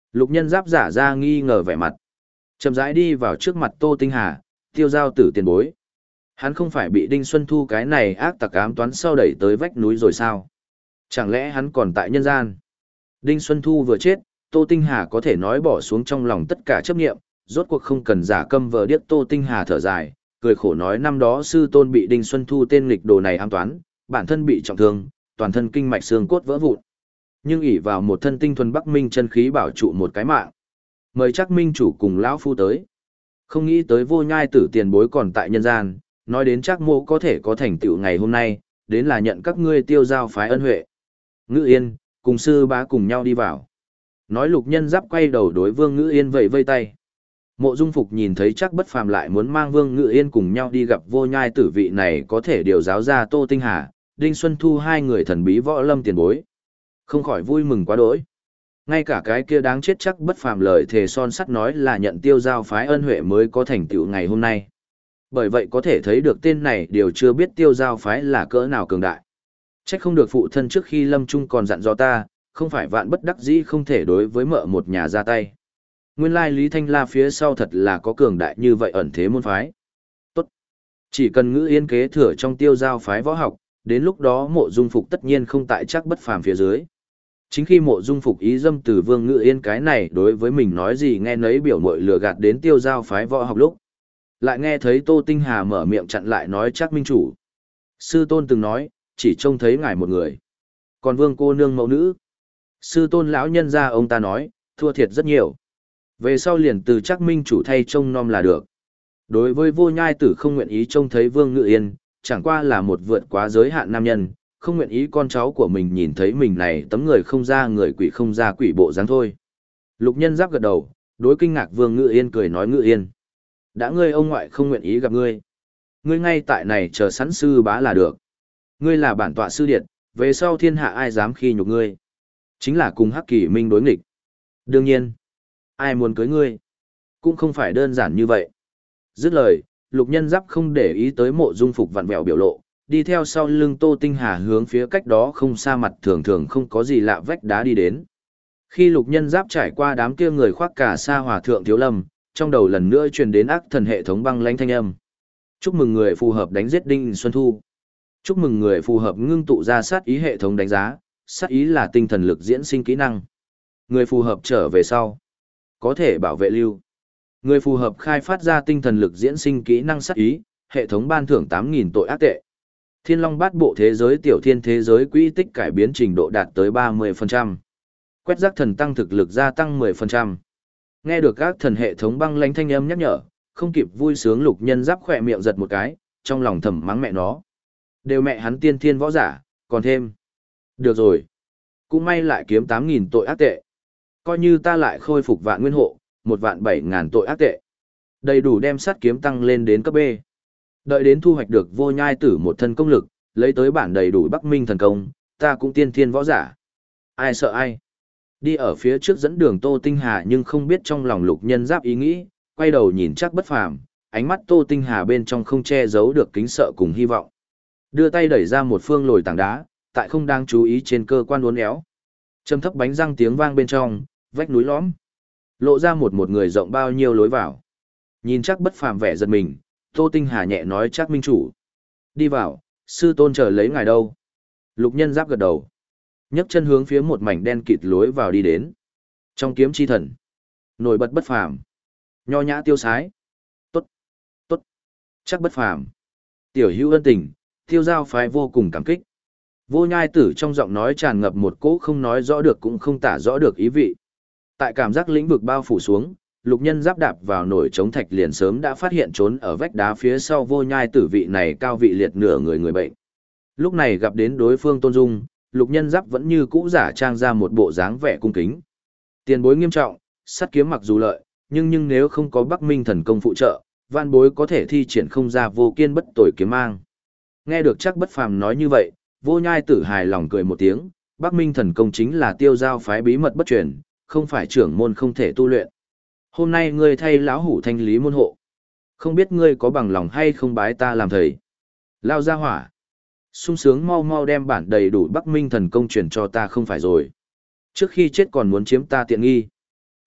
Lục nhân giáp giả ra nghi ngờ vẻ mặt. Chậm rãi đi vào trước mặt Tô Tinh Hà, tiêu giao tử tiền bối. Hắn không phải bị Đinh Xuân Thu cái này ác tặc ám toán sau đẩy tới vách núi rồi sao? Chẳng lẽ hắn còn tại nhân gian? Đinh Xuân Thu vừa chết, Tô Tinh Hà có thể nói bỏ xuống trong lòng tất cả chấp niệm, rốt cuộc không cần giả câm vờ điếc. Tô Tinh Hà thở dài, cười khổ nói năm đó sư tôn bị Đinh Xuân Thu tên nghịch đồ này ám toán, bản thân bị trọng thương, toàn thân kinh mạch xương cốt vỡ vụn. Nhưng ỷ vào một thân tinh thuần Bắc Minh chân khí bảo trụ một cái mạng. Mời chắc minh chủ cùng lão phu tới. Không nghĩ tới Vô Nhai Tử tiền bối còn tại nhân gian, nói đến chắc mô có thể có thành tựu ngày hôm nay, đến là nhận các ngươi tiêu giao phái ân huệ. Ngữ Yên, cùng sư bá cùng nhau đi vào. Nói Lục nhân giáp quay đầu đối Vương Ngữ Yên vẫy vây tay. Mộ Dung Phục nhìn thấy chắc bất phàm lại muốn mang Vương Ngữ Yên cùng nhau đi gặp Vô Nhai Tử vị này có thể điều giáo ra Tô Tinh Hà, Đinh Xuân Thu hai người thần bí võ lâm tiền bối. Không khỏi vui mừng quá đỗi. Ngay cả cái kia đáng chết chắc bất phàm lời thề son sắt nói là nhận tiêu giao phái ân huệ mới có thành tựu ngày hôm nay. Bởi vậy có thể thấy được tên này đều chưa biết tiêu giao phái là cỡ nào cường đại. Trách không được phụ thân trước khi lâm chung còn dặn dò ta, không phải vạn bất đắc dĩ không thể đối với mợ một nhà ra tay. Nguyên lai Lý Thanh La phía sau thật là có cường đại như vậy ẩn thế môn phái. Tốt. Chỉ cần Ngữ Yên kế thừa trong tiêu giao phái võ học, đến lúc đó Mộ Dung Phục tất nhiên không tại chắc bất phàm phía dưới. Chính khi Mộ Dung Phục ý dâm từ Vương Ngữ Yên cái này đối với mình nói gì nghe nấy biểu mội lừa gạt đến tiêu giao phái võ học lúc. Lại nghe thấy Tô Tinh Hà mở miệng chặn lại nói chắc minh chủ. Sư tôn từng nói, chỉ trông thấy ngài một người. Còn Vương cô nương mẫu nữ. Sư tôn lão nhân ra ông ta nói, thua thiệt rất nhiều. Về sau liền từ chắc minh chủ thay trông nom là được. Đối với Vô Nhai Tử không nguyện ý trông thấy Vương Ngữ Yên, chẳng qua là một vượt quá giới hạn nam nhân, không nguyện ý con cháu của mình nhìn thấy mình này tấm người không ra người quỷ không ra quỷ bộ dáng thôi. Lục nhân giáp gật đầu, đối kinh ngạc Vương Ngữ Yên cười nói Ngữ Yên. Đã ngươi ông ngoại không nguyện ý gặp ngươi. Ngươi ngay tại này chờ sẵn sư bá là được. Ngươi là bản tọa sư điệt, về sau thiên hạ ai dám khi nhục ngươi. Chính là cùng Hắc Kỷ Minh đối nghịch. Đương nhiên, ai muốn cưới ngươi, cũng không phải đơn giản như vậy. Dứt lời, Lục nhân giáp không để ý tới Mộ Dung Phục vặn vẹo biểu lộ, đi theo sau lưng Tô Tinh Hà hướng phía cách đó không xa mặt thường thường không có gì lạ vách đá đi đến. Khi Lục nhân giáp trải qua đám kia người khoác cả sa hòa thượng Thiếu Lâm, trong đầu lần nữa truyền đến ác thần hệ thống băng lãnh thanh âm. Chúc mừng người phù hợp đánh giết Đinh Xuân Thu. Chúc mừng người phù hợp ngưng tụ ra sát ý hệ thống đánh giá, sát ý là tinh thần lực diễn sinh kỹ năng. Người phù hợp trở về sau, có thể bảo vệ lưu. Người phù hợp khai phát ra tinh thần lực diễn sinh kỹ năng sát ý, hệ thống ban thưởng 8.000 tội ác tệ. Thiên Long Bát Bộ thế giới tiểu thiên thế giới quỹ tích cải biến trình độ đạt tới 30%. Quét rác thần tăng thực lực gia tăng 10%. Nghe được các thần hệ thống băng lãnh thanh âm nhắc nhở, không kịp vui sướng Lục nhân giáp khỏe miệng giật một cái, trong lòng thầm mắng mẹ nó. Đều mẹ hắn tiên thiên võ giả, còn thêm. Được rồi. Cũng may lại kiếm 8.000 tội ác tệ. Coi như ta lại khôi phục vạn nguyên hộ, 1.700.000 tội ác tệ. Đầy đủ đem sát kiếm tăng lên đến cấp B. Đợi đến thu hoạch được Vô Nhai Tử một thân công lực, lấy tới bản đầy đủ Bắc Minh thần công, ta cũng tiên thiên võ giả. Ai sợ ai. Đi ở phía trước dẫn đường Tô Tinh Hà nhưng không biết trong lòng Lục nhân giáp ý nghĩ, quay đầu nhìn chắc bất phàm, ánh mắt Tô Tinh Hà bên trong không che giấu được kính sợ cùng hy vọng. Đưa tay đẩy ra một phương lồi tảng đá, tại không đang chú ý trên cơ quan uốn éo. Châm thấp bánh răng tiếng vang bên trong, vách núi lõm. Lộ ra một người rộng bao nhiêu lối vào. Nhìn chắc bất phàm vẻ giật mình, Tô Tinh Hà nhẹ nói chắc minh chủ. Đi vào, sư tôn chờ lấy ngài đâu. Lục nhân giáp gật đầu. Nhấc chân hướng phía một mảnh đen kịt lối vào đi đến. Trong kiếm chi thần. Nổi bật bất phàm. Nho nhã tiêu sái. Tốt. Tốt. Chắc bất phàm. Tiểu hữu ân tình, tiêu giao phái vô cùng cảm kích. Vô Nhai Tử trong giọng nói tràn ngập một cỗ không nói rõ được cũng không tả rõ được ý vị. Tại cảm giác lĩnh vực bao phủ xuống, Lục nhân giáp đạp vào nổi chống thạch liền sớm đã phát hiện trốn ở vách đá phía sau Vô Nhai Tử vị này cao vị liệt nửa người bệnh. Lúc này gặp đến đối phương Tôn Dung, Lục nhân giáp vẫn như cũ giả trang ra một bộ dáng vẻ cung kính. Tiền bối nghiêm trọng, sắt kiếm mặc dù lợi, nhưng nếu không có Bắc Minh thần công phụ trợ, van bối có thể thi triển không ra vô kiên bất tồi kiếm mang. Nghe được chắc bất phàm nói như vậy, Vô Nhai Tử hài lòng cười một tiếng, Bắc Minh thần công chính là tiêu giao phái bí mật bất truyền, không phải trưởng môn không thể tu luyện. Hôm nay ngươi thay lão hủ thanh lý môn hộ. Không biết ngươi có bằng lòng hay không bái ta làm thầy. Lao ra hỏa. Sung sướng mau mau đem bản đầy đủ Bắc Minh thần công truyền cho ta không phải rồi. Trước khi chết còn muốn chiếm ta tiện nghi.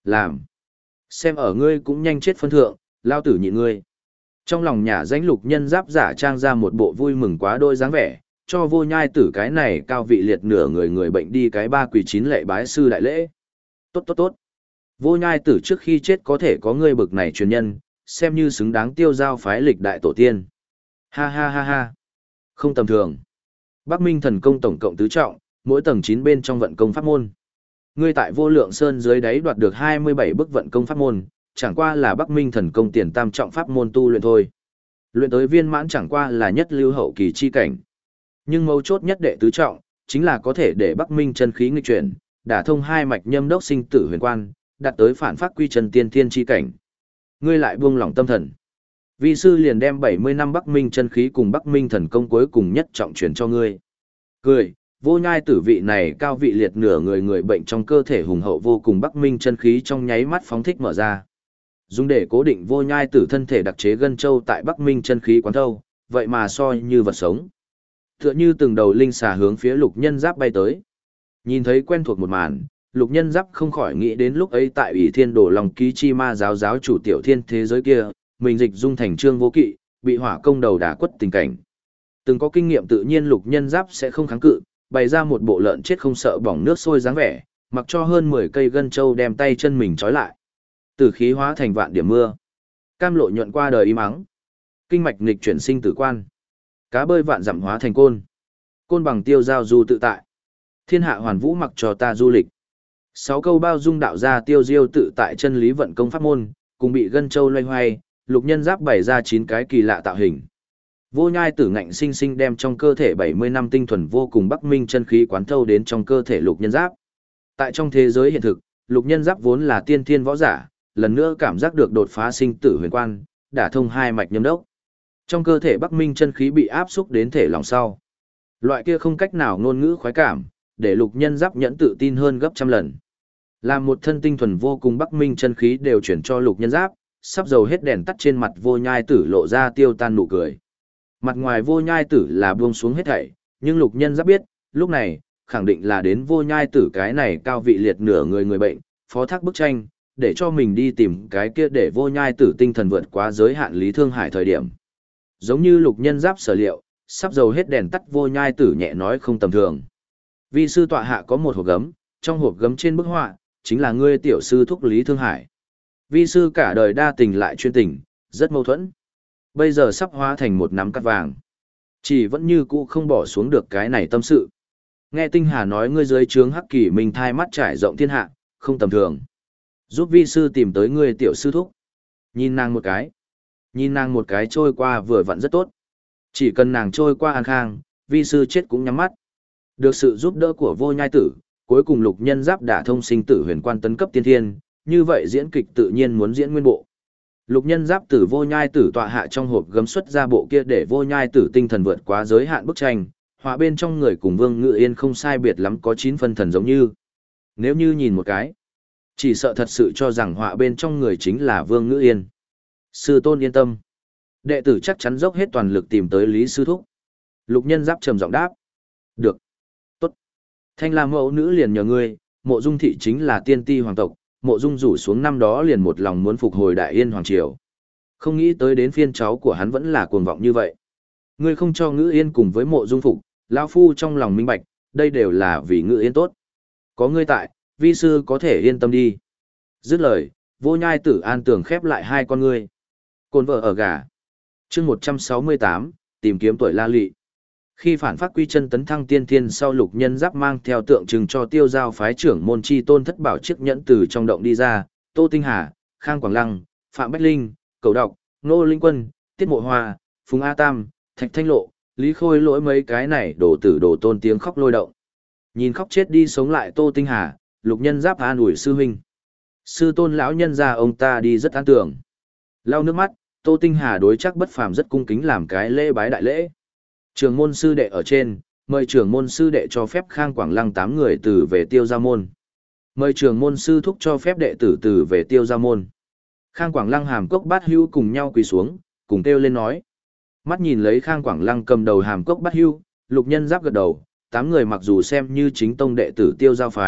Làm. Xem ở ngươi cũng nhanh chết phân thượng, lao tử nhịn ngươi. Trong lòng nhà danh Lục Nhân Giáp giả trang ra một bộ vui mừng quá đôi dáng vẻ, cho Vô Nhai Tử cái này cao vị liệt nửa người bệnh đi cái ba quỳ chín lệ bái sư đại lễ. Tốt tốt tốt. Vô Nhai Tử trước khi chết có thể có ngươi bực này truyền nhân, xem như xứng đáng tiêu giao phái lịch đại tổ tiên. Ha ha ha ha. Không tầm thường. Bắc Minh thần công tổng cộng tứ trọng, mỗi tầng 9 bên trong vận công pháp môn. Ngươi tại Vô Lượng Sơn dưới đáy đoạt được 27 bức vận công pháp môn, chẳng qua là Bắc Minh thần công tiền tam trọng pháp môn tu luyện thôi. Luyện tới viên mãn chẳng qua là nhất lưu hậu kỳ chi cảnh. Nhưng mấu chốt nhất đệ tứ trọng, chính là có thể để Bắc Minh chân khí nghịch chuyển, đả thông hai mạch nhâm đốc sinh tử huyền quan, đạt tới phản phát quy chân tiên thiên chi cảnh. Ngươi lại buông lỏng tâm thần. Vi sư liền đem 70 năm Bắc Minh chân khí cùng Bắc Minh thần công cuối cùng nhất trọng truyền cho ngươi. Cười, Vô Nhai Tử vị này cao vị liệt nửa người bệnh trong cơ thể hùng hậu vô cùng Bắc Minh chân khí trong nháy mắt phóng thích mở ra. Dùng để cố định Vô Nhai Tử thân thể đặc chế gân châu tại Bắc Minh chân khí quán thâu, vậy mà soi như vật sống. Tựa như từng đầu linh xà hướng phía Lục Nhân Giáp bay tới. Nhìn thấy quen thuộc một màn, Lục Nhân Giáp không khỏi nghĩ đến lúc ấy tại Ủy Thiên Đồ Long Ký Chi Ma giáo giáo chủ tiểu thiên thế giới kia, mình dịch dung thành Trương Vô Kỵ, bị hỏa công đầu đả quất tình cảnh. Từng có kinh nghiệm tự nhiên Lục Nhân Giáp sẽ không kháng cự, bày ra một bộ lợn chết không sợ bỏng nước sôi dáng vẻ, mặc cho hơn 10 cây gân châu đem tay chân mình trói lại. Tử khí hóa thành vạn điểm mưa. Cam lộ nhuận qua đời im ắng. Kinh mạch nghịch chuyển sinh tử quan. Cá bơi vạn dặm hóa thành côn. Côn bằng tiêu giao du tự tại. Thiên hạ hoàn vũ mặc cho ta du lịch. 6 câu bao dung đạo ra tiêu diêu tự tại chân lý vận công pháp môn, cùng bị gân châu loay hoay, Lục Nhân Giáp bày ra 9 cái kỳ lạ tạo hình. Vô Nhai Tử ngạnh sinh sinh đem trong cơ thể 70 năm tinh thuần vô cùng Bắc Minh chân khí quán thâu đến trong cơ thể Lục Nhân Giáp. Tại trong thế giới hiện thực, Lục Nhân Giáp vốn là tiên thiên võ giả, lần nữa cảm giác được đột phá sinh tử huyền quan, đả thông hai mạch nhâm đốc. Trong cơ thể Bắc Minh chân khí bị áp xúc đến thể lòng sau. Loại kia không cách nào ngôn ngữ khoái cảm, để Lục Nhân Giáp nhẫn tự tin hơn gấp trăm lần. Làm một thân tinh thuần vô cùng Bắc Minh chân khí đều chuyển cho Lục Nhân Giáp, sắp dầu hết đèn tắt trên mặt Vô Nhai Tử lộ ra tiêu tan nụ cười. Mặt ngoài Vô Nhai Tử là buông xuống hết thảy, nhưng Lục Nhân Giáp biết, lúc này, khẳng định là đến Vô Nhai Tử cái này cao vị liệt nửa người bệnh, phó thác bức tranh, để cho mình đi tìm cái kia để Vô Nhai Tử tinh thần vượt quá giới hạn Lý Thương Hải thời điểm. Giống như Lục Nhân Giáp sở liệu, sắp dầu hết đèn tắt Vô Nhai Tử nhẹ nói không tầm thường. Vi sư tọa hạ có một hộp gấm, trong hộp gấm trên bức họa, chính là ngươi tiểu sư thúc Lý Thương Hải. Vi sư cả đời đa tình lại chuyên tình, rất mâu thuẫn. Bây giờ sắp hóa thành một nắm cát vàng. Chỉ vẫn như cũ không bỏ xuống được cái này tâm sự. Nghe Tinh Hà nói ngươi dưới trướng Hắc Kỳ Minh thai mắt trải rộng thiên hạ, không tầm thường. Giúp vi sư tìm tới ngươi tiểu sư thúc. Nhìn nàng một cái. Nhìn nàng một cái trôi qua vừa vặn rất tốt. Chỉ cần nàng trôi qua an khang, vi sư chết cũng nhắm mắt. Được sự giúp đỡ của Vô Nhai Tử, cuối cùng Lục Nhân Giáp đả thông sinh tử huyền quan tấn cấp tiên thiên, như vậy diễn kịch tự nhiên muốn diễn nguyên bộ. Lục Nhân Giáp từ Vô Nhai Tử tọa hạ trong hộp gấm xuất ra bộ kia để Vô Nhai Tử tinh thần vượt quá giới hạn bức tranh, họa bên trong người cùng Vương Ngự Yên không sai biệt lắm có 9 phân thần giống như. Nếu như nhìn một cái, chỉ sợ thật sự cho rằng họa bên trong người chính là Vương Ngự Yên. Sư tôn yên tâm. Đệ tử chắc chắn dốc hết toàn lực tìm tới Lý sư thúc. Lục Nhân Giáp trầm giọng đáp. Được. Tốt. Thanh Lam mẫu nữ liền nhờ ngươi, Mộ Dung thị chính là tiên ti hoàng tộc, Mộ Dung rủ xuống năm đó liền một lòng muốn phục hồi Đại Yên hoàng triều. Không nghĩ tới đến phiên cháu của hắn vẫn là cuồng vọng như vậy. Ngươi không cho Ngữ Yên cùng với Mộ Dung phục, lão phu trong lòng minh bạch, đây đều là vì Ngữ Yên tốt. Có ngươi tại, vi sư có thể yên tâm đi. Dứt lời, Vô Nhai Tử an tường khép lại hai con ngươi. Côn vợ ở gà. Chương 168, tìm kiếm tuổi La Lị. Khi phản phát quy chân tấn thăng tiên thiên sau, Lục Nhân Giáp mang theo tượng trưng cho tiêu giao phái trưởng môn chi tôn thất bảo chiếc nhẫn từ trong động đi ra, Tô Tinh Hà, Khang Quảng Lăng, Phạm Bách Linh, Cầu Đọc, Nô Linh Quân, Tiết Mộ Hoa, Phùng A Tam, Thạch Thanh Lộ, Lý Khôi Lỗi mấy cái này đổ tử đổ tôn tiếng khóc lôi động. Nhìn khóc chết đi sống lại Tô Tinh Hà, Lục Nhân Giáp an ủi sư huynh. Sư tôn lão nhân gia ông ta đi rất an tưởng. Lau nước mắt, Tô Tinh Hà đối chắc bất phàm rất cung kính làm cái lễ bái đại lễ. Trường môn sư đệ ở trên, mời trưởng môn sư đệ cho phép Khang Quảng Lăng 8 người từ về tiêu gia môn. Mời trưởng môn sư thúc cho phép đệ tử từ về tiêu gia môn. Khang Quảng Lăng Hàm Cốc Bát Hưu cùng nhau quỳ xuống, cùng kêu lên nói. Mắt nhìn lấy Khang Quảng Lăng cầm đầu Hàm Cốc Bát Hưu, Lục Nhân Giáp gật đầu, 8 người mặc dù xem như chính tông đệ tử tiêu giao phái,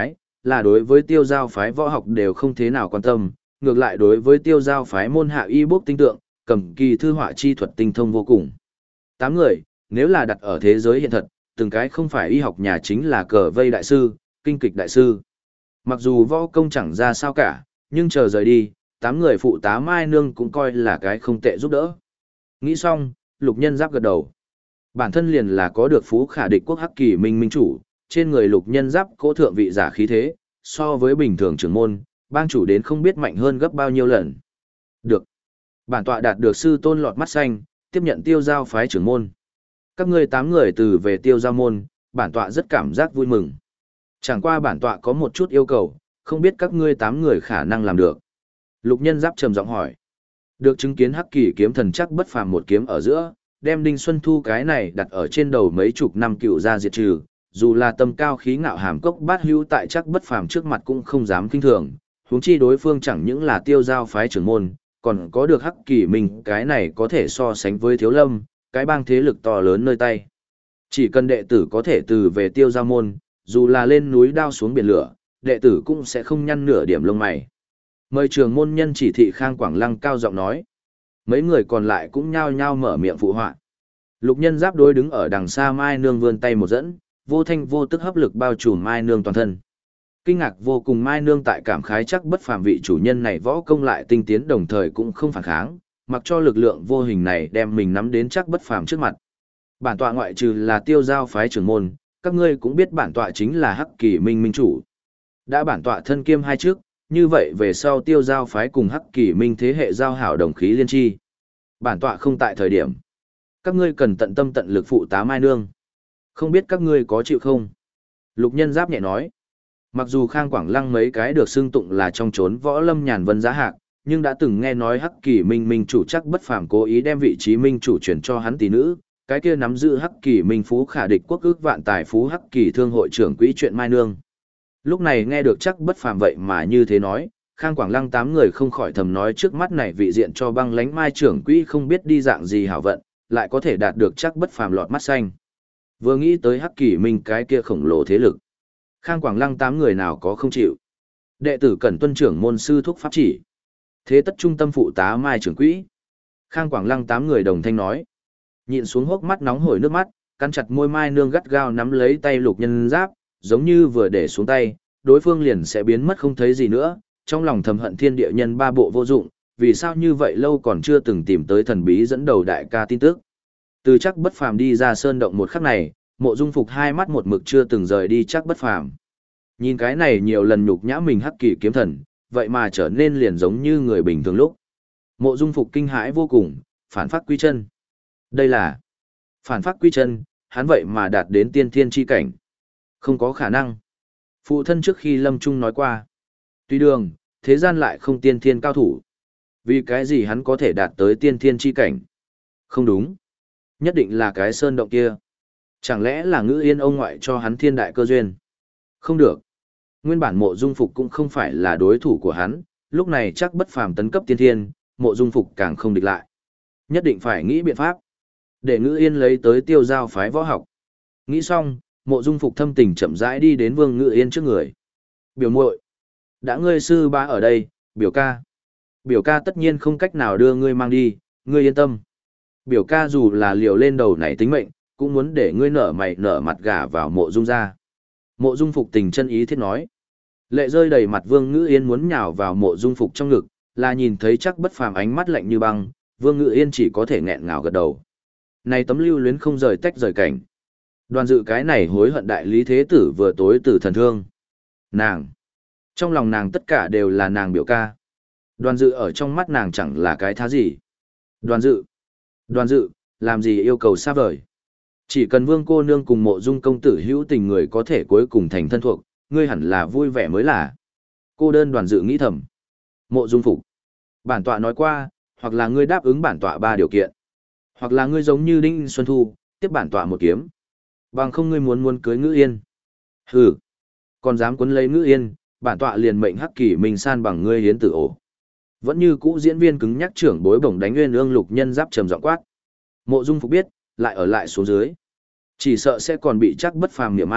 là đối với tiêu giao phái võ học đều không thế nào quan tâm, ngược lại đối với tiêu giao phái môn hạ y bốc tinh tượng, cầm kỳ thư họa chi thuật tinh thông vô cùng. 8 người, nếu là đặt ở thế giới hiện thật, từng cái không phải y học nhà chính là cờ vây đại sư, kinh kịch đại sư. Mặc dù võ công chẳng ra sao cả, nhưng chờ rời đi, 8 người phụ tá Mai Nương cũng coi là cái không tệ giúp đỡ. Nghĩ xong, Lục Nhân Giáp gật đầu. Bản thân liền là có được phú khả địch quốc hắc kỳ minh minh chủ, trên người Lục Nhân Giáp cỗ thượng vị giả khí thế, so với bình thường trưởng môn, bang chủ đến không biết mạnh hơn gấp bao nhiêu lần. Được. Bản tọa đạt được sư tôn lọt mắt xanh, tiếp nhận tiêu giao phái trưởng môn. Các ngươi 8 người từ về tiêu giao môn, bản tọa rất cảm giác vui mừng. Chẳng qua bản tọa có một chút yêu cầu, không biết các ngươi 8 người khả năng làm được. Lục Nhân Giáp trầm giọng hỏi. Được chứng kiến hắc kỳ kiếm thần chắc bất phàm một kiếm ở giữa, đem Đinh Xuân Thu cái này đặt ở trên đầu mấy chục năm cựu ra diệt trừ, dù là tâm cao khí ngạo hàm cốc bát hữu tại chắc bất phàm trước mặt cũng không dám kinh thường, huống chi đối phương chẳng những là tiêu giao phái trưởng môn, còn có được hắc kỳ mình cái này có thể so sánh với thiếu lâm, cái bang thế lực to lớn nơi tay. Chỉ cần đệ tử có thể từ về tiêu giao môn, dù là lên núi đao xuống biển lửa, đệ tử cũng sẽ không nhăn nửa điểm lông mày. Mời trường môn nhân chỉ thị Khang Quảng Lăng cao giọng nói. Mấy người còn lại cũng nhao nhao mở miệng phụ họa. Lục Nhân Giáp đối đứng ở đằng xa Mai Nương vươn tay một dẫn, vô thanh vô tức hấp lực bao trùm Mai Nương toàn thân. Kinh ngạc vô cùng Mai Nương tại cảm khái chắc bất phàm vị chủ nhân này võ công lại tinh tiến đồng thời cũng không phản kháng, mặc cho lực lượng vô hình này đem mình nắm đến chắc bất phàm trước mặt. Bản tọa ngoại trừ là tiêu giao phái trưởng môn, các ngươi cũng biết bản tọa chính là hắc kỳ minh minh chủ. Đã bản tọa thân kiêm hai trước, như vậy về sau tiêu giao phái cùng hắc kỳ minh thế hệ giao hảo đồng khí liên tri. Bản tọa không tại thời điểm. Các ngươi cần tận tâm tận lực phụ tá Mai Nương. Không biết các ngươi có chịu không? Lục Nhân Giáp nhẹ nói. Mặc dù Khang Quảng Lăng mấy cái được xưng tụng là trong chốn võ lâm nhàn vân giá hạc, nhưng đã từng nghe nói hắc kỳ minh minh chủ chắc bất phàm cố ý đem vị trí minh chủ chuyển cho hắn tỷ nữ, cái kia nắm giữ hắc kỳ minh phú khả địch quốc ước vạn tài phú hắc kỳ thương hội trưởng quỹ chuyện Mai Nương. Lúc này nghe được chắc bất phàm vậy mà như thế nói, Khang Quảng Lăng 8 người không khỏi thầm nói trước mắt này vị diện cho băng lánh Mai trưởng quỹ không biết đi dạng gì hảo vận, lại có thể đạt được chắc bất phàm lọt mắt xanh. Vừa nghĩ tới hắc kỳ minh cái kia khổng lồ thế lực, Khang Quảng Lăng 8 người nào có không chịu. Đệ tử cần tuân trưởng môn sư thúc pháp chỉ. Thế tất trung tâm phụ tá Mai trưởng quỹ. Khang Quảng Lăng 8 người đồng thanh nói. Nhịn xuống hốc mắt nóng hổi nước mắt, cắn chặt môi Mai Nương gắt gao nắm lấy tay Lục Nhân Giáp, giống như vừa để xuống tay, đối phương liền sẽ biến mất không thấy gì nữa, trong lòng thầm hận thiên địa nhân ba bộ vô dụng, vì sao như vậy lâu còn chưa từng tìm tới thần bí dẫn đầu đại ca tin tức. Từ chắc bất phàm đi ra sơn động một khắc này, Mộ Dung Phục hai mắt một mực chưa từng rời đi chắc bất phàm. Nhìn cái này nhiều lần nhục nhã mình hắc kỳ kiếm thần, vậy mà trở nên liền giống như người bình thường lúc. Mộ Dung Phục kinh hãi vô cùng, phản phát quy chân. Đây là phản phát quy chân, hắn vậy mà đạt đến tiên thiên chi cảnh. Không có khả năng. Phụ thân trước khi lâm trung nói qua. Tuy đường, thế gian lại không tiên thiên cao thủ. Vì cái gì hắn có thể đạt tới tiên thiên chi cảnh? Không đúng. Nhất định là cái sơn động kia. Chẳng lẽ là Ngữ Yên ông ngoại cho hắn thiên đại cơ duyên? Không được. Nguyên bản Mộ Dung Phục cũng không phải là đối thủ của hắn, lúc này chắc bất phàm tấn cấp tiên thiên, Mộ Dung Phục càng không địch lại. Nhất định phải nghĩ biện pháp. Để Ngữ Yên lấy tới tiêu giao phái võ học. Nghĩ xong, Mộ Dung Phục thâm tình chậm rãi đi đến Vương Ngữ Yên trước người. Biểu muội, đã ngươi sư ba ở đây, biểu ca. Biểu ca tất nhiên không cách nào đưa ngươi mang đi, ngươi yên tâm. Biểu ca dù là liều lên đầu này tính mệnh, cũng muốn để ngươi nở mày nở mặt gả vào Mộ Dung ra. Mộ Dung Phục tình chân ý thiết nói. Lệ rơi đầy mặt Vương Ngữ Yên muốn nhào vào Mộ Dung Phục trong ngực, là nhìn thấy chắc bất phàm ánh mắt lạnh như băng, Vương Ngữ Yên chỉ có thể nghẹn ngào gật đầu. Này tấm lưu luyến không rời tách rời cảnh. Đoàn Dự cái này hối hận đại lý thế tử vừa tối tử thần thương. Nàng. Trong lòng nàng tất cả đều là nàng biểu ca. Đoàn Dự ở trong mắt nàng chẳng là cái thá gì. Đoàn Dự. Đoàn Dự, làm gì yêu cầu xa vời. Chỉ cần Vương cô nương cùng Mộ Dung công tử hữu tình người có thể cuối cùng thành thân thuộc, ngươi hẳn là vui vẻ mới là. Cô đơn Đoàn Dự nghĩ thầm. Mộ Dung Phục. Bản tọa nói qua, hoặc là ngươi đáp ứng bản tọa 3 điều kiện. Hoặc là ngươi giống như Đinh Xuân Thu, tiếp bản tọa một kiếm. Bằng không ngươi muốn cưới Ngữ Yên. Hừ, còn dám quấn lấy Ngữ Yên, bản tọa liền mệnh hắc kỳ mình san bằng ngươi hiến tử ổ. Vẫn như cũ diễn viên cứng nhắc trưởng bối bổng đánh Nguyên Ương Lục Nhân Giáp trầm giọng quát. Mộ Dung Phục biết, lại ở lại xuống dưới. Chỉ sợ sẽ còn bị chắc bất phàm niệm ai,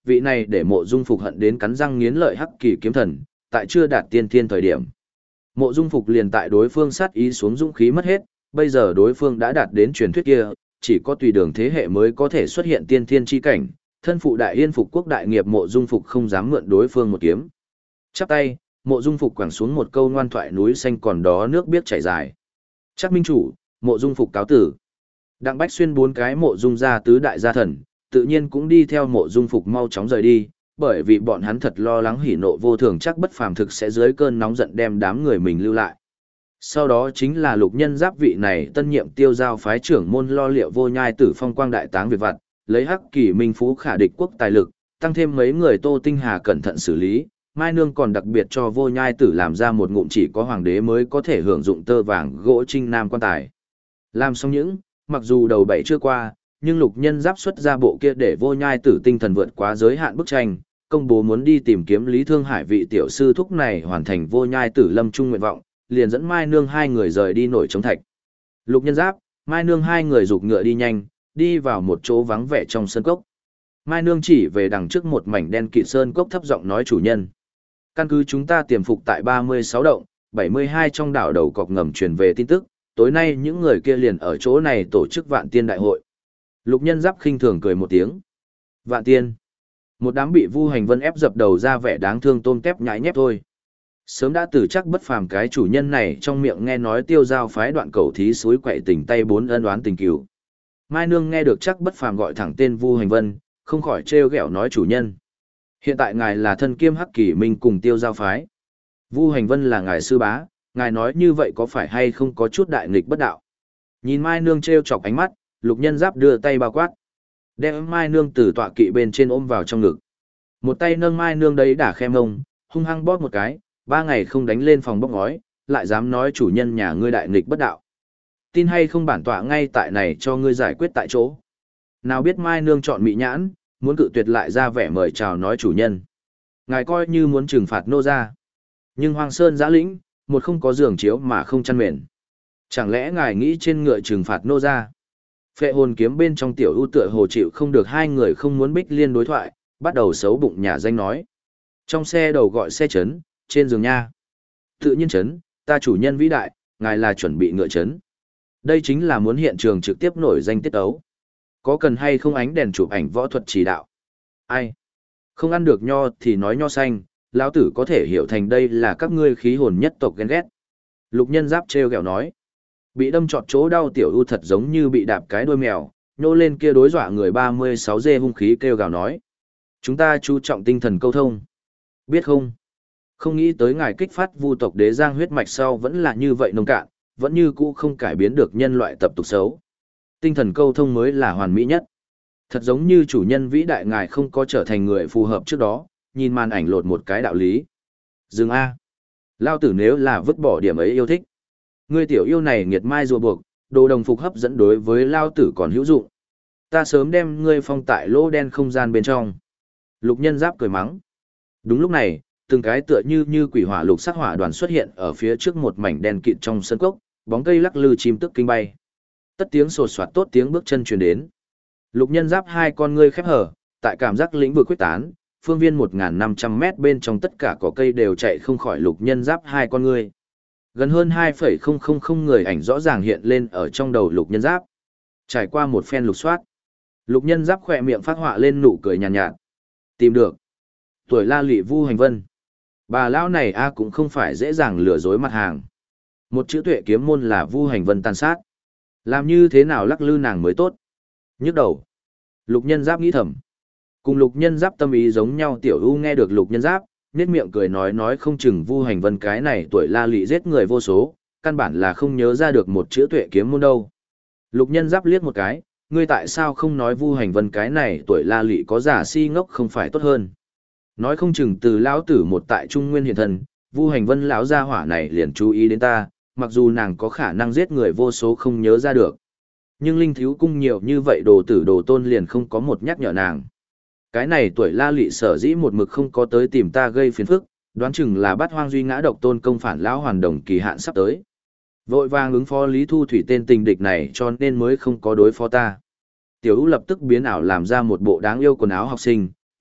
vị này để Mộ Dung Phục hận đến cắn răng nghiến lợi Hắc Kỳ kiếm thần, tại chưa đạt tiên thiên thời điểm. Mộ Dung Phục liền tại đối phương sát ý xuống dũng khí mất hết, bây giờ đối phương đã đạt đến truyền thuyết kia, chỉ có tùy đường thế hệ mới có thể xuất hiện tiên thiên chi cảnh, thân phụ đại yên phục quốc đại nghiệp Mộ Dung Phục không dám mượn đối phương một kiếm. Chắp tay, Mộ Dung Phục quẳng xuống một câu ngoan thoại núi xanh còn đó nước biết chảy dài. Chắc minh chủ, Mộ Dung Phục cáo tử. Đặng Bách Xuyên 4 cái Mộ Dung gia tứ đại gia thần, tự nhiên cũng đi theo Mộ Dung Phục mau chóng rời đi, bởi vì bọn hắn thật lo lắng hỉ nộ vô thường chắc bất phàm thực sẽ dưới cơn nóng giận đem đám người mình lưu lại. Sau đó chính là Lục Nhân Giáp vị này tân nhiệm tiêu giao phái trưởng môn lo liệu vô nhai tử phong quang đại táng việc vặt, lấy Hắc Kỳ minh phú khả địch quốc tài lực, tăng thêm mấy người Tô Tinh Hà cẩn thận xử lý, Mai Nương còn đặc biệt cho vô nhai tử làm ra một ngụm chỉ có hoàng đế mới có thể hưởng dụng tơ vàng gỗ trinh nam quan tài. Làm xong những, mặc dù đầu bảy chưa qua, nhưng Lục Nhân Giáp xuất ra bộ kia để vô nhai tử tinh thần vượt quá giới hạn bức tranh, công bố muốn đi tìm kiếm Lý Thương Hải vị tiểu sư thúc này hoàn thành vô nhai tử lâm trung nguyện vọng, liền dẫn Mai Nương hai người rời đi nổi chống thạch. Lục Nhân Giáp, Mai Nương hai người giục ngựa đi nhanh, đi vào một chỗ vắng vẻ trong sơn cốc. Mai Nương chỉ về đằng trước một mảnh đen kịt sơn cốc thấp giọng nói chủ nhân. Căn cứ chúng ta tiềm phục tại 36 động, 72 trong đảo đầu cọc ngầm truyền về tin tức, tối nay những người kia liền ở chỗ này tổ chức Vạn Tiên đại hội. Lục Nhân Giáp khinh thường cười một tiếng. Vạn Tiên. Một đám bị Vu Hành Vân ép dập đầu ra vẻ đáng thương tôm tép nhãi nhép thôi. Sớm đã từ chắc bất phàm cái chủ nhân này trong miệng nghe nói tiêu giao phái đoạn cầu thí suối quậy tình tay bốn ân oán tình cừu. Mai Nương nghe được chắc bất phàm gọi thẳng tên Vu Hành Vân, không khỏi trêu ghẹo nói chủ nhân. Hiện tại ngài là thân kiêm Hắc Kỳ minh cùng tiêu giao phái. Vu Hành Vân là ngài sư bá, ngài nói như vậy có phải hay không có chút đại nghịch bất đạo. Nhìn Mai Nương trêu chọc ánh mắt, Lục Nhân Giáp đưa tay bao quát. Đem Mai Nương từ tọa kỵ bên trên ôm vào trong ngực. Một tay nâng Mai Nương đấy đả khe mông, hung hăng bóp một cái, 3 ngày không đánh lên phòng bốc ngói, lại dám nói chủ nhân nhà ngươi đại nghịch bất đạo. Tin hay không bản tọa ngay tại này cho ngươi giải quyết tại chỗ. Nào biết Mai Nương chọn mị nhãn, muốn cự tuyệt lại ra vẻ mời chào nói chủ nhân. Ngài coi như muốn trừng phạt nô gia. Nhưng Hoang Sơn giã lĩnh, một không có giường chiếu mà không chăn mền. Chẳng lẽ ngài nghĩ trên ngựa trừng phạt nô gia? Phệ hồn kiếm bên trong tiểu ưu tựa hồ chịu không được hai người không muốn bích liên đối thoại, bắt đầu xấu bụng nhà danh nói. Trong xe đầu gọi xe chấn, trên giường nha. Tự nhiên chấn, ta chủ nhân vĩ đại, ngài là chuẩn bị ngựa chấn. Đây chính là muốn hiện trường trực tiếp nổi danh tiết ấu. Có cần hay không ánh đèn chụp ảnh võ thuật chỉ đạo? Ai? Không ăn được nho thì nói nho xanh, lão tử có thể hiểu thành đây là các ngươi khí hồn nhất tộc ghen ghét. Lục Nhân Giáp trêu ghẹo nói. Bị đâm trọt chỗ đau tiểu ưu thật giống như bị đạp cái đuôi mèo, nhô lên kia đối dọa người 36 dê hung khí kêu gào nói. Chúng ta chú trọng tinh thần câu thông. Biết không? Không nghĩ tới ngài kích phát vu tộc đế giang huyết mạch sau vẫn là như vậy nông cạn, vẫn như cũ không cải biến được nhân loại tập tục xấu. Tinh thần câu thông mới là hoàn mỹ nhất. Thật giống như chủ nhân vĩ đại ngài không có trở thành người phù hợp trước đó, nhìn màn ảnh lột một cái đạo lý. Dừng A. Lao tử nếu là vứt bỏ điểm ấy yêu thích. Ngươi tiểu yêu này nghiệt mai rùa buộc, đồ đồng phục hấp dẫn đối với Lao tử còn hữu dụng. Ta sớm đem ngươi phong tại lỗ đen không gian bên trong. Lục Nhân Giáp cười mắng. Đúng lúc này, từng cái tựa như quỷ hỏa lục sắc hỏa đoàn xuất hiện ở phía trước một mảnh đen kịt trong sân cốc, bóng cây lắc lư chim tức kinh bay. Tất tiếng sột soạt tốt tiếng bước chân truyền đến. Lục Nhân Giáp hai con ngươi khép hở, tại cảm giác lĩnh vực quyết tán, phương viên 1.500 mét bên trong tất cả cỏ cây đều chạy không khỏi Lục Nhân Giáp hai con ngươi. Gần hơn 2,000 người ảnh rõ ràng hiện lên ở trong đầu Lục Nhân Giáp. Trải qua một phen lục soát, Lục Nhân Giáp khỏe miệng phát họa lên nụ cười nhàn nhạt. Tìm được. Tuổi la lị Vu Hành Vân. Bà lão này cũng không phải dễ dàng lừa dối mặt hàng. Một chữ tuệ kiếm môn là Vu Hành Vân tàn sát. Làm như thế nào lắc lư nàng mới tốt. Nhức đầu. Lục Nhân Giáp nghĩ thầm. Cùng Lục Nhân Giáp tâm ý giống nhau tiểu u nghe được Lục Nhân Giáp, nét miệng cười nói không chừng Vu Hành Vân cái này tuổi la lị giết người vô số, căn bản là không nhớ ra được một chữ tuệ kiếm môn đâu. Lục Nhân Giáp liếc một cái, ngươi tại sao không nói Vu Hành Vân cái này tuổi la lị có giả si ngốc không phải tốt hơn. Nói không chừng từ lão tử một tại Trung Nguyên hiện thần, Vu Hành Vân lão gia hỏa này liền chú ý đến ta, mặc dù nàng có khả năng giết người vô số không nhớ ra được. Nhưng linh thiếu cung nhiều như vậy đồ tử đồ tôn liền không có một nhắc nhở nàng. Cái này tuổi la lị sở dĩ một mực không có tới tìm ta gây phiền phức, đoán chừng là bắt hoang duy ngã độc tôn công phản lão hoàn đồng kỳ hạn sắp tới. Vội vàng ứng phó Lý Thu Thủy tên tình địch này cho nên mới không có đối phó ta. Tiểu Ú lập tức biến ảo làm ra một bộ đáng yêu quần áo học sinh,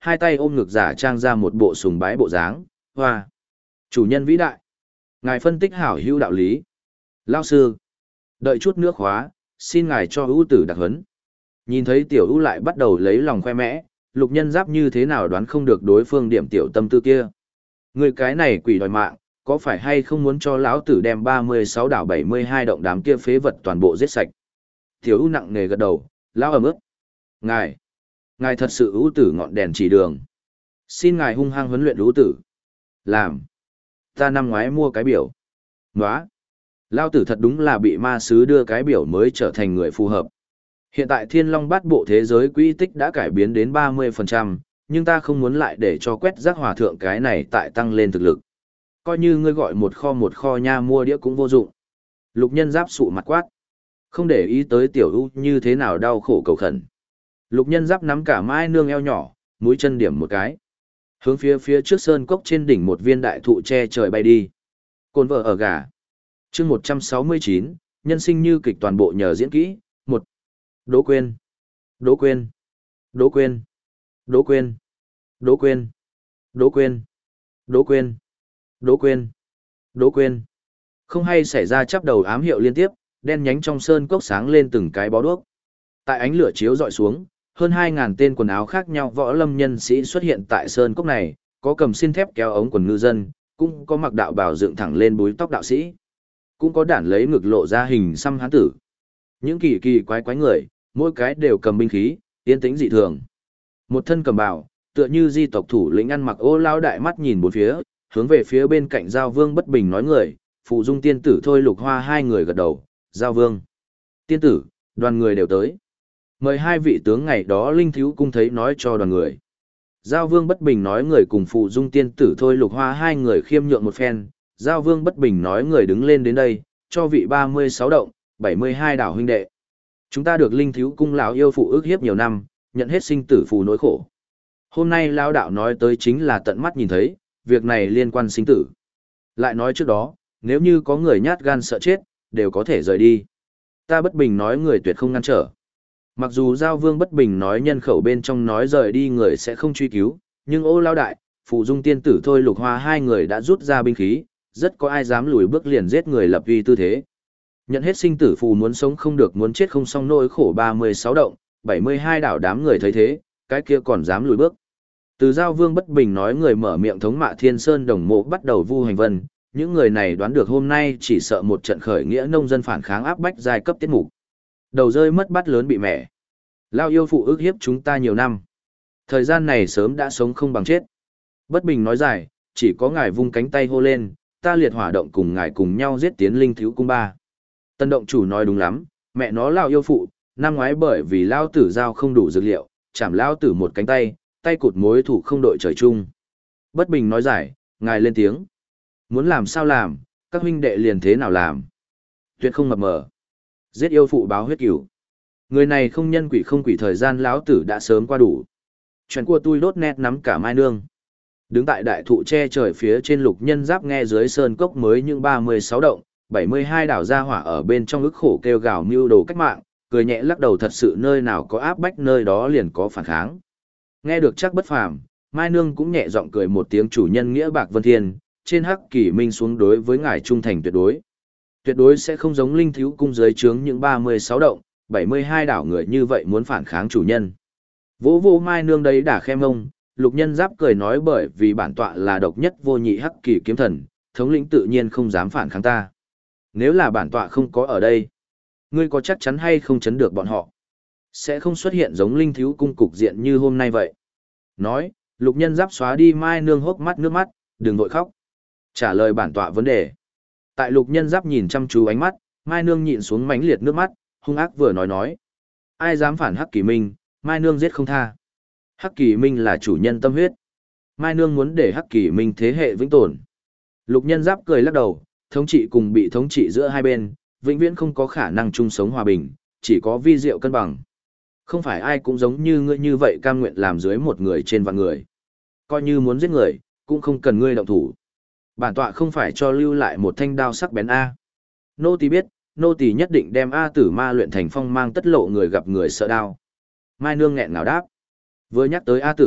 hai tay ôm ngực giả trang ra một bộ sùng bái bộ dáng, hoa. Chủ nhân vĩ đại. Ngài phân tích hảo hữu đạo lý. Lao sư. Đợi chút nước khóa, xin ngài cho ưu tử đặc huấn. Nhìn thấy tiểu ưu lại bắt đầu lấy lòng khoe mẽ, Lục Nhân Giáp như thế nào đoán không được đối phương điểm tiểu tâm tư kia. Người cái này quỷ đòi mạng, có phải hay không muốn cho lão tử đem 36 đảo 72 động đám kia phế vật toàn bộ giết sạch. Tiểu ưu nặng nề gật đầu, lão ẩm ướt. Ngài thật sự ưu tử ngọn đèn chỉ đường. Xin ngài hung hăng huấn luyện ưu tử. Làm. Ta năm ngoái mua cái biểu. Nóa. Lão tử thật đúng là bị ma sứ đưa cái biểu mới trở thành người phù hợp. Hiện tại Thiên Long Bát Bộ thế giới quỹ tích đã cải biến đến 30%, nhưng ta không muốn lại để cho quét rác hòa thượng cái này tại tăng lên thực lực. Coi như ngươi gọi một kho nha mua đĩa cũng vô dụng. Lục Nhân Giáp sụ mặt quát. Không để ý tới tiểu ưu như thế nào đau khổ cầu khẩn. Lục Nhân Giáp nắm cả Mai Nương eo nhỏ, mũi chân điểm một cái. Hướng phía trước sơn cốc trên đỉnh một viên đại thụ che trời bay đi. Côn vợ ở gà. Chương 169, nhân sinh như kịch toàn bộ nhờ diễn kỹ. Một. Đỗ Quyên. Đỗ Quyên. Đỗ Quyên. Đỗ Quyên. Đỗ Quyên. Đỗ Quyên. Đỗ Quyên. Đỗ Quyên. Đỗ Quyên. Không hay xảy ra chắp đầu ám hiệu liên tiếp, đen nhánh trong sơn cốc sáng lên từng cái bó đuốc. Tại ánh lửa chiếu dọi xuống, hơn 2.000 tên quần áo khác nhau võ lâm nhân sĩ xuất hiện tại sơn cốc này, có cầm xin thép kéo ống quần ngư dân, cũng có mặc đạo bào dựng thẳng lên búi tóc đạo sĩ, cũng có đản lấy ngực lộ ra hình xăm hán tử. Những kỳ kỳ quái quái người, mỗi cái đều cầm binh khí, yên tĩnh dị thường. Một thân cầm bào, tựa như di tộc thủ lĩnh ăn mặc ô lao đại mắt nhìn bốn phía, hướng về phía bên cạnh Giao Vương bất bình nói người, phụ dung tiên tử Thôi Lục Hoa hai người gật đầu, Giao Vương. Tiên tử, đoàn người đều tới. Mời hai vị tướng ngày đó Linh Thiếu Cung thấy nói cho đoàn người. Giao Vương bất bình nói người cùng phụ dung tiên tử Thôi Lục Hoa hai người khiêm nhượng một phen, Giao Vương bất bình nói người đứng lên đến đây, cho vị 36 động, 72 đảo huynh đệ. Chúng ta được Linh Thiếu Cung lão yêu phụ ước hiếp nhiều năm, nhận hết sinh tử phù nỗi khổ. Hôm nay lão đạo nói tới chính là tận mắt nhìn thấy, việc này liên quan sinh tử. Lại nói trước đó, nếu như có người nhát gan sợ chết, đều có thể rời đi. Ta bất bình nói người tuyệt không ngăn trở. Mặc dù Giao Vương bất bình nói nhân khẩu bên trong nói rời đi người sẽ không truy cứu, nhưng ô lao đại, phụ dung tiên tử Thôi Lục Hoa hai người đã rút ra binh khí, rất có ai dám lùi bước liền giết người lập uy tư thế. Nhận hết sinh tử phù muốn sống không được muốn chết không xong nỗi khổ 36 động, 72 đảo đám người thấy thế, cái kia còn dám lùi bước. Từ Giao Vương bất bình nói người mở miệng thống mạ Thiên Sơn Đồng Mộ bắt đầu vu hành vân, những người này đoán được hôm nay chỉ sợ một trận khởi nghĩa nông dân phản kháng áp bách giai cấp tiết mục. Đầu rơi mất bát lớn bị mẻ. Lao yêu phụ ước hiếp chúng ta nhiều năm. Thời gian này sớm đã sống không bằng chết. Bất bình nói dài, chỉ có ngài vung cánh tay hô lên, ta liệt hỏa động cùng ngài cùng nhau giết tiến Linh Thiếu Cung ba. Tân động chủ nói đúng lắm, mẹ nó Lao yêu phụ, năm ngoái bởi vì Lao tử giao không đủ dược liệu, chảm Lao tử một cánh tay, tay cụt mối thủ không đội trời chung. Bất bình nói dài, ngài lên tiếng. Muốn làm sao làm, các huynh đệ liền thế nào làm. Tuyệt không mập mờ. Giết yêu phụ báo huyết cửu. Người này không nhân quỷ không quỷ thời gian lão tử đã sớm qua đủ. Chuyện của tôi đốt nét nắm cả Mai Nương. Đứng tại đại thụ che trời phía trên Lục Nhân Giáp nghe dưới sơn cốc mới những 36 động, 72 đảo ra hỏa ở bên trong ức khổ kêu gào mưu đồ cách mạng, cười nhẹ lắc đầu thật sự nơi nào có áp bách nơi đó liền có phản kháng. Nghe được chắc bất phàm, Mai Nương cũng nhẹ giọng cười một tiếng chủ nhân nghĩa bạc vân thiên, trên hắc kỷ minh xuống đối với ngài trung thành tuyệt đối. Tuyệt đối sẽ không giống Linh Thiếu Cung dưới trướng những 36 động, 72 đảo người như vậy muốn phản kháng chủ nhân. Vỗ vô Mai Nương đấy đã khem ông, Lục Nhân Giáp cười nói bởi vì bản tọa là độc nhất vô nhị hắc kỳ kiếm thần, thống lĩnh tự nhiên không dám phản kháng ta. Nếu là bản tọa không có ở đây, ngươi có chắc chắn hay không chấn được bọn họ? Sẽ không xuất hiện giống Linh Thiếu Cung cục diện như hôm nay vậy. Nói, Lục Nhân Giáp xóa đi Mai Nương hốc mắt nước mắt, đừng vội khóc. Trả lời bản tọa vấn đề. Tại Lục Nhân Giáp nhìn chăm chú ánh mắt, Mai Nương nhịn xuống mãnh liệt nước mắt, hung ác vừa nói. Ai dám phản Hắc Kỳ Minh, Mai Nương giết không tha. Hắc Kỳ Minh là chủ nhân tâm huyết. Mai Nương muốn để Hắc Kỳ Minh thế hệ vĩnh tồn. Lục Nhân Giáp cười lắc đầu, thống trị cùng bị thống trị giữa hai bên, vĩnh viễn không có khả năng chung sống hòa bình, chỉ có vi diệu cân bằng. Không phải ai cũng giống như ngươi như vậy cam nguyện làm dưới một người trên vạn người. Coi như muốn giết người, cũng không cần ngươi động thủ. Bản tọa không phải cho lưu lại một thanh đao sắc bén A. Nô tỳ biết, nô tỳ nhất định đem A tử ma luyện thành phong mang tất lộ người gặp người sợ đao. Mai Nương nghẹn ngào đáp. Vừa nhắc tới A tử,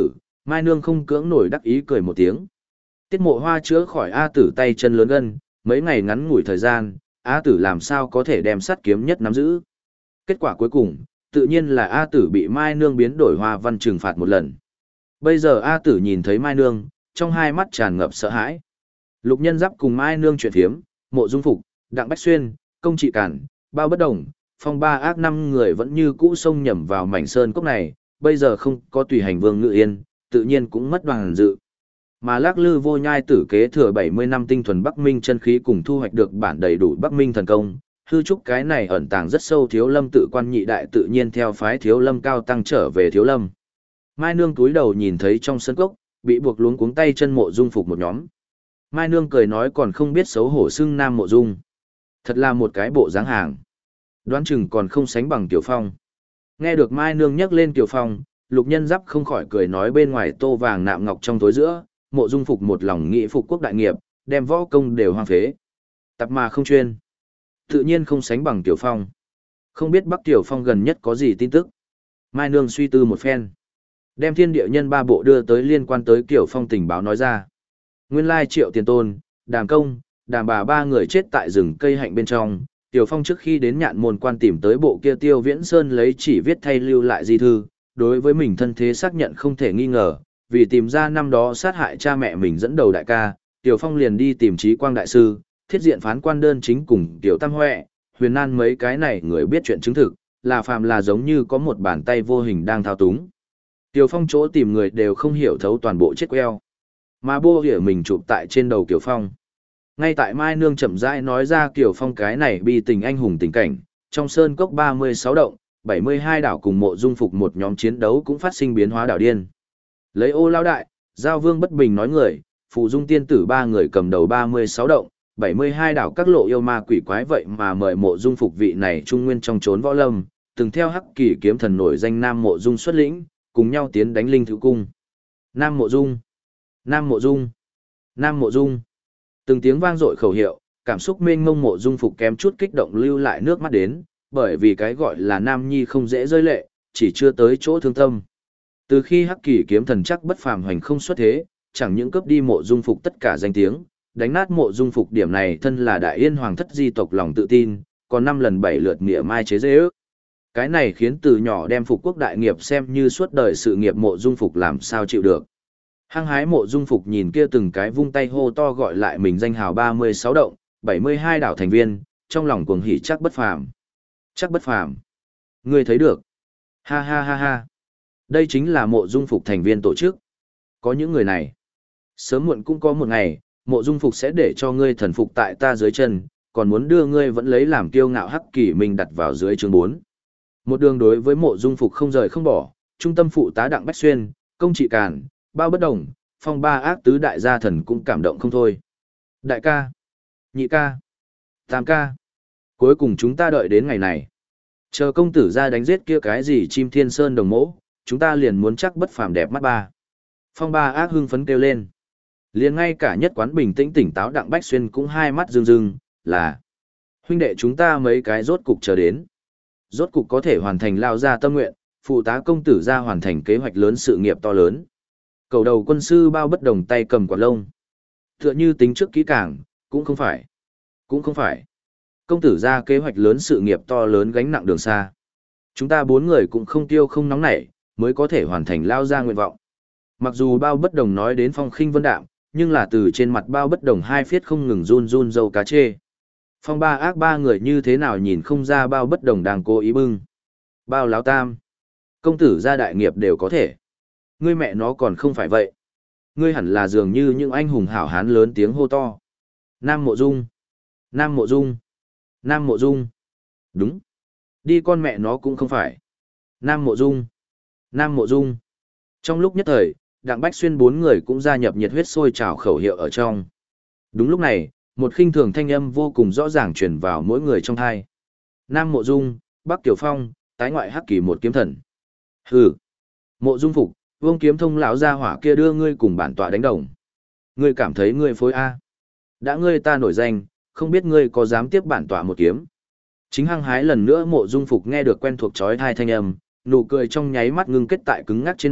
Mai Nương không cưỡng nổi đắc ý cười một tiếng. Tiết Mộ Hoa chữa khỏi A Tử tay chân lớn gân, mấy ngày ngắn ngủi thời gian, A Tử làm sao có thể đem sắt kiếm nhất nắm giữ. Kết quả cuối cùng, tự nhiên là A Tử bị Mai Nương biến đổi hoa văn trừng phạt một lần. Bây giờ A Tử nhìn thấy Mai Nương, trong hai mắt tràn ngập sợ hãi. Lục Nhân Giáp cùng Mai Nương chuyện thiếm, Mộ Dung Phục, Đặng Bách Xuyên, Công Trị Cản, Bao Bất Đồng, Phong Ba Ác năm người vẫn như cũ xông nhầm vào mảnh sơn cốc này, bây giờ không có tùy hành Vương Ngự Yên, tự nhiên cũng mất đoàn dự. Mà Lắc Lư Vô Nhai tử kế thừa 70 năm tinh thuần Bắc Minh chân khí cùng thu hoạch được bản đầy đủ Bắc Minh thần công, hư trúc cái này ẩn tàng rất sâu Thiếu Lâm tự quan nhị đại tự nhiên theo phái Thiếu Lâm cao tăng trở về Thiếu Lâm. Mai Nương túi đầu nhìn thấy trong sân cốc, bị buộc luống cuống tay chân Mộ Dung Phục một nhóm. Mai Nương cười nói còn không biết xấu hổ xưng Nam Mộ Dung. Thật là một cái bộ dáng hàng. Đoán chừng còn không sánh bằng Tiểu Phong. Nghe được Mai Nương nhắc lên Tiểu Phong, Lục Nhân Giáp không khỏi cười nói bên ngoài tô vàng nạm ngọc trong tối giữa, Mộ Dung Phục một lòng nghị phục quốc đại nghiệp, đem võ công đều hoang phế. Tập mà không chuyên. Tự nhiên không sánh bằng Tiểu Phong. Không biết Bắc Tiểu Phong gần nhất có gì tin tức. Mai Nương suy tư một phen. Đem thiên địa nhân ba bộ đưa tới liên quan tới Tiểu Phong tình báo nói ra. Nguyên lai Triệu Tiền Tôn, Đàm Công, Đàm Bà ba người chết tại rừng cây hạnh bên trong. Tiểu Phong trước khi đến Nhạn Môn Quan tìm tới bộ kia Tiêu Viễn Sơn lấy chỉ viết thay lưu lại di thư, đối với mình thân thế xác nhận không thể nghi ngờ, vì tìm ra năm đó sát hại cha mẹ mình dẫn đầu đại ca, Tiểu Phong liền đi tìm Trí Quang đại sư, Thiết Diện phán quan đơn chính cùng Tiểu Tam Huệ, Huyền Nan mấy cái này người biết chuyện chứng thực, là phàm là giống như có một bàn tay vô hình đang thao túng. Tiểu Phong chỗ tìm người đều không hiểu thấu toàn bộ chết queo, mà bô hiểu mình chụp tại trên đầu Tiểu Phong. Ngay tại Mai Nương chậm rãi nói ra Tiểu Phong cái này bi tình anh hùng tình cảnh, trong sơn cốc 36 động, 72 đảo cùng Mộ Dung Phục một nhóm chiến đấu cũng phát sinh biến hóa đảo điên. Lấy Ô Lao Đại, Giao Vương Bất Bình nói người, Phù Dung Tiên Tử ba người cầm đầu 36 động, 72 đảo các lộ yêu ma quỷ quái vậy mà mời Mộ Dung Phục vị này trung nguyên trong trốn võ lâm, từng theo Hắc Kỳ kiếm thần nổi danh Nam Mộ Dung xuất lĩnh, cùng nhau tiến đánh Linh Thử Cung. Nam Mộ Dung, Nam Mộ Dung, Nam Mộ Dung. Từng tiếng vang dội khẩu hiệu, cảm xúc mênh mông Mộ Dung Phục kém chút kích động lưu lại nước mắt đến, bởi vì cái gọi là nam nhi không dễ rơi lệ, chỉ chưa tới chỗ thương tâm. Từ khi Hắc Kỳ kiếm thần chắc bất phàm hoành không xuất thế, chẳng những cướp đi Mộ Dung Phục tất cả danh tiếng, đánh nát Mộ Dung Phục điểm này thân là đại yên hoàng thất di tộc lòng tự tin, còn 5 lần 7 lượt nghĩa mai chế dễ ước. Cái này khiến từ nhỏ đem phục quốc đại nghiệp xem như suốt đời sự nghiệp Mộ Dung Phục làm sao chịu được. Hăng hái Mộ Dung Phục nhìn kia từng cái vung tay hô to gọi lại mình danh hào 36 động, 72 đảo thành viên, trong lòng cuồng hỉ chắc bất phàm. Chắc bất phàm. Ngươi thấy được. Ha ha ha ha. Đây chính là Mộ Dung Phục thành viên tổ chức. Có những người này. Sớm muộn cũng có một ngày, Mộ Dung Phục sẽ để cho ngươi thần phục tại ta dưới chân, còn muốn đưa ngươi vẫn lấy làm kiêu ngạo Hắc Kỳ mình đặt vào dưới chương 4. Một đường đối với Mộ Dung Phục không rời không bỏ, trung tâm phụ tá Đặng Bách Xuyên, Công Trị Cản, Bao Bất Đồng, Phong Ba Ác tứ đại gia thần cũng cảm động không thôi. Đại ca, nhị ca, tam ca. Cuối cùng chúng ta đợi đến ngày này. Chờ công tử ra đánh giết kia cái gì chim thiên sơn đồng mỗ, chúng ta liền muốn chắc bất phàm đẹp mắt ba. Phong Ba Ác hưng phấn kêu lên. Liền ngay cả nhất quán bình tĩnh tỉnh táo Đặng Bách Xuyên cũng hai mắt rưng rưng, là huynh đệ chúng ta mấy cái rốt cục chờ đến. Rốt cục có thể hoàn thành lao ra tâm nguyện, phụ tá công tử ra hoàn thành kế hoạch lớn sự nghiệp to lớn. Cầu đầu quân sư Bao Bất Đồng tay cầm quạt lông. Tựa như tính trước kỹ càng, cũng không phải. Cũng không phải. Công tử ra kế hoạch lớn sự nghiệp to lớn gánh nặng đường xa. Chúng ta 4 người cũng không tiêu không nóng nảy, mới có thể hoàn thành lao ra nguyện vọng. Mặc dù Bao Bất Đồng nói đến phong khinh vân đạm, nhưng là từ trên mặt Bao Bất Đồng hai phiết không ngừng run run dâu cá chê. Phong Ba Ác ba người như thế nào nhìn không ra Bao Bất Đồng đang cố ý bưng. Bao Láo Tam. Công tử ra đại nghiệp đều có thể. Ngươi mẹ nó còn không phải vậy. Ngươi hẳn là dường như những anh hùng hảo hán lớn tiếng hô to. Nam Mộ Dung. Nam Mộ Dung. Nam Mộ Dung. Đúng. Đi con mẹ nó cũng không phải. Nam Mộ Dung. Nam Mộ Dung. Trong lúc nhất thời, Đặng Bách Xuyên 4 người cũng gia nhập nhiệt huyết sôi trào khẩu hiệu ở trong. Đúng lúc này, một khinh thường thanh âm vô cùng rõ ràng truyền vào mỗi người trong tai. Nam Mộ Dung, Bắc Tiểu Phong, tái ngoại Hắc Kỳ một kiếm thần. Hừ. Mộ Dung Phục, Vương Kiếm Thông lão gia hỏa kia đưa ngươi cùng bản tọa đánh đồng. Ngươi cảm thấy ngươi phối a? Đã ngươi ta nổi danh, không biết ngươi có dám tiếp bản tọa một kiếm. Chính hăng hái lần nữa Mộ Dung Phục nghe được quen thuộc chói tai thanh âm, nụ cười trong nháy mắt ngưng kết tại cứng ngắc trên mặt,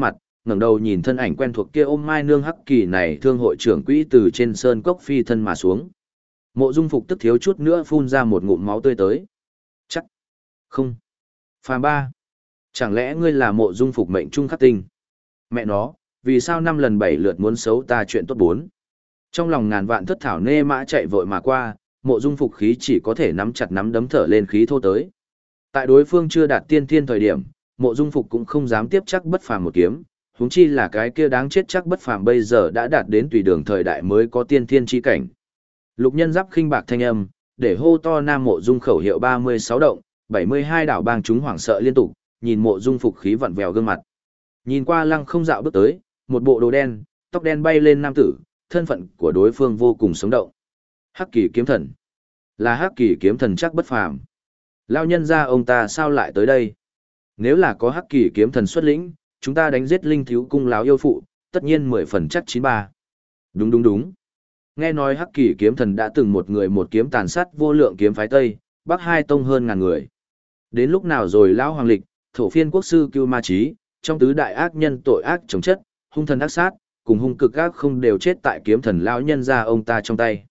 ngẩng đầu nhìn thân ảnh quen thuộc kia ôm Mai Nương Hắc Kỳ này thương hội trưởng quỹ từ trên sơn cốc phi thân mà xuống. Mộ Dung Phục tức thiếu chút nữa phun ra một ngụm máu tươi tới. Chắc không. Phàm ba, chẳng lẽ ngươi là Mộ Dung Phục mệnh trung khắc tinh? Mẹ nó, vì sao 5 lần 7 lượt muốn xấu ta chuyện tốt bốn? Trong lòng ngàn vạn thất thảo nê mã chạy vội mà qua, Mộ Dung Phục khí chỉ có thể nắm chặt nắm đấm thở lên khí thô tới. Tại đối phương chưa đạt tiên thiên thời điểm, Mộ Dung Phục cũng không dám tiếp chắc bất phàm một kiếm, huống chi là cái kia đáng chết chắc bất phàm bây giờ đã đạt đến tùy đường thời đại mới có tiên thiên chi cảnh. Lục Nhân Giáp khinh bạc thanh âm, để hô to Nam Mộ Dung khẩu hiệu 36 động, 72 đảo bang chúng hoảng sợ liên tục, nhìn Mộ Dung Phục khí vặn vẹo gương mặt. Nhìn qua Lăng Không dạo bước tới, một bộ đồ đen, tóc đen bay lên nam tử, thân phận của đối phương vô cùng sống động. Hắc Kỳ kiếm thần. Là Hắc Kỳ kiếm thần chắc bất phàm. Lao nhân ra ông ta sao lại tới đây? Nếu là có Hắc Kỳ kiếm thần xuất lĩnh, chúng ta đánh giết linh thiếu cung láo yêu phụ, tất nhiên 10 phần chắc 93. Đúng đúng đúng. Nghe nói Hắc Kỳ kiếm thần đã từng một người một kiếm tàn sát vô lượng kiếm phái Tây, Bắc hai tông hơn ngàn người. Đến lúc nào rồi lão hoàng lịch, thổ phiên quốc sư Cưu Ma Chí, trong tứ đại ác nhân tội ác chống chất, hung thần ác sát, cùng hung cực ác không đều chết tại kiếm thần lão nhân ra ông ta trong tay.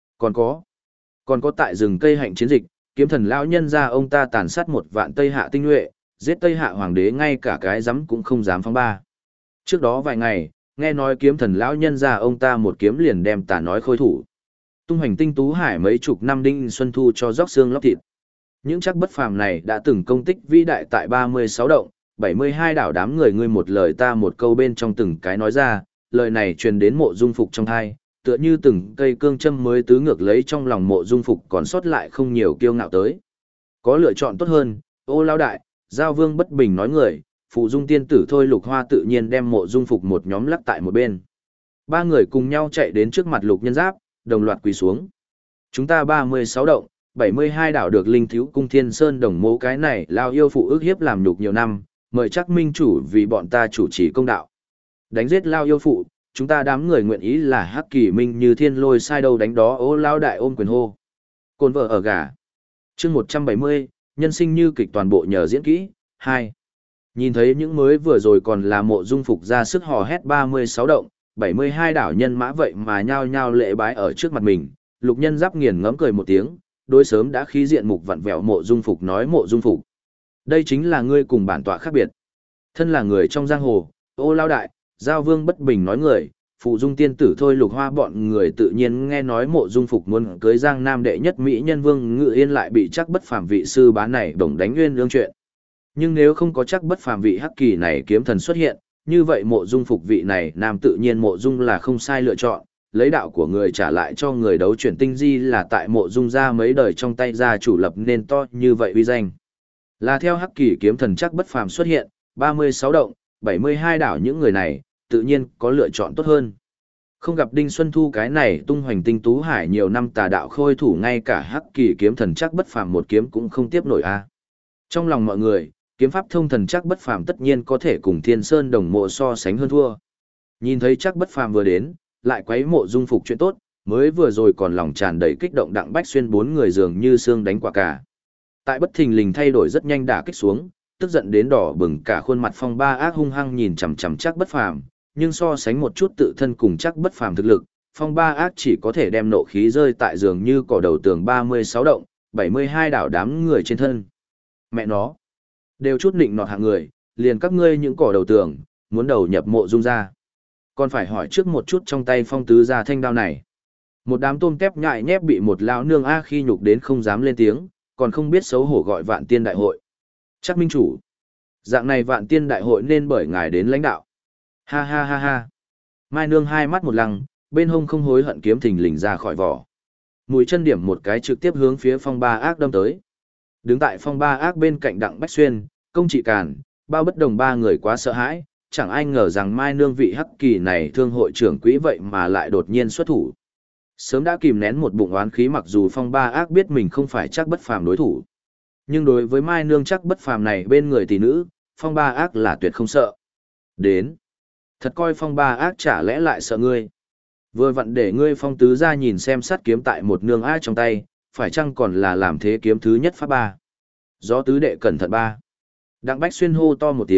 Còn có tại rừng cây hạnh chiến dịch, kiếm thần lão nhân ra ông ta tàn sát 1 vạn Tây Hạ tinh nhuệ, giết Tây Hạ hoàng đế ngay cả cái dám cũng không dám phóng ba. Trước đó vài ngày, nghe nói kiếm thần lão nhân ra ông ta một kiếm liền đem tà nói khôi thủ. Tung hoành tinh tú hải mấy chục năm đinh xuân thu cho róc xương lóc thịt. Những chắc bất phàm này đã từng công tích vĩ đại tại 36 động, 72 đảo đám người ngươi một lời ta một câu bên trong từng cái nói ra, lời này truyền đến Mộ Dung Phục trong tai, tựa như từng cây cương châm mới tứ ngược lấy trong lòng Mộ Dung Phục còn sót lại không nhiều kiêu ngạo tới. Có lựa chọn tốt hơn, ô lao đại, giao vương bất bình nói người, phụ dung tiên tử thôi Lục Hoa tự nhiên đem Mộ Dung Phục một nhóm lắc tại một bên. 3 người cùng nhau chạy đến trước mặt Lục Nhân Giáp, đồng loạt quỳ xuống. Chúng ta 36 động, 72 đảo được linh thiếu cung Thiên Sơn đồng mố cái này lao yêu phụ ức hiếp làm nhục nhiều năm, mời chắc minh chủ vì bọn ta chủ trì công đạo. Đánh giết lao yêu phụ, chúng ta đám người nguyện ý là Hắc Kỳ minh như thiên lôi sai đâu đánh đó ô lao đại ôm quyền hô. Côn vợ ở gà. Chương 170, nhân sinh như kịch toàn bộ nhờ diễn kỹ, 2. Nhìn thấy những mới vừa rồi còn là Mộ Dung Phục ra sức hò hét 36 động, 72 đảo nhân mã vậy mà nhao nhao lễ bái ở trước mặt mình, Lục Nhân Giáp nghiền ngẫm cười một tiếng, đối sớm đã khí diện mục vặn vẹo Mộ Dung Phục nói Mộ Dung Phục. Đây chính là ngươi cùng bản tọa khác biệt. Thân là người trong giang hồ, ô lao đại, giao vương bất bình nói người, phụ dung tiên tử thôi Lục Hoa bọn người tự nhiên nghe nói Mộ Dung Phục muốn cưới giang nam đệ nhất mỹ nhân Vương Ngự Yên lại bị chắc bất phàm vị sư bá này bổng đánh nguyên lương chuyện. Nhưng nếu không có chắc bất phàm vị Hắc Kỳ này kiếm thần xuất hiện, như vậy Mộ Dung Phục vị này nam tự nhiên Mộ Dung là không sai lựa chọn, lấy đạo của người trả lại cho người đấu chuyển tinh di là tại Mộ Dung ra mấy đời trong tay gia chủ lập nên to như vậy uy danh. Là theo Hắc Kỳ kiếm thần chắc bất phàm xuất hiện, 36 động, 72 đảo những người này, tự nhiên có lựa chọn tốt hơn. Không gặp Đinh Xuân Thu cái này tung hoành tinh tú hải nhiều năm tà đạo khôi thủ ngay cả Hắc Kỳ kiếm thần chắc bất phàm một kiếm cũng không tiếp nổi a. Trong lòng mọi người, kiếm pháp thông thần chắc bất phàm tất nhiên có thể cùng Thiên Sơn đồng mộ so sánh hơn thua. Nhìn thấy chắc bất phàm vừa đến, lại quấy Mộ Dung Phục chuyện tốt, mới vừa rồi còn lòng tràn đầy kích động Đặng Bách Xuyên 4 người dường như xương đánh quả cả. Tại bất thình lình thay đổi rất nhanh đả kích xuống, tức giận đến đỏ bừng cả khuôn mặt Phong Ba Ác hung hăng nhìn chằm chằm chắc bất phàm, nhưng so sánh một chút tự thân cùng chắc bất phàm thực lực, Phong Ba Ác chỉ có thể đem nộ khí rơi tại giường như cỏ đầu tường 36 động, 72 đảo đám người trên thân. Mẹ nó, đều chút nịnh nọt hạng người, liền các ngươi những cỏ đầu tường, muốn đầu nhập Mộ Dung ra. Còn phải hỏi trước một chút trong tay Phong tứ gia thanh đao này. Một đám tôm tép nhại nhép bị một lão nương a khi nhục đến không dám lên tiếng, còn không biết xấu hổ gọi Vạn Tiên đại hội. Chắc minh chủ, dạng này Vạn Tiên đại hội nên bởi ngài đến lãnh đạo. Ha ha ha ha. Mai nương hai mắt một lăng, bên hông không hối hận kiếm thình lình ra khỏi vỏ. Mũi chân điểm một cái trực tiếp hướng phía Phong Ba Ác đâm tới. Đứng tại Phong Ba Ác bên cạnh Đặng Bách Xuyên, Công Trị Càn, Bao Bất Đồng ba người quá sợ hãi, chẳng ai ngờ rằng Mai nương vị Hắc Kỳ này thương hội trưởng quỹ vậy mà lại đột nhiên xuất thủ. Sớm đã kìm nén một bụng oán khí mặc dù Phong Ba Ác biết mình không phải chắc bất phàm đối thủ. Nhưng đối với Mai nương chắc bất phàm này bên người tỷ nữ, Phong Ba Ác là tuyệt không sợ. Đến. Thật coi Phong Ba Ác chả lẽ lại sợ ngươi. Vừa vặn để ngươi Phong tứ ra nhìn xem sát kiếm tại một nương ác trong tay, phải chăng còn là làm thế kiếm thứ nhất pháp ba. Gió tứ đệ cẩn thận ba. Đặng Bách Xuyên hô to một tiếng,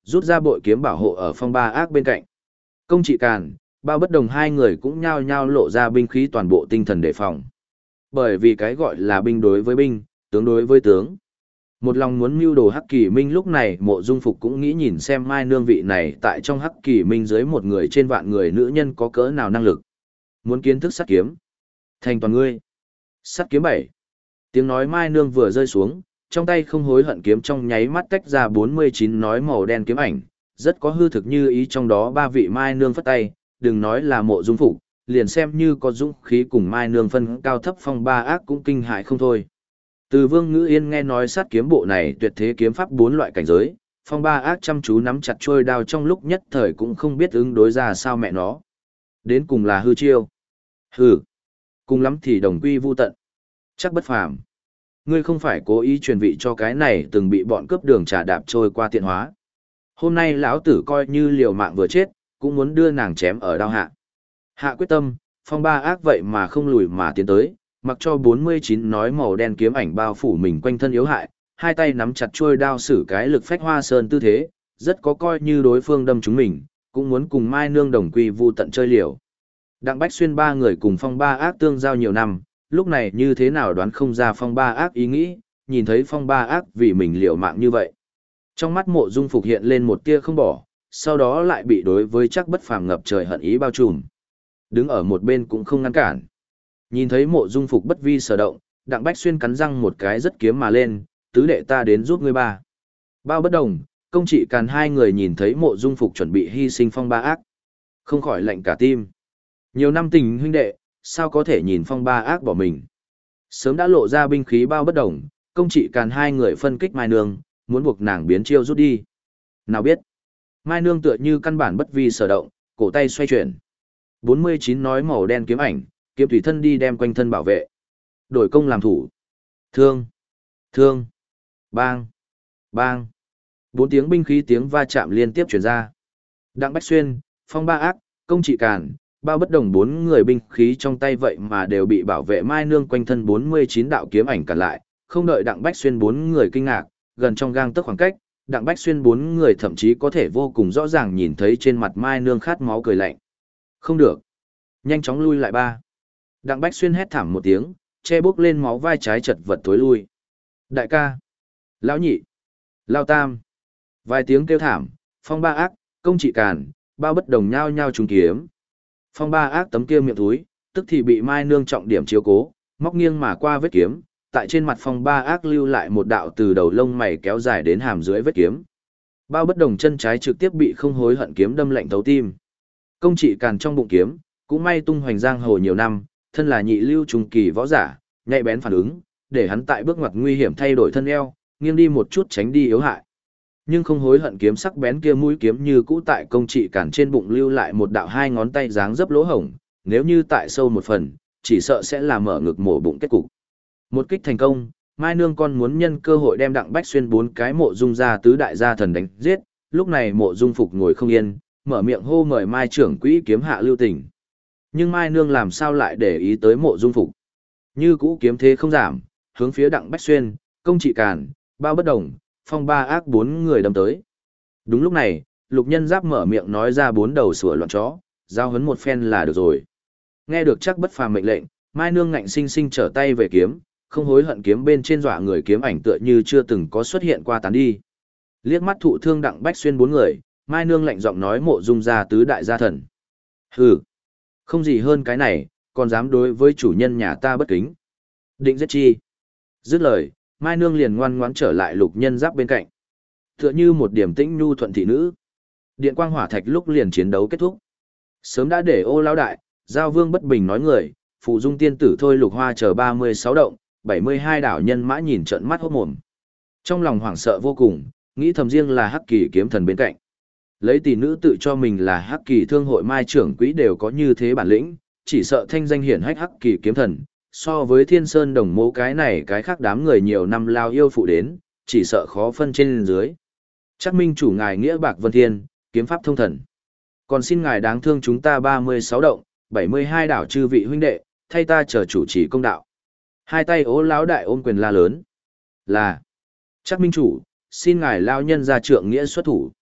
rút ra bội kiếm bảo hộ ở phong ba ác bên cạnh. Công trị càn, bao bất đồng hai người cũng nhao nhao lộ ra binh khí toàn bộ tinh thần đề phòng. Bởi vì cái gọi là binh đối với binh, tướng đối với tướng. Một lòng muốn mưu đồ Hắc Kỳ Minh lúc này Mộ Dung Phục cũng nghĩ nhìn xem Mai Nương vị này tại trong Hắc Kỳ Minh dưới một người trên vạn người nữ nhân có cỡ nào năng lực. Muốn kiến thức sát kiếm. Thành toàn ngươi. Sát kiếm 7. Tiếng nói Mai Nương vừa rơi xuống, trong tay không hối hận kiếm trong nháy mắt tách ra 49 nói màu đen kiếm ảnh, rất có hư thực như ý trong đó ba vị Mai Nương phất tay, đừng nói là Mộ Dung Phục, liền xem như có dũng khí cùng Mai Nương phân cao thấp phong ba ác cũng kinh hại không thôi. Từ Vương Ngữ Yên nghe nói sát kiếm bộ này tuyệt thế kiếm pháp 4 loại cảnh giới, phong ba ác chăm chú nắm chặt trôi đao trong lúc nhất thời cũng không biết ứng đối ra sao mẹ nó. Đến cùng là hư chiêu. Hừ. Cùng lắm thì đồng quy vu tận. Chắc bất phàm. Ngươi không phải cố ý truyền vị cho cái này từng bị bọn cướp đường trà đạp trôi qua tiện hóa. Hôm nay lão tử coi như liều mạng vừa chết, cũng muốn đưa nàng chém ở đao hạ. Hạ quyết tâm, phong ba ác vậy mà không lùi mà tiến tới, mặc cho 49 nói màu đen kiếm ảnh bao phủ mình quanh thân yếu hại, hai tay nắm chặt chuôi đao sử cái lực phách hoa sơn tư thế, rất có coi như đối phương đâm chúng mình, cũng muốn cùng Mai Nương đồng quy vu tận chơi liều. Đặng Bách Xuyên ba người cùng phong ba ác tương giao nhiều năm, lúc này như thế nào đoán không ra phong ba ác ý nghĩ, nhìn thấy phong ba ác vì mình liều mạng như vậy. Trong mắt Mộ Dung Phục hiện lên một tia không bỏ, sau đó lại bị đối với chắc bất phàm ngập trời hận ý bao trùm. Đứng ở một bên cũng không ngăn cản. Nhìn thấy Mộ Dung Phục bất vi sở động, Đặng Bách Xuyên cắn răng một cái rất kiếm mà lên, tứ đệ ta đến giúp ngươi ba. Bao bất đồng, công trị càn hai người nhìn thấy Mộ Dung Phục chuẩn bị hy sinh phong ba ác. Không khỏi lạnh cả tim. Nhiều năm tình huynh đệ, sao có thể nhìn phong ba ác bỏ mình. Sớm đã lộ ra binh khí bao bất đồng, công trị càn hai người phân kích Mai Nương, muốn buộc nàng biến chiêu rút đi. Nào biết, Mai Nương tựa như căn bản bất vi sở động, cổ tay xoay chuyển. 49 nói màu đen kiếm ảnh, kiếm thủy thân đi đem quanh thân bảo vệ. Đổi công làm thủ. Thương. Thương. Bang. Bang. 4 tiếng binh khí tiếng va chạm liên tiếp truyền ra. Đặng Bách Xuyên, phong ba ác, công trị càn, bao bất đồng 4 người binh khí trong tay vậy mà đều bị bảo vệ Mai Nương quanh thân 49 đạo kiếm ảnh cản lại, không đợi Đặng Bách Xuyên 4 người kinh ngạc, gần trong gang tấc khoảng cách, Đặng Bách Xuyên 4 người thậm chí có thể vô cùng rõ ràng nhìn thấy trên mặt Mai Nương khát máu cười lạnh. Không được. Nhanh chóng lui lại ba. Đặng Bách Xuyên hét thảm một tiếng, che bốc lên máu vai trái chật vật tối lui. Đại ca. Lão nhị. Lao tam. Vài tiếng kêu thảm, phong ba ác, công trị càn, bao bất đồng nhao nhao trúng kiếm. Phong ba ác tấm kia miệng túi, tức thì bị Mai Nương trọng điểm chiếu cố, móc nghiêng mà qua vết kiếm, tại trên mặt phong ba ác lưu lại một đạo từ đầu lông mày kéo dài đến hàm dưới vết kiếm. Bao bất đồng chân trái trực tiếp bị không hối hận kiếm đâm lạnh thấu tim. Công trị càn trong bụng kiếm, cũng may tung hoành giang hồ nhiều năm, thân là nhị lưu trung kỳ võ giả, nhạy bén phản ứng, để hắn tại bước ngoặt nguy hiểm thay đổi thân eo, nghiêng đi một chút tránh đi yếu hại. Nhưng không hối hận kiếm sắc bén kia mũi kiếm như cũ tại công trị cản trên bụng lưu lại một đạo 2 ngón tay dáng dấp lỗ hổng, nếu như tại sâu một phần, chỉ sợ sẽ là mở ngực mổ bụng kết cục. Một kích thành công, Mai Nương con muốn nhân cơ hội đem Đặng Bách Xuyên 4 cái Mộ Dung gia tứ đại gia thần đánh giết, lúc này Mộ Dung Phục ngồi không yên, mở miệng hô mời Mai trưởng quỹ kiếm hạ lưu tình. Nhưng Mai Nương làm sao lại để ý tới Mộ Dung Phục? Như cũ kiếm thế không giảm, hướng phía Đặng Bách Xuyên, công trị càn, bao bất đồng, phong ba ác 4 người đâm tới. Đúng lúc này, Lục Nhân Giáp mở miệng nói ra 4 đầu sủa loạn chó, giao hấn một phen là được rồi. Nghe được chắc bất phàm mệnh lệnh, Mai Nương ngạnh sinh sinh trở tay về kiếm, không hối hận kiếm bên trên dọa người kiếm ảnh tựa như chưa từng có xuất hiện qua tán đi. Liếc mắt thụ thương Đặng Bách Xuyên 4 người, Mai Nương lạnh giọng nói Mộ Dung gia tứ đại gia thần. Hừ, không gì hơn cái này, còn dám đối với chủ nhân nhà ta bất kính. Định giết chi? Dứt lời, Mai Nương liền ngoan ngoãn trở lại Lục Nhân Giáp bên cạnh. Tựa như một điểm tĩnh nhu thuận thị nữ. Điện quang hỏa thạch lúc liền chiến đấu kết thúc. Sớm đã để Ô lão đại, Giao Vương bất bình nói người, phụ dung tiên tử thôi Lục Hoa chờ 36 động, 72 đảo nhân mã nhìn trợn mắt hốt mồm. Trong lòng hoảng sợ vô cùng, nghĩ thầm riêng là Hắc Kỳ kiếm thần bên cạnh. Lấy tỷ nữ tự cho mình là Hắc Kỳ thương hội Mai trưởng quỹ đều có như thế bản lĩnh, chỉ sợ thanh danh hiển hách Hắc Kỳ kiếm thần, so với Thiên Sơn Đồng Mộ cái này cái khác đám người nhiều năm lao yêu phụ đến, chỉ sợ khó phân trên dưới. Chắc minh chủ ngài nghĩa bạc vân thiên, kiếm pháp thông thần. Còn xin ngài đáng thương chúng ta 36 động, 72 đảo chư vị huynh đệ, thay ta chờ chủ trì công đạo. Hai tay Ô lão đại ôm quyền la lớn. Là, chắc minh chủ, xin ngài lao nhân ra trượng nghĩa xuất thủ.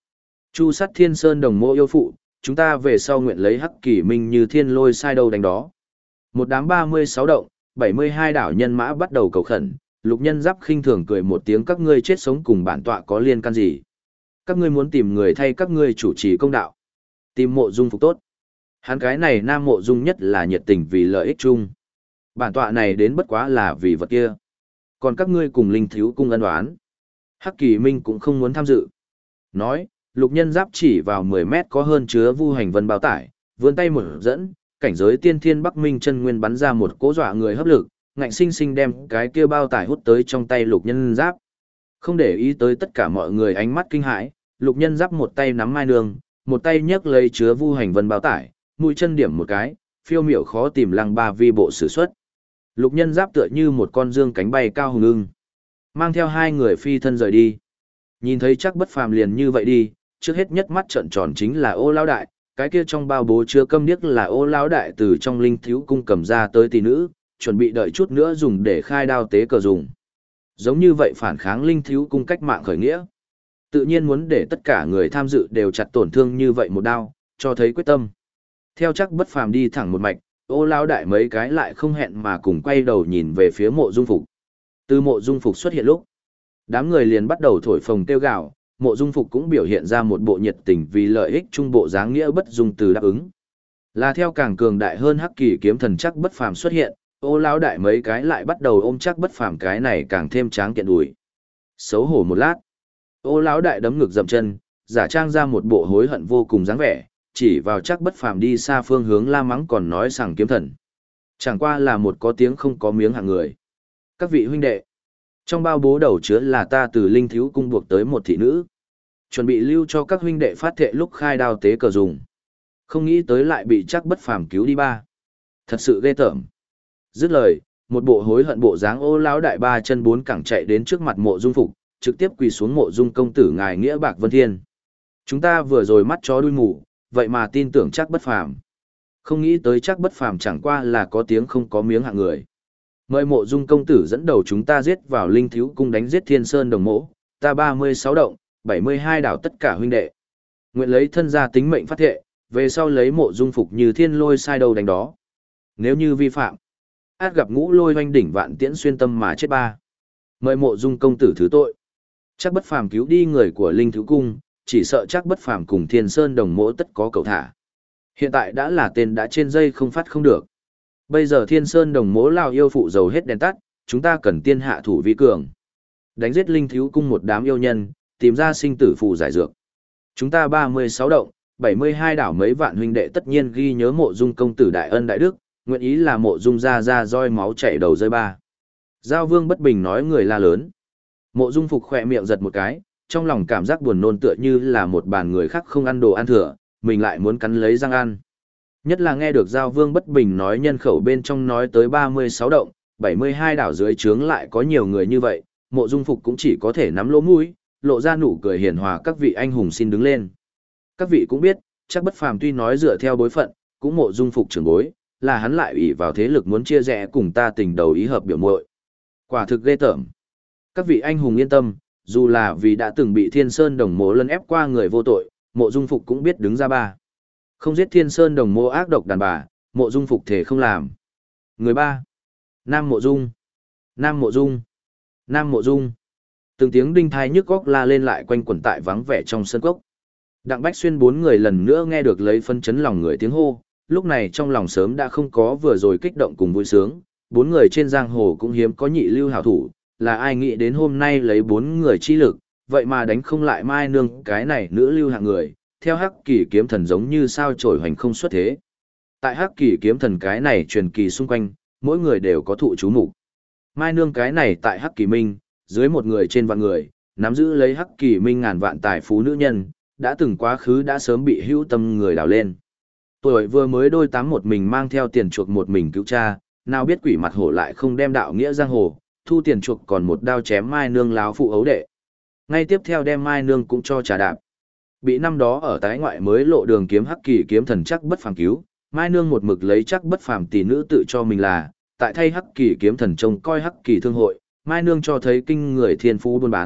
Chu sắt Thiên Sơn Đồng Mộ yêu phụ, chúng ta về sau nguyện lấy Hắc Kỳ Minh như thiên lôi sai đâu đánh đó. Một đám 36 động, 72 đảo nhân mã bắt đầu cầu khẩn, Lục Nhân Giáp khinh thường cười một tiếng, các ngươi chết sống cùng bản tọa có liên can gì? Các ngươi muốn tìm người thay các ngươi chủ trì công đạo. Tìm Mộ Dung Phục tốt. Hắn cái này Nam Mộ Dung nhất là nhiệt tình vì lợi ích chung. Bản tọa này đến bất quá là vì vật kia. Còn các ngươi cùng Linh Thiếu cung ân oán, Hắc Kỳ Minh cũng không muốn tham dự. Nói, Lục Nhân Giáp chỉ vào 10 mét có hơn chứa Vu Hành Vân bao tải, vươn tay mở dẫn, cảnh giới tiên thiên Bắc Minh chân nguyên bắn ra một cỗ dọa người hấp lực, ngạnh sinh sinh đem cái kia bao tải hút tới trong tay Lục Nhân Giáp. Không để ý tới tất cả mọi người ánh mắt kinh hãi, Lục Nhân Giáp một tay nắm Mai Nương, một tay nhấc lấy chứa Vu Hành Vân bao tải, mũi chân điểm một cái, phiêu miểu khó tìm lăng ba vi bộ sử xuất. Lục Nhân Giáp tựa như một con dương cánh bay cao hùng ưng, mang theo hai người phi thân rời đi. Nhìn thấy chắc Bất Phàm liền như vậy đi, trước hết nhất mắt trợn tròn chính là Ô lão đại, cái kia trong bao bố chứa câm điếc là Ô lão đại từ trong Linh Thiếu cung cầm ra tới tỷ nữ, chuẩn bị đợi chút nữa dùng để khai đao tế cờ dùng. Giống như vậy phản kháng Linh Thiếu cung cách mạng khởi nghĩa. Tự nhiên muốn để tất cả người tham dự đều chặt tổn thương như vậy một đao, cho thấy quyết tâm. Theo chắc Bất Phàm đi thẳng một mạch, Ô lão đại mấy cái lại không hẹn mà cùng quay đầu nhìn về phía Mộ Dung Phục. Từ Mộ Dung Phục xuất hiện lúc, đám người liền bắt đầu thổi phồng kêu gào, Mộ Dung Phục cũng biểu hiện ra một bộ nhiệt tình vì lợi ích trung bộ dáng nghĩa bất dung từ đáp ứng. Là theo càng cường đại hơn Hắc Kỳ kiếm thần chắc Bất Phàm xuất hiện, Ô lão đại mấy cái lại bắt đầu ôm chắc Bất Phàm cái này càng thêm tráng kiện đùi. Xấu hổ một lát, Ô lão đại đấm ngực dậm chân, giả trang ra một bộ hối hận vô cùng dáng vẻ, chỉ vào chắc Bất Phàm đi xa phương hướng la mắng còn nói rằng kiếm thần. Chẳng qua là một có tiếng không có miếng hạng người. Các vị huynh đệ, trong bao bố đầu chứa là ta từ Linh Thiếu cung buộc tới một thị nữ. Chuẩn bị lưu cho các huynh đệ phát thệ lúc khai đao tế cờ dùng. Không nghĩ tới lại bị chắc Bất Phàm cứu đi ba. Thật sự ghê tởm. Dứt lời, một bộ hối hận bộ dáng Ô lão đại ba chân bốn cẳng chạy đến trước mặt Mộ Dung Phục, trực tiếp quỳ xuống Mộ Dung công tử ngài nghĩa bạc vân thiên. Chúng ta vừa rồi mắt chó đuôi mù, vậy mà tin tưởng chắc Bất Phàm. Không nghĩ tới chắc Bất Phàm chẳng qua là có tiếng không có miếng hạng người. Mời Mộ Dung công tử dẫn đầu chúng ta giết vào Linh Thiếu cung đánh giết Thiên Sơn Đồng Mộ, ta 36 động, 72 đảo tất cả huynh đệ. Nguyện lấy thân gia tính mệnh phát thệ, về sau lấy Mộ Dung Phục như thiên lôi sai đâu đánh đó. Nếu như vi phạm, át gặp ngũ lôi hoanh đỉnh vạn tiễn xuyên tâm mà chết ba. Mời Mộ Dung công tử thứ tội. Chắc Bất Phàm cứu đi người của Linh Thiếu cung, chỉ sợ chắc Bất Phàm cùng Thiên Sơn Đồng Mộ tất có cầu thả. Hiện tại đã là tên đã trên dây không phát không được. Bây giờ Thiên Sơn Đồng Mộ lao yêu phụ dầu hết đèn tắt, chúng ta cần tiên hạ thủ vi cường. Đánh giết Linh Thiếu cung một đám yêu nhân, tìm ra sinh tử phù giải dược. Chúng ta 36 động, 72 đảo mấy vạn huynh đệ tất nhiên ghi nhớ Mộ Dung công tử đại ân đại đức, nguyện ý là Mộ Dung ra roi máu chảy đầu rơi ba. Giao Vương bất bình nói người la lớn. Mộ Dung Phục khỏe miệng giật một cái, trong lòng cảm giác buồn nôn tựa như là một bàn người khác không ăn đồ ăn thừa, mình lại muốn cắn lấy răng ăn. Nhất là nghe được Giao Vương bất bình nói nhân khẩu bên trong nói tới 36 động, 72 đảo dưới trướng lại có nhiều người như vậy, Mộ Dung Phục cũng chỉ có thể nắm lỗ mũi, lộ ra nụ cười hiền hòa các vị anh hùng xin đứng lên. Các vị cũng biết, chắc Bất Phàm tuy nói dựa theo bối phận, cũng Mộ Dung Phục trưởng bối, là hắn lại ủy vào thế lực muốn chia rẽ cùng ta tình đầu ý hợp biểu muội. Quả thực ghê tởm. Các vị anh hùng yên tâm, dù là vì đã từng bị Thiên Sơn Đồng Mộ lấn ép qua người vô tội, Mộ Dung Phục cũng biết đứng ra ba. Không giết Thiên Sơn Đồng Mộ ác độc đàn bà, Mộ Dung Phục thể không làm. Người ba. Nam Mộ Dung. Nam Mộ Dung. Nam Mộ Dung. Từng tiếng đinh thai nhức góc la lên lại quanh quẩn tại vắng vẻ trong sân cốc. Đặng Bách Xuyên bốn người lần nữa nghe được lấy phân chấn lòng người tiếng hô, lúc này trong lòng sớm đã không có vừa rồi kích động cùng vui sướng, bốn người trên giang hồ cũng hiếm có nhị lưu hảo thủ, là ai nghĩ đến hôm nay lấy bốn người chi lực, vậy mà đánh không lại Mai Nương cái này nữ lưu hạng người, theo Hắc Kỳ kiếm thần giống như sao chổi hoành không xuất thế. Tại Hắc Kỳ kiếm thần cái này truyền kỳ xung quanh, mỗi người đều có thụ chú mục. Mai Nương cái này tại Hắc Kỳ Minh, dưới một người trên vạn người, nắm giữ lấy Hắc Kỳ Minh ngàn vạn tài phú nữ nhân, đã từng quá khứ đã sớm bị hữu tâm người đào lên. Tuổi vừa mới đôi tám một mình mang theo tiền chuộc một mình cứu cha, nào biết quỷ mặt hổ lại không đem đạo nghĩa giang hồ, thu tiền chuộc còn một đao chém Mai Nương láo phụ ấu đệ. Ngay tiếp theo đem Mai Nương cũng cho trả đạp. Bị năm đó ở tái ngoại mới lộ đường kiếm Hắc Kỳ kiếm thần chắc Bất Phàm cứu, Mai Nương một mực lấy chắc Bất Phàm tỷ nữ tự cho mình là, tại thay Hắc Kỳ kiếm thần trông coi Hắc Kỳ thương hội, Mai Nương cho thấy kinh người thiên phú buôn bán,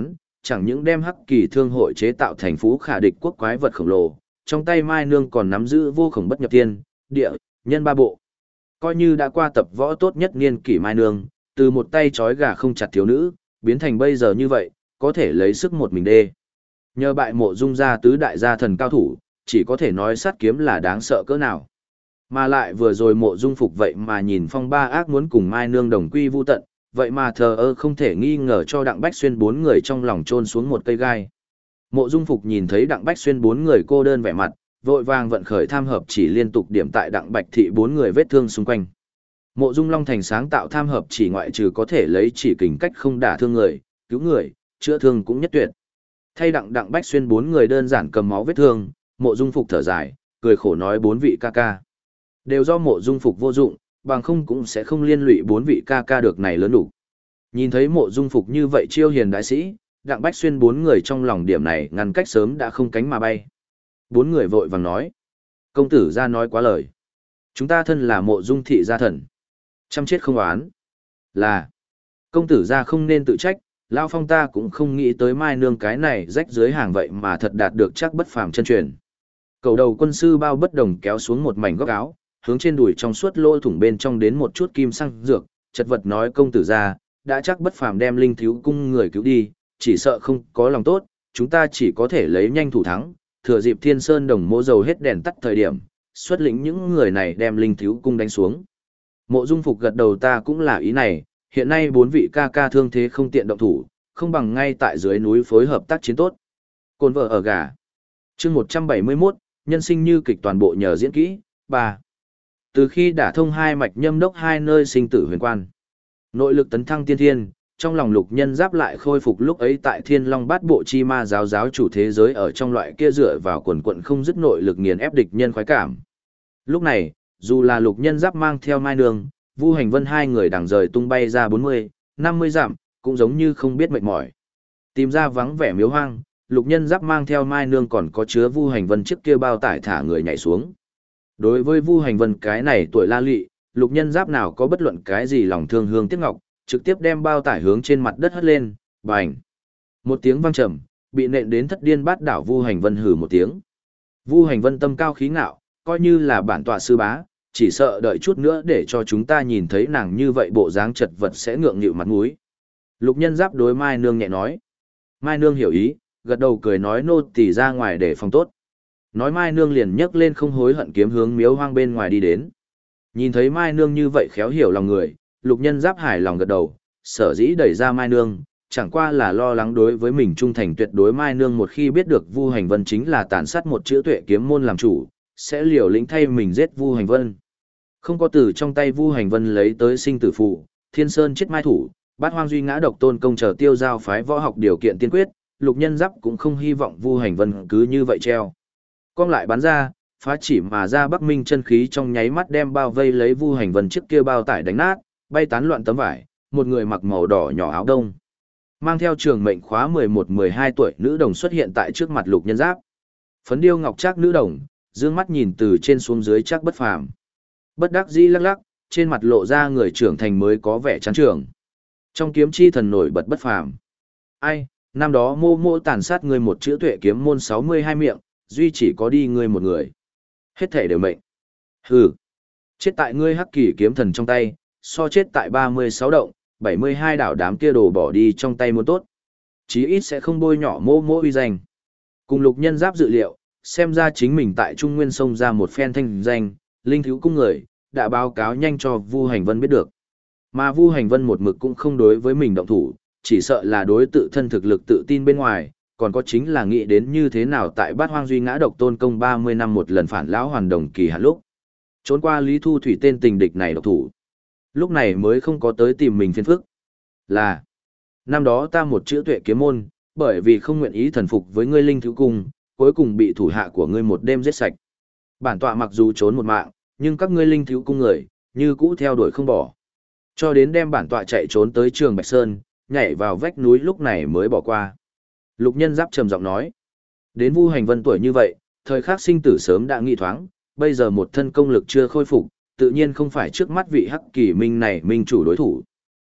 chẳng những đem Hắc Kỳ Thương hội chế tạo thành phú khả địch quốc quái vật khổng lồ, trong tay Mai Nương còn nắm giữ vô khổng bất nhập tiên, địa, nhân ba bộ. Coi như đã qua tập võ tốt nhất niên kỷ Mai Nương, từ một tay trói gà không chặt thiếu nữ, biến thành bây giờ như vậy, có thể lấy sức một mình đê. Nhờ bại Mộ Dung gia tứ đại gia thần cao thủ, chỉ có thể nói sát kiếm là đáng sợ cỡ nào. Mà lại vừa rồi Mộ Dung Phục vậy mà nhìn phong ba ác muốn cùng Mai Nương đồng quy vu tận, vậy mà thờ ơ không thể nghi ngờ cho Đặng Bách Xuyên bốn người trong lòng chôn xuống một cây gai. Mộ Dung Phục nhìn thấy Đặng Bách Xuyên bốn người cô đơn vẻ mặt, vội vàng vận khởi tham hợp chỉ liên tục điểm tại Đặng Bạch Thị bốn người vết thương xung quanh. Mộ Dung Long Thành sáng tạo tham hợp chỉ ngoại trừ có thể lấy chỉ kình cách không đả thương người, cứu người, chữa thương cũng nhất tuyệt. Thay Đặng Bách Xuyên bốn người đơn giản cầm máu vết thương, Mộ Dung Phục thở dài, cười khổ nói bốn vị ca ca. Đều do Mộ Dung Phục vô dụng, bằng không cũng sẽ không liên lụy bốn vị ca ca được này lớn đủ. Nhìn thấy Mộ Dung Phục như vậy chiêu hiền đại sĩ, Đặng Bách Xuyên bốn người trong lòng điểm này ngăn cách sớm đã không cánh mà bay. Bốn người vội vàng nói: công tử gia nói quá lời. Chúng ta thân là Mộ Dung thị gia thần, chăm chết không oán. Là, công tử gia không nên tự trách, Lao Phong ta cũng không nghĩ tới Mai Nương cái này rách dưới hàng vậy mà thật đạt được chắc bất phàm chân truyền. Cầu đầu quân sư bao bất đồng kéo xuống một mảnh góc áo, hướng trên đùi trong suốt lỗ thủng bên trong đến một chút kim xăng dược, chật vật nói công tử gia, đã chắc bất phàm đem linh thiếu cung người cứu đi, chỉ sợ không có lòng tốt, chúng ta chỉ có thể lấy nhanh thủ thắng, thừa dịp Thiên Sơn Đồng Mộ dầu hết đèn tắt thời điểm, xuất lĩnh những người này đem linh thiếu cung đánh xuống. Mộ Dung Phục gật đầu ta cũng là ý này, hiện nay bốn vị ca ca thương thế không tiện động thủ, không bằng ngay tại dưới núi phối hợp tác chiến tốt. Côn vợ ở gà. Chương 171, nhân sinh như kịch toàn bộ nhờ diễn kỹ. 3. Từ khi đả thông hai mạch nhâm đốc hai nơi sinh tử huyền quan, nội lực tấn thăng tiên thiên, trong lòng Lục Nhân Giáp lại khôi phục lúc ấy tại Thiên Long Bát Bộ chi ma giáo giáo chủ thế giới ở trong loại kia dựa vào quần quận không dứt nội lực nghiền ép địch nhân khoái cảm. Lúc này, dù là Lục Nhân Giáp mang theo Mai Nương, Vu Hành Vân hai người đằng rời tung bay ra 40, 50 dặm, cũng giống như không biết mệt mỏi. Tìm ra vắng vẻ miếu hoang, Lục Nhân Giáp mang theo Mai Nương còn có chứa Vu Hành Vân trước kia bao tải thả người nhảy xuống. Đối với Vu Hành Vân cái này tuổi la lị, Lục Nhân Giáp nào có bất luận cái gì lòng thương hương tiếc ngọc, trực tiếp đem bao tải hướng trên mặt đất hất lên, bành. Một tiếng vang trầm, bị nện đến thất điên bát đảo Vu Hành Vân hừ một tiếng. Vu Hành Vân tâm cao khí ngạo, coi như là bản tọa sư bá, chỉ sợ đợi chút nữa để cho chúng ta nhìn thấy nàng như vậy bộ dáng chật vật sẽ ngượng nghịu mặt mũi. Lục Nhân Giáp đối Mai Nương nhẹ nói. Mai Nương hiểu ý, gật đầu cười nói nô tỳ ra ngoài để phòng tốt. Nói Mai Nương liền nhấc lên không hối hận kiếm hướng miếu hoang bên ngoài đi đến. Nhìn thấy Mai Nương như vậy khéo hiểu lòng người, Lục Nhân Giáp hài lòng gật đầu, sở dĩ đẩy ra Mai Nương, chẳng qua là lo lắng đối với mình trung thành tuyệt đối Mai Nương một khi biết được Vu Hành Vân chính là tàn sát một chữ tuệ kiếm môn làm chủ, sẽ liều lĩnh thay mình giết Vu Hành Vân. Không có từ trong tay Vu Hành Vân lấy tới sinh tử phụ, Thiên Sơn chết mai thủ, Bát Hoang duy ngã độc tôn công chờ tiêu giao phái võ học điều kiện tiên quyết, Lục Nhân Giáp cũng không hy vọng Vu Hành Vân cứ như vậy treo. Con lại bắn ra, phá chỉ mà ra Bắc Minh chân khí trong nháy mắt đem bao vây lấy Vu Hành Vân trước kia bao tải đánh nát, bay tán loạn tấm vải, một người mặc màu đỏ nhỏ áo đông, mang theo trường mệnh khóa 11-12 tuổi nữ đồng xuất hiện tại trước mặt Lục Nhân Giáp. Phấn điêu ngọc trác nữ đồng, dương mắt nhìn từ trên xuống dưới chắc bất phàm. Bất đắc dĩ lắc lắc, trên mặt lộ ra người trưởng thành mới có vẻ chán trường. Trong kiếm chi thần nổi bật bất phàm. Ai, năm đó mô mô tàn sát người một chữ tuệ kiếm môn 62 miệng, duy chỉ có đi ngươi một người. Hết thể đều mệnh. Hừ. Chết tại ngươi hắc kỳ kiếm thần trong tay, so chết tại 36 động, 72 đảo đám kia đồ bỏ đi trong tay muốn tốt. Chí ít sẽ không bôi nhỏ mô mô uy danh. Cùng Lục Nhân Giáp dự liệu, xem ra chính mình tại Trung Nguyên sông ra một phen thanh danh, linh thiếu cung người, đã báo cáo nhanh cho Vu Hành Vân biết được. Mà Vu Hành Vân một mực cũng không đối với mình động thủ, chỉ sợ là đối tự thân thực lực tự tin bên ngoài, còn có chính là nghĩ đến như thế nào tại Bát Hoang duy ngã độc tôn công 30 năm một lần phản lão hoàn đồng kỳ hạn lúc. Trốn qua Lý Thu Thủy tên tình địch này độc thủ. Lúc này mới không có tới tìm mình phiền phức. Là, năm đó ta một chữ tuệ kiếm môn, bởi vì không nguyện ý thần phục với ngươi linh thiếu cung, cuối cùng bị thủ hạ của ngươi một đêm giết sạch. Bản tọa mặc dù trốn một mạng, nhưng các ngươi linh thiếu cung người, như cũ theo đuổi không bỏ. Cho đến đem bản tọa chạy trốn tới Trường Bạch Sơn, nhảy vào vách núi lúc này mới bỏ qua. Lục Nhân Giáp trầm giọng nói. Đến Vu Hành Vân tuổi như vậy, thời khắc sinh tử sớm đã nghi thoáng, bây giờ một thân công lực chưa khôi phục, tự nhiên không phải trước mắt vị hắc kỳ minh này minh chủ đối thủ.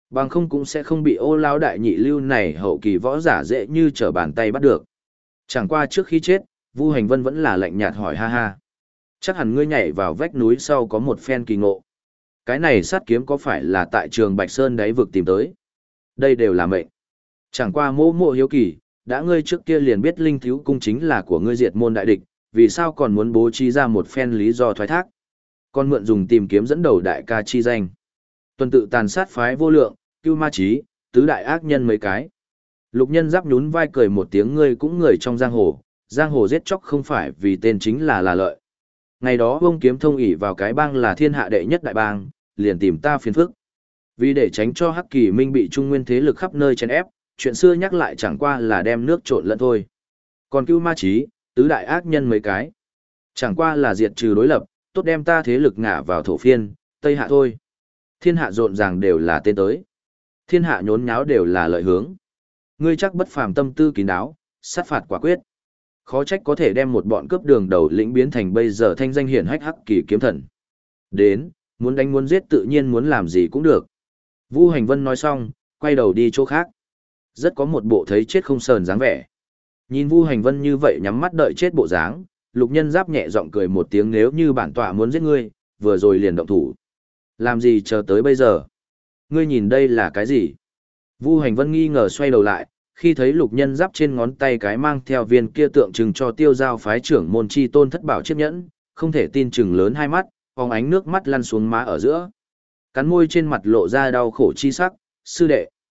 Bằng không cũng sẽ không bị Ô Lão đại nhị lưu này hậu kỳ võ giả dễ như trở bàn tay bắt được. Chẳng qua trước khi chết, Vu Hành Vân vẫn là lạnh nhạt hỏi ha ha. Chắc hẳn ngươi nhảy vào vách núi sau có một phen kỳ ngộ. Cái này sát kiếm có phải là tại trường Bạch Sơn đáy vực tìm tới? Đây đều là mệnh. Chẳng qua mô mộ hiếu kỳ, đã ngươi trước kia liền biết linh thiếu cung chính là của ngươi diệt môn đại địch, vì sao còn muốn bố trí ra một phen lý do thoái thác? Còn mượn dùng tìm kiếm dẫn đầu đại ca chi danh. Tuần tự tàn sát phái vô lượng, cưu ma trí, tứ đại ác nhân mấy cái. Lục Nhân Giáp nhún vai cười một tiếng, ngươi cũng người trong giang hồ giết chóc không phải vì tên chính là lợi. Ngày đó ông kiếm thông ỷ vào cái bang là thiên hạ đệ nhất đại bang, liền tìm ta phiền phức. Vì để tránh cho Hắc Kỳ Minh bị trung nguyên thế lực khắp nơi chèn ép, chuyện xưa nhắc lại chẳng qua là đem nước trộn lẫn thôi. Còn cưu ma trí, tứ đại ác nhân mấy cái. Chẳng qua là diệt trừ đối lập, tốt đem ta thế lực ngả vào thổ phiên, Tây Hạ thôi. Thiên hạ rộn ràng đều là tên tới. Thiên hạ nhốn nháo đều là lợi hướng. Ngươi chắc bất phàm tâm tư kín đáo, sát phạt quả quyết. Khó trách có thể đem một bọn cướp đường đầu lĩnh biến thành bây giờ thanh danh hiển hách Hắc Kỳ kiếm thần. Đến, muốn đánh muốn giết tự nhiên muốn làm gì cũng được. Vu Hành Vân nói xong, quay đầu đi chỗ khác. Rất có một bộ thấy chết không sờn dáng vẻ. Nhìn Vu Hành Vân như vậy nhắm mắt đợi chết bộ dáng, Lục Nhân Giáp nhẹ giọng cười một tiếng, nếu như bản tọa muốn giết ngươi, vừa rồi liền động thủ. Làm gì chờ tới bây giờ? Ngươi nhìn đây là cái gì? Vu Hành Vân nghi ngờ xoay đầu lại, khi thấy Lục Nhân Giáp trên ngón tay cái mang theo viên kia tượng trưng cho Tiêu Giao phái trưởng môn chi tôn thất bảo chiếc nhẫn, không thể tin chừng lớn hai mắt, phóng ánh nước mắt lăn xuống má ở giữa. Cắn môi trên mặt lộ ra đau khổ chi sắc, sư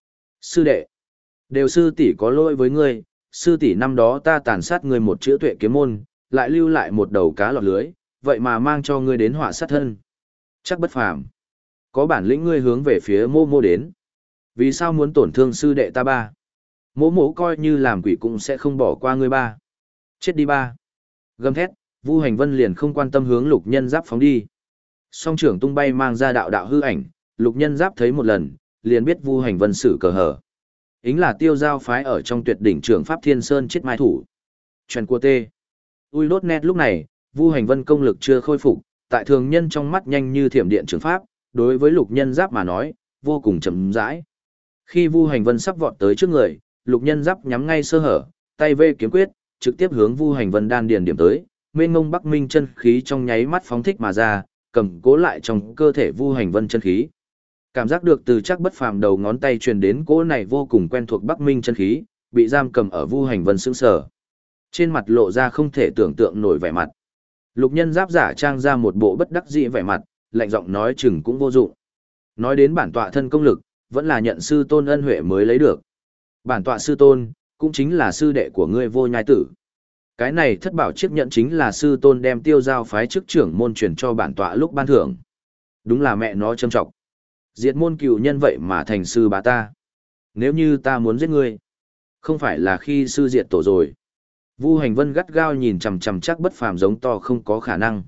đệ, đều sư tỷ có lỗi với ngươi, sư tỷ năm đó ta tàn sát ngươi một chữ tuệ kiếm môn, lại lưu lại một đầu cá lọt lưới, vậy mà mang cho ngươi đến họa sát thân. Chắc bất phàm. Có bản lĩnh ngươi hướng về phía mô mô đến. Vì sao muốn tổn thương sư đệ ta ba? Mô mô coi như làm quỷ cũng sẽ không bỏ qua ngươi ba. Chết đi ba. Gầm thét, Vu Hành Vân liền không quan tâm hướng Lục Nhân Giáp phóng đi. Song trưởng tung bay mang ra đạo đạo hư ảnh, Lục Nhân Giáp thấy một lần, liền biết Vu Hành Vân sử cờ hở. Ính là Tiêu Giao phái ở trong tuyệt đỉnh trưởng Pháp Thiên Sơn chết mai thủ. Truyền của tê. Ui đốt nét lúc này, Vu Hành Vân công lực chưa khôi phục, tại thường nhân trong mắt nhanh như thiểm điện trường pháp, đối với Lục Nhân Giáp mà nói, vô cùng chậm rãi. Khi Vu Hành Vân sắp vọt tới trước người, Lục Nhân Giáp nhắm ngay sơ hở, tay vê kiếm quyết, trực tiếp hướng Vu Hành Vân đan điền điểm tới, mênh mông Bắc Minh chân khí trong nháy mắt phóng thích mà ra, cầm cố lại trong cơ thể Vu Hành Vân chân khí. Cảm giác được từ chắc bất phàm đầu ngón tay truyền đến cỗ này vô cùng quen thuộc Bắc Minh chân khí, bị giam cầm ở Vu Hành Vân sững sờ. Trên mặt lộ ra không thể tưởng tượng nổi vẻ mặt. Lục Nhân Giáp giả trang ra một bộ bất đắc dĩ vẻ mặt, lạnh giọng nói chừng cũng vô dụng. Nói đến bản tọa thân công lực, vẫn là nhận sư tôn ân huệ mới lấy được. Bản tọa sư tôn, cũng chính là sư đệ của ngươi Vô Nhai Tử. Cái này thất bảo chiếc nhận chính là sư tôn đem Tiêu Giao phái chức trưởng môn truyền cho bản tọa lúc ban thưởng. Đúng là mẹ nó châm trọng. Diệt môn cựu nhân vậy mà thành sư bá ta. Nếu như ta muốn giết ngươi, không phải là khi sư diệt tổ rồi. Vu Hành Vân gắt gao nhìn chằm chằm chắc bất phàm giống to không có khả năng.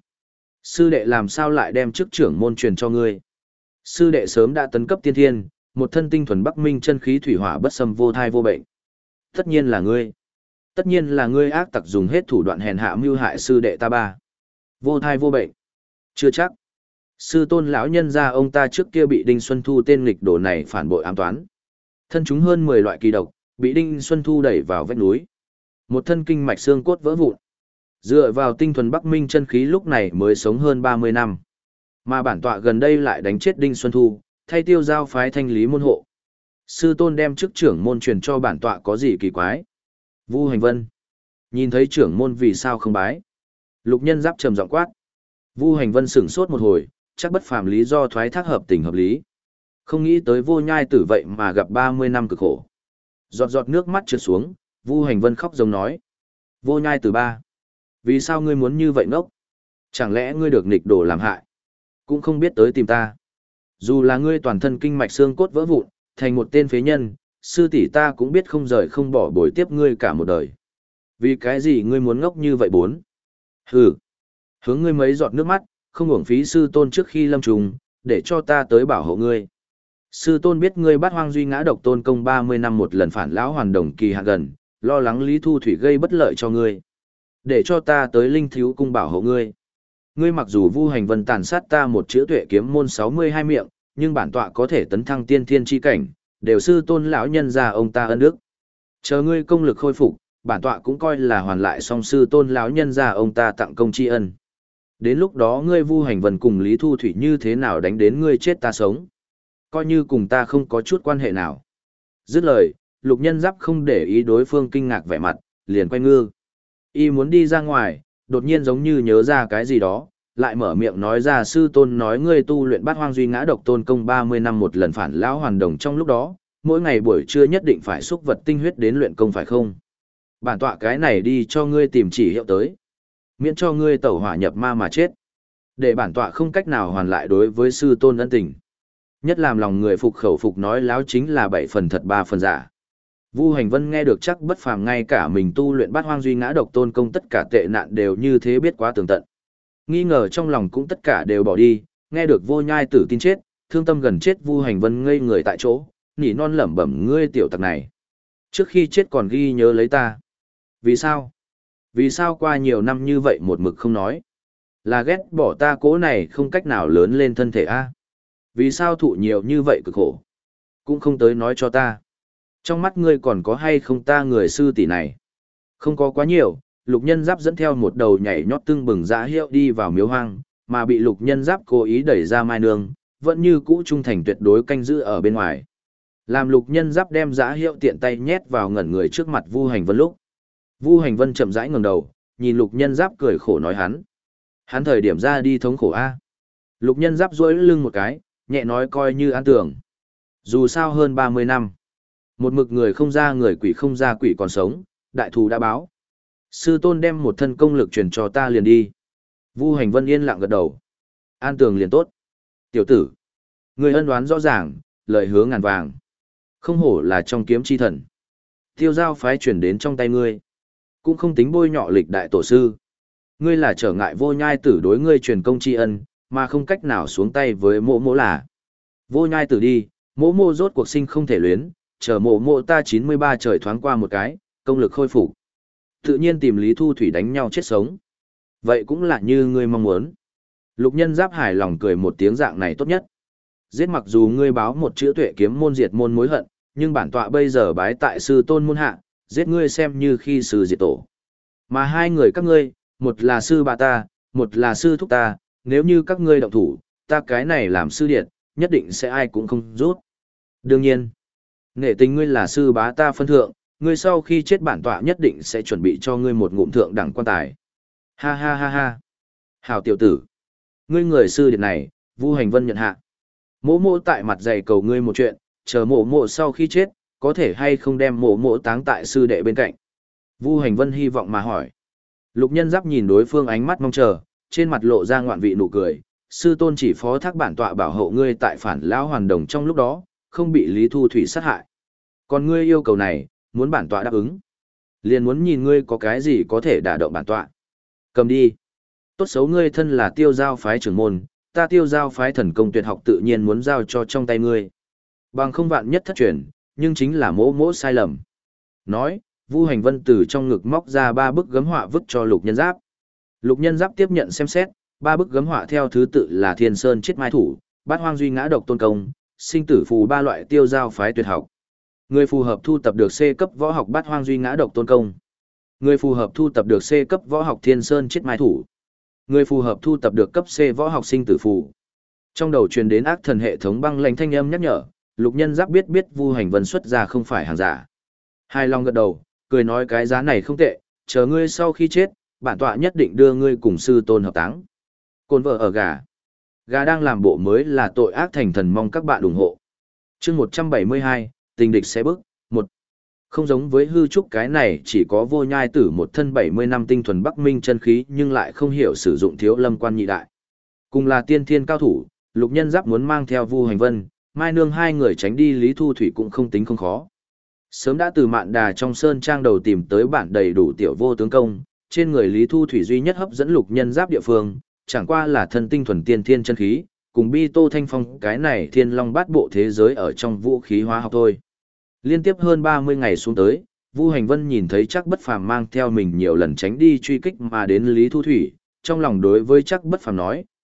Sư đệ làm sao lại đem chức trưởng môn truyền cho ngươi? Sư đệ sớm đã tấn cấp tiên thiên, một thân tinh thuần Bắc Minh chân khí thủy hỏa bất xâm vô thai vô bệnh. Tất nhiên là ngươi. Tất nhiên là ngươi ác tặc dùng hết thủ đoạn hèn hạ mưu hại sư đệ ta ba. Vô thai vô bệnh. Chưa chắc. Sư tôn lão nhân gia ông ta trước kia bị Đinh Xuân Thu tên nghịch đồ này phản bội ám toán. Thân chúng hơn 10 loại kỳ độc, bị Đinh Xuân Thu đẩy vào vách núi. Một thân kinh mạch xương cốt vỡ vụn. Dựa vào tinh thuần Bắc Minh chân khí lúc này mới sống hơn 30 năm. Mà bản tọa gần đây lại đánh chết Đinh Xuân Thu, thay Tiêu Giao phái thanh lý môn hộ. Sư tôn đem chức trưởng môn truyền cho bản tọa có gì kỳ quái? Vu Hành Vân. Nhìn thấy trưởng môn vì sao không bái? Lục Nhân Giáp trầm giọng quát. Vu Hành Vân sửng sốt một hồi, chắc bất phàm lý do thoái thác hợp tình hợp lý. Không nghĩ tới Vô Nhai Tử vậy mà gặp 30 năm cực khổ. Giọt giọt nước mắt trượt xuống, Vu Hành Vân khóc giống nói. Vô Nhai Tử ba. Vì sao ngươi muốn như vậy ngốc? Chẳng lẽ ngươi được nghịch đồ làm hại? Cũng không biết tới tìm ta. Dù là ngươi toàn thân kinh mạch xương cốt vỡ vụn, thành một tên phế nhân, sư tỷ ta cũng biết không rời không bỏ bồi tiếp ngươi cả một đời. Vì cái gì ngươi muốn ngốc như vậy bốn? Hừ. Hướng ngươi mấy giọt nước mắt, không uổng phí sư tôn trước khi lâm trùng, để cho ta tới bảo hộ ngươi. Sư tôn biết ngươi bắt hoang duy ngã độc tôn công 30 năm một lần phản lão hoàn đồng kỳ hạn gần, lo lắng Lý Thu Thủy gây bất lợi cho ngươi. Để cho ta tới linh thiếu cung bảo hộ ngươi. Ngươi mặc dù Vu Hành Vân tàn sát ta một chữ tuệ kiếm môn 62 miệng, nhưng bản tọa có thể tấn thăng tiên thiên chi cảnh, đều sư tôn lão nhân gia ông ta ân đức. Chờ ngươi công lực khôi phục, bản tọa cũng coi là hoàn lại song sư tôn lão nhân gia ông ta tặng công tri ân. Đến lúc đó ngươi Vu Hành Vân cùng Lý Thu Thủy như thế nào đánh đến ngươi chết ta sống. Coi như cùng ta không có chút quan hệ nào. Dứt lời, Lục Nhân Giáp không để ý đối phương kinh ngạc vẻ mặt, liền quay ngư. Y muốn đi ra ngoài, đột nhiên giống như nhớ ra cái gì đó, lại mở miệng nói ra sư tôn nói ngươi tu luyện bát hoang duy ngã độc tôn công 30 năm một lần phản lão hoàn đồng trong lúc đó, mỗi ngày buổi trưa nhất định phải xúc vật tinh huyết đến luyện công phải không? Bản tọa cái này đi cho ngươi tìm chỉ hiệu tới. Miễn cho ngươi tẩu hỏa nhập ma mà chết. Để bản tọa không cách nào hoàn lại đối với sư tôn ân tình. Nhất làm lòng người phục khẩu phục nói láo chính là 7 phần thật 3 phần giả. Vu Hành Vân nghe được chắc bất phàm ngay cả mình tu luyện bát hoang duy ngã độc tôn công tất cả tệ nạn đều như thế biết quá tường tận. Nghi ngờ trong lòng cũng tất cả đều bỏ đi, nghe được Vô Nhai Tử tin chết, thương tâm gần chết Vu Hành Vân ngây người tại chỗ, nỉ non lẩm bẩm ngươi tiểu tặc này. Trước khi chết còn ghi nhớ lấy ta. Vì sao? Vì sao qua nhiều năm như vậy một mực không nói? Là ghét bỏ ta cố này không cách nào lớn lên thân thể a? Vì sao thụ nhiều như vậy cực khổ? Cũng không tới nói cho ta. Trong mắt ngươi còn có hay không ta người sư tỷ này? Không có quá nhiều, Lục Nhân Giáp dẫn theo một đầu nhảy nhót tưng bừng dã hiệu đi vào miếu hoang, mà bị Lục Nhân Giáp cố ý đẩy ra Mai Nương, vẫn như cũ trung thành tuyệt đối canh giữ ở bên ngoài. Làm Lục Nhân Giáp đem dã hiệu tiện tay nhét vào ngẩn người trước mặt Vu Hành Vân lúc. Vu Hành Vân chậm rãi ngẩng đầu, nhìn Lục Nhân Giáp cười khổ nói hắn. Hắn thời điểm ra đi thống khổ a. Lục Nhân Giáp duỗi lưng một cái, nhẹ nói coi như an tưởng. Dù sao hơn 30 năm. Một mực người không ra người quỷ không ra quỷ còn sống, đại thù đã báo. Sư tôn đem một thân công lực truyền cho ta liền đi. Vu Hành Vân yên lặng gật đầu. An tường liền tốt. Tiểu tử. Người ân oán rõ ràng, lời hứa ngàn vàng. Không hổ là trong kiếm chi thần. Tiêu giao phái chuyển đến trong tay ngươi. Cũng không tính bôi nhọ lịch đại tổ sư. Ngươi là trở ngại Vô Nhai Tử đối ngươi truyền công tri ân, mà không cách nào xuống tay với mộ mộ là. Vô Nhai Tử đi, mộ mộ rốt cuộc sinh không thể luyến, chờ mộ mộ ta 93 trời thoáng qua một cái, công lực khôi phục. Tự nhiên tìm Lý Thu Thủy đánh nhau chết sống. Vậy cũng là như ngươi mong muốn. Lục Nhân Giáp hài lòng cười một tiếng dạng này tốt nhất. Giết mặc dù ngươi báo một chữ tuệ kiếm môn diệt môn mối hận, nhưng bản tọa bây giờ bái tại sư tôn môn hạ, giết ngươi xem như khi sư diệt tổ. Mà hai người các ngươi, một là sư bà ta, một là sư thúc ta, nếu như các ngươi động thủ, ta cái này làm sư điện, nhất định sẽ ai cũng không rút. Đương nhiên, nể tình ngươi là sư bá ta phân thượng, ngươi sau khi chết bản tọa nhất định sẽ chuẩn bị cho ngươi một ngụm thượng đẳng quan tài. Ha ha ha ha. Hảo tiểu tử. Ngươi người sư điện này, Vu Hành Vân nhận hạ. Mộ mộ tại mặt dày cầu ngươi một chuyện, chờ mộ mộ sau khi chết, có thể hay không đem mộ mộ táng tại sư đệ bên cạnh. Vu Hành Vân hy vọng mà hỏi. Lục Nhân Giáp nhìn đối phương ánh mắt mong chờ, trên mặt lộ ra ngoạn vị nụ cười. Sư tôn chỉ phó thác bản tọa bảo hộ ngươi tại phản lão hoàn đồng trong lúc đó, không bị Lý Thu Thủy sát hại. Còn ngươi yêu cầu này, muốn bản tọa đáp ứng. Liền muốn nhìn ngươi có cái gì có thể đả động bản tọa. Cầm đi. Tốt xấu ngươi thân là tiêu giao phái trưởng môn, ta tiêu giao phái thần công tuyệt học tự nhiên muốn giao cho trong tay ngươi. Bằng không vạn nhất thất truyền, nhưng chính là mỗ mỗ sai lầm. Nói, Vu Hành Vân từ trong ngực móc ra 3 bức gấm họa vứt cho Lục Nhân Giáp. Lục Nhân Giáp tiếp nhận xem xét, 3 bức gấm họa theo thứ tự là Thiên Sơn Chết Mai Thủ, Bát Hoang Duy Ngã Độc Tôn Công, Sinh Tử Phù 3 loại tiêu giao phái tuyệt học. Người phù hợp thu tập được C cấp võ học Bát Hoang Duy Ngã Độc Tôn Công. Người phù hợp thu tập được C cấp võ học Thiên Sơn Chết Mai Thủ. Người phù hợp thu tập được cấp C võ học Sinh Tử Phù. Trong đầu truyền đến ác thần hệ thống băng lãnh thanh âm nhắc nhở, Lục Nhân Giáp biết Vu Hành Vân xuất ra không phải hàng giả. Hai Long gật đầu, cười nói cái giá này không tệ, chờ ngươi sau khi chết, bản tọa nhất định đưa ngươi cùng sư tôn hợp táng. Côn vợ ở gà. Gà đang làm bộ mới là tội ác thành thần, mong các bạn ủng hộ. Chương 172, tình địch sẽ bước. 1. Không giống với hư trúc cái này chỉ có Vô Nhai Tử một thân 70 năm tinh thuần Bắc Minh chân khí nhưng lại không hiểu sử dụng Thiếu Lâm quan nhị đại. Cùng là tiên thiên cao thủ, Lục Nhân Giáp muốn mang theo Vu Hành Vân, Mai Nương hai người tránh đi Lý Thu Thủy cũng không tính không khó. Sớm đã từ Mạn Đà trong sơn trang đầu tìm tới bản đầy đủ tiểu vô tướng công, trên người Lý Thu Thủy duy nhất hấp dẫn Lục Nhân Giáp địa phương, chẳng qua là thân tinh thuần tiên thiên chân khí, cùng Bi Tô Thanh Phong cái này thiên long bát bộ thế giới ở trong vũ khí hóa học thôi. Liên tiếp hơn 30 ngày xuống tới, Vu Hành Vân nhìn thấy Trác Bất Phàm mang theo mình nhiều lần tránh đi truy kích mà đến Lý Thu Thủy, trong lòng đối với Trác Bất Phàm nói,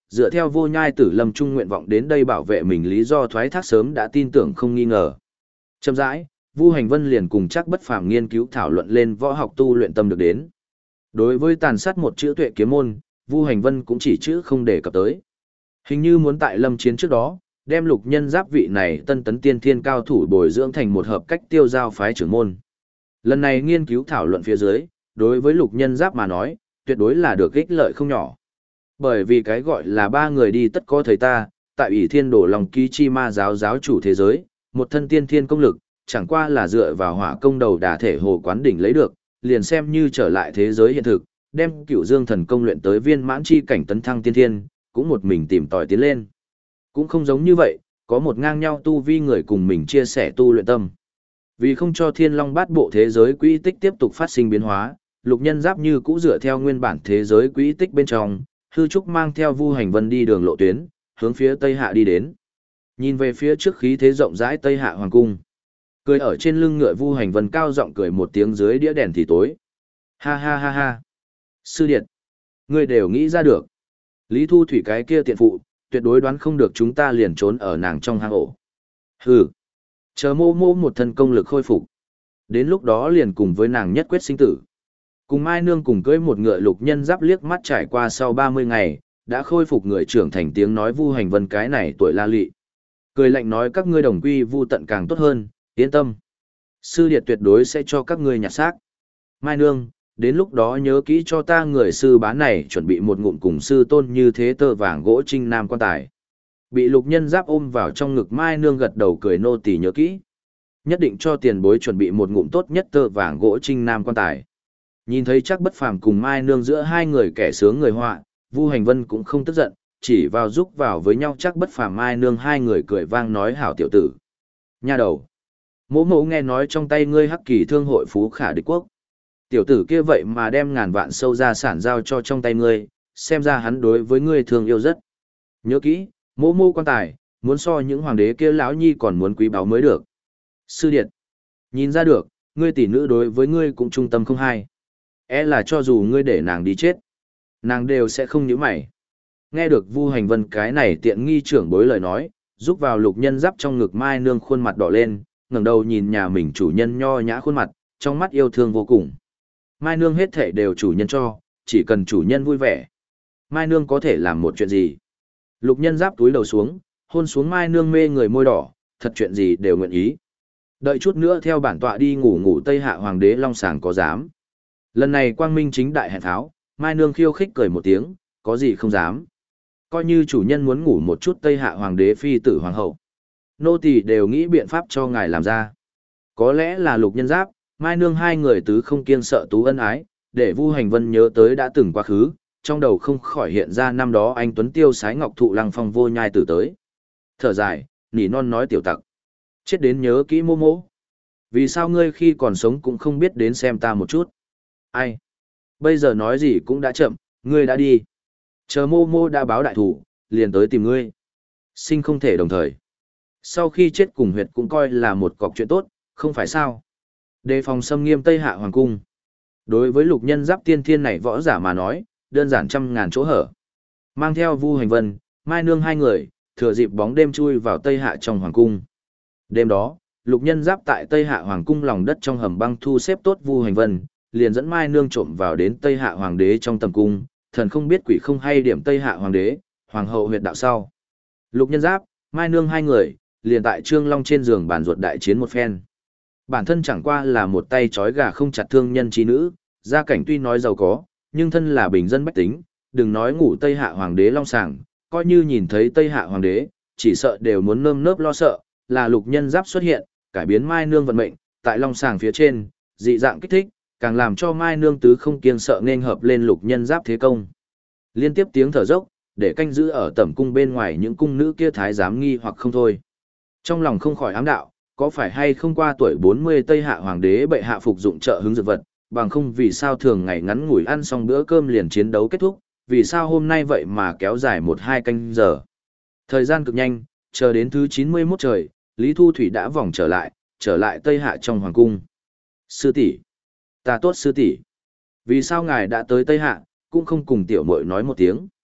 dựa theo Vô Nhai Tử Lâm Trung nguyện vọng đến đây bảo vệ mình lý do thoái thác sớm đã tin tưởng không nghi ngờ. Chậm rãi, Vu Hành Vân liền cùng Trác Bất Phàm nghiên cứu thảo luận lên võ học tu luyện tâm được đến. Đối với tàn sát một chữ Tuệ Kiếm môn, Vu Hành Vân cũng chỉ chữ không đề cập tới. Hình như muốn tại lâm chiến trước đó, đem Lục Nhân Giáp vị này tân tấn tiên thiên cao thủ bồi dưỡng thành một hợp cách tiêu giao phái trưởng môn. Lần này nghiên cứu thảo luận phía dưới, đối với Lục Nhân Giáp mà nói, tuyệt đối là được ích lợi không nhỏ. Bởi vì cái gọi là ba người đi tất có thời ta, tại Ủy Thiên Đổ lòng ký chi ma giáo giáo chủ thế giới, một thân tiên thiên công lực, chẳng qua là dựa vào hỏa công đầu đả thể hồ quán đỉnh lấy được, liền xem như trở lại thế giới hiện thực, đem Cửu Dương thần công luyện tới viên mãn chi cảnh tấn thăng tiên thiên, cũng một mình tìm tòi tiến lên. Cũng không giống như vậy, có một ngang nhau tu vi người cùng mình chia sẻ tu luyện tâm. Vì không cho Thiên Long Bát Bộ thế giới quỹ tích tiếp tục phát sinh biến hóa, Lục Nhân Giáp như cũ dựa theo nguyên bản thế giới quỹ tích bên trong, hư trúc mang theo Vu Hành Vân đi đường lộ tuyến, hướng phía Tây Hạ đi đến. Nhìn về phía trước khí thế rộng rãi Tây Hạ hoàng cung. Cười ở trên lưng ngựa Vu Hành Vân cao giọng cười một tiếng dưới đĩa đèn thì tối. Ha ha ha ha. Sư điện, ngươi đều nghĩ ra được. Lý Thu Thủy cái kia tiện phụ, tuyệt đối đoán không được chúng ta liền trốn ở nàng trong hang ổ. Hừ. Chờ mô mô một thân công lực khôi phục. Đến lúc đó liền cùng với nàng nhất quyết sinh tử. Cùng Mai Nương cùng cưỡi một ngựa Lục Nhân Giáp liếc mắt trải qua sau 30 ngày, đã khôi phục người trưởng thành tiếng nói Vu Hành Vân cái này tuổi la lị. Cười lạnh nói các ngươi đồng quy vu tận càng tốt hơn, yên tâm. Sư điệt tuyệt đối sẽ cho các ngươi nhặt xác. Mai Nương, đến lúc đó nhớ kỹ cho ta người sư bá này chuẩn bị một ngụm cùng sư tôn như thế tơ vàng gỗ trinh nam quan tài. Bị Lục Nhân Giáp ôm vào trong ngực Mai Nương gật đầu cười nô tỳ nhớ kỹ. Nhất định cho tiền bối chuẩn bị một ngụm tốt nhất tơ vàng gỗ trinh nam quan tài. Nhìn thấy Trác Bất Phàm cùng Mai Nương giữa hai người kẻ sướng người họa, Vu Hành Vân cũng không tức giận, chỉ vào giúp vào với nhau Trác Bất Phàm Mai Nương hai người cười vang nói hảo tiểu tử. Nha đầu. Mỗ mỗ nghe nói trong tay ngươi Hắc Kỳ Thương hội phú khả địch quốc. Tiểu tử kia vậy mà đem ngàn vạn sâu gia sản giao cho trong tay ngươi, xem ra hắn đối với ngươi thương yêu rất. Nhớ kỹ, mỗ mô quan tài, muốn so những hoàng đế kia lão nhi còn muốn quý báu mới được. Sư điện. Nhìn ra được, ngươi tỷ nữ đối với ngươi cũng trung tâm không hai. Là cho dù ngươi để nàng đi chết, nàng đều sẽ không nhíu mày. Nghe được Vu Hành Vân cái này tiện nghi trưởng bối lời nói, giúp vào Lục Nhân Giáp trong ngực Mai Nương khuôn mặt đỏ lên, ngẩng đầu nhìn nhà mình chủ nhân nho nhã khuôn mặt, trong mắt yêu thương vô cùng. Mai Nương hết thảy đều chủ nhân cho, chỉ cần chủ nhân vui vẻ. Mai Nương có thể làm một chuyện gì? Lục Nhân Giáp túi đầu xuống, hôn xuống Mai Nương mê người môi đỏ, thật chuyện gì đều nguyện ý. Đợi chút nữa theo bản tọa đi ngủ Tây Hạ Hoàng đế Long Sàng có dám. Lần này quang minh chính đại hẹn tháo, Mai Nương khiêu khích cười một tiếng, có gì không dám. Coi như chủ nhân muốn ngủ một chút Tây Hạ Hoàng đế phi tử hoàng hậu. Nô tỳ đều nghĩ biện pháp cho ngài làm ra. Có lẽ là Lục Nhân Giáp, Mai Nương hai người tứ không kiêng sợ tú ân ái, để Vu Hành Vân nhớ tới đã từng quá khứ, trong đầu không khỏi hiện ra năm đó anh Tuấn Tiêu sái ngọc thụ lăng phong Vô Nhai Tử tới. Thở dài, nỉ non nói tiểu tặc. Chết đến nhớ kỹ mô mô. Vì sao ngươi khi còn sống cũng không biết đến xem ta một chút? Ai? Bây giờ nói gì cũng đã chậm, ngươi đã đi. Chờ mô mô đã báo đại thủ, liền tới tìm ngươi. Sinh không thể đồng thời. Sau khi chết cùng huyệt cũng coi là một cọc chuyện tốt, không phải sao? Đề phòng xâm nghiêm Tây Hạ Hoàng Cung. Đối với Lục Nhân Giáp tiên thiên này võ giả mà nói, đơn giản trăm ngàn chỗ hở. Mang theo Vu Hành Vân, Mai Nương hai người, thừa dịp bóng đêm chui vào Tây Hạ trong Hoàng Cung. Đêm đó, Lục Nhân Giáp tại Tây Hạ Hoàng Cung lòng đất trong hầm băng thu xếp tốt Vu Hành Vân, liền dẫn Mai Nương trộm vào đến Tây Hạ Hoàng đế trong tầm cung, thần không biết quỷ không hay điểm Tây Hạ Hoàng đế, Hoàng hậu huyệt đạo sau. Lục Nhân Giáp, Mai Nương hai người, liền tại Trương Long trên giường bàn ruột đại chiến một phen. Bản thân chẳng qua là một tay trói gà không chặt thương nhân trí nữ, gia cảnh tuy nói giàu có, nhưng thân là bình dân bách tính, đừng nói ngủ Tây Hạ Hoàng đế Long Sàng, coi như nhìn thấy Tây Hạ Hoàng đế, chỉ sợ đều muốn nơm nớp lo sợ, là Lục Nhân Giáp xuất hiện, cải biến Mai Nương vận mệnh, tại Long Sàng phía trên, dị dạng kích thích, càng làm cho Mai Nương tứ không kiêng sợ nên hợp lên Lục Nhân Giáp thế công. Liên tiếp tiếng thở dốc, để canh giữ ở tẩm cung bên ngoài những cung nữ kia thái giám nghi hoặc không thôi. Trong lòng không khỏi ám đạo, có phải hay không qua tuổi 40 Tây Hạ Hoàng đế bệ hạ phục dụng trợ hứng dược vật, bằng không vì sao thường ngày ngắn ngủi ăn xong bữa cơm liền chiến đấu kết thúc, vì sao hôm nay vậy mà kéo dài 1-2 canh giờ. Thời gian cực nhanh, chờ đến thứ 91 trời, Lý Thu Thủy đã vòng trở lại Tây Hạ trong Hoàng cung. Sư tỷ, ta tốt sư tỷ, vì sao ngài đã tới Tây Hạ, cũng không cùng tiểu muội nói một tiếng.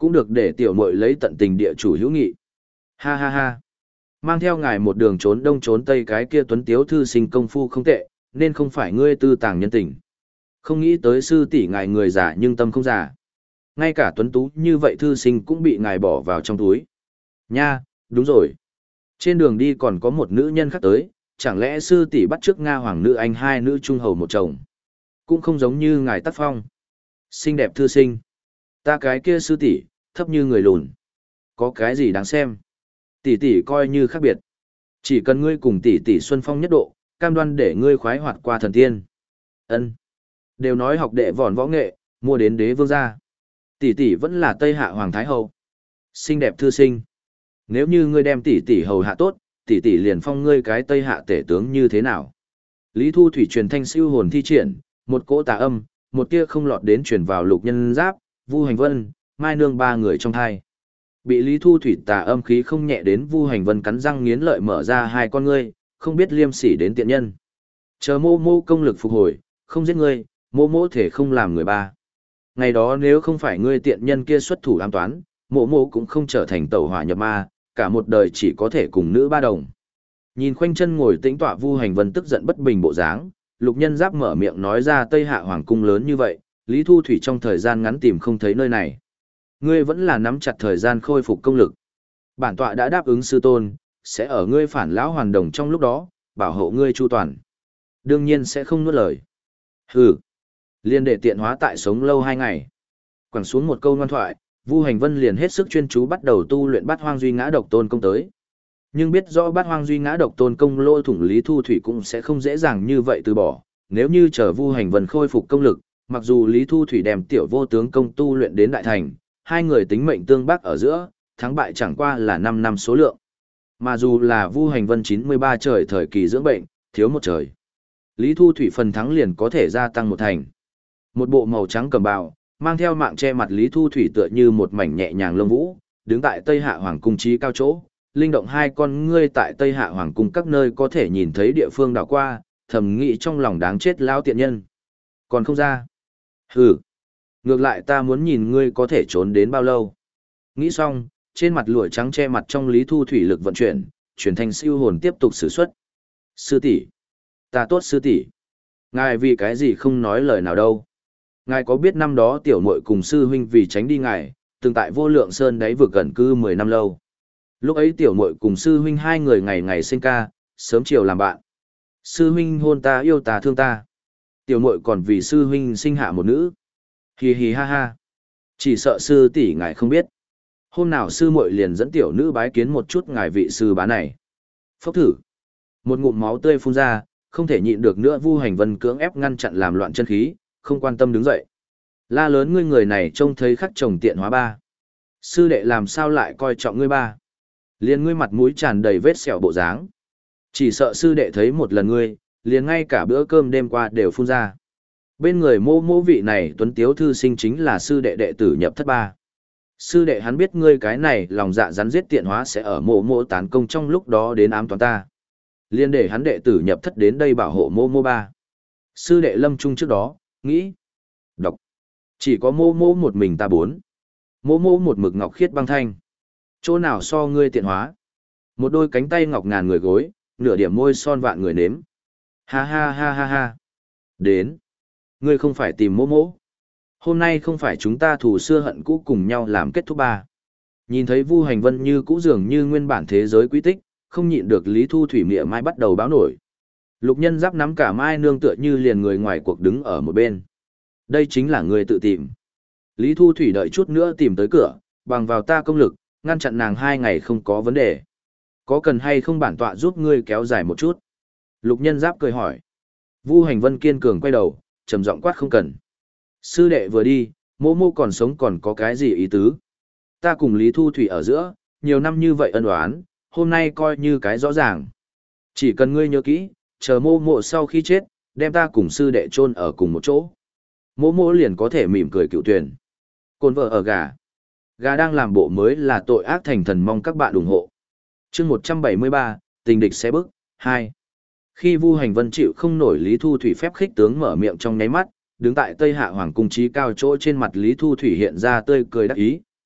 Cũng được để tiểu muội lấy tận tình địa chủ hữu nghị. Ha ha ha. Mang theo ngài một đường trốn đông trốn tây, cái kia tuấn tiếu thư sinh công phu không tệ, nên không phải ngươi tư tàng nhân tình. Không nghĩ tới sư tỷ ngài người giả nhưng tâm không giả. Ngay cả tuấn tú như vậy thư sinh cũng bị ngài bỏ vào trong túi. Nha, đúng rồi. Trên đường đi còn có một nữ nhân khác tới, chẳng lẽ sư tỷ bắt chước Nga hoàng nữ anh hai nữ trung hầu một chồng. Cũng không giống như ngài tác phong. Xinh đẹp thư sinh. Ta cái kia sư tỷ, thấp như người lùn. Có cái gì đáng xem. Tỷ tỷ coi như khác biệt. Chỉ cần ngươi cùng tỷ tỷ xuân phong nhất độ, cam đoan để ngươi khoái hoạt qua thần tiên. Ân. Đều nói học đệ vòn võ nghệ, mua đến đế vương gia. Tỷ tỷ vẫn là Tây Hạ Hoàng Thái Hậu. Xinh đẹp thư sinh. Nếu như ngươi đem tỷ tỷ hầu hạ tốt, tỷ tỷ liền phong ngươi cái Tây Hạ tể tướng như thế nào? Lý Thu Thủy truyền thanh siêu hồn thi triển, một cỗ tà âm, một tia không lọt đến truyền vào Lục Nhân Giáp, Vu Hành Vân, Mai Nương ba người trong thai. Bị Lý Thu Thủy tà âm khí không nhẹ đến, Vu Hành Vân cắn răng nghiến lợi mở ra hai con ngươi, không biết liêm sỉ đến tiện nhân. Chờ mô mô công lực phục hồi, không giết ngươi, mô mô thể không làm người ba. Ngày đó nếu không phải ngươi tiện nhân kia xuất thủ ám toán, mô mô cũng không trở thành tẩu hỏa nhập ma, cả một đời chỉ có thể cùng nữ ba đồng. Nhìn khoanh chân ngồi tĩnh tọa Vu Hành Vân tức giận bất bình bộ dáng, Lục Nhân Giáp mở miệng nói ra Tây Hạ Hoàng cung lớn như vậy, Lý Thu Thủy trong thời gian ngắn tìm không thấy nơi này. Ngươi vẫn là nắm chặt thời gian khôi phục công lực. Bản tọa đã đáp ứng sư tôn, sẽ ở ngươi phản lão hoàn đồng trong lúc đó, bảo hộ ngươi chu toàn. Đương nhiên sẽ không nuốt lời. Hừ. Liên để tiện hóa tại sống lâu 2 ngày. Quẳng xuống một câu ngoan thoại, Vu Hành Vân liền hết sức chuyên chú bắt đầu tu luyện Bát Hoang Duy Ngã Độc Tôn công tới. Nhưng biết rõ Bát Hoang Duy Ngã Độc Tôn công lôi thủng Lý Thu Thủy cũng sẽ không dễ dàng như vậy từ bỏ. Nếu như chờ Vu Hành Vân khôi phục công lực, mặc dù Lý Thu Thủy đem tiểu vô tướng công tu luyện đến đại thành, hai người tính mệnh tương bác ở giữa, thắng bại chẳng qua là 5 năm số lượng. Mà dù là Vu Hành Vân 93 trời thời kỳ dưỡng bệnh, thiếu một trời, Lý Thu Thủy phần thắng liền có thể gia tăng một thành. Một bộ màu trắng cẩm bào, mang theo mạng che mặt Lý Thu Thủy tựa như một mảnh nhẹ nhàng lông vũ, đứng tại Tây Hạ Hoàng cung trí cao chỗ, linh động hai con ngươi tại Tây Hạ Hoàng cung các nơi có thể nhìn thấy địa phương đảo qua, thầm nghĩ trong lòng đáng chết lão tiện nhân. Còn không ra. Hừ. Ngược lại ta muốn nhìn ngươi có thể trốn đến bao lâu. Nghĩ xong, trên mặt lụa trắng che mặt trong Lý Thu Thủy lực vận chuyển, chuyển thành siêu hồn tiếp tục sử xuất. Sư tỷ, ta tốt sư tỷ. Ngài vì cái gì không nói lời nào đâu. Ngài có biết năm đó tiểu muội cùng sư huynh vì tránh đi ngài, từng tại Vô Lượng Sơn đáy vực gần cư 10 năm lâu. Lúc ấy tiểu muội cùng sư huynh hai người ngày ngày sinh ca, sớm chiều làm bạn. Sư huynh hôn ta yêu ta thương ta. Tiểu muội còn vì sư huynh sinh hạ một nữ. Hì hì ha ha. Chỉ sợ sư tỷ ngài không biết. Hôm nào sư muội liền dẫn tiểu nữ bái kiến một chút ngài vị sư bá này. Phốc thử. Một ngụm máu tươi phun ra, không thể nhịn được nữa, Vu Hành Vân cưỡng ép ngăn chặn làm loạn chân khí, không quan tâm đứng dậy. La lớn, ngươi người này trông thấy khắc chồng tiện hóa ba. Sư đệ làm sao lại coi trọng ngươi ba. Liền ngươi mặt mũi tràn đầy vết sẹo bộ dáng. Chỉ sợ sư đệ thấy một lần ngươi, liền ngay cả bữa cơm đêm qua đều phun ra. Bên người mô mô vị này tuấn tiếu thư sinh chính là sư đệ đệ tử Nhập Thất ba. Sư đệ hắn biết ngươi cái này lòng dạ rắn giết tiện hóa sẽ ở mô mô tán công trong lúc đó đến ám toán ta. Liên để hắn đệ tử Nhập Thất đến đây bảo hộ mô mô ba. Sư đệ lâm trung trước đó, nghĩ, đọc. Chỉ có mô mô một mình ta bốn. Mô mô một mực ngọc khiết băng thanh. Chỗ nào so ngươi tiện hóa. Một đôi cánh tay ngọc ngàn người gối, nửa điểm môi son vạn người nếm. Ha ha ha ha ha. Đến. Ngươi không phải tìm mô mô. Hôm nay không phải chúng ta thù xưa hận cũ cùng nhau làm kết thúc ba. Nhìn thấy Vu Hành Vân như cũ dường như nguyên bản thế giới quy tích, không nhịn được Lý Thu Thủy mỉa mai bắt đầu báo nổi. Lục Nhân Giáp nắm cả Mai Nương tựa như liền người ngoài cuộc đứng ở một bên. Đây chính là người tự tìm. Lý Thu Thủy đợi chút nữa tìm tới cửa, bằng vào ta công lực, ngăn chặn nàng 2 ngày không có vấn đề. Có cần hay không bản tọa giúp ngươi kéo dài một chút? Lục Nhân Giáp cười hỏi. Vu Hành Vân kiên cường quay đầu, trầm giọng quát không cần. Sư đệ vừa đi, mô mô còn sống còn có cái gì ý tứ? Ta cùng Lý Thu Thủy ở giữa, nhiều năm như vậy ân oán, hôm nay coi như cái rõ ràng. Chỉ cần ngươi nhớ kỹ, chờ mô mô sau khi chết, đem ta cùng sư đệ chôn ở cùng một chỗ. Mô mô liền có thể mỉm cười cựu tuyển. Côn vợ ở gà. Gà đang làm bộ mới là tội ác thành thần, mong các bạn ủng hộ. Chương 173, tình địch xé bức, 2. Khi Vu Hành Vân chịu không nổi Lý Thu Thủy phép khích tướng mở miệng trong nháy mắt, đứng tại Tây Hạ Hoàng cung trí cao chỗ, trên mặt Lý Thu Thủy hiện ra tươi cười đắc ý,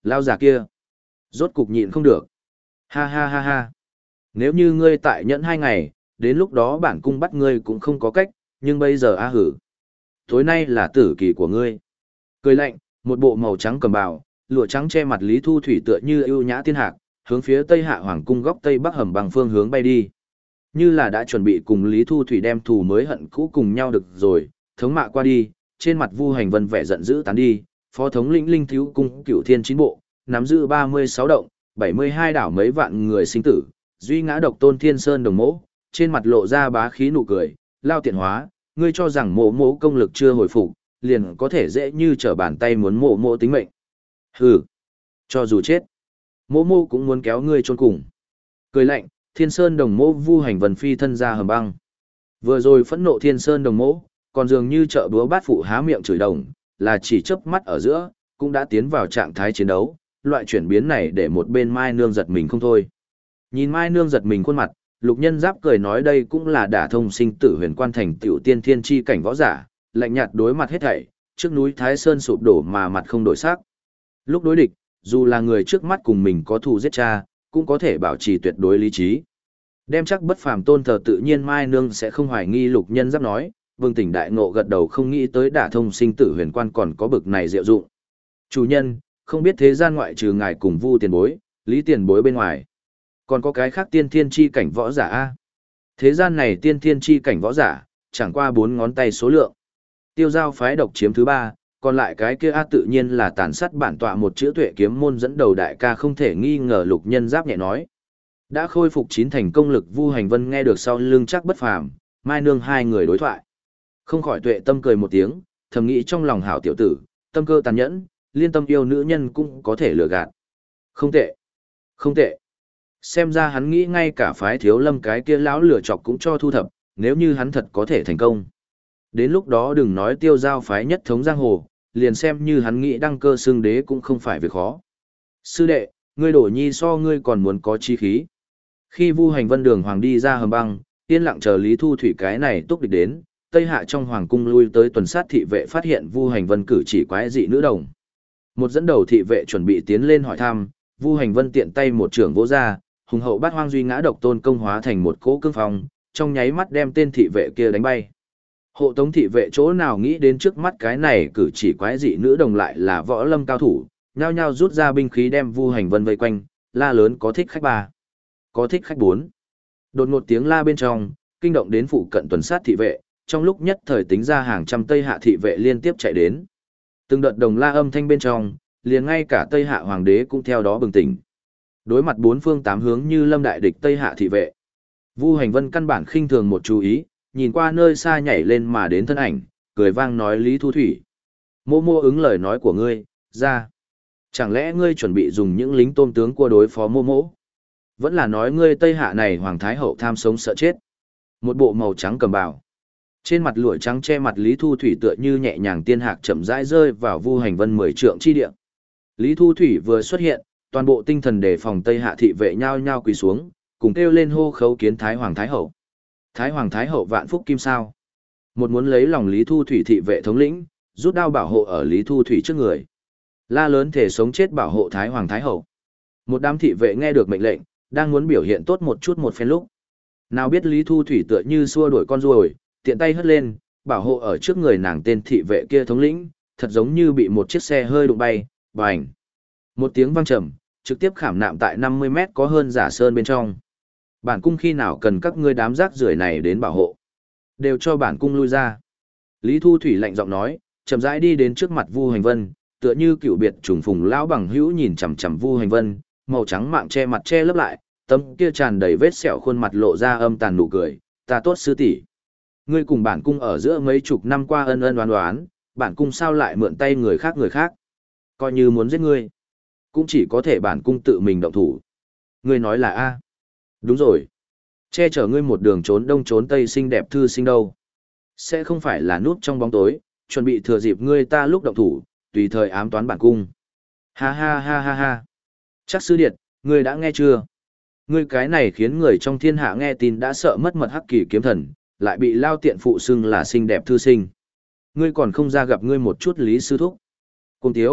Lao già kia. Rốt cục nhịn không được. Ha ha ha ha. Nếu như ngươi tại nhẫn 2 ngày, đến lúc đó bản cung bắt ngươi cũng không có cách, nhưng bây giờ a hử. Tối nay là tử kỳ của ngươi. Cười lạnh, một bộ màu trắng cầm bào, lụa trắng che mặt Lý Thu Thủy tựa như ưu nhã tiên hạc, hướng phía Tây Hạ Hoàng cung góc Tây Bắc hầm bằng phương hướng bay đi. Như là đã chuẩn bị cùng Lý Thu Thủy đem thù mới hận cũ cùng nhau được rồi, thống mạ qua đi, trên mặt Vu Hành Vân vẻ giận dữ tán đi, phó thống lĩnh Linh Thiếu cung Cửu Thiên Chín bộ, nắm giữ 36 động, 72 đảo mấy vạn người sinh tử, duy ngã độc tôn Thiên Sơn Đồng Mỗ, trên mặt lộ ra bá khí nụ cười, lao tiện hóa, ngươi cho rằng mộ mộ công lực chưa hồi phục, liền có thể dễ như trở bàn tay muốn mộ mộ tính mệnh. Hừ, cho dù chết, mộ mộ cũng muốn kéo ngươi chôn cùng. Cười lạnh, Thiên Sơn Đồng Mỗ Vu Hành Vân phi thân ra hầm băng. Vừa rồi phẫn nộ Thiên Sơn Đồng Mỗ, còn dường như trợ búa bát phụ há miệng chửi đồng, là chỉ chớp mắt ở giữa, cũng đã tiến vào trạng thái chiến đấu, loại chuyển biến này để một bên Mai Nương giật mình không thôi. Nhìn Mai Nương giật mình khuôn mặt, Lục Nhân Giáp cười nói đây cũng là đả thông sinh tử huyền quan thành tiểu tiên thiên chi cảnh võ giả, lạnh nhạt đối mặt hết thảy, trước núi Thái Sơn sụp đổ mà mặt không đổi sắc. Lúc đối địch, dù là người trước mắt cùng mình có thù giết cha, cũng có thể bảo trì tuyệt đối lý trí. Đem chắc bất phàm tôn thờ tự nhiên Mai Nương sẽ không hoài nghi Lục Nhân Giáp nói, Vương Tỉnh đại ngộ gật đầu không nghĩ tới đả thông sinh tử huyền quan còn có bực này diệu dụng. Chủ nhân, không biết thế gian ngoại trừ ngài cùng Vu tiền bối, Lý tiền bối bên ngoài, còn có cái khác tiên thiên chi cảnh võ giả a? Thế gian này tiên thiên chi cảnh võ giả, chẳng qua 4 ngón tay số lượng. Tiêu Giao phái độc chiếm thứ 3, còn lại cái kia tự nhiên là tàn sát bản tọa một chữ tuệ kiếm môn dẫn đầu đại ca không thể nghi ngờ. Lục Nhân Giáp nhẹ nói. Đã khôi phục 9 thành công lực Vu Hành Vân nghe được sau lưng chắc bất phàm, Mai Nương hai người đối thoại. Không khỏi tuệ tâm cười một tiếng, thầm nghĩ trong lòng hảo tiểu tử, tâm cơ tàn nhẫn, liên tâm yêu nữ nhân cũng có thể lừa gạt. Không tệ, không tệ. Xem ra hắn nghĩ ngay cả phái Thiếu Lâm cái kia lão lửa chọc cũng cho thu thập, nếu như hắn thật có thể thành công. Đến lúc đó đừng nói Tiêu Giao phái nhất thống giang hồ, liền xem như hắn nghĩ đăng cơ xưng đế cũng không phải việc khó. Sư đệ, ngươi đổ nhi so ngươi còn muốn có chi khí. Khi Vu Hành Vân đường hoàng đi ra hầm băng, yên lặng chờ Lý Thu Thủy cái này túc địch đến, Tây Hạ trong hoàng cung lui tới tuần sát thị vệ phát hiện Vu Hành Vân cử chỉ quái dị nữ đồng. Một dẫn đầu thị vệ chuẩn bị tiến lên hỏi thăm, Vu Hành Vân tiện tay một trưởng vỗ ra, hùng hậu bát hoang duy ngã độc tôn công hóa thành một cỗ cương phong, trong nháy mắt đem tên thị vệ kia đánh bay. Hộ tống thị vệ chỗ nào nghĩ đến trước mắt cái này cử chỉ quái dị nữ đồng lại là võ lâm cao thủ, nhao nhao rút ra binh khí đem Vu Hành Vân vây quanh, la lớn có thích khách 3, có thích khách 4. Đột ngột tiếng la bên trong, kinh động đến phụ cận tuần sát thị vệ, trong lúc nhất thời tính ra hàng trăm Tây Hạ thị vệ liên tiếp chạy đến. Từng đợt đồng la âm thanh bên trong, liền ngay cả Tây Hạ hoàng đế cũng theo đó bừng tỉnh. Đối mặt 4 phương 8 hướng như lâm đại địch Tây Hạ thị vệ, Vu Hành Vân căn bản khinh thường một chú ý, nhìn qua nơi xa nhảy lên mà đến thân ảnh, cười vang nói Lý Thu Thủy. Mô mô ứng lời nói của ngươi, ra. Chẳng lẽ ngươi chuẩn bị dùng những lính tôm tướng của đối phó mô mô? Vẫn là nói ngươi Tây Hạ này hoàng thái hậu tham sống sợ chết. Một bộ màu trắng cầm bào. Trên mặt lụa trắng che mặt Lý Thu Thủy tựa như nhẹ nhàng tiên hạc chậm rãi rơi vào Vu Hành Vân 10 trượng chi địa. Lý Thu Thủy vừa xuất hiện, toàn bộ tinh thần đề phòng Tây Hạ thị vệ nhao nhao quỳ xuống, cùng kêu lên hô khấu kiến Thái Hoàng Thái Hậu. Thái Hoàng Thái Hậu vạn phúc kim sao. Một muốn lấy lòng Lý Thu Thủy thị vệ thống lĩnh, rút đao bảo hộ ở Lý Thu Thủy trước người. La lớn thể sống chết bảo hộ Thái Hoàng Thái Hậu. Một đám thị vệ nghe được mệnh lệnh, đang muốn biểu hiện tốt một chút một phen lúc. Nào biết Lý Thu Thủy tựa như xua đuổi con ruồi, tiện tay hất lên, bảo hộ ở trước người nàng tên thị vệ kia thống lĩnh, thật giống như bị một chiếc xe hơi đụng bay, bành. Một tiếng vang trầm, trực tiếp khảm nạm tại 50 mét có hơn giả sơn bên trong. Bản cung khi nào cần các ngươi đám rác rưởi này đến bảo hộ, đều cho bản cung lui ra. Lý Thu Thủy lạnh giọng nói, chậm rãi đi đến trước mặt Vu Hành Vân, tựa như cựu biệt trùng phùng lão bằng hữu nhìn chằm chằm Vu Hành Vân, màu trắng mạng che mặt che lấp lại, tấm kia tràn đầy vết sẹo khuôn mặt lộ ra âm tàn nụ cười, ta tốt sư tỷ. Ngươi cùng bản cung ở giữa mấy chục năm qua ân ân đoán đoán, bản cung sao lại mượn tay người khác, coi như muốn giết ngươi, cũng chỉ có thể bản cung tự mình động thủ. Ngươi nói là a? Đúng rồi. Che chở ngươi một đường trốn đông trốn tây xinh đẹp thư sinh đâu. Sẽ không phải là núp trong bóng tối, chuẩn bị thừa dịp ngươi ta lúc động thủ, tùy thời ám toán bản cung. Ha ha ha ha ha. Chắc sư điệt, ngươi đã nghe chưa? Ngươi cái này khiến người trong thiên hạ nghe tin đã sợ mất mật hắc kỳ kiếm thần, lại bị lao tiện phụ xưng là xinh đẹp thư sinh. Ngươi còn không ra gặp ngươi một chút Lý sư thúc. Cùng thiếu,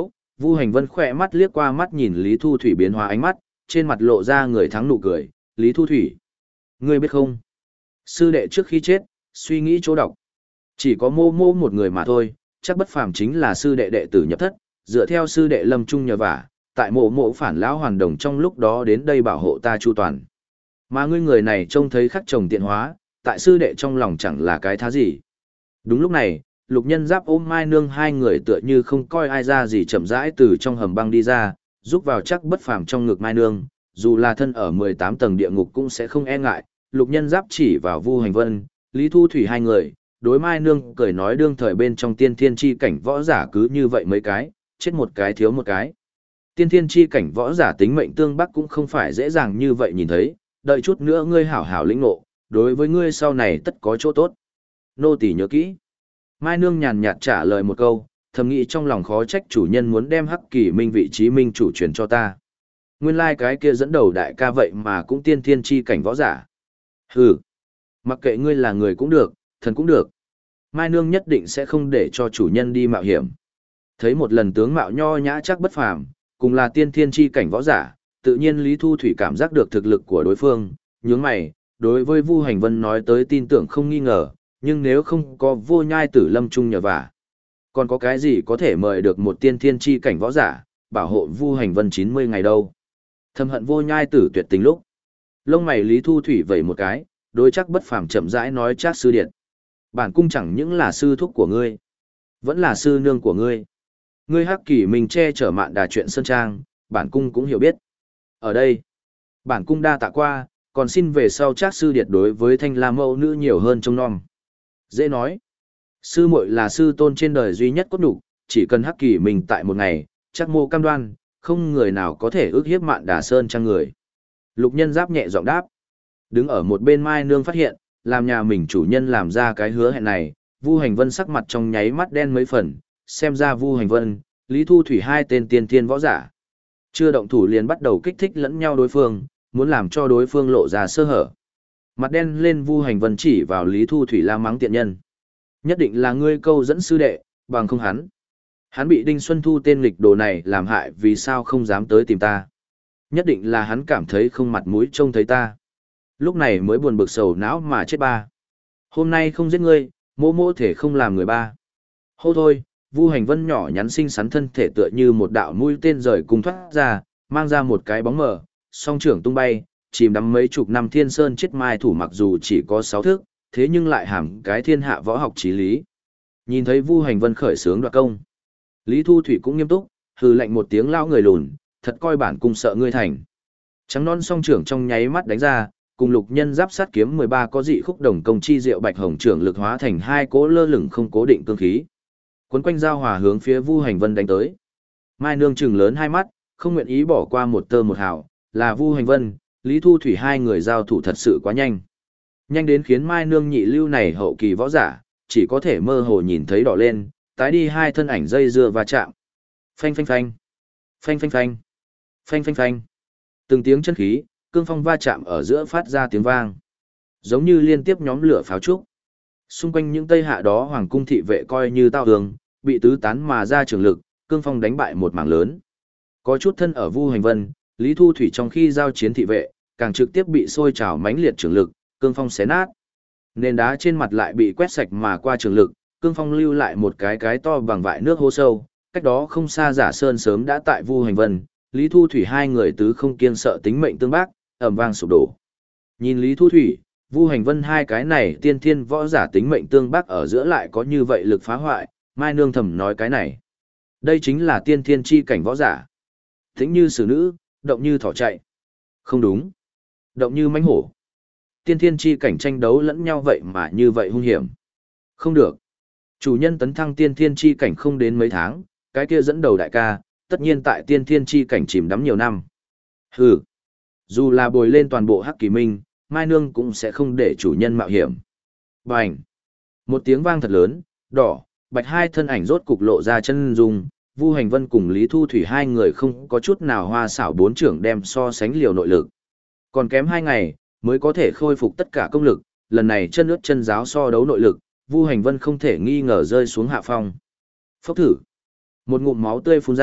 Vu Hành Vân khỏe mắt liếc qua mắt nhìn Lý Thu Thủy biến hóa ánh mắt, trên mặt lộ ra người thắng nụ cười, Lý Thu Thủy. Ngươi biết không? Sư đệ trước khi chết, suy nghĩ chỗ đọc. Chỉ có mô mô một người mà thôi, chắc bất phàm chính là sư đệ đệ tử nhập thất, dựa theo sư đệ lâm trung nhờ vả, tại mộ mộ phản lão hoàn đồng trong lúc đó đến đây bảo hộ ta chu toàn. Mà ngươi người này trông thấy khắc chồng tiện hóa, tại sư đệ trong lòng chẳng là cái thá gì. Đúng lúc này, Lục Nhân Giáp ôm Mai Nương hai người tựa như không coi ai ra gì chậm rãi từ trong hầm băng đi ra, giúp vào chắc bất phàm trong ngực Mai Nương, dù là thân ở 18 tầng địa ngục cũng sẽ không e ngại. Lục Nhân Giáp chỉ vào Vu Hành Vân, Lý Thu Thủy hai người, đối Mai Nương cười nói đương thời bên trong tiên thiên chi cảnh võ giả cứ như vậy mấy cái, chết một cái thiếu một cái. Tiên thiên chi cảnh võ giả tính mệnh tương bắc cũng không phải dễ dàng như vậy nhìn thấy, đợi chút nữa ngươi hảo hảo lĩnh ngộ, đối với ngươi sau này tất có chỗ tốt. Nô tỳ nhớ kỹ. Mai Nương nhàn nhạt trả lời một câu, thầm nghĩ trong lòng khó trách chủ nhân muốn đem Hắc Kỳ Minh vị trí minh chủ truyền cho ta. Nguyên lai cái kia dẫn đầu đại ca vậy mà cũng tiên thiên chi cảnh võ giả. Hừ, mặc kệ ngươi là người cũng được, thần cũng được. Mai Nương nhất định sẽ không để cho chủ nhân đi mạo hiểm. Thấy một lần tướng mạo nho nhã chắc bất phàm, cùng là tiên thiên chi cảnh võ giả, tự nhiên Lý Thu Thủy cảm giác được thực lực của đối phương, nhướng mày, đối với Vu Hành Vân nói tới tin tưởng không nghi ngờ, nhưng nếu không có Vô Nhai Tử lâm trung nhờ vả, còn có cái gì có thể mời được một tiên thiên chi cảnh võ giả, bảo hộ Vu Hành Vân 90 ngày đâu. Thầm hận Vô Nhai Tử tuyệt tình lúc. Lông mày Lý Thu Thủy vẩy một cái, đối chắc bất phàm chậm rãi nói chắc sư điện. Bản cung chẳng những là sư thúc của ngươi, vẫn là sư nương của ngươi. Ngươi Hắc Kỳ Minh che chở mạn đà chuyện sơn trang, bản cung cũng hiểu biết. Ở đây, bản cung đa tạ qua, còn xin về sau chắc sư điệt đối với Thanh La mẫu nữ nhiều hơn trông nom. Dễ nói, sư muội là sư tôn trên đời duy nhất cốt đủ, chỉ cần Hắc Kỳ Minh tại một ngày, chắc mô cam đoan, không người nào có thể ước hiếp mạn đà sơn trang người. Lục Nhân Giáp nhẹ giọng đáp. Đứng ở một bên Mai Nương phát hiện, làm nhà mình chủ nhân làm ra cái hứa hẹn này, Vu Hành Vân sắc mặt trong nháy mắt đen mấy phần, xem ra Vu Hành Vân, Lý Thu Thủy hai tên tiên thiên võ giả. Chưa động thủ liền bắt đầu kích thích lẫn nhau đối phương, muốn làm cho đối phương lộ ra sơ hở. Mặt đen lên Vu Hành Vân chỉ vào Lý Thu Thủy la mắng tiện nhân. Nhất định là ngươi câu dẫn sư đệ, bằng không hắn. Hắn bị Đinh Xuân Thu tên nghịch đồ này làm hại vì sao không dám tới tìm ta. Nhất định là hắn cảm thấy không mặt mũi trông thấy ta. Lúc này mới buồn bực sầu não mà chết ba. Hôm nay không giết ngươi, mô mô thể không làm người ba. Hô thôi, Vu Hành Vân nhỏ nhắn xinh xắn thân thể tựa như một đạo mũi tên rời cùng thoát ra, mang ra một cái bóng mờ, song trưởng tung bay, chìm đắm mấy chục năm thiên sơn chết mai thủ mặc dù chỉ có 6 thước, thế nhưng lại hàm cái thiên hạ võ học chí lý. Nhìn thấy Vu Hành Vân khởi sướng đoạt công, Lý Thu Thủy cũng nghiêm túc, hừ lạnh một tiếng lao người lùn, thật coi bản cung sợ ngươi thành. Trắng non song trưởng trong nháy mắt đánh ra, cùng Lục Nhân Giáp sát kiếm 13 có dị khúc đồng công chi diệu bạch hồng trưởng lực hóa thành hai cỗ lơ lửng không cố định cương khí. Quấn quanh giao hòa hướng phía Vu Hành Vân đánh tới. Mai Nương trừng lớn hai mắt, không nguyện ý bỏ qua một tơ một hào, là Vu Hành Vân, Lý Thu Thủy hai người giao thủ thật sự quá nhanh. Nhanh đến khiến Mai Nương nhị lưu này hậu kỳ võ giả, chỉ có thể mơ hồ nhìn thấy đỏ lên, tái đi hai thân ảnh dây dưa va chạm. Phanh phanh phanh, phanh phanh phanh, phanh phanh phanh. Từng tiếng chân khí, cương phong va chạm ở giữa phát ra tiếng vang, giống như liên tiếp nhóm lửa pháo trúc. Xung quanh những tây hạ đó hoàng cung thị vệ coi như tao tường, bị tứ tán mà ra trường lực, cương phong đánh bại một mảng lớn. Có chút thân ở Vu Hành Vân, Lý Thu Thủy trong khi giao chiến thị vệ, càng trực tiếp bị sôi trào mãnh liệt trường lực, cương phong xé nát. Nền đá trên mặt lại bị quét sạch mà qua trường lực, cương phong lưu lại một cái to bằng vại nước hố sâu, cách đó không xa Giả Sơn sớm đã tại Vu Hành Vân, Lý Thu Thủy hai người tứ không kiêng sợ tính mệnh tương bác, ầm vang sụp đổ. Nhìn Lý Thu Thủy, Vu Hành Vân hai cái này tiên thiên võ giả tính mệnh tương bác ở giữa lại có như vậy lực phá hoại, Mai Nương thầm nói cái này. Đây chính là tiên thiên chi cảnh võ giả. Thính như xử nữ, động như thỏ chạy. Không đúng. Động như mãnh hổ. Tiên thiên chi cảnh tranh đấu lẫn nhau vậy mà như vậy hung hiểm. Không được. Chủ nhân tấn thăng tiên thiên chi cảnh không đến mấy tháng, cái kia dẫn đầu đại ca, tất nhiên tại tiên thiên chi cảnh chìm đắm nhiều năm. Hừ. Dù là bồi lên toàn bộ Hắc Kỳ Minh, Mai Nương cũng sẽ không để chủ nhân mạo hiểm. Bành! Một tiếng vang thật lớn, đỏ, bạch hai thân ảnh rốt cục lộ ra chân dung, Vu Hành Vân cùng Lý Thu Thủy hai người không có chút nào hoa xảo bốn trưởng đem so sánh liều nội lực. Còn kém 2 ngày, mới có thể khôi phục tất cả công lực, lần này chân ướt chân giáo so đấu nội lực, Vu Hành Vân không thể nghi ngờ rơi xuống hạ phong. Phốc thử! Một ngụm máu tươi phun ra,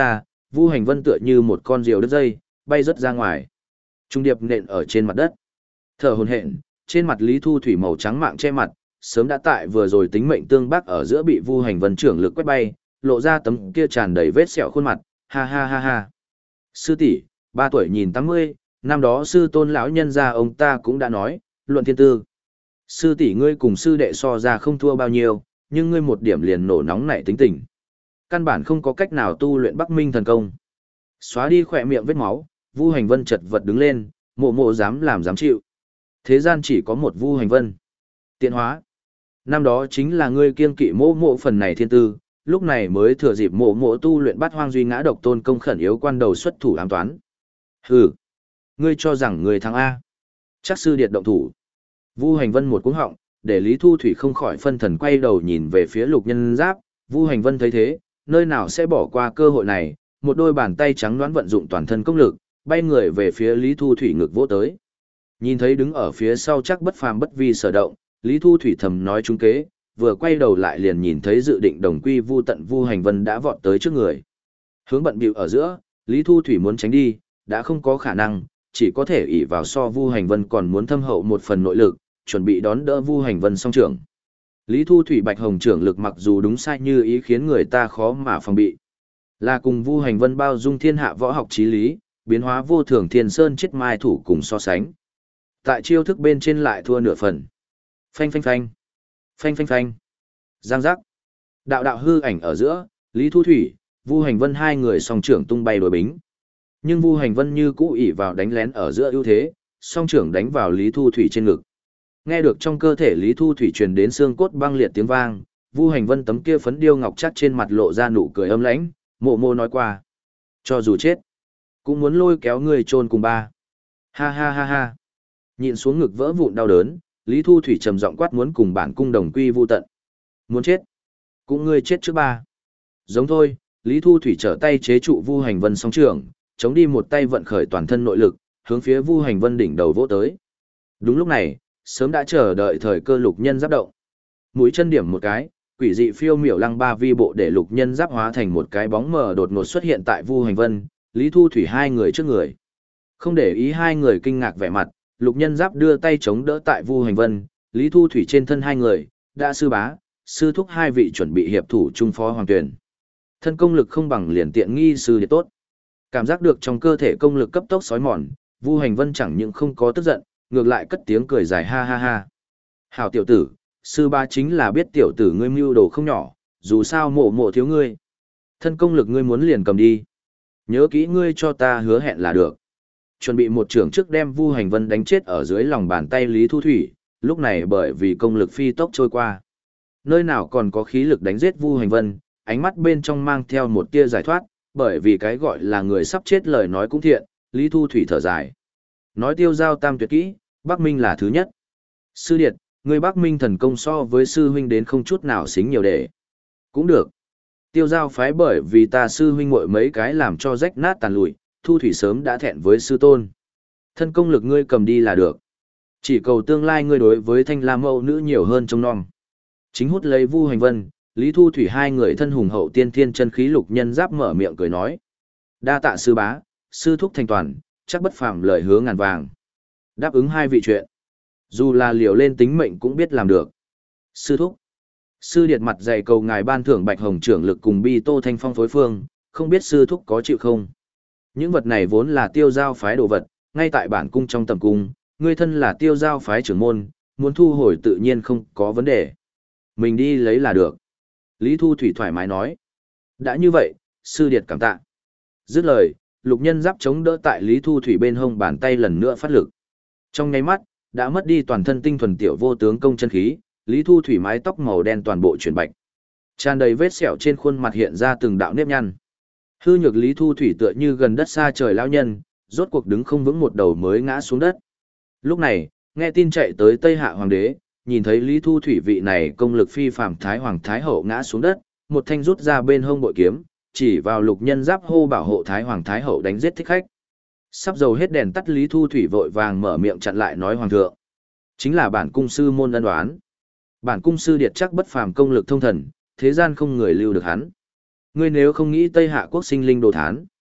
Vu Hành Vân tựa như một con diều đứt dây, bay rất ra ngoài. Trung điệp nện ở trên mặt đất. Thở hổn hển, trên mặt Lý Thu Thủy màu trắng mạng che mặt, sớm đã tại vừa rồi tính mệnh tương bác ở giữa bị Vu Hành Vân trưởng lực quét bay, lộ ra tấm kia tràn đầy vết sẹo khuôn mặt, ha ha ha ha. Sư tỷ, 3 tuổi nhìn 80, năm đó sư tôn lão nhân gia ông ta cũng đã nói, luận thiên tư. Sư tỷ ngươi cùng sư đệ so ra không thua bao nhiêu, nhưng ngươi một điểm liền nổ nóng nảy tính tình. Căn bản không có cách nào tu luyện Bắc Minh thần công. Xóa đi khỏe miệng vết máu, Vu Hành Vân chật vật đứng lên, mộ mộ dám làm dám chịu. Thế gian chỉ có một Vu Hành Vân. Tiện hóa. Năm đó chính là ngươi kiêng kỵ mộ mộ phần này thiên tư, lúc này mới thừa dịp mộ mộ tu luyện Bát Hoang Duy Ngã Độc Tôn công khẩn yếu quan đầu xuất thủ ám toán. Hừ, ngươi cho rằng ngươi thắng A. Chắc sư điệt động thủ. Vu Hành Vân một cú họng, để Lý Thu Thủy không khỏi phân thần quay đầu nhìn về phía Lục Nhân Giáp. Vu Hành Vân thấy thế, nơi nào sẽ bỏ qua cơ hội này, một đôi bàn tay trắng nõn vận dụng toàn thân công lực, bay người về phía Lý Thu Thủy ngực vỗ tới. Nhìn thấy đứng ở phía sau chắc bất phàm bất vi sở động, Lý Thu Thủy thầm nói trúng kế, vừa quay đầu lại liền nhìn thấy dự định đồng quy vu tận Vu Hành Vân đã vọt tới trước người. Hướng bận bịu ở giữa, Lý Thu Thủy muốn tránh đi, đã không có khả năng, chỉ có thể ỷ vào so Vu Hành Vân còn muốn thâm hậu một phần nội lực, chuẩn bị đón đỡ Vu Hành Vân song trưởng. Lý Thu Thủy bạch hồng trưởng lực mặc dù đúng sai như ý khiến người ta khó mà phòng bị. Là cùng Vu Hành Vân bao dung thiên hạ võ học chí lý, biến hóa vô thường thiên sơn chết mai thủ cùng so sánh. Tại chiêu thức bên trên lại thua nửa phần. Phanh phanh phanh. Phanh phanh phanh. Giang giác. Đạo đạo hư ảnh ở giữa, Lý Thu Thủy, Vu Hành Vân hai người song trưởng tung bay đối bính. Nhưng Vu Hành Vân như cũ ỷ vào đánh lén ở giữa ưu thế, song trưởng đánh vào Lý Thu Thủy trên ngực. Nghe được trong cơ thể Lý Thu Thủy truyền đến xương cốt băng liệt tiếng vang, Vu Hành Vân tấm kia phấn điêu ngọc chắc trên mặt lộ ra nụ cười âm lãnh, mộ mộ nói qua. Cho dù chết, cũng muốn lôi kéo người chôn cùng ba. Ha ha ha ha. Nhịn xuống ngực vỡ vụn đau đớn, Lý Thu Thủy trầm giọng quát muốn cùng bản cung đồng quy vu tận. Muốn chết, cũng ngươi chết trước ba. Giống thôi, Lý Thu Thủy trở tay chế trụ Vu Hành Vân song trưởng, chống đi một tay vận khởi toàn thân nội lực, hướng phía Vu Hành Vân đỉnh đầu vỗ tới. Đúng lúc này, sớm đã chờ đợi thời cơ Lục Nhân Giáp động. Mũi chân điểm một cái, quỷ dị phiêu miểu lăng ba vi bộ để Lục Nhân Giáp hóa thành một cái bóng mờ đột ngột xuất hiện tại Vu Hành Vân, Lý Thu Thủy hai người trước người. Không để ý hai người kinh ngạc vẻ mặt, Lục Nhân Giáp đưa tay chống đỡ tại Vu Hành Vân, Lý Thu Thủy trên thân hai người, đã sư bá, sư thúc hai vị chuẩn bị hiệp thủ trung phó hoàng tuyển. Thân công lực không bằng liền tiện nghi sư để tốt. Cảm giác được trong cơ thể công lực cấp tốc sói mòn, Vu Hành Vân chẳng những không có tức giận, ngược lại cất tiếng cười dài ha ha ha. Hảo tiểu tử, sư ba chính là biết tiểu tử ngươi mưu đồ không nhỏ, dù sao mộ mộ thiếu ngươi. Thân công lực ngươi muốn liền cầm đi. Nhớ kỹ ngươi cho ta hứa hẹn là được. Chuẩn bị một trưởng trước đem Vu Hành Vân đánh chết ở dưới lòng bàn tay Lý Thu Thủy, lúc này bởi vì công lực phi tốc trôi qua. Nơi nào còn có khí lực đánh giết Vu Hành Vân, ánh mắt bên trong mang theo một tia giải thoát, bởi vì cái gọi là người sắp chết lời nói cũng thiện, Lý Thu Thủy thở dài. Nói tiêu giao tam tuyệt kỹ, Bắc Minh là thứ nhất. Sư điệt, người Bắc Minh thần công so với sư huynh đến không chút nào xính nhiều để. Cũng được. Tiêu giao phái bởi vì ta sư huynh muội mấy cái làm cho rách nát tàn lụi, Thu Thủy sớm đã thẹn với sư tôn. Thân công lực ngươi cầm đi là được. Chỉ cầu tương lai ngươi đối với Thanh Lam mẫu nữ nhiều hơn trông nom. Chính hút lấy Vu Hành Vân, Lý Thu Thủy hai người thân hùng hậu tiên thiên chân khí Lục Nhân Giáp mở miệng cười nói. Đa tạ sư bá, sư thúc thành toàn, chắc bất phàm lời hứa ngàn vàng. Đáp ứng hai vị chuyện. Dù là liều lên tính mệnh cũng biết làm được. Sư thúc. Sư điệt mặt dày cầu ngài ban thưởng bạch hồng trưởng lực cùng bi tô thanh phong phối phương, không biết sư thúc có chịu không? Những vật này vốn là tiêu giao phái đồ vật, ngay tại bản cung trong tầm cung, ngươi thân là tiêu giao phái trưởng môn, muốn thu hồi tự nhiên không có vấn đề. Mình đi lấy là được. Lý Thu Thủy thoải mái nói. Đã như vậy, sư điệt cảm tạ. Dứt lời, Lục Nhân Giáp chống đỡ tại Lý Thu Thủy bên hông bàn tay lần nữa phát lực. Trong nháy mắt, đã mất đi toàn thân tinh thuần tiểu vô tướng công chân khí, Lý Thu Thủy mái tóc màu đen toàn bộ chuyển bạch. Tràn đầy vết sẹo trên khuôn mặt hiện ra từng đạo nếp nhăn. Hư nhược Lý Thu Thủy tựa như gần đất xa trời lão nhân, rốt cuộc đứng không vững một đầu mới ngã xuống đất. Lúc này, nghe tin chạy tới Tây Hạ Hoàng đế, nhìn thấy Lý Thu Thủy vị này công lực phi phàm Thái Hoàng Thái Hậu ngã xuống đất, một thanh rút ra bên hông bội kiếm, chỉ vào Lục Nhân Giáp hô bảo hộ Thái Hoàng Thái Hậu đánh giết thích khách. Sắp dầu hết đèn tắt Lý Thu Thủy vội vàng mở miệng chặn lại nói hoàng thượng. Chính là bản cung sư môn ân đoán. Bản cung sư điệt chắc bất phàm công lực thông thần, thế gian không người lưu được hắn. Ngươi nếu không nghĩ Tây Hạ quốc sinh linh đồ thán,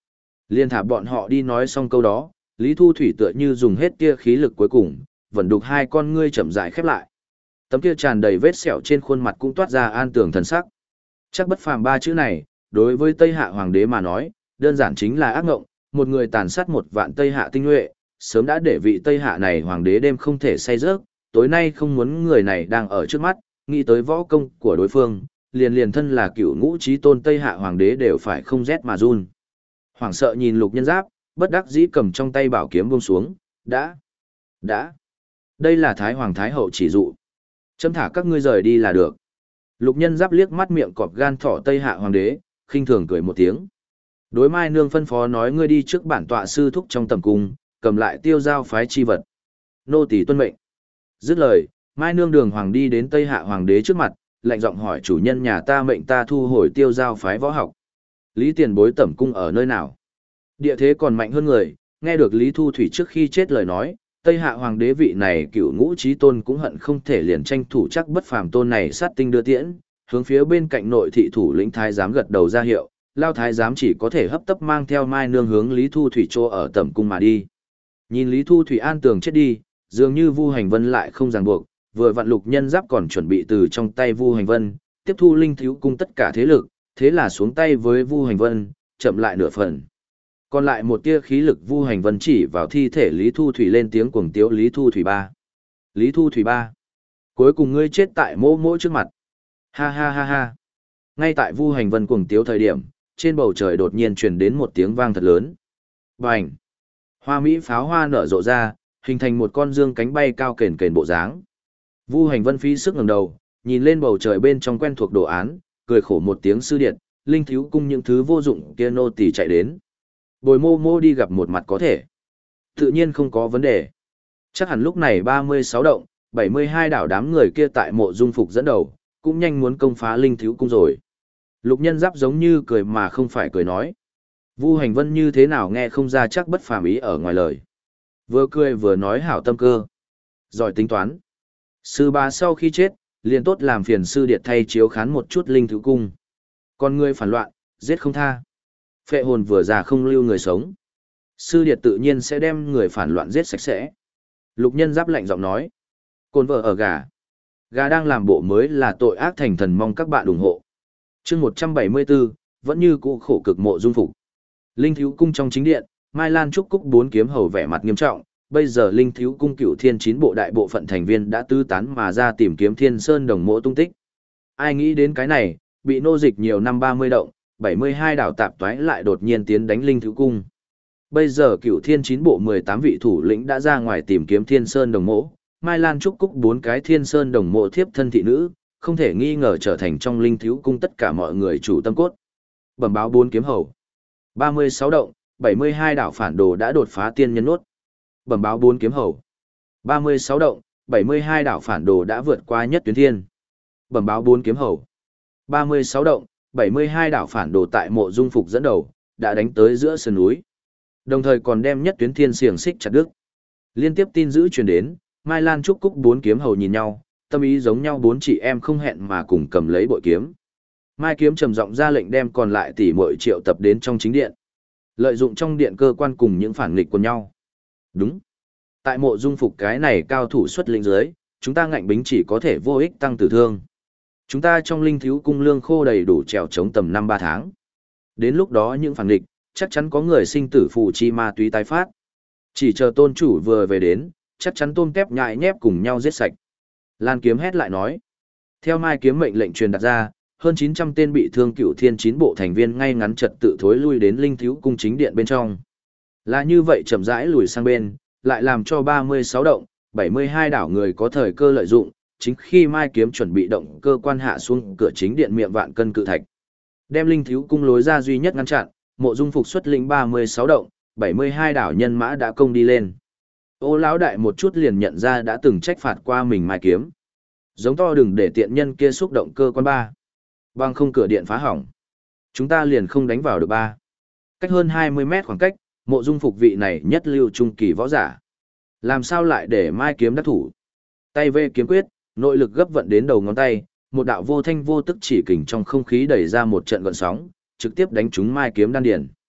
Liên thả bọn họ đi nói xong câu đó, Lý Thu Thủy tựa như dùng hết tia khí lực cuối cùng, vẫn đục hai con ngươi chậm rãi khép lại. Tấm kia tràn đầy vết sẹo trên khuôn mặt cũng toát ra an tường thần sắc. Chắc bất phàm ba chữ này, đối với Tây Hạ hoàng đế mà nói, đơn giản chính là ác ngộng, một người tàn sát một vạn Tây Hạ tinh nhuệ, sớm đã để vị Tây Hạ này hoàng đế đêm không thể say giấc, tối nay không muốn người này đang ở trước mắt, nghĩ tới võ công của đối phương, liền thân là cựu ngũ chí tôn Tây Hạ hoàng đế đều phải không rét mà run. Hoảng sợ nhìn Lục Nhân Giáp, bất đắc dĩ cầm trong tay bảo kiếm buông xuống, đã. Đây là Thái Hoàng Thái Hậu chỉ dụ. Chấm thả các ngươi rời đi là được. Lục Nhân Giáp liếc mắt miệng cọp gan thỏ Tây Hạ hoàng đế, khinh thường cười một tiếng. Đối Mai Nương phân phó nói ngươi đi trước bản tọa sư thúc trong tầm cung, cầm lại tiêu giao phái chi vật. Nô tỳ tuân mệnh. Dứt lời, Mai Nương đường hoàng đi đến Tây Hạ hoàng đế trước mặt, lạnh giọng hỏi chủ nhân nhà ta mệnh ta thu hồi tiêu giao phái võ học. Lý Tiền Bối tẩm cung ở nơi nào? Địa thế còn mạnh hơn người, nghe được Lý Thu Thủy trước khi chết lời nói, Tây Hạ hoàng đế vị này cựu ngũ chí tôn cũng hận không thể liền tranh thủ chắc bất phàm tôn này sát tinh đưa tiễn, hướng phía bên cạnh nội thị thủ lĩnh thái giám gật đầu ra hiệu, lao thái giám chỉ có thể hấp tấp mang theo Mai Nương hướng Lý Thu Thủy chỗ ở tẩm cung mà đi. Nhìn Lý Thu Thủy an tường chết đi, dường như Vu Hành Vân lại không ràng buộc, vừa vặn Lục Nhân Giáp còn chuẩn bị từ trong tay Vu Hành Vân, tiếp thu linh thiếu cung tất cả thế lực, thế là xuống tay với Vu Hành Vân, chậm lại nửa phần. Còn lại một tia khí lực Vu Hành Vân chỉ vào thi thể Lý Thu Thủy lên tiếng cuồng tiếu Lý Thu Thủy ba. Lý Thu Thủy ba. Cuối cùng ngươi chết tại mỗ mỗ trước mặt. Ha ha ha ha. Ngay tại Vu Hành Vân cuồng tiếu thời điểm, trên bầu trời đột nhiên truyền đến một tiếng vang thật lớn. Bành. Hoa mỹ pháo hoa nở rộ ra, hình thành một con dương cánh bay cao kền kền bộ dáng. Vu Hành Vân phí sức ngẩng đầu, nhìn lên bầu trời bên trong quen thuộc đồ án, cười khổ một tiếng sư điện, linh thiếu cung những thứ vô dụng kia nô tỳ chạy đến. Bồi mô mô đi gặp một mặt có thể. Tự nhiên không có vấn đề. Chắc hẳn lúc này 36 động, 72 đảo đám người kia tại mộ dung phục dẫn đầu, cũng nhanh muốn công phá linh thiếu cung rồi. Lục Nhân Giáp giống như cười mà không phải cười nói. Vu Hành Vân như thế nào nghe không ra chắc bất phàm ý ở ngoài lời. Vừa cười vừa nói hảo tâm cơ. Giỏi tính toán. Sư bá sau khi chết, liền tốt làm phiền sư điệt thay chiếu khán một chút linh thiếu cung. Còn ngươi phản loạn, giết không tha. Phệ hồn vừa già không lưu người sống. Sư điệt tự nhiên sẽ đem người phản loạn giết sạch sẽ. Lục Nhân Giáp lạnh giọng nói. Côn vợ ở gà. Gà đang làm bộ mới là tội ác thành thần, mong các bạn ủng hộ. Chương 174, vẫn như cũ khổ cực mộ dung phục. Linh thiếu cung trong chính điện, Mai Lan Trúc Cúc bốn kiếm hầu vẻ mặt nghiêm trọng. Bây giờ Linh thiếu cung cửu thiên 9 bộ đại bộ phận thành viên đã tư tán mà ra tìm kiếm Thiên Sơn Đồng Mộ tung tích. Ai nghĩ đến cái này, bị nô dịch nhiều năm 30 động, 72 đảo tạp toái lại đột nhiên tiến đánh Linh thiếu cung. Bây giờ cửu thiên 9 bộ 18 vị thủ lĩnh đã ra ngoài tìm kiếm Thiên Sơn Đồng Mộ, Mai Lan Trúc Cúc bốn cái Thiên Sơn Đồng Mộ thiếp thân thị nữ, không thể nghi ngờ trở thành trong Linh thiếu cung tất cả mọi người chủ tâm cốt. Bẩm báo bốn kiếm hầu. 36 động, 72 đảo phản đồ đã đột phá tiên nhân nốt. Bẩm báo bốn kiếm hầu. 36 động, 72 đảo phản đồ đã vượt qua nhất tuyến thiên. Bẩm báo bốn kiếm hầu. 36 động, 72 đảo phản đồ tại mộ dung phục dẫn đầu, đã đánh tới giữa sườn núi. Đồng thời còn đem nhất tuyến thiên xiềng xích chặt đứt. Liên tiếp tin dữ truyền đến, Mai Lan Trúc Cúc bốn kiếm hầu nhìn nhau, tâm ý giống nhau, bốn chị em không hẹn mà cùng cầm lấy bội kiếm. Mai Kiếm trầm giọng ra lệnh đem còn lại tỷ muội triệu tập đến trong chính điện. Lợi dụng trong điện cơ quan cùng những phản nghịch của nhau. Đúng. Tại mộ dung phục cái này cao thủ xuất lĩnh dưới, chúng ta ngạnh bính chỉ có thể vô ích tăng tử thương. Chúng ta trong Linh thiếu cung lương khô đầy đủ trèo chống tầm 5-3 tháng. Đến lúc đó những phản nghịch, chắc chắn có người sinh tử phù chi ma túy tái phát. Chỉ chờ tôn chủ vừa về đến, chắc chắn tôm tép nhại nhép cùng nhau giết sạch. Lan Kiếm hét lại nói. Theo Mai Kiếm mệnh lệnh truyền đặt ra, hơn 900 tên bị thương cựu thiên 9 bộ thành viên ngay ngắn trật tự thối lui đến Linh thiếu cung chính điện bên trong. Là như vậy chậm rãi lùi sang bên, lại làm cho 36 động, 72 đảo người có thời cơ lợi dụng, chính khi Mai Kiếm chuẩn bị động cơ quan hạ xuống cửa chính điện miệng vạn cân cự thạch. Đem Linh thiếu cung lối ra duy nhất ngăn chặn, mộ dung phục xuất lĩnh 36 động, 72 đảo nhân mã đã công đi lên. Ô lão đại một chút liền nhận ra đã từng trách phạt qua mình Mai Kiếm. Giống to đừng để tiện nhân kia xúc động cơ quan ba. Bằng không cửa điện phá hỏng. Chúng ta liền không đánh vào được ba. Cách hơn 20 mét khoảng cách, mộ dung phục vị này nhất lưu trung kỳ võ giả. Làm sao lại để Mai Kiếm đắc thủ? Tay vê kiếm quyết, nội lực gấp vận đến đầu ngón tay, một đạo vô thanh vô tức chỉ kình trong không khí đẩy ra một trận gợn sóng, trực tiếp đánh trúng Mai Kiếm đan điền.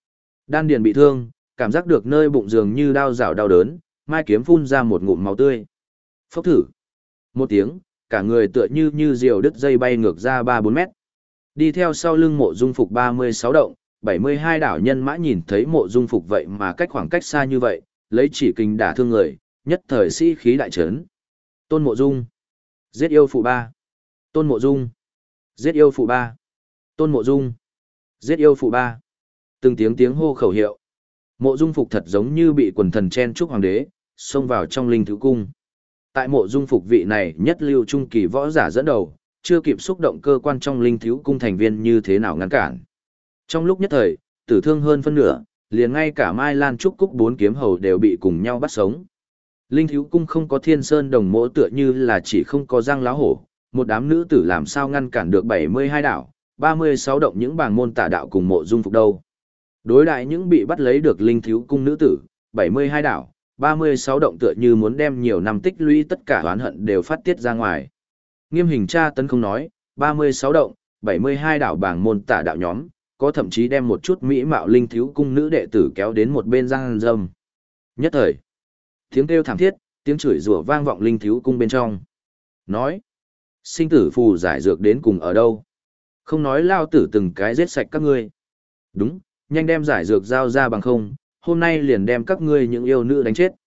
Đan điền bị thương, cảm giác được nơi bụng dường như đau rào đau đớn, Mai Kiếm phun ra một ngụm máu tươi. Phốc thử. Một tiếng, cả người tựa như diều đứt dây bay ngược ra 3-4 mét. Đi theo sau lưng Mộ Dung Phục 36 động, 72 đảo nhân mã nhìn thấy Mộ Dung Phục vậy mà cách khoảng cách xa như vậy, lấy chỉ kình đả thương người, nhất thời sĩ khí đại trấn. Tôn Mộ Dung. Giết yêu phụ 3. Tôn Mộ Dung. Giết yêu phụ 3. Tôn Mộ Dung. Giết yêu phụ 3. Từng tiếng hô khẩu hiệu. Mộ Dung Phục thật giống như bị quần thần chen chúc hoàng đế, xông vào trong linh thứ cung. Tại Mộ Dung Phục vị này nhất lưu trung kỳ võ giả dẫn đầu, chưa kịp xúc động cơ quan trong linh thiếu cung thành viên như thế nào ngăn cản. Trong lúc nhất thời, tử thương hơn phân nửa, liền ngay cả Mai Lan Trúc Cúc 4 kiếm hầu đều bị cùng nhau bắt sống. Linh thiếu cung không có thiên sơn đồng mỗ tựa như là chỉ không có răng lá hổ, một đám nữ tử làm sao ngăn cản được 72 đảo, 36 động những bảng môn tả đạo cùng Mộ Dung Phục đâu. Đối đại những bị bắt lấy được linh thiếu cung nữ tử, 72 đảo, 36 động tựa như muốn đem nhiều năm tích lũy tất cả oán hận đều phát tiết ra ngoài. Nghiêm hình tra tấn không nói, 36 động, 72 đảo bảng môn tả đạo nhóm, có thậm chí đem một chút mỹ mạo linh thiếu cung nữ đệ tử kéo đến một bên giang dâm. Nhất thời, tiếng kêu thảm thiết, tiếng chửi rủa vang vọng linh thiếu cung bên trong. Nói, sinh tử phù giải dược đến cùng ở đâu? Không nói lao tử từng cái giết sạch các ngươi. Đúng, nhanh đem giải dược giao ra bằng không, hôm nay liền đem các ngươi những yêu nữ đánh chết.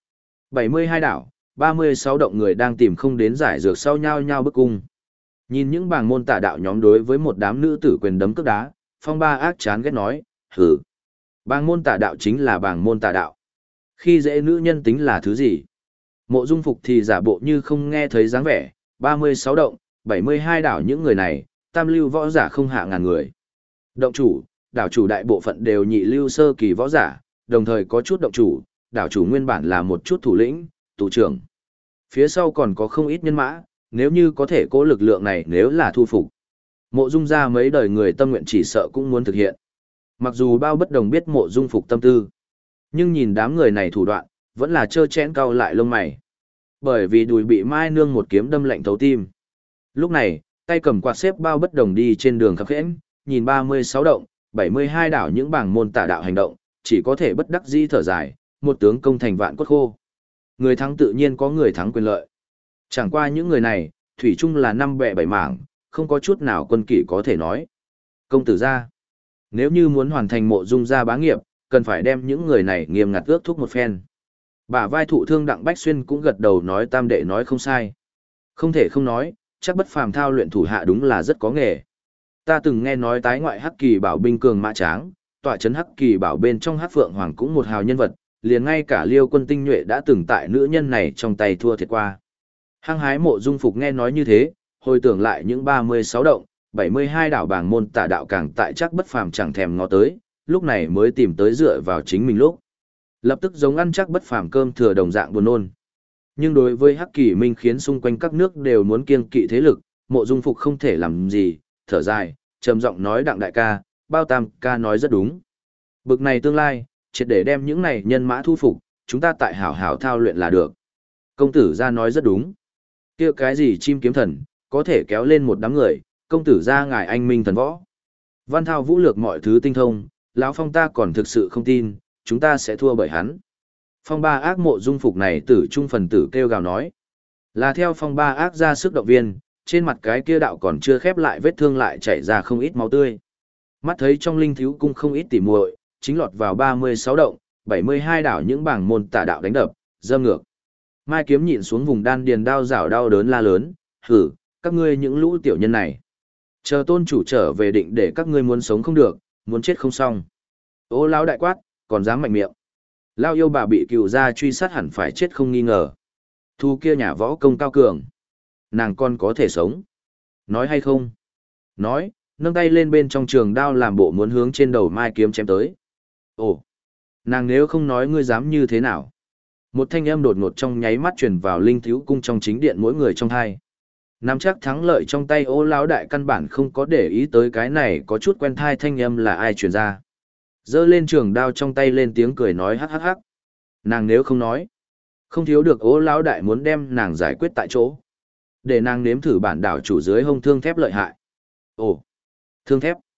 72 đảo, 36 động người đang tìm không đến giải dược sau nhau nhau bức cung. Nhìn những bảng môn tả đạo nhóm đối với một đám nữ tử quyền đấm cước đá, Phong Ba ác chán ghét nói, hử. Bảng môn tả đạo chính là bảng môn tả đạo. Khi dễ nữ nhân tính là thứ gì? Mộ Dung Phục thì giả bộ như không nghe thấy dáng vẻ, 36 động, 72 đảo những người này, tam lưu võ giả không hạ ngàn người. Động chủ, đảo chủ đại bộ phận đều nhị lưu sơ kỳ võ giả, đồng thời có chút động chủ, đảo chủ nguyên bản là một chút thủ lĩnh, tù trưởng. Phía sau còn có không ít nhân mã, nếu như có thể cố lực lượng này nếu là thu phục. Mộ Dung ra mấy đời người tâm nguyện chỉ sợ cũng muốn thực hiện. Mặc dù bao bất đồng biết Mộ Dung Phục tâm tư, nhưng nhìn đám người này thủ đoạn, vẫn là trơ chẽn cau lại lông mày. Bởi vì đùi bị Mai Nương một kiếm đâm lạnh thấu tim. Lúc này, tay cầm quạt xếp bao bất đồng đi trên đường khập khẽn, nhìn 36 động, 72 đảo những bảng môn tả đạo hành động, chỉ có thể bất đắc dĩ thở dài, một tướng công thành vạn cốt khô. Người thắng tự nhiên có người thắng quyền lợi. Chẳng qua những người này, thủy chung là năm bè bảy mảng, không có chút nào quân kỷ có thể nói. Công tử gia, nếu như muốn hoàn thành Mộ Dung gia bá nghiệp, cần phải đem những người này nghiêm ngặt ước thúc một phen. Bả vai thụ thương Đặng Bách Xuyên cũng gật đầu nói tam đệ nói không sai. Không thể không nói, chắc bất phàm thao luyện thủ hạ đúng là rất có nghề. Ta từng nghe nói tái ngoại Hắc Kỳ Bảo binh cường mã tráng, tọa trấn Hắc Kỳ Bảo bên trong Hắc Phượng Hoàng cũng một hào nhân vật, liền ngay cả Liêu Quân tinh nhuệ đã từng tại nữ nhân này trong tay thua thiệt qua. Hăng hái Mộ Dung Phục nghe nói như thế, hồi tưởng lại những 36 động, 72 đảo bảng môn tả đạo càng tại chắc bất phàm chẳng thèm ngó tới, lúc này mới tìm tới dựa vào chính mình lúc. Lập tức giống ăn chắc bất phàm cơm thừa đồng dạng buồn nôn. Nhưng đối với Hắc Kỳ Minh khiến xung quanh các nước đều muốn kiêng kỵ thế lực, Mộ Dung Phục không thể làm gì, thở dài, trầm giọng nói Đặng đại ca, Bao Tam ca nói rất đúng. Bực này tương lai, triệt để đem những này nhân mã thu phục, chúng ta tại hảo hảo thao luyện là được. Công tử gia nói rất đúng. Kia cái gì chim kiếm thần, có thể kéo lên một đám người, công tử gia ngài anh minh thần võ. Văn thao vũ lược mọi thứ tinh thông, lão Phong ta còn thực sự không tin, chúng ta sẽ thua bởi hắn. Phong Ba ác Mộ Dung Phục này tử trung phần tử kêu gào nói. Là theo Phong Ba ác ra sức động viên, trên mặt cái kia đạo còn chưa khép lại vết thương lại chảy ra không ít máu tươi. Mắt thấy trong linh thiếu cung không ít tỉ muội, chính lọt vào 36 động, 72 đảo những bảng môn tả đạo đánh đập, dâm ngược. Mai Kiếm nhịn xuống vùng đan điền đau rảo đau đớn la lớn, hử, các ngươi những lũ tiểu nhân này. Chờ tôn chủ trở về định để các ngươi muốn sống không được, muốn chết không xong. Ô lão đại quát, còn dám mạnh miệng. Lao yêu bà bị cựu gia truy sát hẳn phải chết không nghi ngờ. Thu kia nhà võ công cao cường. Nàng con có thể sống. Nói hay không? Nói, nâng tay lên bên trong trường đao làm bộ muốn hướng trên đầu Mai Kiếm chém tới. Ồ, nàng nếu không nói ngươi dám như thế nào? Một thanh âm đột ngột trong nháy mắt truyền vào linh thiếu cung trong chính điện mỗi người trong hai. Nắm chắc thắng lợi trong tay Ô lão đại căn bản không có để ý tới cái này có chút quen thai thanh âm là ai truyền ra. Giơ lên trường đao trong tay lên tiếng cười nói hắc hắc hắc. Nàng nếu không nói, không thiếu được Ô lão đại muốn đem nàng giải quyết tại chỗ. Để nàng nếm thử bản đảo chủ dưới hông thương thép lợi hại. Ồ, thương thép.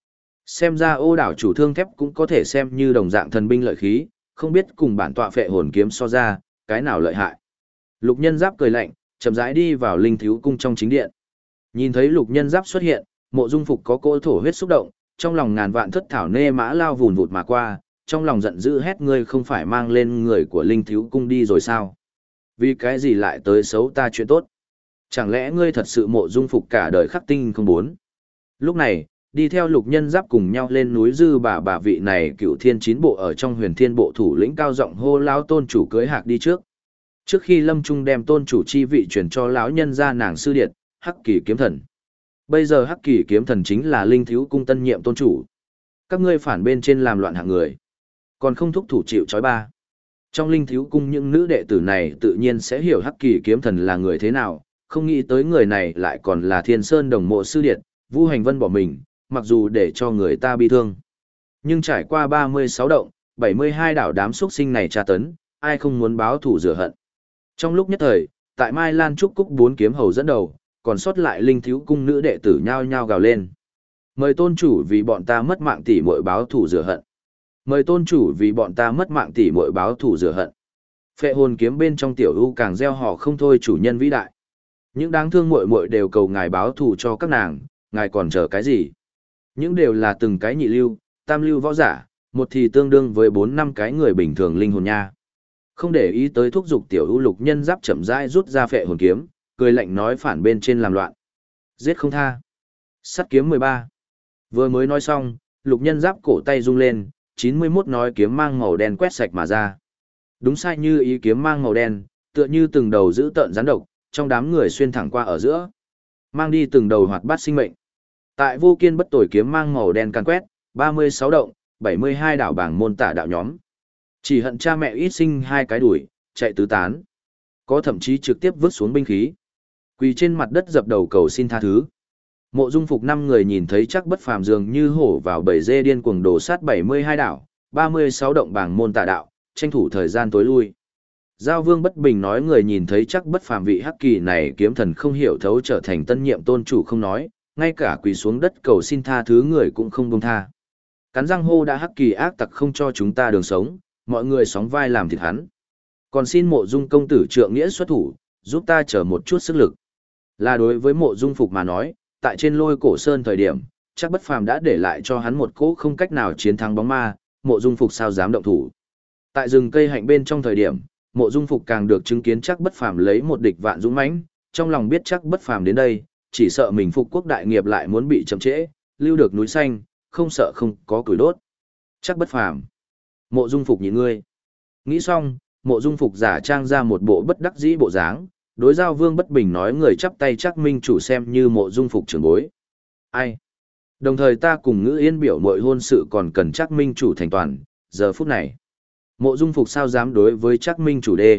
Xem ra Ô đảo chủ thương thép cũng có thể xem như đồng dạng thần binh lợi khí, không biết cùng bản tọa phệ hồn kiếm so ra, cái nào lợi hại. Lục Nhân Giáp cười lạnh, chậm rãi đi vào Linh Thiếu cung trong chính điện. Nhìn thấy Lục Nhân Giáp xuất hiện, Mộ Dung Phục có cỗ thổ huyết xúc động, trong lòng ngàn vạn thất thảo nê mã lao vùn vụt mà qua, trong lòng giận dữ hét ngươi không phải mang lên người của Linh Thiếu cung đi rồi sao? Vì cái gì lại tới xấu ta chuyện tốt? Chẳng lẽ ngươi thật sự Mộ Dung Phục cả đời khắc tinh không bốn? Lúc này, đi theo Lục Nhân Giáp cùng nhau lên núi dư bà vị này Cựu Thiên Chín bộ ở trong Huyền Thiên bộ thủ lĩnh cao giọng hô lão tôn chủ cưới hạc đi trước. Trước khi Lâm Trung đem tôn chủ chi vị truyền cho lão nhân gia nàng sư điệt, Hắc Kỳ kiếm thần. Bây giờ Hắc Kỳ kiếm thần chính là Linh Thiếu cung tân nhiệm tôn chủ. Các ngươi phản bên trên làm loạn hạng người, còn không thúc thủ chịu trói ba. Trong Linh Thiếu cung những nữ đệ tử này tự nhiên sẽ hiểu Hắc Kỳ kiếm thần là người thế nào, không nghĩ tới người này lại còn là Thiên Sơn đồng mộ sư điệt, Vu Hành Vân bỏ mình, mặc dù để cho người ta bi thương. Nhưng trải qua 36 động, 72 đảo đám xuất sinh này tra tấn, ai không muốn báo thù rửa hận. Trong lúc nhất thời, tại Mai Lan Trúc Cúc bốn kiếm hầu dẫn đầu, còn sót lại Linh Thiếu cung nữ đệ tử nhao nhao gào lên. Mời tôn chủ vì bọn ta mất mạng tỷ muội báo thù rửa hận. Mời tôn chủ vì bọn ta mất mạng tỷ muội báo thù rửa hận. Phệ hồn kiếm bên trong tiểu u càng gieo họ không thôi chủ nhân vĩ đại. Những đáng thương muội muội đều cầu ngài báo thù cho các nàng, ngài còn chờ cái gì? Những đều là từng cái nhị lưu, tam lưu võ giả, một thì tương đương với 4 năm cái người bình thường linh hồn nha. Không để ý tới thúc dục tiểu u Lục Nhân Giáp chậm rãi rút ra phệ hồn kiếm, cười lạnh nói phản bên trên làm loạn. Giết không tha. Sắt kiếm 13. Vừa mới nói xong, Lục Nhân Giáp cổ tay rung lên, 91 nói kiếm mang màu đen quét sạch mà ra. Đúng sai như ý kiếm mang màu đen, tựa như từng đầu giữ tợn rắn độc, trong đám người xuyên thẳng qua ở giữa. Mang đi từng đầu hoạt bát sinh mệnh. Tại vô kiên bất tồi kiếm mang màu đen can quét, 36 động, 72 đảo bảng môn tả đạo nhóm. Chỉ hận cha mẹ ít sinh hai cái đuổi, chạy tứ tán. Có thậm chí trực tiếp vứt xuống binh khí. Quỳ trên mặt đất dập đầu cầu xin tha thứ. Mộ Dung Phục 5 người nhìn thấy chắc bất phàm dường như hổ vào bầy dê điên cuồng đổ sát 72 đảo, 36 động bảng môn tả đạo, tranh thủ thời gian tối lui. Giao Vương bất bình nói người nhìn thấy chắc bất phàm vị Hắc Kỳ này kiếm thần không hiểu thấu trở thành tân nhiệm tôn chủ không nói, ngay cả quỳ xuống đất cầu xin tha thứ người cũng không buông tha. Cắn răng hô đã Hắc Kỳ ác tặc không cho chúng ta đường sống, mọi người sóng vai làm thịt hắn. Còn xin Mộ Dung công tử trượng nghĩa xuất thủ, giúp ta chờ một chút sức lực. Là đối với Mộ Dung Phục mà nói, tại trên Lôi Cổ Sơn thời điểm, chắc bất phàm đã để lại cho hắn một cỗ không cách nào chiến thắng bóng ma, Mộ Dung Phục sao dám động thủ. Tại rừng cây hạnh bên trong thời điểm, Mộ Dung Phục càng được chứng kiến chắc bất phàm lấy một địch vạn dũng mãnh, trong lòng biết chắc bất phàm đến đây, chỉ sợ mình phục quốc đại nghiệp lại muốn bị chậm trễ, lưu được núi xanh, không sợ không có củi đốt. Chắc bất phàm. Mộ Dung Phục nhìn ngươi. Nghĩ xong, Mộ Dung Phục giả trang ra một bộ bất đắc dĩ bộ dáng, đối Giao Vương bất bình nói người chắp tay chắc minh chủ xem như Mộ Dung Phục trưởng bối. Ai? Đồng thời ta cùng Ngữ Yên biểu muội hôn sự còn cần chắc minh chủ thành toàn, giờ phút này. Mộ Dung Phục sao dám đối với chắc minh chủ đê?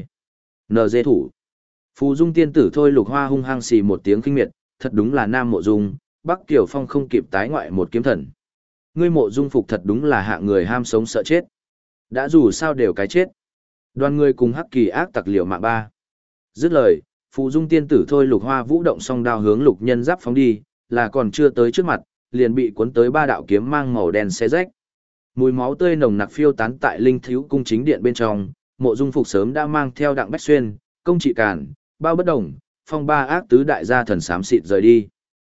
NG thủ. Phù Dung tiên tử thôi Lục Hoa hung hăng xì một tiếng kinh miệt, thật đúng là Nam Mộ Dung, Bắc Kiều Phong không kịp tái ngoại một kiếm thần. Ngươi Mộ Dung Phục thật đúng là hạng người ham sống sợ chết. Đã dù sao đều cái chết. Đoàn người cùng Hắc Kỳ ác tặc liều mạng ba. Dứt lời, Phù Dung tiên tử thôi Lục Hoa vũ động song đao hướng Lục Nhân Giáp phóng đi, là còn chưa tới trước mặt, liền bị cuốn tới 3 đạo kiếm mang màu đen xé rách. Mùi máu tươi nồng nặc phiêu tán tại Linh Thiếu cung chính điện bên trong, Mộ Dung Phục sớm đã mang theo Đặng Bách Xuyên, Công Trị Càn, Bao Bất Đồng, Phong Ba ác tứ đại gia thần xám xịt rời đi.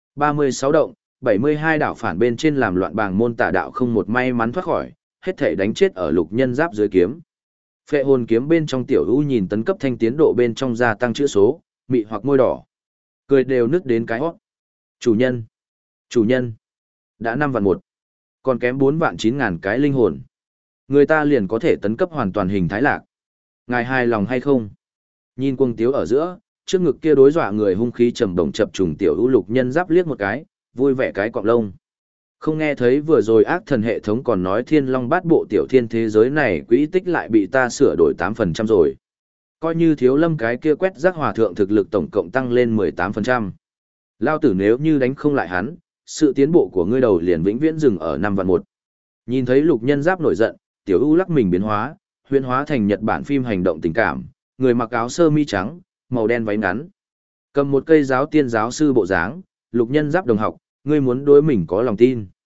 36 động, 72 đảo phản bên trên làm loạn bàng môn tả đạo không một may mắn thoát khỏi, hết thể đánh chết ở Lục Nhân Giáp dưới kiếm. Phệ hồn kiếm bên trong tiểu u nhìn tấn cấp thanh tiến độ bên trong gia tăng chữ số, mị hoặc môi đỏ. Cười đều nứt đến cái hót. Chủ nhân, đã 5 vạn 1, còn kém 4 vạn 9 ngàn cái linh hồn. Người ta liền có thể tấn cấp hoàn toàn hình thái lạc. Ngài hài lòng hay không? Nhìn Cuồng Tiếu ở giữa, trước ngực kia đối dọa người hung khí trầm đồng chập trùng tiểu u Lục Nhân Giáp liếc một cái, vui vẻ cái cọng lông. Không nghe thấy vừa rồi ác thần hệ thống còn nói Thiên Long Bát Bộ tiểu thiên thế giới này quỹ tích lại bị ta sửa đổi 8% rồi. Coi như Thiếu Lâm cái kia quét rác hòa thượng thực lực tổng cộng tăng lên 18%. Lao tử nếu như đánh không lại hắn, sự tiến bộ của ngươi đầu liền vĩnh viễn dừng ở 5 vạn 1. Nhìn thấy Lục Nhân Giáp nổi giận, tiểu u lắc mình biến hóa, huyễn hóa thành Nhật Bản phim hành động tình cảm, người mặc áo sơ mi trắng, màu đen váy ngắn. Cầm một cây giáo tiên giáo sư bộ dáng, Lục Nhân Giáp đồng học, ngươi muốn đối mình có lòng tin.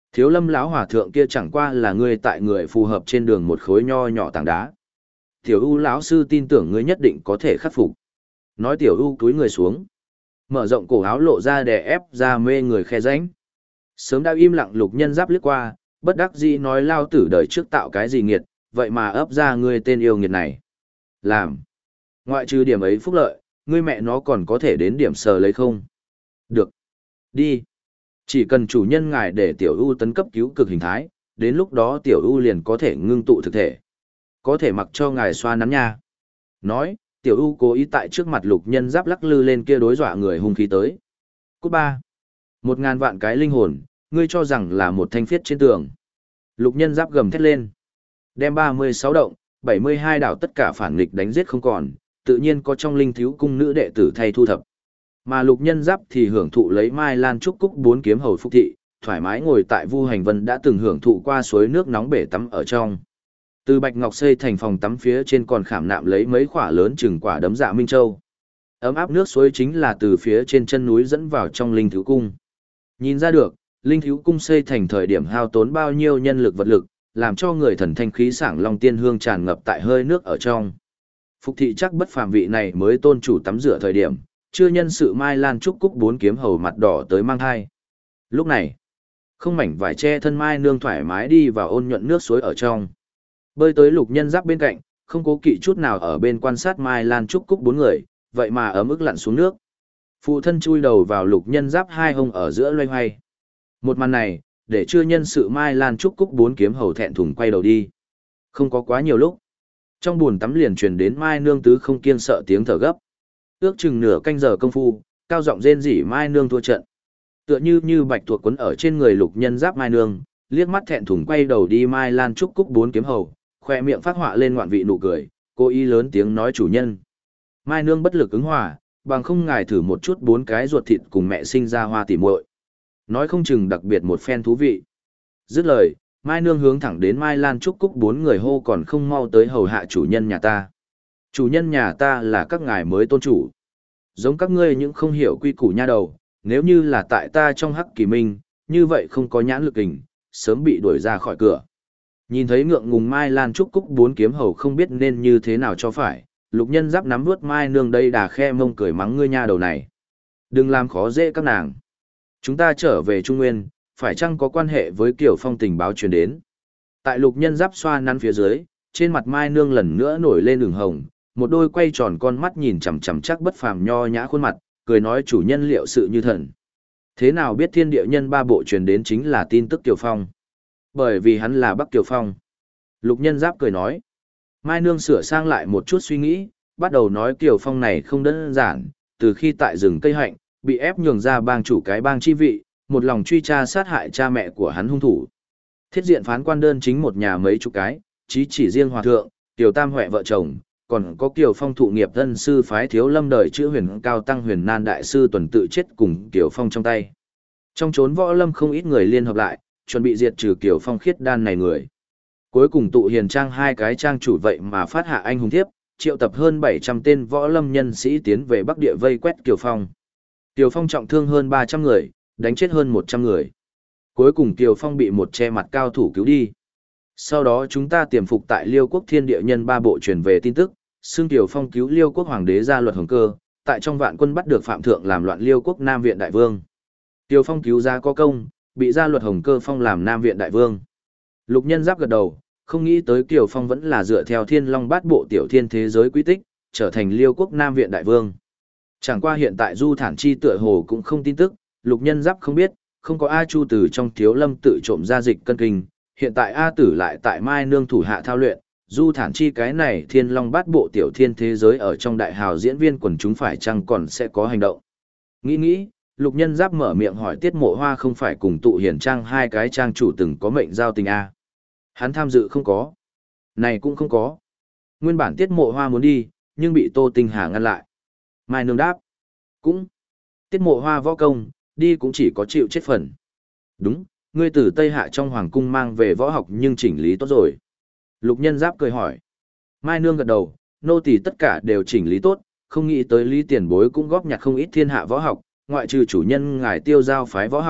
Thiếu Lâm lão hòa thượng kia chẳng qua là ngươi tại người phù hợp trên đường một khối nho nhỏ tảng đá. Tiểu U lão sư tin tưởng ngươi nhất định có thể khắc phục. Nói Tiểu U cúi người xuống, mở rộng cổ áo lộ ra để ép ra mê người khe rãnh. Sớm đã im lặng Lục Nhân Giáp liếc qua, bất đắc dĩ nói lao tử đời trước tạo cái gì nghiệt, vậy mà ấp ra ngươi tên yêu nghiệt này. Làm. Ngoại trừ điểm ấy phúc lợi, ngươi mẹ nó còn có thể đến điểm sờ lấy không? Được. Đi. Chỉ cần chủ nhân ngài để Tiểu U tấn cấp cứu cực hình thái, đến lúc đó Tiểu U liền có thể ngưng tụ thực thể. Có thể mặc cho ngài xoa nắn nha. Nói, Tiểu U cố ý tại trước mặt Lục Nhân Giáp lắc lư lên kia đối dọa người hung khí tới. Cút ba. 1000 vạn cái linh hồn, ngươi cho rằng là một thanh phiết trên tường. Lục Nhân Giáp gầm thét lên. Đem 36 động, 72 đảo tất cả phản nghịch đánh giết không còn, tự nhiên có trong linh thiếu cung nữ đệ tử thay thu thập. Mà Lục Nhân Giáp thì hưởng thụ lấy Mai Lan Trúc Cúc 4 kiếm hầu phúc thị, thoải mái ngồi tại Vu Hành Vân đã từng hưởng thụ qua suối nước nóng bể tắm ở trong. Từ bạch ngọc xây thành phòng tắm phía trên còn khảm nạm lấy mấy quả lớn chừng quả đấm dạ minh châu. Ấm áp nước suối chính là từ phía trên chân núi dẫn vào trong linh thiếu cung. Nhìn ra được, linh thiếu cung xây thành thời điểm hao tốn bao nhiêu nhân lực vật lực, làm cho người thần thanh khí sảng long tiên hương tràn ngập tại hơi nước ở trong. Phục thị chắc bất phàm vị này mới tôn chủ tắm rửa thời điểm, chưa nhân sự Mai Lan Trúc Cúc 4 kiếm hầu mặt đỏ tới mang thai. Lúc này, không mảnh vải che thân Mai nương thoải mái đi vào ôn nhuận nước suối ở trong. Bơi tới Lục Nhân Giáp bên cạnh, không cố kỵ chút nào ở bên quan sát Mai Lan Trúc Cúc 4 người, vậy mà ấm ức lặn xuống nước. Phụ thân chui đầu vào Lục Nhân Giáp hai hông ở giữa loay hoay. Một màn này, để chưa nhân sự Mai Lan Trúc Cúc 4 kiếm hầu thẹn thùng quay đầu đi. Không có quá nhiều lúc. Trong buồn tắm liền truyền đến Mai nương tứ không kiêng sợ tiếng thở gấp. Ước chừng nửa canh giờ công phu, cao giọng rên rỉ Mai nương thua trận. Tựa như bạch tuộc quấn ở trên người Lục Nhân Giáp Mai nương, liếc mắt thẹn thùng quay đầu đi Mai Lan Trúc Cúc 4 kiếm hầu, khoe miệng phát họa lên ngoạn vị nụ cười, cố ý lớn tiếng nói chủ nhân. Mai nương bất lực ứng hòa, bằng không ngài thử một chút 4 cái ruột thịt cùng mẹ sinh ra hoa tỉ muội. Nói không chừng đặc biệt một phen thú vị. Dứt lời, Mai nương hướng thẳng đến Mai Lan Trúc Cúc 4 người hô còn không mau tới hầu hạ chủ nhân nhà ta. Chủ nhân nhà ta là các ngài mới tôn chủ. Giống các ngươi những không hiểu quy củ nha đầu, nếu như là tại ta trong hắc kỳ minh, như vậy không có nhãn lực hình, sớm bị đuổi ra khỏi cửa. Nhìn thấy ngượng ngùng Mai Lan Trúc Cúc 4 kiếm hầu không biết nên như thế nào cho phải, Lục Nhân Giáp nắm vuốt Mai nương đây đà khe mông cười mắng ngươi nha đầu này. Đừng làm khó dễ các nàng. Chúng ta trở về Trung Nguyên, phải chăng có quan hệ với Kiều Phong tình báo truyền đến. Tại Lục Nhân Giáp xoa nắn phía dưới, trên mặt Mai nương lần nữa nổi lên đường hồng, một đôi quay tròn con mắt nhìn chằm chằm chắc bất phàm nho nhã khuôn mặt, cười nói chủ nhân liệu sự như thần. Thế nào biết thiên địa nhân ba bộ truyền đến chính là tin tức Kiều Phong? Bởi vì hắn là Bắc Kiều Phong. Lục Nhân Giáp cười nói. Mai nương sửa sang lại một chút suy nghĩ, bắt đầu nói Kiều Phong này không đơn giản, từ khi tại rừng cây hạnh, bị ép nhường ra bang chủ cái bang chi vị, một lòng truy tra sát hại cha mẹ của hắn hung thủ. Thiết diện phán quan đơn chính một nhà mấy chục cái, chí chỉ riêng hòa thượng, Kiều Tam Huệ vợ chồng, còn có Kiều Phong thụ nghiệp thân sư phái Thiếu Lâm đời chữ huyền cao tăng huyền nan đại sư tuần tự chết cùng Kiều Phong trong tay. Trong chốn võ lâm không ít người liên hợp lại, chuẩn bị diệt trừ Kiều Phong khiết đan này người. Cuối cùng tụ hiền trang hai cái trang chủ vậy mà phát hạ anh hùng thiếp, triệu tập hơn 700 tên võ lâm nhân sĩ tiến về Bắc Địa vây quét Kiều Phong. Kiều Phong trọng thương hơn 300 người, đánh chết hơn 100 người. Cuối cùng Kiều Phong bị một che mặt cao thủ cứu đi. Sau đó chúng ta tiềm phục tại Liêu Quốc Thiên Địa Nhân ba bộ truyền về tin tức, xưng Kiều Phong cứu Liêu Quốc Hoàng đế ra luật hồng cơ, tại trong vạn quân bắt được Phạm Thượng làm loạn Liêu Quốc Nam Viện Đại Vương. Kiều Phong cứu ra có công, bị ra luật hồng cơ phong làm Nam Viện Đại Vương. Lục Nhân Giáp gật đầu, không nghĩ tới Kiều Phong vẫn là dựa theo Thiên Long Bát Bộ tiểu thiên thế giới quy tích, trở thành Liêu Quốc Nam Viện Đại Vương. Chẳng qua hiện tại Du Thản Chi tựa hồ cũng không tin tức, Lục Nhân Giáp không biết, không có A Chu từ trong Thiếu Lâm tự trộm ra dịch cân kinh, hiện tại A Tử lại tại Mai Nương thủ hạ thao luyện, Du Thản Chi cái này Thiên Long Bát Bộ tiểu thiên thế giới ở trong đại hào diễn viên quần chúng phải chăng còn sẽ có hành động. Nghĩ, Lục Nhân Giáp mở miệng hỏi Tiết Mộ Hoa không phải cùng tụ hiển trang hai cái trang chủ từng có mệnh giao tình A. Hắn tham dự không có. Này cũng không có. Nguyên bản Tiết Mộ Hoa muốn đi, nhưng bị Tô Tinh Hà ngăn lại. Mai Nương đáp. Cũng. Tiết Mộ Hoa võ công, đi cũng chỉ có chịu chết phần. Đúng, ngươi từ Tây Hạ trong Hoàng Cung mang về võ học nhưng chỉnh lý tốt rồi. Lục Nhân Giáp cười hỏi. Mai Nương gật đầu, nô tỳ tất cả đều chỉnh lý tốt, không nghĩ tới Lý Tiền Bối cũng góp nhặt không ít thiên hạ võ học, ngoại trừ chủ nhân ngài Tiêu Giao phái võ học,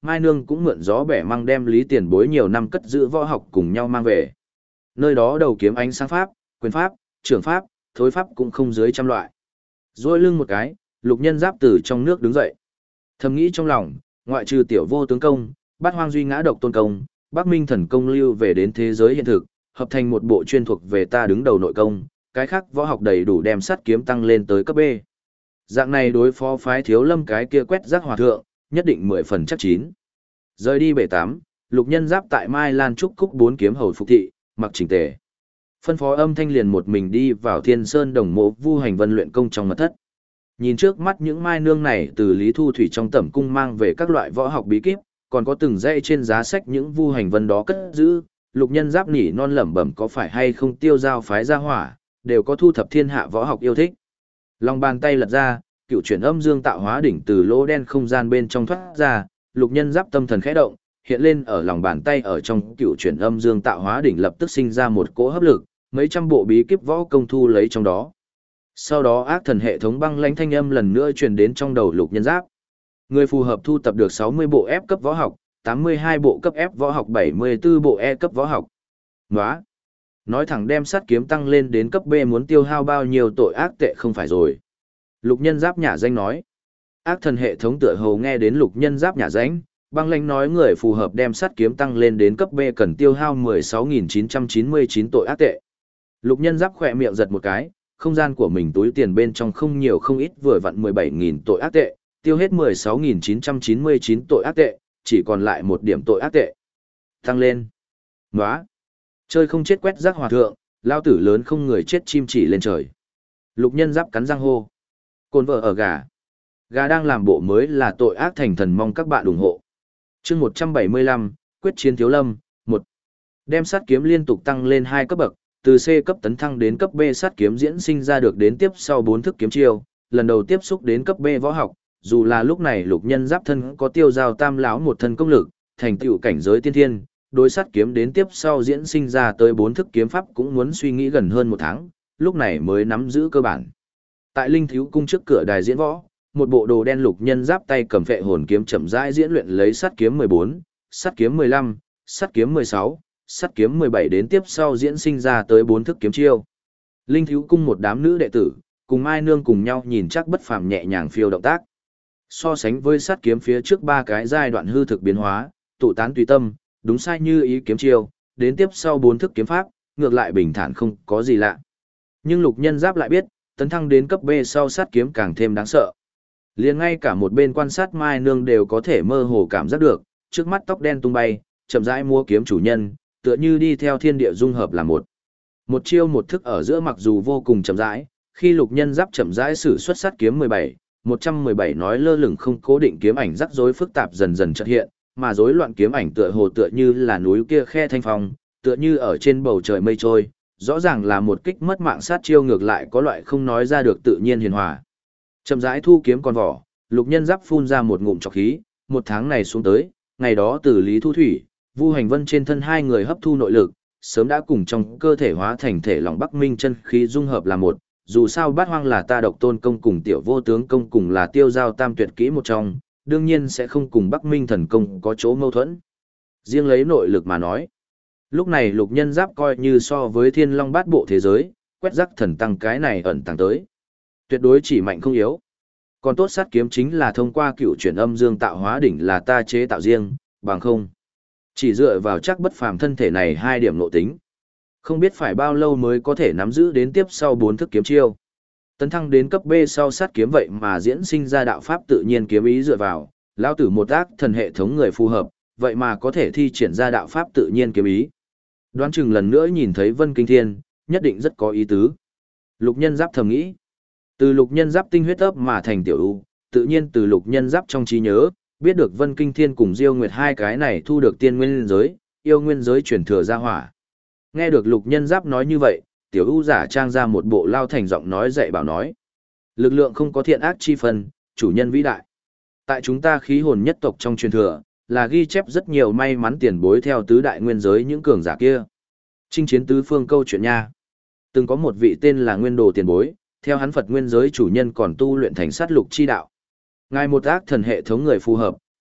Mai Nương cũng mượn gió bẻ măng đem Lý Tiền Bối nhiều năm cất giữ võ học cùng nhau mang về. Nơi đó đầu kiếm ánh sáng pháp, quyền pháp, trưởng pháp, thối pháp cũng không dưới trăm loại. Rồi lưng một cái, Lục Nhân Giáp từ trong nước đứng dậy. Thầm nghĩ trong lòng, ngoại trừ tiểu vô tướng công, bát hoang duy ngã độc tôn công, Bắc Minh thần công lưu về đến thế giới hiện thực, hợp thành một bộ chuyên thuộc về ta đứng đầu nội công, cái khác võ học đầy đủ đem sắt kiếm tăng lên tới cấp B. Dạng này đối phó phái Thiếu Lâm cái kia quét rác hòa thượng, nhất định 10 phần chắc chín. Rời đi bể tám, Lục Nhân Giáp tại Mai Lan Trúc Cúc 4 kiếm hầu phục thị, mặc chỉnh tề. Phân phó Âm Thanh liền một mình đi vào Thiên Sơn Đồng Mộ Vu Hành Vân luyện công trong mật thất. Nhìn trước mắt những mai nương này từ Lý Thu Thủy trong tẩm cung mang về các loại võ học bí kíp, còn có từng dãy trên giá sách những Vu Hành Vân đó cất giữ, Lục Nhân Giáp nỉ non lẩm bẩm có phải hay không tiêu giao phái gia hỏa, đều có thu thập thiên hạ võ học yêu thích. Lòng bàn tay lật ra, cựu chuyển âm dương tạo hóa đỉnh từ lỗ đen không gian bên trong thoát ra, Lục Nhân Giáp tâm thần khẽ động, hiện lên ở lòng bàn tay ở trong cựu chuyển âm dương tạo hóa đỉnh lập tức sinh ra một cỗ hấp lực, mấy trăm bộ bí kíp võ công thu lấy trong đó. Sau đó ác thần hệ thống băng lãnh thanh âm lần nữa truyền đến trong đầu Lục Nhân Giáp. Người phù hợp thu tập được 60 bộ F cấp võ học, 82 bộ cấp F võ học, 74 bộ E cấp võ học. Nóa! Nói thẳng đem sát kiếm tăng lên đến cấp B muốn tiêu hao bao nhiêu tội ác tệ không phải rồi. Lục Nhân Giáp nhả danh nói. Ác thần hệ thống tựa hồ nghe đến Lục Nhân Giáp nhả danh, băng lãnh nói người phù hợp đem sát kiếm tăng lên đến cấp B cần tiêu hao 16.999 tội ác tệ. Lục Nhân Giáp khỏe miệng giật một cái, không gian của mình túi tiền bên trong không nhiều không ít vừa vặn 17.000 tội ác tệ, tiêu hết 16.999 tội ác tệ, chỉ còn lại một điểm tội ác tệ. Tăng lên. Nóa. Chơi không chết quét rác hòa thượng, lao tử lớn không người chết chim chỉ lên trời. Lục Nhân Giáp cắn răng hô. Cồn vợ ở gà. Gà đang làm bộ mới là tội ác thành thần, mong các bạn ủng hộ. Chương 175, Quyết chiến Thiếu Lâm, 1. Đem sát kiếm liên tục tăng lên 2 cấp bậc, từ C cấp tấn thăng đến cấp B sát kiếm diễn sinh ra được đến tiếp sau 4 thức kiếm chiêu, lần đầu tiếp xúc đến cấp B võ học, dù là lúc này Lục Nhân Giáp thân có tiêu giao tam lão một thân công lực, thành tựu cảnh giới tiên thiên, đối sát kiếm đến tiếp sau diễn sinh ra tới 4 thức kiếm pháp cũng muốn suy nghĩ gần hơn 1 tháng, lúc này mới nắm giữ cơ bản. Tại Linh Thiếu cung trước cửa đài diễn võ, một bộ đồ đen Lục Nhân Giáp tay cầm phệ hồn kiếm chậm rãi diễn luyện lấy sát kiếm 14, sát kiếm 15, sát kiếm 16, sát kiếm 17 đến tiếp sau diễn sinh ra tới 4 thức kiếm chiêu. Linh Thiếu cung một đám nữ đệ tử, cùng Mai Nương cùng nhau nhìn chắc bất phàm nhẹ nhàng phiêu động tác. So sánh với sát kiếm phía trước 3 cái giai đoạn hư thực biến hóa, tụ tán tùy tâm, đúng sai như ý kiếm chiêu, đến tiếp sau 4 thức kiếm pháp, ngược lại bình thản không có gì lạ. Nhưng Lục Nhân Giáp lại biết, tấn thăng đến cấp B sau sát kiếm càng thêm đáng sợ. Liền ngay cả một bên quan sát Mai Nương đều có thể mơ hồ cảm giác được, trước mắt tóc đen tung bay, chậm rãi múa kiếm chủ nhân, tựa như đi theo thiên địa dung hợp là một. Một chiêu một thức ở giữa mặc dù vô cùng chậm rãi, khi Lục Nhân Giáp chậm rãi sử xuất sát kiếm 17, 117 nói lơ lửng không cố định kiếm ảnh rắc rối phức tạp dần dần chợt hiện, mà rối loạn kiếm ảnh tựa hồ tựa như là núi kia khe thanh phong, tựa như ở trên bầu trời mây trôi, rõ ràng là một kích mất mạng sát chiêu, ngược lại có loại không nói ra được tự nhiên hiền hòa. Chậm rãi thu kiếm con vỏ, Lục Nhân Giáp phun ra một ngụm trọc khí, 1 tháng này xuống tới, ngày đó từ Lý Thu Thủy, Vu Hành Vân trên thân 2 người hấp thu nội lực, sớm đã cùng trong cơ thể hóa thành thể lòng Bắc Minh chân khí dung hợp là một, dù sao Bát Hoang là ta Độc Tôn công cùng Tiểu Vô tướng công cùng là tiêu giao tam tuyệt kỹ một trong, đương nhiên sẽ không cùng Bắc Minh thần công có chỗ mâu thuẫn. Riêng lấy nội lực mà nói, lúc này Lục Nhân Giáp coi như so với Thiên Long Bát Bộ thế giới, quét rắc thần tăng cái này ẩn tăng tới. Tuyệt đối chỉ mạnh không yếu. Còn tốt sát kiếm chính là thông qua cựu chuyển âm dương tạo hóa đỉnh là ta chế tạo riêng, bằng không. Chỉ dựa vào chắc bất phàm thân thể này 2 điểm nội tính. Không biết phải bao lâu mới có thể nắm giữ đến tiếp sau 4 thức kiếm chiêu. Tấn thăng đến cấp B sau sát kiếm vậy mà diễn sinh ra đạo pháp tự nhiên kiếm ý dựa vào, lao tử một ác thần hệ thống người phù hợp, vậy mà có thể thi triển ra đạo pháp tự nhiên kiếm ý. Đoán chừng lần nữa nhìn thấy Vân Kinh Thiên, nhất định rất có ý tứ. Lục Nhân Giáp thầm nghĩ. Từ Lục Nhân Giáp tinh huyết ấp mà thành tiểu ưu, tự nhiên từ Lục Nhân Giáp trong trí nhớ, biết được Vân Kinh Thiên cùng Diêu Nguyệt 2 cái này thu được tiên nguyên giới, yêu nguyên giới chuyển thừa ra hỏa. Nghe được Lục Nhân Giáp nói như vậy, tiểu ưu giả trang ra một bộ lao thành giọng nói dạy bảo nói. Lực lượng không có thiện ác chi phân, chủ nhân vĩ đại. Tại chúng ta khí hồn nhất tộc trong truyền thừa, là ghi chép rất nhiều may mắn tiền bối theo tứ đại nguyên giới những cường giả kia. Chinh chiến tứ phương câu chuyện nha. Từng có một vị tên là Nguyên Đồ tiền bối, theo hắn Phật nguyên giới chủ nhân còn tu luyện thành sát lục chi đạo. Ngài một ác thần hệ thống người phù hợp,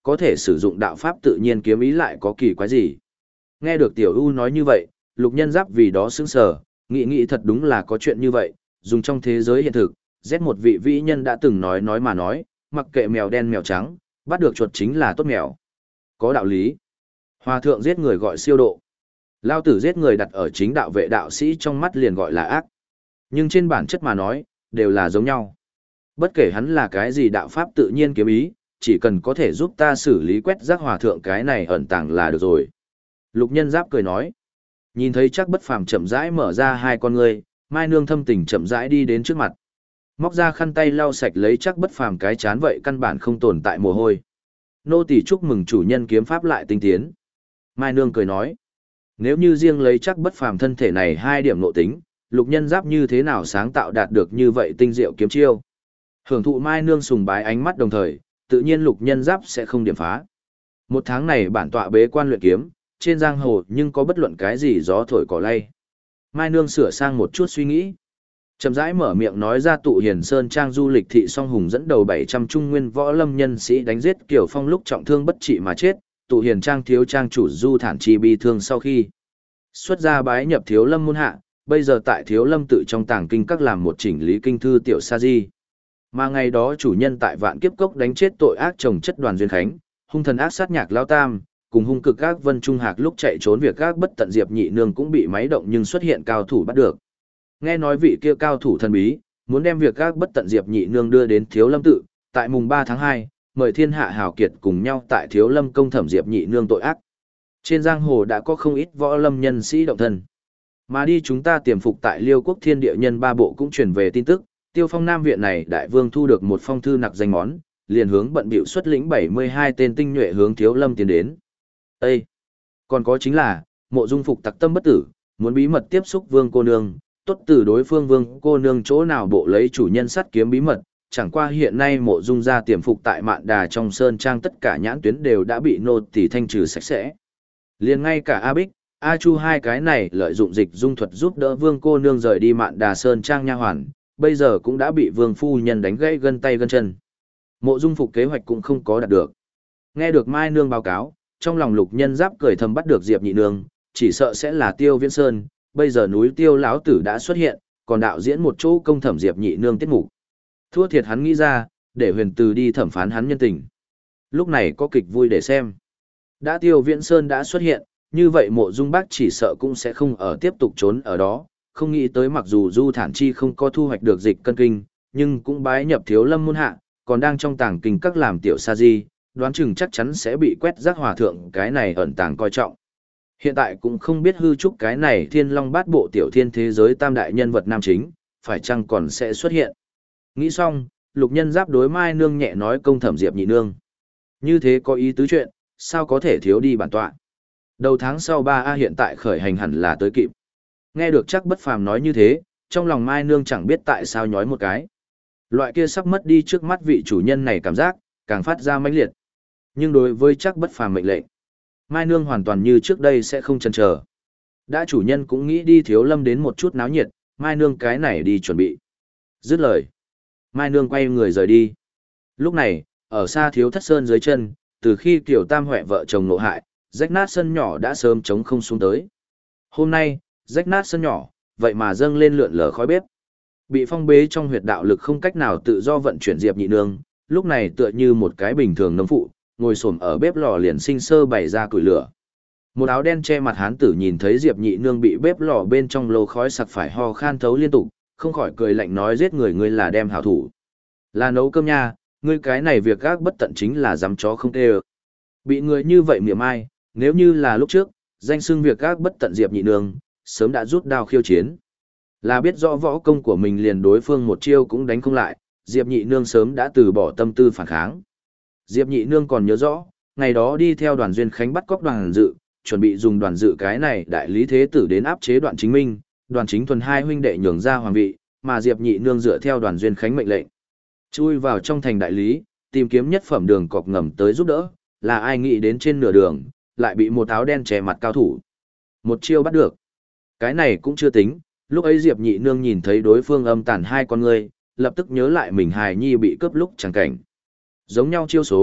có thể sử dụng đạo pháp tự nhiên kiếm ý lại có kỳ quái gì. Nghe được Tiểu U nói như vậy, Lục Nhân Giáp vì đó sững sờ, nghĩ thật đúng là có chuyện như vậy, dùng trong thế giới hiện thực, Z một vị vĩ nhân đã từng nói mà nói, mặc kệ mèo đen mèo trắng, bắt được chuột chính là tốt mèo. Có đạo lý. Hòa thượng giết người gọi siêu độ. Lao tử giết người đặt ở chính đạo vệ đạo sĩ trong mắt liền gọi là ác. Nhưng trên bản chất mà nói, đều là giống nhau. Bất kể hắn là cái gì đạo pháp tự nhiên kiếm ý, chỉ cần có thể giúp ta xử lý quét rác hòa thượng cái này ẩn tàng là được rồi. Lục Nhân Giáp cười nói. Nhìn thấy chắc bất phàm chậm rãi mở ra hai con ngươi, Mai Nương thâm tình chậm rãi đi đến trước mặt. Móc ra khăn tay lau sạch lấy chắc bất phàm cái chán vậy căn bản không tồn tại mồ hôi. Nô tỳ chúc mừng chủ nhân kiếm pháp lại tinh tiến. Mai Nương cười nói. Nếu như riêng lấy chắc bất phàm thân thể này hai điểm nội tính, Lục Nhân Giáp như thế nào sáng tạo đạt được như vậy tinh diệu kiếm chiêu. Hưởng thụ Mai Nương sùng bái ánh mắt đồng thời, tự nhiên Lục Nhân Giáp sẽ không điểm phá. Một tháng này bản tọa bế quan luyện kiếm, trên giang hồ nhưng có bất luận cái gì gió thổi cỏ lay. Mai Nương sửa sang một chút suy nghĩ. Chậm rãi mở miệng nói ra tụ Hiền Sơn trang du lịch thị song hùng dẫn đầu 700 trung nguyên võ lâm nhân sĩ đánh giết Kiều Phong lúc trọng thương bất trị mà chết, tụ Hiền trang thiếu trang chủ Du Thản Chi bi thương sau khi xuất gia bái nhập Thiếu Lâm môn hạ, bây giờ tại Thiếu Lâm tự trong tàng kinh các làm một chỉnh lý kinh thư tiểu sa di. Mà ngày đó chủ nhân tại Vạn Kiếp Cốc đánh chết tội ác chồng chất Đoàn Duyên Khánh, hung thần ác sát Nhạc Lao Tam, cùng hung cực các Vân Trung Hạc lúc chạy trốn việc các bất tận Diệp Nhị Nương cũng bị máy động nhưng xuất hiện cao thủ bắt được. Nghe nói vị kia cao thủ thần bí, muốn đem việc các bất tận Diệp Nhị Nương đưa đến Thiếu Lâm tự, tại mùng 3 tháng 2, mời thiên hạ hào kiệt cùng nhau tại Thiếu Lâm công thẩm Diệp Nhị Nương tội ác. Trên giang hồ đã có không ít võ lâm nhân sĩ động thân. Mà đi chúng ta tiềm phục tại Liêu Quốc Thiên Địa Nhân ba bộ cũng truyền về tin tức, Tiêu Phong Nam viện này đại vương thu được một phong thư nặc danh món, liền hướng bận bịu xuất lĩnh 72 tên tinh nhuệ hướng Thiếu Lâm tiến đến. Ê! Còn có chính là, Mộ Dung Phục tặc tâm bất tử, muốn bí mật tiếp xúc Vương cô nương, tốt từ đối phương Vương cô nương chỗ nào bộ lấy chủ nhân sắt kiếm bí mật, chẳng qua hiện nay Mộ Dung gia tiềm phục tại Mạn Đà trong sơn trang tất cả nhãn tuyến đều đã bị nô tỳ thanh trừ sạch sẽ. Liền ngay cả A Bích, A Chu hai cái này lợi dụng dịch dung thuật giúp đỡ Vương cô nương rời đi Mạn Đà sơn trang nha hoàn, bây giờ cũng đã bị Vương phu nhân đánh gãy gân tay gân chân. Mộ Dung Phục kế hoạch cũng không có đạt được. Nghe được Mai Nương báo cáo, trong lòng Lục Nhân Giáp cười thầm bắt được Diệp Nhị Nương, chỉ sợ sẽ là Tiêu Viễn Sơn, bây giờ núi Tiêu lão tử đã xuất hiện, còn đạo diễn một chỗ công thẩm Diệp Nhị Nương tiết mục. Thua thiệt hắn nghĩ ra, để Huyền Từ đi thẩm phán hắn nhân tình. Lúc này có kịch vui để xem. Đã Tiêu Viễn Sơn đã xuất hiện, như vậy Mộ Dung Bác chỉ sợ cũng sẽ không ở tiếp tục trốn ở đó, không nghĩ tới mặc dù Du Thản Chi không có thu hoạch được dịch cân kinh, nhưng cũng bái nhập Thiếu Lâm môn hạ, còn đang trong tàng kinh các làm tiểu sa di, đoán chừng chắc chắn sẽ bị quét rác hòa thượng cái này ẩn tàng coi trọng. Hiện tại cũng không biết hư trúc cái này Thiên Long Bát Bộ tiểu thiên thế giới tam đại nhân vật nam chính, phải chăng còn sẽ xuất hiện. Nghĩ xong, Lục Nhân Giáp đối Mai Nương nhẹ nói công thẩm Diệp Nhị Nương. Như thế có ý tứ chuyện, sao có thể thiếu đi bản tọa. Đầu tháng sau 3A hiện tại khởi hành hẳn là tới kịp. Nghe được chắc bất phàm nói như thế, trong lòng Mai Nương chẳng biết tại sao nhói một cái. Loại kia sắp mất đi trước mắt vị chủ nhân này cảm giác, càng phát ra mãnh liệt. Nhưng đối với chắc bất phàm mệnh lệnh, Mai Nương hoàn toàn như trước đây sẽ không chần chờ. Đã chủ nhân cũng nghĩ đi Thiếu Lâm đến một chút náo nhiệt, Mai Nương cái này đi chuẩn bị. Dứt lời, Mai Nương quay người rời đi. Lúc này, ở xa Thiếu Thất Sơn dưới chân, từ khi Kiều Tam Huệ vợ chồng nộ hại, rách nát sân nhỏ đã sớm trống không xuống tới. Hôm nay, rách nát sân nhỏ, vậy mà dâng lên lượn lờ khói bếp. Bị phong bế trong huyệt đạo lực không cách nào tự do vận chuyển Diệp Nhị Nương, lúc này tựa như một cái bình thường nông phụ, ngồi xổm ở bếp lò liền sinh sơ bày ra củi lửa. Một áo đen che mặt hán tử nhìn thấy Diệp Nhị Nương bị bếp lò bên trong lô khói sặc phải ho khan thấu liên tục, không khỏi cười lạnh nói giết người ngươi là đem hảo thủ. Là nấu cơm nha, ngươi cái này việc gác bất tận chính là dám chó không tê ơ. Bị người như vậy mỉa mai, nếu như là lúc trước, danh xưng việc gác bất tận Diệp Nhị Nương, sớm đã rút đao khiêu chiến. Là biết rõ võ công của mình liền đối phương một chiêu cũng đánh không lại, Diệp Nhị Nương sớm đã từ bỏ tâm tư phản kháng. Diệp Nhị Nương còn nhớ rõ, ngày đó đi theo Đoàn Duyên Khánh bắt cóc Đoàn Dự, chuẩn bị dùng Đoàn Dự cái này đại lý thế tử đến áp chế Đoàn Chính Minh, Đoàn Chính Thuần hai huynh đệ nhường ra hoàng vị, mà Diệp Nhị Nương dựa theo Đoàn Duyên Khánh mệnh lệnh, chui vào trong thành đại lý, tìm kiếm nhất phẩm đường cọc ngầm tới giúp đỡ, là ai nghĩ đến trên nửa đường, lại bị một áo đen che mặt cao thủ. Một chiêu bắt được. Cái này cũng chưa tính, lúc ấy Diệp Nhị Nương nhìn thấy đối phương âm tàn hai con người, lập tức nhớ lại mình hài nhi bị cướp lúc chẳng cảnh. Giống nhau chiêu số,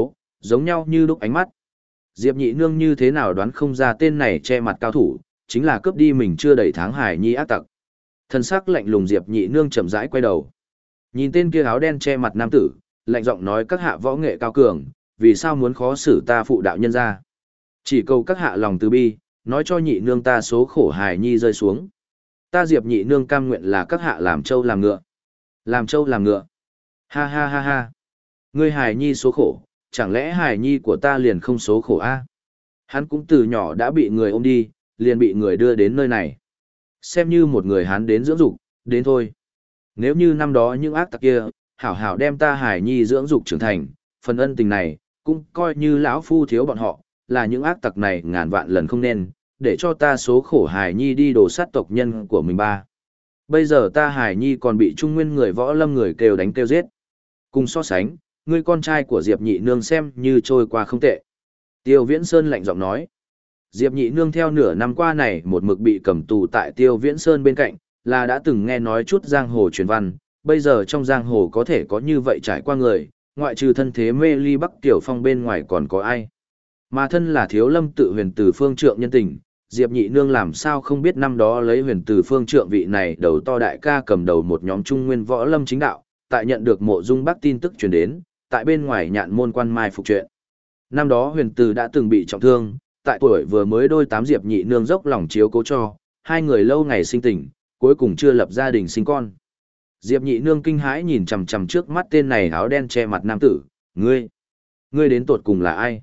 Giống nhau như đúc ánh mắt. Diệp Nhị Nương như thế nào đoán không ra tên này che mặt cao thủ, chính là cướp đi mình chưa đầy tháng hài nhi ác tặc. Thân sắc lạnh lùng Diệp Nhị Nương chậm rãi quay đầu. Nhìn tên kia áo đen che mặt nam tử, lạnh giọng nói các hạ võ nghệ cao cường, vì sao muốn khó xử ta phụ đạo nhân ra. Chỉ cầu các hạ lòng từ bi, nói cho Nhị Nương ta số khổ hài nhi rơi xuống. Ta Diệp Nhị Nương cam nguyện là các hạ làm trâu làm ngựa. Làm trâu làm ngựa. Ha ha ha ha. Ngươi hài nhi số khổ, chẳng lẽ hài nhi của ta liền không số khổ a? Hắn cũng từ nhỏ đã bị người ôm đi, liền bị người đưa đến nơi này. Xem như một người hắn đến dưỡng dục, đến thôi. Nếu như năm đó những ác tặc kia, hảo hảo đem ta hài nhi dưỡng dục trưởng thành, phần ân tình này, cũng coi như lão phu thiếu bọn họ, là những ác tặc này ngàn vạn lần không nên, để cho ta số khổ hài nhi đi đổ sát tộc nhân của mình ba. Bây giờ ta hài nhi còn bị trung nguyên người võ lâm người kêu đánh kêu giết. Cùng so sánh, người con trai của Diệp Nhị Nương xem như trôi qua không tệ. Tiêu Viễn Sơn lạnh giọng nói. Diệp Nhị Nương theo nửa năm qua này một mực bị cầm tù tại Tiêu Viễn Sơn bên cạnh, là đã từng nghe nói chút giang hồ truyền văn, bây giờ trong giang hồ có thể có như vậy trải qua người, ngoại trừ thân thế mê ly Bắc Tiểu Phong bên ngoài còn có ai. Mà thân là Thiếu Lâm tự Huyền Từ Phương Trượng nhân tình, Diệp Nhị Nương làm sao không biết năm đó lấy Huyền Từ Phương Trượng vị này đầu to đại ca cầm đầu một nhóm trung nguyên võ lâm chính đạo, tại nhận được Mộ Dung Bắc tin tức truyền đến, tại bên ngoài nhạn môn quan mai phục chuyện. Năm đó Huyền Từ đã từng bị trọng thương, tại tuổi vừa mới đôi tám Diệp Nhị Nương dốc lòng chiếu cố cho, hai người lâu ngày sinh tình, cuối cùng chưa lập gia đình sinh con. Diệp Nhị Nương kinh hãi nhìn chằm chằm trước mắt tên này áo đen che mặt nam tử, ngươi đến tột cùng là ai?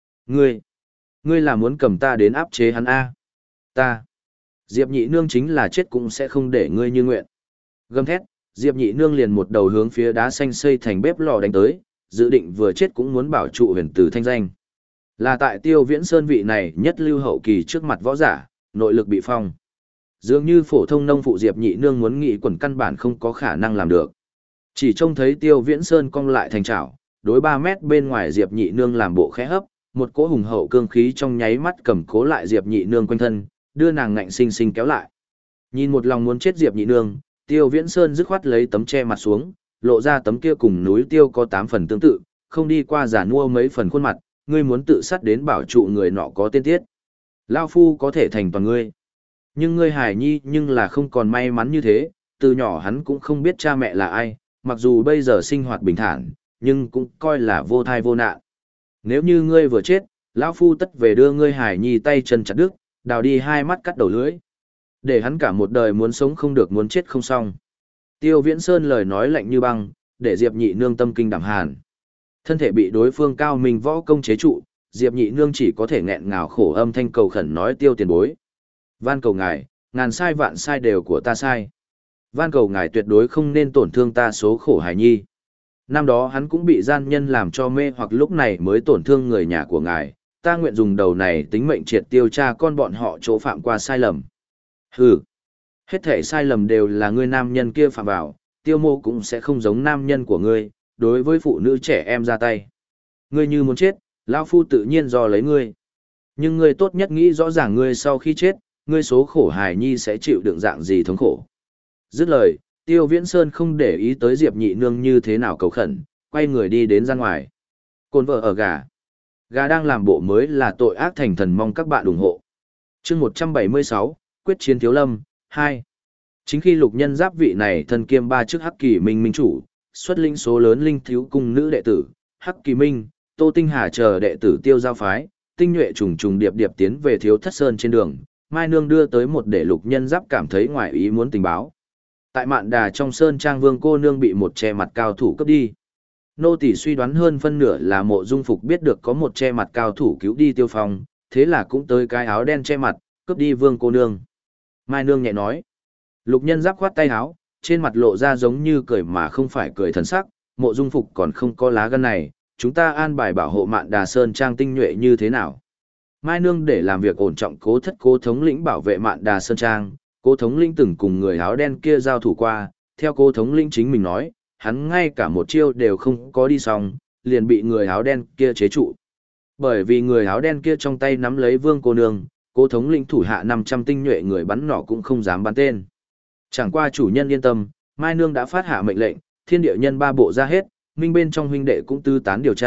Ngươi là muốn cầm ta đến áp chế hắn a? Ta. Diệp Nhị Nương chính là chết cũng sẽ không để ngươi như nguyện. Gầm thét, Diệp Nhị Nương liền một đầu hướng phía đá xanh xây thành bếp lò đánh tới, dự định vừa chết cũng muốn bảo trụ Huyền Từ thanh danh. Là tại Tiêu Viễn Sơn vị này nhất lưu hậu kỳ trước mặt võ giả, nội lực bị phong. Dường như phổ thông nông phụ Diệp Nhị Nương muốn nghị quần căn bản không có khả năng làm được. Chỉ trông thấy Tiêu Viễn Sơn cong lại thành chảo, đối 3 mét bên ngoài Diệp Nhị Nương làm bộ khẽ hấp, một cỗ hùng hậu cương khí trong nháy mắt cầm cố lại Diệp Nhị Nương quanh thân, đưa nàng ngạnh sinh sinh kéo lại. Nhìn một lòng muốn chết Diệp Nhị Nương, Tiêu Viễn Sơn dứt khoát lấy tấm che mặt xuống, lộ ra tấm kia cùng núi tiêu có 8 phần tương tự, không đi qua giả nua mấy phần khuôn mặt, ngươi muốn tự sát đến bảo trụ người nọ có tên tiết. Lao phu có thể thành toàn ngươi. Nhưng ngươi hài nhi nhưng là không còn may mắn như thế, từ nhỏ hắn cũng không biết cha mẹ là ai, mặc dù bây giờ sinh hoạt bình thản, nhưng cũng coi là vô thai vô nạn. Nếu như ngươi vừa chết, lão phu tất về đưa ngươi hài nhi tay chân chặt đứt, đào đi 2 mắt cắt đầu lưỡi. Để hắn cả một đời muốn sống không được muốn chết không xong. Tiêu Viễn Sơn lời nói lạnh như băng, để Diệp Nhị Nương tâm kinh đảm hàn. Thân thể bị đối phương cao minh võ công chế trụ, Diệp Nhị Nương chỉ có thể nghẹn ngào khổ âm thanh cầu khẩn nói Tiêu tiền bối. Van cầu ngài, ngàn sai vạn sai đều của ta sai. Van cầu ngài tuyệt đối không nên tổn thương ta số khổ hài nhi. Năm đó hắn cũng bị gian nhân làm cho mê hoặc lúc này mới tổn thương người nhà của ngài, ta nguyện dùng đầu này tính mệnh triệt tiêu cha con bọn họ chỗ phạm qua sai lầm. Hừ, hết thể sai lầm đều là ngươi nam nhân kia phạm vào, Tiêu mô cũng sẽ không giống nam nhân của ngươi, đối với phụ nữ trẻ em ra tay. Ngươi như muốn chết, lão phu tự nhiên do lấy ngươi. Nhưng ngươi tốt nhất nghĩ rõ ràng ngươi sau khi chết, ngươi số khổ hài nhi sẽ chịu đựng dạng gì thống khổ. Dứt lời, Tiêu Viễn Sơn không để ý tới Diệp Nhị Nương như thế nào cầu khẩn, quay người đi đến ra ngoài. Côn vợ ở gà. Gà đang làm bộ mới là tội ác thành thần, mong các bạn ủng hộ. Chương 176, Quyết chiến Thiếu Lâm 2. Chính khi Lục Nhân Giáp vị này thân kiêm 3 chức Hắc Kỳ Minh minh chủ, xuất lĩnh số lớn linh thiếu cung nữ đệ tử, Hắc Kỳ Minh, Tô Tinh Hà chờ đệ tử Tiêu Giao phái, tinh nhuệ trùng trùng điệp điệp tiến về Thiếu Thất Sơn trên đường, Mai Nương đưa tới một để Lục Nhân Giáp cảm thấy ngoài ý muốn tình báo. Tại Mạn Đà trong sơn trang Vương cô nương bị một che mặt cao thủ cướp đi. Nô tỳ suy đoán hơn phân nửa là Mộ Dung Phục biết được có một che mặt cao thủ cứu đi Tiêu Phong, thế là cũng tới cái áo đen che mặt, cướp đi Vương cô nương. Mai Nương nhẹ nói. Lục Nhân Giáp khoát tay áo, trên mặt lộ ra giống như cười mà không phải cười thần sắc, Mộ Dung Phục còn không có lá gan này, chúng ta an bài bảo hộ Mạn Đà sơn trang tinh nhuệ như thế nào? Mai Nương để làm việc ổn trọng Cố thống lĩnh bảo vệ Mạn Đà sơn trang. Cố thống lĩnh từng cùng người áo đen kia giao thủ qua, theo cố thống lĩnh chính mình nói, hắn ngay cả một chiêu đều không có đi xong, liền bị người áo đen kia chế trụ. Bởi vì người áo đen kia trong tay nắm lấy Vương cô nương, cố thống lĩnh thủ hạ 500 tinh nhuệ người bắn nỏ cũng không dám bắn tên. Chẳng qua chủ nhân yên tâm, Mai Nương đã phát hạ mệnh lệnh, thiên địa nhân 3 bộ ra hết, minh bên trong huynh đệ cũng tư tán điều tra,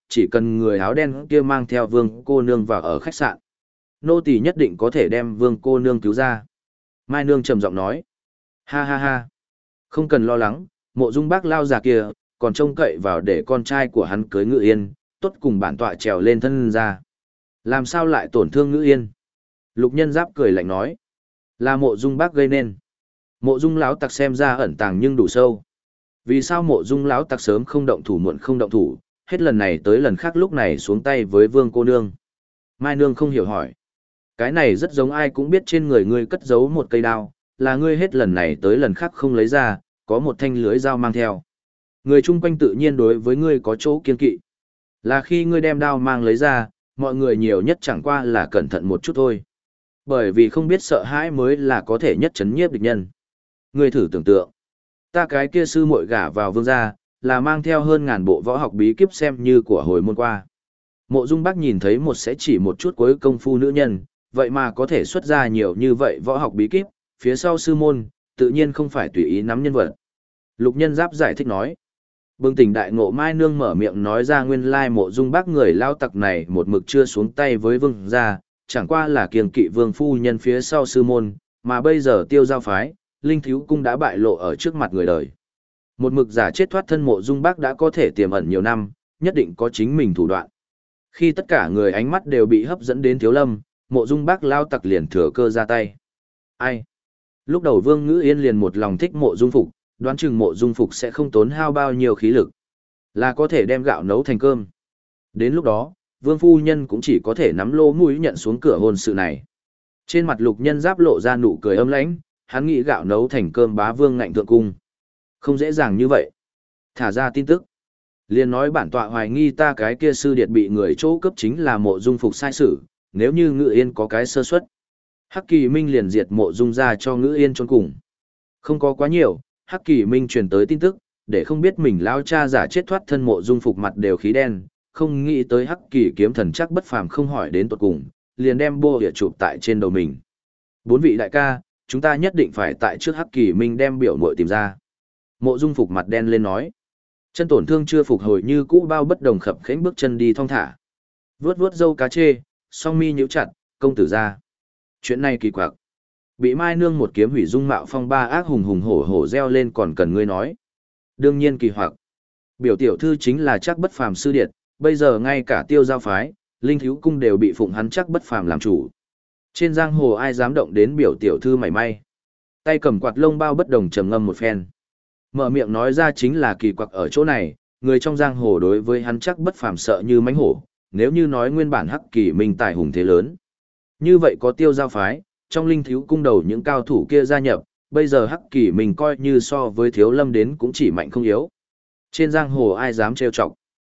chỉ cần người áo đen kia mang theo vương cô nương vào ở khách sạn. Nô tỳ nhất định có thể đem vương cô nương cứu ra. Mai Nương trầm giọng nói. Ha ha ha. Không cần lo lắng, Mộ Dung bác lao già kia, còn trông cậy vào để con trai của hắn cưới Ngự Yên, tốt cùng bản tọa trèo lên thân ra. Làm sao lại tổn thương Ngự Yên? Lục Nhân Giáp cười lạnh nói. Là Mộ Dung bác gây nên. Mộ Dung lão tặc xem ra ẩn tàng nhưng đủ sâu. Vì sao Mộ Dung lão tặc sớm không động thủ muộn không động thủ, hết lần này tới lần khác lúc này xuống tay với vương cô nương? Mai Nương không hiểu hỏi. Cái này rất giống ai cũng biết trên người ngươi cất giấu một cây đao, là ngươi hết lần này tới lần khác không lấy ra, có một thanh lưới dao mang theo. Người chung quanh tự nhiên đối với ngươi có chỗ kiên kỵ. Là khi ngươi đem đao mang lấy ra, mọi người nhiều nhất chẳng qua là cẩn thận một chút thôi. Bởi vì không biết sợ hãi mới là có thể nhất chấn nhiếp địch nhân. Ngươi thử tưởng tượng, ta cái kia sư muội gả vào vương gia, là mang theo hơn ngàn bộ võ học bí kíp xem như của hồi môn qua. Mộ Dung Bác nhìn thấy một sẽ chỉ một chút cuối công phu nữ nhân, vậy mà có thể xuất ra nhiều như vậy võ học bí kíp, phía sau sư môn, tự nhiên không phải tùy ý nắm nhân vật. Lục Nhân Giáp giải thích nói. Bừng tỉnh đại ngộ Mai Nương mở miệng nói ra nguyên lai Mộ Dung Bác người lao tặc này một mực chưa xuống tay với vương gia, chẳng qua là kiêng kỵ vương phu nhân phía sau sư môn, mà bây giờ Tiêu Giao phái, Linh Thiếu cung đã bại lộ ở trước mặt người đời. Một mực giả chết thoát thân Mộ Dung Bác đã có thể tiềm ẩn nhiều năm, nhất định có chính mình thủ đoạn. Khi tất cả người ánh mắt đều bị hấp dẫn đến Thiếu Lâm, Mộ Dung Bác lao tặc liền thừa cơ ra tay. Ai? Lúc đầu Vương Ngữ Yên liền một lòng thích Mộ Dung Phục, đoán chừng Mộ Dung Phục sẽ không tốn hao bao nhiêu khí lực, là có thể đem gạo nấu thành cơm. Đến lúc đó, Vương phu nhân cũng chỉ có thể nắm lô mũi nhận xuống cửa hôn sự này. Trên mặt Lục Nhân Giáp lộ ra nụ cười âm lãnh, hắn nghĩ gạo nấu thành cơm bá vương ngạnh thượng cung. Không dễ dàng như vậy. Thả ra tin tức. Liền nói bản tọa hoài nghi ta cái kia sư điệt bị người chỗ cấp chính là Mộ Dung Phục sai sử, nếu như Ngự Yên có cái sơ suất, Hắc Kỳ Minh liền diệt Mộ Dung ra cho Ngự Yên chôn cùng. Không có quá nhiều, Hắc Kỳ Minh truyền tới tin tức, để không biết mình lao cha giả chết thoát thân Mộ Dung Phục mặt đều khí đen, không nghĩ tới Hắc Kỳ kiếm thần chắc bất phàm không hỏi đến tuột cùng, liền đem bô địa chụp tại trên đầu mình. Bốn vị đại ca, chúng ta nhất định phải tại trước Hắc Kỳ Minh đem biểu muội tìm ra. Mộ Dung Phục mặt đen lên nói. Chân tổn thương chưa phục hồi như cũ bao bất đồng khập khẽnh bước chân đi thong thả. Vuốt vuốt râu cá chê, song mi nhíu chặt, công tử ra. Chuyện này kỳ quặc. Bị Mai Nương một kiếm hủy dung mạo phong ba ác hùng hùng hổ hổ reo lên còn cần ngươi nói. Đương nhiên kỳ hoặc. Biểu tiểu thư chính là chắc bất phàm sư điệt, bây giờ ngay cả Tiêu Giao phái, Linh Thiếu cung đều bị phụng hắn chắc bất phàm làm chủ. Trên giang hồ ai dám động đến biểu tiểu thư mảy may. Tay cầm quạt lông bao bất đồng trầm ngâm một phen. Mở miệng nói ra chính là kỳ quặc ở chỗ này, người trong giang hồ đối với hắn chắc bất phàm sợ như mãnh hổ, nếu như nói nguyên bản Hắc Kỳ Minh tài hùng thế lớn. Như vậy có Tiêu Giao phái, trong Linh Thiếu cung đầu những cao thủ kia gia nhập, bây giờ Hắc Kỳ Minh coi như so với Thiếu Lâm đến cũng chỉ mạnh không yếu. Trên giang hồ ai dám trêu chọc?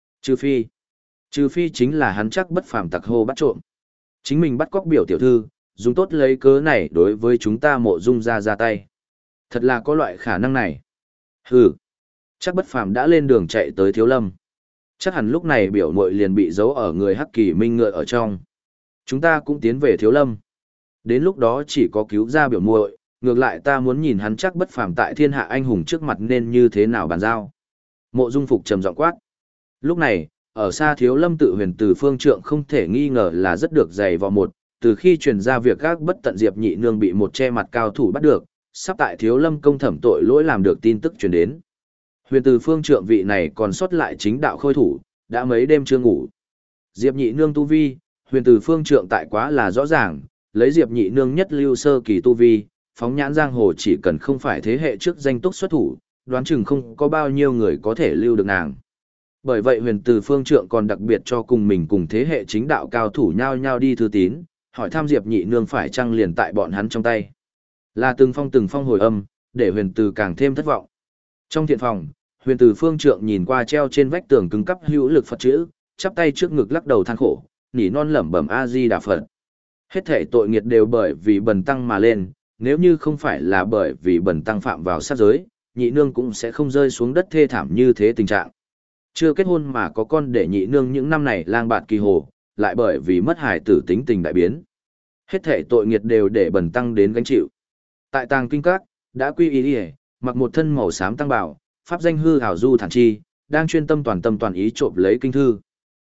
Trừ phi chính là hắn chắc bất phàm tặc hô bắt trộm. Chính mình bắt cóc biểu tiểu thư, dùng tốt lấy cớ này đối với chúng ta Mộ Dung ra tay. Thật là có loại khả năng này. Hừ, chắc bất phàm đã lên đường chạy tới Thiếu Lâm. Chắc hẳn lúc này biểu muội liền bị giấu ở người Hắc Kỳ Minh ngựa ở trong. Chúng ta cũng tiến về Thiếu Lâm. Đến lúc đó chỉ có cứu ra biểu muội, ngược lại ta muốn nhìn hắn chắc bất phàm tại thiên hạ anh hùng trước mặt nên như thế nào bàn giao. Mộ Dung Phục trầm giọng quát. Lúc này, ở xa Thiếu Lâm tự huyền từ phương trượng không thể nghi ngờ là rất được dày vò một, từ khi truyền ra việc các bất tận Diệp Nhị Nương bị một che mặt cao thủ bắt được, sắp tại Thiếu Lâm công thẩm tội lỗi làm được tin tức truyền đến. Huyền từ phương trượng vị này còn sót lại chính đạo khôi thủ, đã mấy đêm chưa ngủ. Diệp Nhị Nương tu vi, huyền từ phương trượng tại quá là rõ ràng, lấy Diệp Nhị Nương nhất lưu sơ kỳ tu vi, phóng nhãn giang hồ chỉ cần không phải thế hệ trước danh túc xuất thủ, đoán chừng không có bao nhiêu người có thể lưu được nàng. Bởi vậy huyền từ phương trượng còn đặc biệt cho cùng mình cùng thế hệ chính đạo cao thủ nhau nhau đi thư tín, hỏi thăm Diệp Nhị Nương phải chăng liền tại bọn hắn trong tay. Là từng phong hồi âm, để huyền từ càng thêm thất vọng. Trong thiện phòng, huyền từ phương trượng nhìn qua treo trên vách tường cứng cắp hữu lực Phật chữ, chắp tay trước ngực lắc đầu than khổ, nỉ non lẩm bẩm A Di Đà Phật. Hết thể tội nghiệt đều bởi vì bần tăng mà lên, nếu như không phải là bởi vì bần tăng phạm vào sát giới, nhị nương cũng sẽ không rơi xuống đất thê thảm như thế tình trạng. Chưa kết hôn mà có con để nhị nương những năm này lang bạt kỳ hồ, lại bởi vì mất hài tử tính tình đại biến. Hết thể tội nghiệt đều để bần tăng đến gánh chịu. Tại tàng kinh các, đã quy y đi mặc một thân màu xám tăng bảo, pháp danh hư hảo du thản chi, đang chuyên tâm toàn ý trộm lấy kinh thư.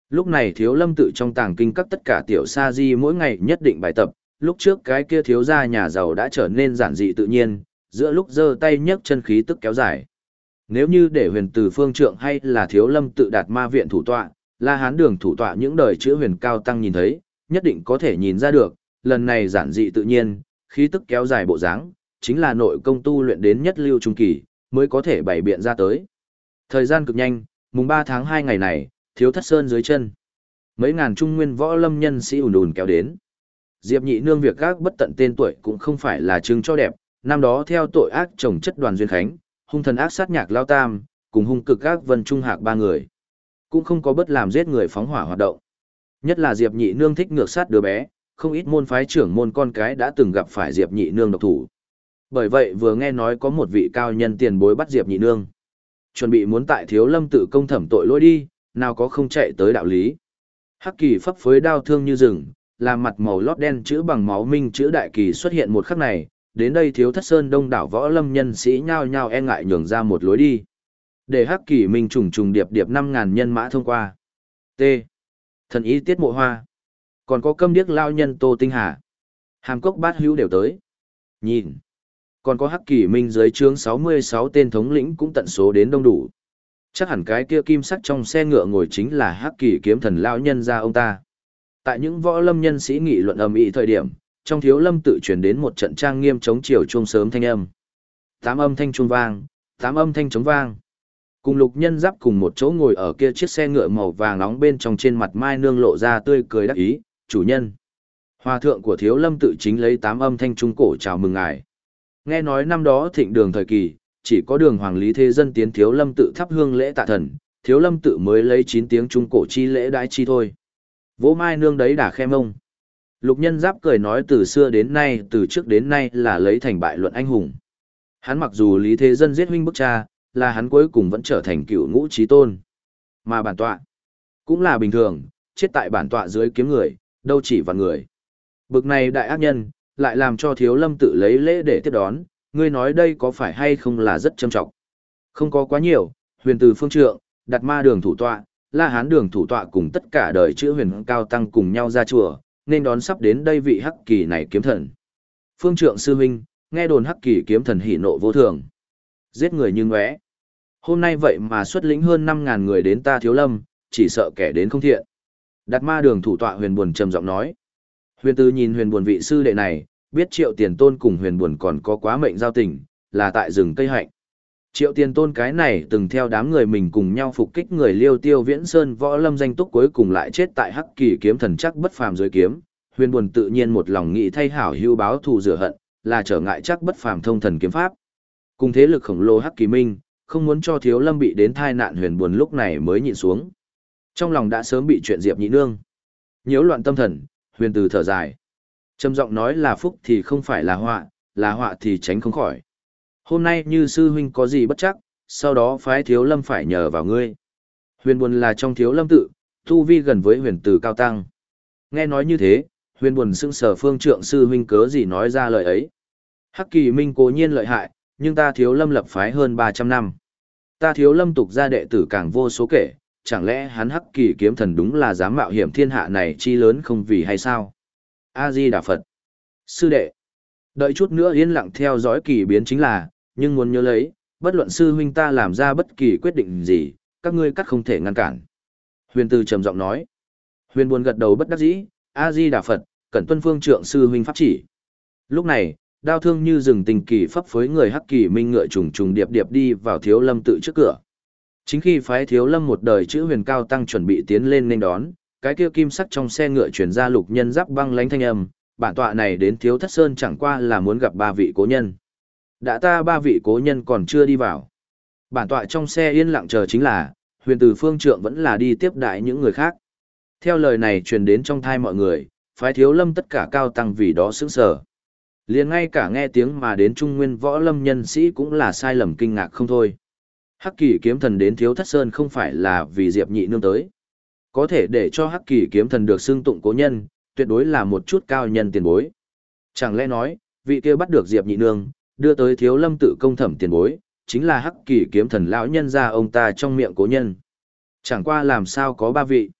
Lúc này Thiếu Lâm tự trong tàng kinh các tất cả tiểu sa di mỗi ngày nhất định bài tập, lúc trước cái kia thiếu gia nhà giàu đã trở nên giản dị tự nhiên, giữa lúc giơ tay nhấc chân khí tức kéo dài. Nếu như để Huyền Từ Phương Trượng hay là Thiếu Lâm tự Đạt Ma viện thủ tọa, La Hán Đường thủ tọa những đời chữ huyền cao tăng nhìn thấy, nhất định có thể nhìn ra được, lần này giản dị tự nhiên, khí tức kéo dài bộ dáng, chính là nội công tu luyện đến nhất lưu trung kỳ, mới có thể bày biện ra tới. Thời gian cực nhanh, mùng 3 tháng 2 ngày này, Thiếu Thất Sơn dưới chân. Mấy ngàn trung nguyên võ lâm nhân sĩ ùn ùn kéo đến. Diệp Nhị Nương việc gác bất tận tên tuổi cũng không phải là trưng cho đẹp, năm đó theo tội ác chồng chất Đoàn Duyên Khánh, hung thần ác sát Nhạc Lao Tam, cùng hung cực gác Vân Trung Hạc ba người. Cũng không có bất làm giết người phóng hỏa hoạt động. Nhất là Diệp Nhị Nương thích ngược sát đứa bé, không ít môn phái trưởng môn con cái đã từng gặp phải Diệp Nhị Nương độc thủ. Bởi vậy vừa nghe nói có một vị cao nhân tiền bối bắt Diệp Nhị Nương, chuẩn bị muốn tại Thiếu Lâm tự công thẩm tội lỗi đi, nào có không chạy tới đạo lý. Hắc kỳ phấp phới đao thương như rừng, làm mặt màu lót đen chữ bằng máu minh chữ đại kỳ xuất hiện một khắc này, đến đây Thiếu Thất Sơn đông đảo võ lâm nhân sĩ nhao nhao e ngại nhường ra một lối đi. Để Hắc kỳ minh trùng trùng điệp điệp 5.000 nhân mã thông qua. T. Thần ý Tiết Mộ Hoa. Còn có câm điếc lao nhân Tô Tinh Hà. Hàm Cốc Bát Hữu đều tới. Nhìn. Còn có Hắc kỳ minh dưới trướng 66 tên thống lĩnh cũng tận số đến đông đủ. Chắc hẳn cái kia kim sắc trong xe ngựa ngồi chính là Hắc kỳ kiếm thần lão nhân gia ông ta. Tại những võ lâm nhân sĩ nghị luận ầm ĩ thời điểm, trong Thiếu Lâm tự truyền đến một trận trang nghiêm chống chiều chuông sớm thanh âm. 8 âm thanh chuông vang, 8 âm thanh trống vang. Cùng Lục Nhân Giáp cùng một chỗ ngồi ở kia chiếc xe ngựa màu vàng nóng bên trong, trên mặt Mai Nương lộ ra tươi cười đắc ý, "Chủ nhân, hòa thượng của Thiếu Lâm tự chính lấy 8 âm thanh trung cổ chào mừng ngài." Nghe nói năm đó Thịnh Đường thời kỳ, chỉ có Đường Hoàng Lý Thế Dân tiến Thiếu Lâm tự thắp hương lễ tạ thần, Thiếu Lâm tự mới lấy 9 tiếng trung cổ chi lễ đãi chi thôi. Vỗ Mai Nương đấy đã khe mông. Lục Nhân Giáp cười nói từ xưa đến nay, từ trước đến nay là lấy thành bại luận anh hùng. Hắn mặc dù Lý Thế Dân giết huynh bức cha, là hắn cuối cùng vẫn trở thành cựu ngũ chí tôn. Mà bản tọa, cũng là bình thường, chết tại bản tọa dưới kiếm người, đâu chỉ vạn người. Bực này đại ác nhân, lại làm cho Thiếu Lâm tự lấy lễ để tiếp đón, ngươi nói đây có phải hay không là rất trâm trọng. Không có quá nhiều, Huyền Từ Phương Trượng, Đạt Ma đường thủ tọa, La Hán đường thủ tọa cùng tất cả đời chữ huyền cao tăng cùng nhau ra chùa, nên đón sắp đến đây vị Hắc kỳ này kiếm thần. Phương Trượng sư huynh, nghe đồn Hắc kỳ kiếm thần hỉ nộ vô thường, giết người như ngóe. Hôm nay vậy mà xuất lĩnh hơn 5.000 người đến ta Thiếu Lâm, chỉ sợ kẻ đến không thiện. Đạt Ma đường thủ tọa Huyền Buồn trầm giọng nói. Huyền Từ nhìn Huyền Buồn vị sư đệ này, biết Triệu Tiền Tôn cùng Huyền Buồn còn có quá mệnh giao tình, là tại rừng cây hạnh. Triệu Tiền Tôn cái này từng theo đám người mình cùng nhau phục kích người Liêu Tiêu Viễn Sơn võ lâm danh túc, cuối cùng lại chết tại Hắc kỳ kiếm thần chắc bất phàm dưới kiếm. Huyền Buồn tự nhiên một lòng nghĩ thay hảo hữu báo thù rửa hận, là trở ngại chắc bất phàm thông thần kiếm pháp. Cùng thế lực khổng lồ Hắc kỳ minh, không muốn cho Thiếu Lâm bị đến tai nạn, Huyền Buồn lúc này mới nhịn xuống. Trong lòng đã sớm bị chuyện Diệp Nhị Nương nhiễu loạn tâm thần, Huyền Từ thở dài, trầm giọng nói là phúc thì không phải là họa thì tránh không khỏi. Hôm nay như sư huynh có gì bất chắc, sau đó phái Thiếu Lâm phải nhờ vào ngươi. Huyền Buồn là trong Thiếu Lâm tự, tu vi gần với Huyền Từ cao tăng. Nghe nói như thế, Huyền Buồn sững sờ, Phương Trượng sư huynh cớ gì nói ra lời ấy. Hắc kỳ minh cố nhiên lợi hại, nhưng ta Thiếu Lâm lập phái hơn 300 năm. Ta Thiếu Lâm tục ra đệ tử càng vô số kể, chẳng lẽ hắn Hắc kỳ kiếm thần đúng là dám mạo hiểm thiên hạ này chi lớn không vì hay sao? A-di-đà Phật. Sư đệ, đợi chút nữa yên lặng theo dõi kỳ biến chính là, nhưng muốn nhớ lấy, bất luận sư huynh ta làm ra bất kỳ quyết định gì, các ngươi cắt không thể ngăn cản. Huyền Từ trầm giọng nói. Huyền Buồn gật đầu bất đắc dĩ, A-di-đà Phật, cẩn tuân Phương Trượng sư huynh pháp chỉ. Lúc này, đao thương như rừng tình kỳ phấp phới người Hắc kỳ minh ngựa trùng trùng điệp điệp đi vào Thiếu Lâm tự trước cửa. Chính khi phái Thiếu Lâm một đời chữ huyền cao tăng chuẩn bị tiến lên nên đón, cái kia kim sắc trong xe ngựa truyền ra Lục Nhân Giáp băng lãnh thanh âm, bản tọa này đến Thiếu Thất Sơn chẳng qua là muốn gặp 3 vị cố nhân. Đã ta 3 vị cố nhân còn chưa đi vào. Bản tọa trong xe yên lặng chờ chính là, Huyền Từ Phương Trượng vẫn là đi tiếp đãi những người khác. Theo lời này truyền đến trong thai mọi người, phái Thiếu Lâm tất cả cao tăng vì đó sững sờ. Liền ngay cả nghe tiếng mà đến trung nguyên võ lâm nhân sĩ cũng là sai lầm kinh ngạc không thôi. Hắc kỳ kiếm thần đến Thiếu Thất Sơn không phải là vì Diệp Nhị Nương tới. Có thể để cho Hắc kỳ kiếm thần được xưng tụng cố nhân, tuyệt đối là một chút cao nhân tiền bối. Chẳng lẽ nói, vị kia bắt được Diệp Nhị Nương, đưa tới Thiếu Lâm tự công thẩm tiền bối, chính là Hắc kỳ kiếm thần lão nhân gia ông ta trong miệng cố nhân. Chẳng qua làm sao có 3 vị.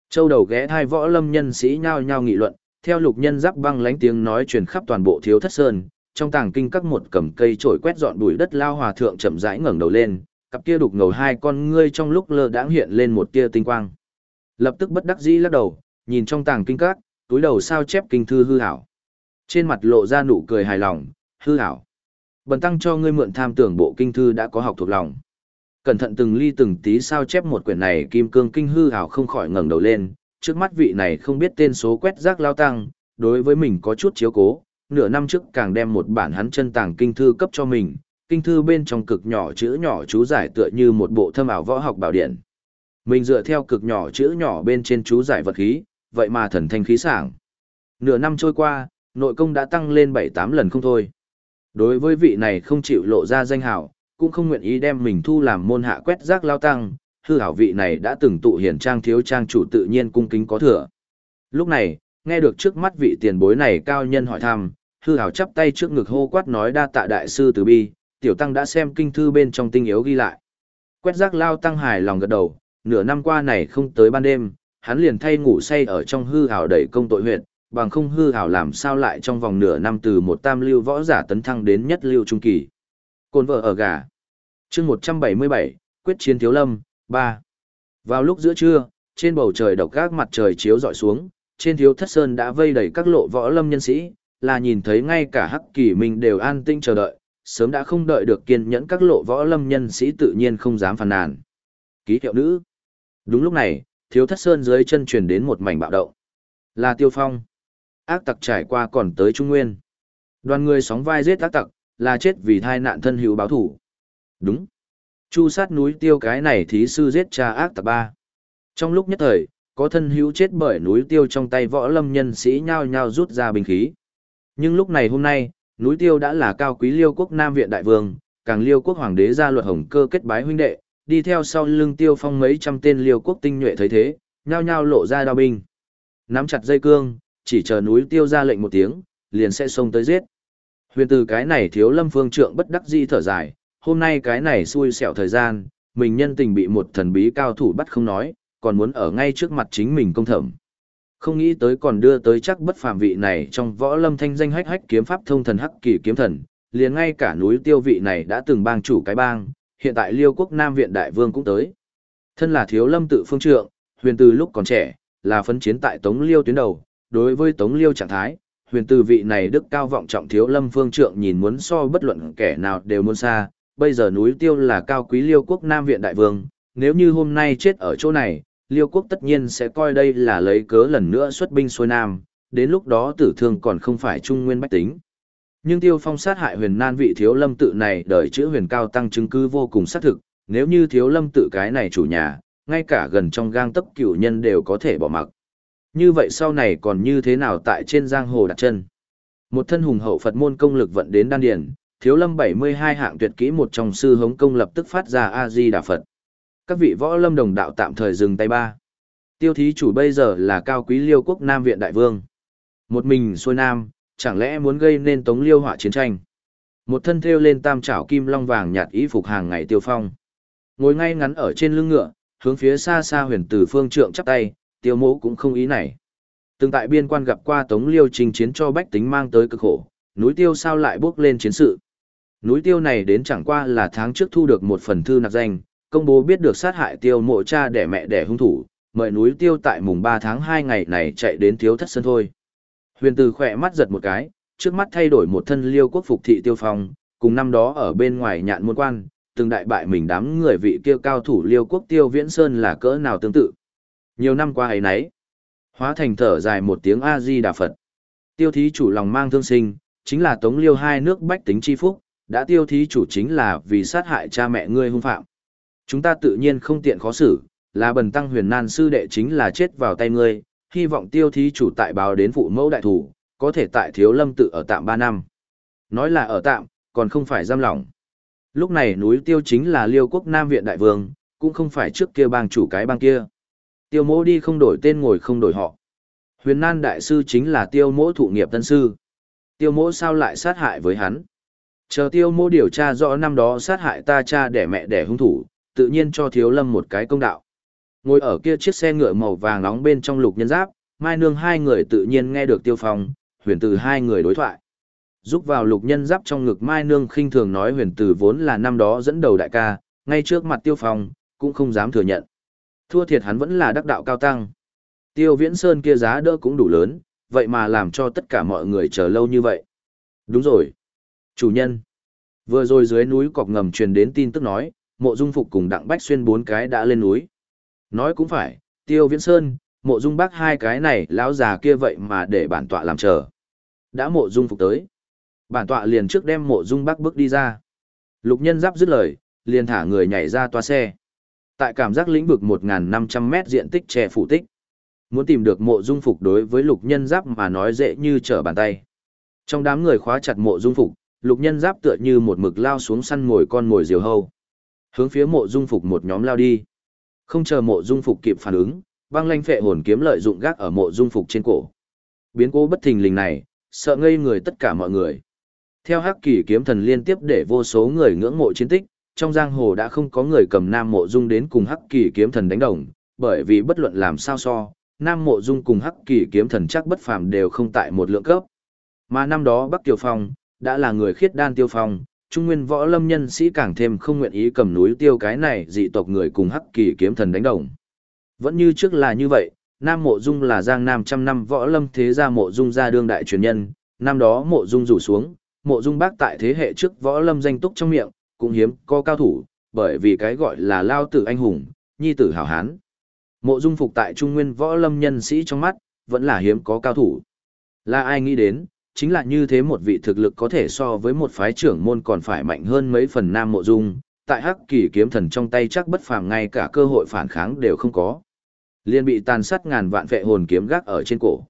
Châu đầu ghé thai võ lâm nhân sĩ nhao nhao nghị luận, theo Lục Nhân Giáp băng lánh tiếng nói truyền khắp toàn bộ Thiếu Thất Sơn, trong tàng kinh các một cầm cây chổi quét dọn bụi đất lao hòa thượng chậm rãi ngẩng đầu lên, cặp kia đục ngầu hai con ngươi trong lúc lơ đãng hiện lên một tia tinh quang. Lập tức bất đắc dĩ lắc đầu, nhìn trong tàng kinh các, túi đầu sao chép kinh thư hư hảo. Trên mặt lộ ra nụ cười hài lòng, hư hảo. Bần tăng cho ngươi mượn tham tưởng bộ kinh thư đã có học thuộc lòng. Cẩn thận từng ly từng tí sao chép một quyển này kim cương kinh hư hảo không khỏi ngẩng đầu lên, trước mắt vị này không biết tên số quét rác lao tăng, đối với mình có chút chiếu cố, nửa năm trước càng đem một bản hắn chân tàng kinh thư cấp cho mình, kinh thư bên trong cực nhỏ chữ nhỏ chú giải tựa như một bộ thâm ảo võ học bảo điển. Mình dựa theo cực nhỏ chữ nhỏ bên trên chú giải vật khí, vậy mà thần thanh khí sảng. Nửa năm trôi qua, nội công đã tăng lên 7-8 lần không thôi. Đối với vị này không chịu lộ ra danh hào, cũng không nguyện ý đem mình thu làm môn hạ quét rác lao tăng, hư hảo vị này đã từng tụ hiển trang thiếu trang chủ tự nhiên cung kính có thừa. Lúc này, nghe được trước mắt vị tiền bối này cao nhân hỏi thăm, hư hảo chắp tay trước ngực hô quát nói đa tạ đại sư từ bi, tiểu tăng đã xem kinh thư bên trong tinh yếu ghi lại. Quét rác lao tăng hài lòng gật đầu, nửa năm qua này không tới ban đêm, hắn liền thay ngủ say ở trong hư hảo đẩy công tội huyệt, bằng không hư hảo làm sao lại trong vòng nửa năm từ một tam lưu võ giả tấn thăng đến nhất lưu trung kỳ. Côn vợ ở gà. Chương 177, quyết chiến thiếu lâm, 3. Vào lúc giữa trưa, trên bầu trời độc gác mặt trời chiếu rọi xuống, trên Thiếu Thất Sơn đã vây đầy các lộ võ lâm nhân sĩ, là nhìn thấy ngay cả Hắc Kỳ Minh đều an tinh chờ đợi, sớm đã không đợi được kiên nhẫn các lộ võ lâm nhân sĩ tự nhiên không dám phàn nàn. Ký hiệu nữ. Đúng lúc này, Thiếu Thất Sơn dưới chân truyền đến một mảnh bạo động. Là Tiêu Phong. Ác tặc trải qua còn tới Trung Nguyên. Đoàn người sóng vai giết ác tặc, là chết vì thai nạn thân hữu báo thủ. Đúng. Chu sát núi Tiêu cái này thí sư giết cha ác tặc ba. Trong lúc nhất thời, có thân hữu chết bởi núi Tiêu trong tay võ lâm nhân sĩ nhao nhao rút ra binh khí. Nhưng lúc này hôm nay, núi Tiêu đã là cao quý Liêu quốc Nam Viện đại vương, càng Liêu quốc hoàng đế ra luật hồng cơ kết bái huynh đệ, đi theo sau lưng Tiêu Phong mấy trăm tên Liêu quốc tinh nhuệ thấy thế, nhao nhao lộ ra đao binh. Nắm chặt dây cương, chỉ chờ núi Tiêu ra lệnh một tiếng, liền sẽ xông tới giết. Huyền từ cái này Thiếu Lâm phương trượng bất đắc dĩ thở dài, hôm nay cái này xui xẻo thời gian, mình nhân tình bị một thần bí cao thủ bắt không nói, còn muốn ở ngay trước mặt chính mình công thẩm. Không nghĩ tới còn đưa tới chắc bất phàm vị này trong võ lâm thanh danh hách hách kiếm pháp thông thần Hắc Kỳ kiếm thần, liền ngay cả núi Tiêu vị này đã từng bang chủ cái bang, hiện tại Liêu quốc Nam Viện đại vương cũng tới. Thân là Thiếu Lâm tự phương trượng, Huyền từ lúc còn trẻ, là phấn chiến tại Tống Liêu tuyến đầu, đối với Tống Liêu trạng thái, Huyền từ vị này đức cao vọng trọng Thiếu Lâm phương trượng nhìn muốn so bất luận kẻ nào đều muốn xa, bây giờ núi Tiêu là cao quý Liêu quốc Nam Viện đại vương, nếu như hôm nay chết ở chỗ này, Liêu quốc tất nhiên sẽ coi đây là lấy cớ lần nữa xuất binh xuôi Nam, đến lúc đó tử thương còn không phải Trung Nguyên bách tính. Nhưng Tiêu Phong sát hại Huyền Nan vị Thiếu Lâm tự này đợi chữ Huyền Cao Tăng chứng cứ vô cùng xác thực, nếu như Thiếu Lâm tự cái này chủ nhà, ngay cả gần trong gang tấc cửu nhân đều có thể bỏ mặc. Như vậy sau này còn như thế nào tại trên giang hồ đặt chân? Một thân hùng hậu Phật môn công lực vận đến đan điền, Thiếu Lâm 72 hạng tuyệt kỹ một trong sư hống công lập tức phát ra A Di Đà Phật. Các vị võ lâm đồng đạo tạm thời dừng tay ba. Tiêu thí chủ bây giờ là cao quý Liêu quốc Nam Viện đại vương. Một mình xuôi Nam, chẳng lẽ muốn gây nên Tống Liêu họa chiến tranh? Một thân thêu lên tam trảo kim long vàng nhạt y phục hàng ngày Tiêu Phong. Ngồi ngay ngắn ở trên lưng ngựa, hướng phía xa xa Huyền từ phương trượng chắp tay, Tiêu mỗ cũng không ý này. Từng tại biên quan gặp qua Tống Liêu trình chiến cho bách tính mang tới cực khổ, núi Tiêu sao lại bước lên chiến sự. Núi Tiêu này đến chẳng qua là tháng trước thu được một phần thư nặc danh, công bố biết được sát hại Tiêu mộ cha đẻ mẹ đẻ hung thủ, mời núi Tiêu tại mùng 3 tháng 2 ngày này chạy đến Thiếu Thất Sơn thôi. Huyền từ khỏe mắt giật một cái, trước mắt thay đổi một thân Liêu quốc phục thị Tiêu Phong, cùng năm đó ở bên ngoài nhạn môn quan, từng đại bại mình đám người vị kia cao thủ Liêu quốc Tiêu Viễn Sơn là cỡ nào tương tự. Nhiều năm qua ấy nấy, hóa thành thở dài một tiếng A Di Đà Phật. Tiêu thí chủ lòng mang thương sinh, chính là Tống Liêu hai nước bách tính chi phúc, đã Tiêu thí chủ chính là vì sát hại cha mẹ ngươi hung phạm. Chúng ta tự nhiên không tiện khó xử, là bần tăng Huyền Nan sư đệ chính là chết vào tay ngươi, hy vọng Tiêu thí chủ tại báo đến phụ mẫu đại thủ, có thể tại Thiếu Lâm tự ở tạm 3 năm. Nói là ở tạm, còn không phải giam lỏng. Lúc này núi Tiêu chính là Liêu quốc Nam Viện đại vương, cũng không phải trước kia bang chủ cái bang kia. Tiêu mỗ đi không đổi tên ngồi không đổi họ. Huyền Nan đại sư chính là Tiêu mỗ thụ nghiệp tân sư. Tiêu mỗ sao lại sát hại với hắn? Chờ Tiêu mỗ điều tra rõ năm đó sát hại ta cha đẻ mẹ đẻ hung thủ, tự nhiên cho Thiếu Lâm một cái công đạo. Ngồi ở kia chiếc xe ngựa màu vàng nóng bên trong Lục Nhân Giáp, Mai Nương hai người tự nhiên nghe được Tiêu Phong, Huyền Từ hai người đối thoại. Giúp vào Lục Nhân Giáp trong ngực Mai Nương khinh thường nói Huyền Từ vốn là năm đó dẫn đầu đại ca, ngay trước mặt Tiêu Phong, cũng không dám thừa nhận. Thua thiệt hắn vẫn là đắc đạo cao tăng. Tiêu Viễn Sơn kia giá đỡ cũng đủ lớn, vậy mà làm cho tất cả mọi người chờ lâu như vậy. Đúng rồi. Chủ nhân. Vừa rồi dưới núi cọc ngầm truyền đến tin tức nói, Mộ Dung Phục cùng Đặng Bách Xuyên bốn cái đã lên núi. Nói cũng phải, Tiêu Viễn Sơn, Mộ Dung Bác hai cái này lão già kia vậy mà để bản tọa làm chờ. Đã Mộ Dung Phục tới. Bản tọa liền trước đem Mộ Dung Bác bước đi ra. Lục Nhân Giáp dứt lời, liền thả người nhảy ra toa xe. Tại cảm giác lĩnh vực 1.500 mét diện tích che phủ tích. Muốn tìm được Mộ Dung Phục đối với Lục Nhân Giáp mà nói dễ như trở bàn tay. Trong đám người khóa chặt Mộ Dung Phục, Lục Nhân Giáp tựa như một mực lao xuống săn mồi con mồi diều hâu. Hướng phía Mộ Dung Phục một nhóm lao đi. Không chờ Mộ Dung Phục kịp phản ứng, băng lanh phệ hồn kiếm lợi dụng gác ở Mộ Dung Phục trên cổ. Biến cố bất thình lình này, sợ ngây người tất cả mọi người. Theo Hắc Kỳ kiếm thần liên tiếp để vô số người ngưỡng mộ chiến tích, trong giang hồ đã không có người cầm Nam Mộ Dung đến cùng Hắc Kỳ kiếm thần đánh đồng, bởi vì bất luận làm sao so, Nam Mộ Dung cùng Hắc Kỳ kiếm thần chắc bất phàm đều không tại một lượng cấp. Mà năm đó Bắc Tiêu Phong đã là người khiết đan Tiêu Phong, Trung Nguyên võ lâm nhân sĩ càng thêm không nguyện ý cầm núi Tiêu cái này dị tộc người cùng Hắc Kỳ kiếm thần đánh đồng. Vẫn như trước là như vậy, Nam Mộ Dung là Giang Nam trăm năm võ lâm thế gia Mộ Dung gia đương đại truyền nhân, năm đó Mộ Dung rủ xuống, Mộ Dung Bác tại thế hệ trước võ lâm danh túc trong miệng, cũng hiếm có cao thủ, bởi vì cái gọi là lao tử anh hùng, nhi tử hảo hán. Mộ Dung Phục tại Trung Nguyên võ lâm nhân sĩ trong mắt, vẫn là hiếm có cao thủ. Là ai nghĩ đến, chính là như thế một vị thực lực có thể so với một phái trưởng môn còn phải mạnh hơn mấy phần Nam Mộ Dung, tại Hắc Kỳ kiếm thần trong tay chắc bất phàm ngay cả cơ hội phản kháng đều không có. Liền bị tàn sát ngàn vạn vệ hồn kiếm gác ở trên cổ.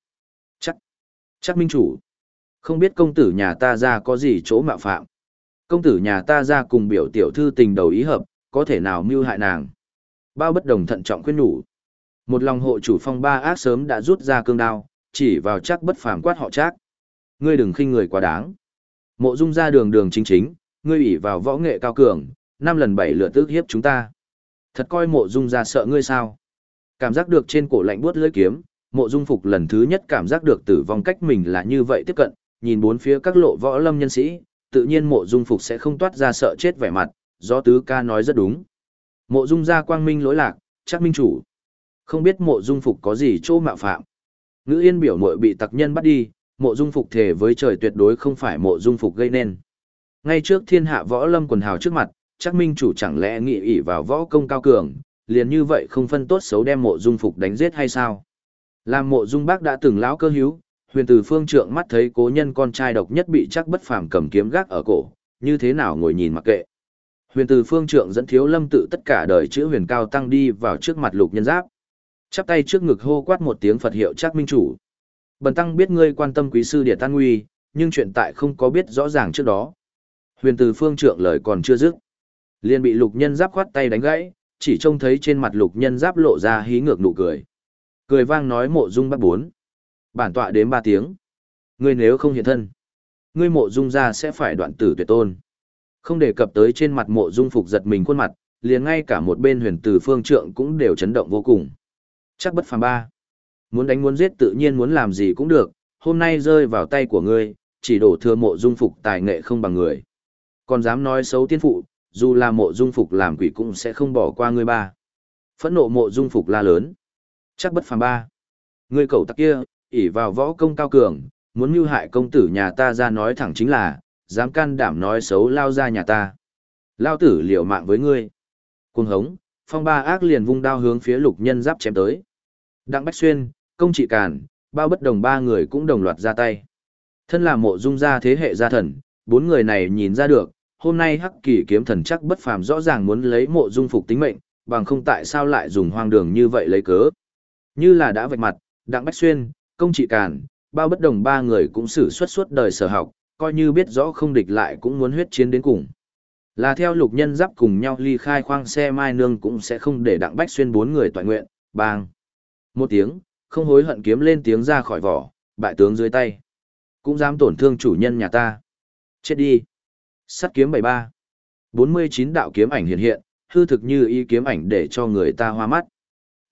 Chắc minh chủ. Không biết công tử nhà ta ra có gì chỗ mạo phạm. Công tử nhà ta ra cùng biểu tiểu thư tình đầu ý hợp, có thể nào mưu hại nàng. Bao bất đồng thận trọng khuyên nhủ. Một lòng hộ chủ Phong Ba Ác sớm đã rút ra cương đao, chỉ vào chắc bất phàm quát họ Trác. Ngươi đừng khinh người quá đáng. Mộ Dung ra đường đường chính chính, ngươi ủy vào võ nghệ cao cường, 5 lần 7 lượt ức hiếp chúng ta. Thật coi Mộ Dung ra sợ ngươi sao? Cảm giác được trên cổ lạnh buốt lưỡi kiếm, Mộ Dung Phục lần thứ nhất cảm giác được tử vong cách mình là như vậy tiếp cận, nhìn bốn phía các lộ võ lâm nhân sĩ, tự nhiên Mộ Dung Phục sẽ không toát ra sợ chết vẻ mặt, do tứ ca nói rất đúng. Mộ Dung gia quang minh lỗi lạc, chắc minh chủ. Không biết Mộ Dung Phục có gì chỗ mạo phạm. Ngữ Yên biểu muội bị tặc nhân bắt đi, Mộ Dung Phục thề với trời tuyệt đối không phải Mộ Dung Phục gây nên. Ngay trước thiên hạ võ lâm quần hào trước mặt, chắc minh chủ chẳng lẽ nghị ỷ vào võ công cao cường, liền như vậy không phân tốt xấu đem Mộ Dung Phục đánh giết hay sao? Làm Mộ Dung Bác đã từng lão cơ hữu, Huyền Từ phương trượng mắt thấy cố nhân con trai độc nhất bị chắc bất phàm cầm kiếm gác ở cổ, như thế nào ngồi nhìn mặc kệ. Huyền Từ phương trượng dẫn Thiếu Lâm tự tất cả đời chữ huyền cao tăng đi vào trước mặt Lục Nhân Giáp. Chắp tay trước ngực hô quát một tiếng Phật hiệu chắc minh chủ. Bần tăng biết ngươi quan tâm quý sư địa tan nguy, nhưng chuyện tại không có biết rõ ràng trước đó. Huyền Từ phương trượng lời còn chưa dứt, liền bị Lục Nhân Giáp khoát tay đánh gãy, chỉ trông thấy trên mặt Lục Nhân Giáp lộ ra hí ngược nụ cười. Cười vang nói Mộ Dung Bác 4. Bản tọa đếm 3 tiếng. Ngươi nếu không hiện thân, ngươi Mộ Dung gia sẽ phải đoạn tử tuyệt tôn. Không đề cập tới trên mặt Mộ Dung Phục giật mình khuôn mặt, liền ngay cả một bên Huyền Từ phương trượng cũng đều chấn động vô cùng. Chắc bất phàm 3. Muốn đánh muốn giết tự nhiên muốn làm gì cũng được, hôm nay rơi vào tay của ngươi, chỉ đổ thừa Mộ Dung Phục tài nghệ không bằng người. Còn dám nói xấu tiên phụ, dù là Mộ Dung Phục làm quỷ cũng sẽ không bỏ qua ngươi 3. Phẫn nộ Mộ Dung Phục la lớn. Chắc bất phàm 3. Ngươi cẩu tặc kia, ỷ vào võ công cao cường, muốn mưu hại công tử nhà ta ra nói thẳng chính là, dám can đảm nói xấu lao ra nhà ta. Lao tử liều mạng với ngươi. Cuồng hống, Phong Ba Ác liền vung đao hướng phía Lục Nhân Giáp chém tới. Đặng Bách Xuyên, Công Trị Càn, Bao Bất Đồng 3 người cũng đồng loạt ra tay. Thân là Mộ Dung gia thế hệ gia thần, 4 người này nhìn ra được, hôm nay Hắc Kỳ kiếm thần chắc bất phàm rõ ràng muốn lấy Mộ Dung Phục tính mệnh, bằng không tại sao lại dùng hoang đường như vậy lấy cớ. Như là đã vạch mặt, Đặng Bách Xuyên, Công Trị Càn, Bao Bất Đồng 3 người cũng sử xuất suốt đời sở học, coi như biết rõ không địch lại cũng muốn huyết chiến đến cùng. Là theo Lục Nhân Giáp cùng nhau ly khai khoang xe Mai Nương cũng sẽ không để Đặng Bách Xuyên 4 người toại nguyện, bang. Một tiếng, không hối hận kiếm lên tiếng ra khỏi vỏ, bại tướng dưới tay. Cũng dám tổn thương chủ nhân nhà ta. Chết đi. Sắt kiếm 73. 49 đạo kiếm ảnh hiện hiện, hư thực như ý kiếm ảnh để cho người ta hoa mắt.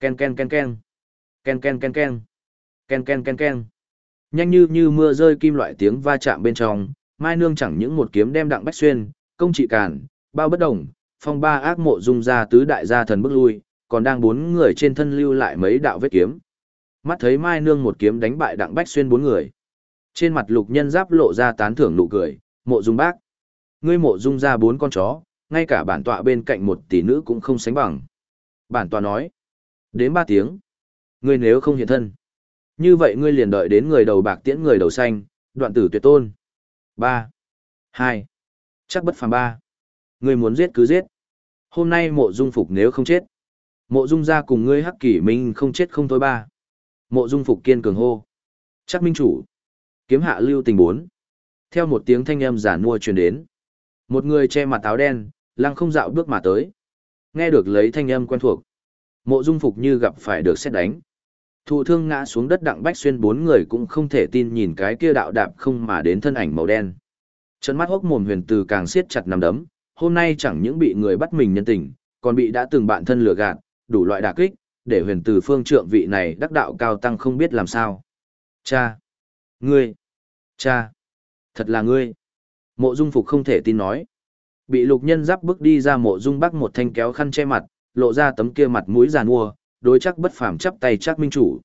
Ken ken ken ken. Ken ken ken ken. Ken ken ken ken. Nhanh như mưa rơi kim loại tiếng va chạm bên trong, Mai Nương chẳng những một kiếm đem Đặng Bách Xuyên, Công Trị Càn, Bao Bất Đồng, Phong Ba Ác Mộ Dung ra tứ đại gia thần bước lui, còn đang bốn người trên thân lưu lại mấy đạo vết kiếm. Mắt thấy Mai Nương một kiếm đánh bại Đặng Bách Xuyên bốn người. Trên mặt Lục Nhân Giáp lộ ra tán thưởng nụ cười, Mộ Dung bác. Ngươi Mộ Dung ra bốn con chó, ngay cả bản tọa bên cạnh một tỷ nữ cũng không sánh bằng. Bản tọa nói, đến 3 tiếng. Ngươi nếu không hiện thân, như vậy ngươi liền đợi đến người đầu bạc tiễn người đầu xanh, đoạn tử tuyệt tôn. 3, 2, chắc bất phàm 3. Ngươi muốn giết cứ giết. Hôm nay Mộ Dung Phục nếu không chết, Mộ Dung ra cùng ngươi Hắc Kỷ Minh không chết không thôi 3. Mộ Dung Phục kiên cường hô. Chắc minh chủ. Kiếm hạ lưu tình 4. Theo một tiếng thanh âm giả nua truyền đến. Một người che mặt áo đen, lăng không dạo bước mà tới. Nghe được lấy thanh âm quen thuộc. Mộ Dung Phục như gặp phải được sét đánh. Thụ thương ngã xuống đất Đặng Bách Xuyên bốn người cũng không thể tin nhìn cái kia đạo đạp không mà đến thân ảnh màu đen. Trấn mắt hốc mồm Huyền Từ càng siết chặt nắm đấm, hôm nay chẳng những bị người bắt mình nhân tình, còn bị đã từng bạn thân lừa gạt, đủ loại đả kích, để Huyền Từ phương trượng vị này đắc đạo cao tăng không biết làm sao. Cha! Ngươi! Cha! Thật là ngươi! Mộ Dung Phục không thể tin nói. Bị Lục Nhân Giáp bước đi ra Mộ Dung Bắc một thanh kéo khăn che mặt, lộ ra tấm kia mặt mũi giàn mua, đối chắc bất phàm chắp tay chắc minh chủ.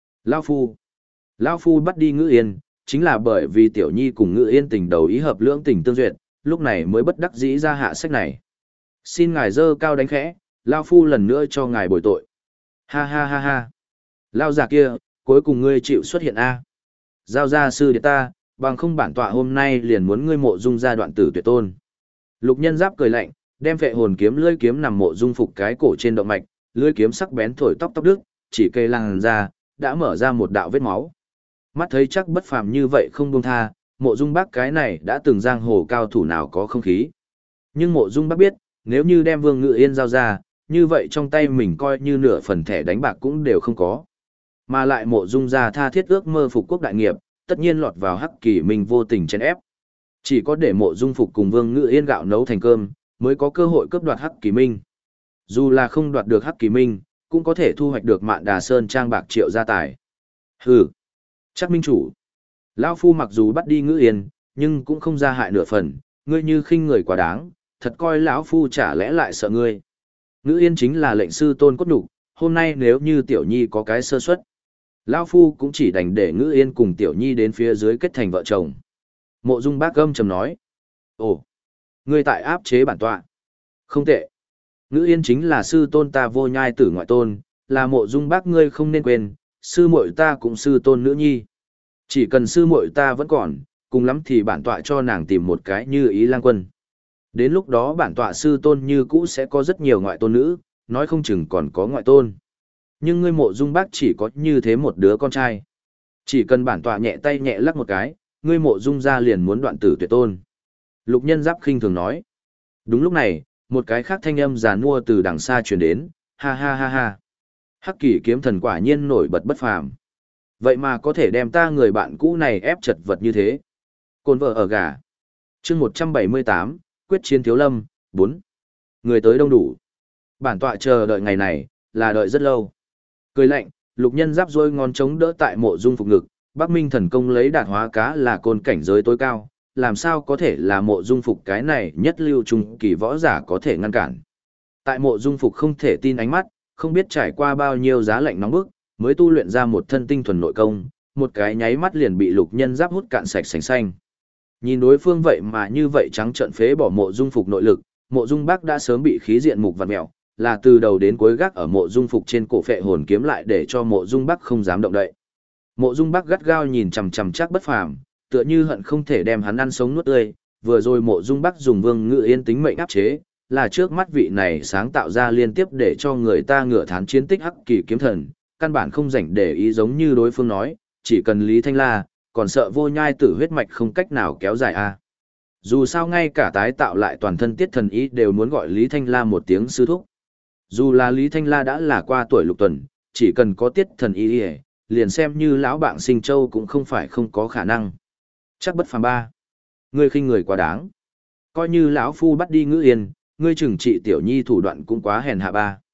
Lão Phu bắt đi Ngữ Yên, chính là bởi vì Tiểu Nhi cùng Ngữ Yên tình đầu ý hợp lưỡng tình tương duyệt, lúc này mới bất đắc dĩ ra hạ sách này. Xin ngài dơ cao đánh khẽ, Lão Phu lần nữa cho ngài bồi tội. Ha ha ha ha. Lão già kia, cuối cùng ngươi chịu xuất hiện a. Giao gia sư đệ ta, bằng không bản tọa hôm nay liền muốn ngươi Mộ Dung ra đoạn tử tuyệt tôn. Lục Nhân Giáp cười lạnh, đem Phệ Hồn kiếm lưỡi kiếm nằm Mộ Dung Phục cái cổ trên động mạch, lưỡi kiếm sắc bén thổi tóc đức, chỉ cây lăng ra, đã mở ra một đạo vết máu. Mắt thấy chắc bất phàm như vậy không buông tha, Mộ Dung Bác cái này đã từng giang hồ cao thủ nào có không khí. Nhưng Mộ Dung Bác biết, nếu như đem Vương Ngự Yên giao ra, như vậy trong tay mình coi như nửa phần thẻ đánh bạc cũng đều không có. Mà lại Mộ Dung gia tha thiết ước mơ phục quốc đại nghiệp, tất nhiên lọt vào Hắc Kỷ Minh vô tình chèn ép. Chỉ có để Mộ Dung Phục cùng Vương Ngự Yên gạo nấu thành cơm, mới có cơ hội cướp đoạt Hắc Kỷ Minh. Dù là không đoạt được Hắc Kỷ Minh, cũng có thể thu hoạch được Mạn Đà Sơn trang bạc triệu gia tài. Hừ, chắc minh chủ. Lão Phu mặc dù bắt đi Ngữ Yên, nhưng cũng không ra hại nửa phần, ngươi như khinh người quá đáng, thật coi lão Phu chả lẽ lại sợ ngươi. Ngữ Yên chính là lệnh sư tôn cốt nhục, hôm nay nếu như Tiểu Nhi có cái sơ suất, lão Phu cũng chỉ đành để Ngữ Yên cùng Tiểu Nhi đến phía dưới kết thành vợ chồng. Mộ Dung Bác gâm trầm nói. Ồ, ngươi tại áp chế bản tọa. Không tệ. Ngữ Yên chính là sư tôn ta Vô Nhai tử ngoại tôn, là Mộ Dung Bác ngươi không nên quên, sư muội ta cũng sư tôn nữ nhi. Chỉ cần sư muội ta vẫn còn, cùng lắm thì bản tọa cho nàng tìm một cái Như Ý lang quân. Đến lúc đó bản tọa sư tôn như cũ sẽ có rất nhiều ngoại tôn nữ, nói không chừng còn có ngoại tôn. Nhưng ngươi Mộ Dung Bác chỉ có như thế một đứa con trai. Chỉ cần bản tọa nhẹ tay nhẹ lắc một cái, ngươi Mộ Dung gia liền muốn đoạn tử tuyệt tôn. Lục Nhân Giáp khinh thường nói. Đúng lúc này, một cái khác thanh âm giàn mua từ đằng xa truyền đến, ha ha ha ha. Hắc Kỷ kiếm thần quả nhiên nổi bật bất phàm. Vậy mà có thể đem ta người bạn cũ này ép chật vật như thế. Côn vợ ở gà. Chương 178, quyết chiến thiếu lâm, 4. Người tới đông đủ. Bản tọa chờ đợi ngày này, là đợi rất lâu. Cười lạnh, Lục Nhân Giáp rôi ngón chống đỡ tại Mộ Dung Phục ngực, Bắc Minh thần công lấy đạt hóa cá là côn cảnh giới tối cao, làm sao có thể là Mộ Dung Phục cái này nhất lưu trung kỳ võ giả có thể ngăn cản. Tại Mộ Dung Phục không thể tin ánh mắt, không biết trải qua bao nhiêu giá lạnh nóng bức, mới tu luyện ra một thân tinh thuần nội công, một cái nháy mắt liền bị Lục Nhân Giáp hút cạn sạch sành xanh. Nhìn đối phương vậy mà như vậy trắng trợn phế bỏ Mộ Dung Phục nội lực, Mộ Dung Bác đã sớm bị khí diện mục vặn mèo, là từ đầu đến cuối gác ở Mộ Dung Phục trên cổ Phệ Hồn kiếm lại để cho Mộ Dung Bác không dám động đậy. Mộ Dung Bác gắt gao nhìn chằm chằm chắc bất phàm, tựa như hận không thể đem hắn ăn sống nuốt tươi. Vừa rồi Mộ Dung Bác dùng Vương Ngự Yên tính mệnh áp chế, là trước mắt vị này sáng tạo ra liên tiếp để cho người ta ngửa thán chiến tích Hắc Kỷ kiếm thần, căn bản không rảnh để ý giống như đối phương nói, chỉ cần Lý Thanh La, còn sợ Vô Nhai tử huyết mạch không cách nào kéo dài a. Dù sao ngay cả tái tạo lại toàn thân tiết thần ý đều muốn gọi Lý Thanh La một tiếng sư thúc. Dù là Lý Thanh La đã là qua tuổi lục tuần, chỉ cần có tiết thần ý liền xem như lão bạn sinh châu cũng không phải không có khả năng. Chắc bất phàm 3. Ngươi khinh người quá đáng. Coi như lão Phu bắt đi Ngữ Yên, ngươi trừng trị Tiểu Nhi thủ đoạn cũng quá hèn hạ 3.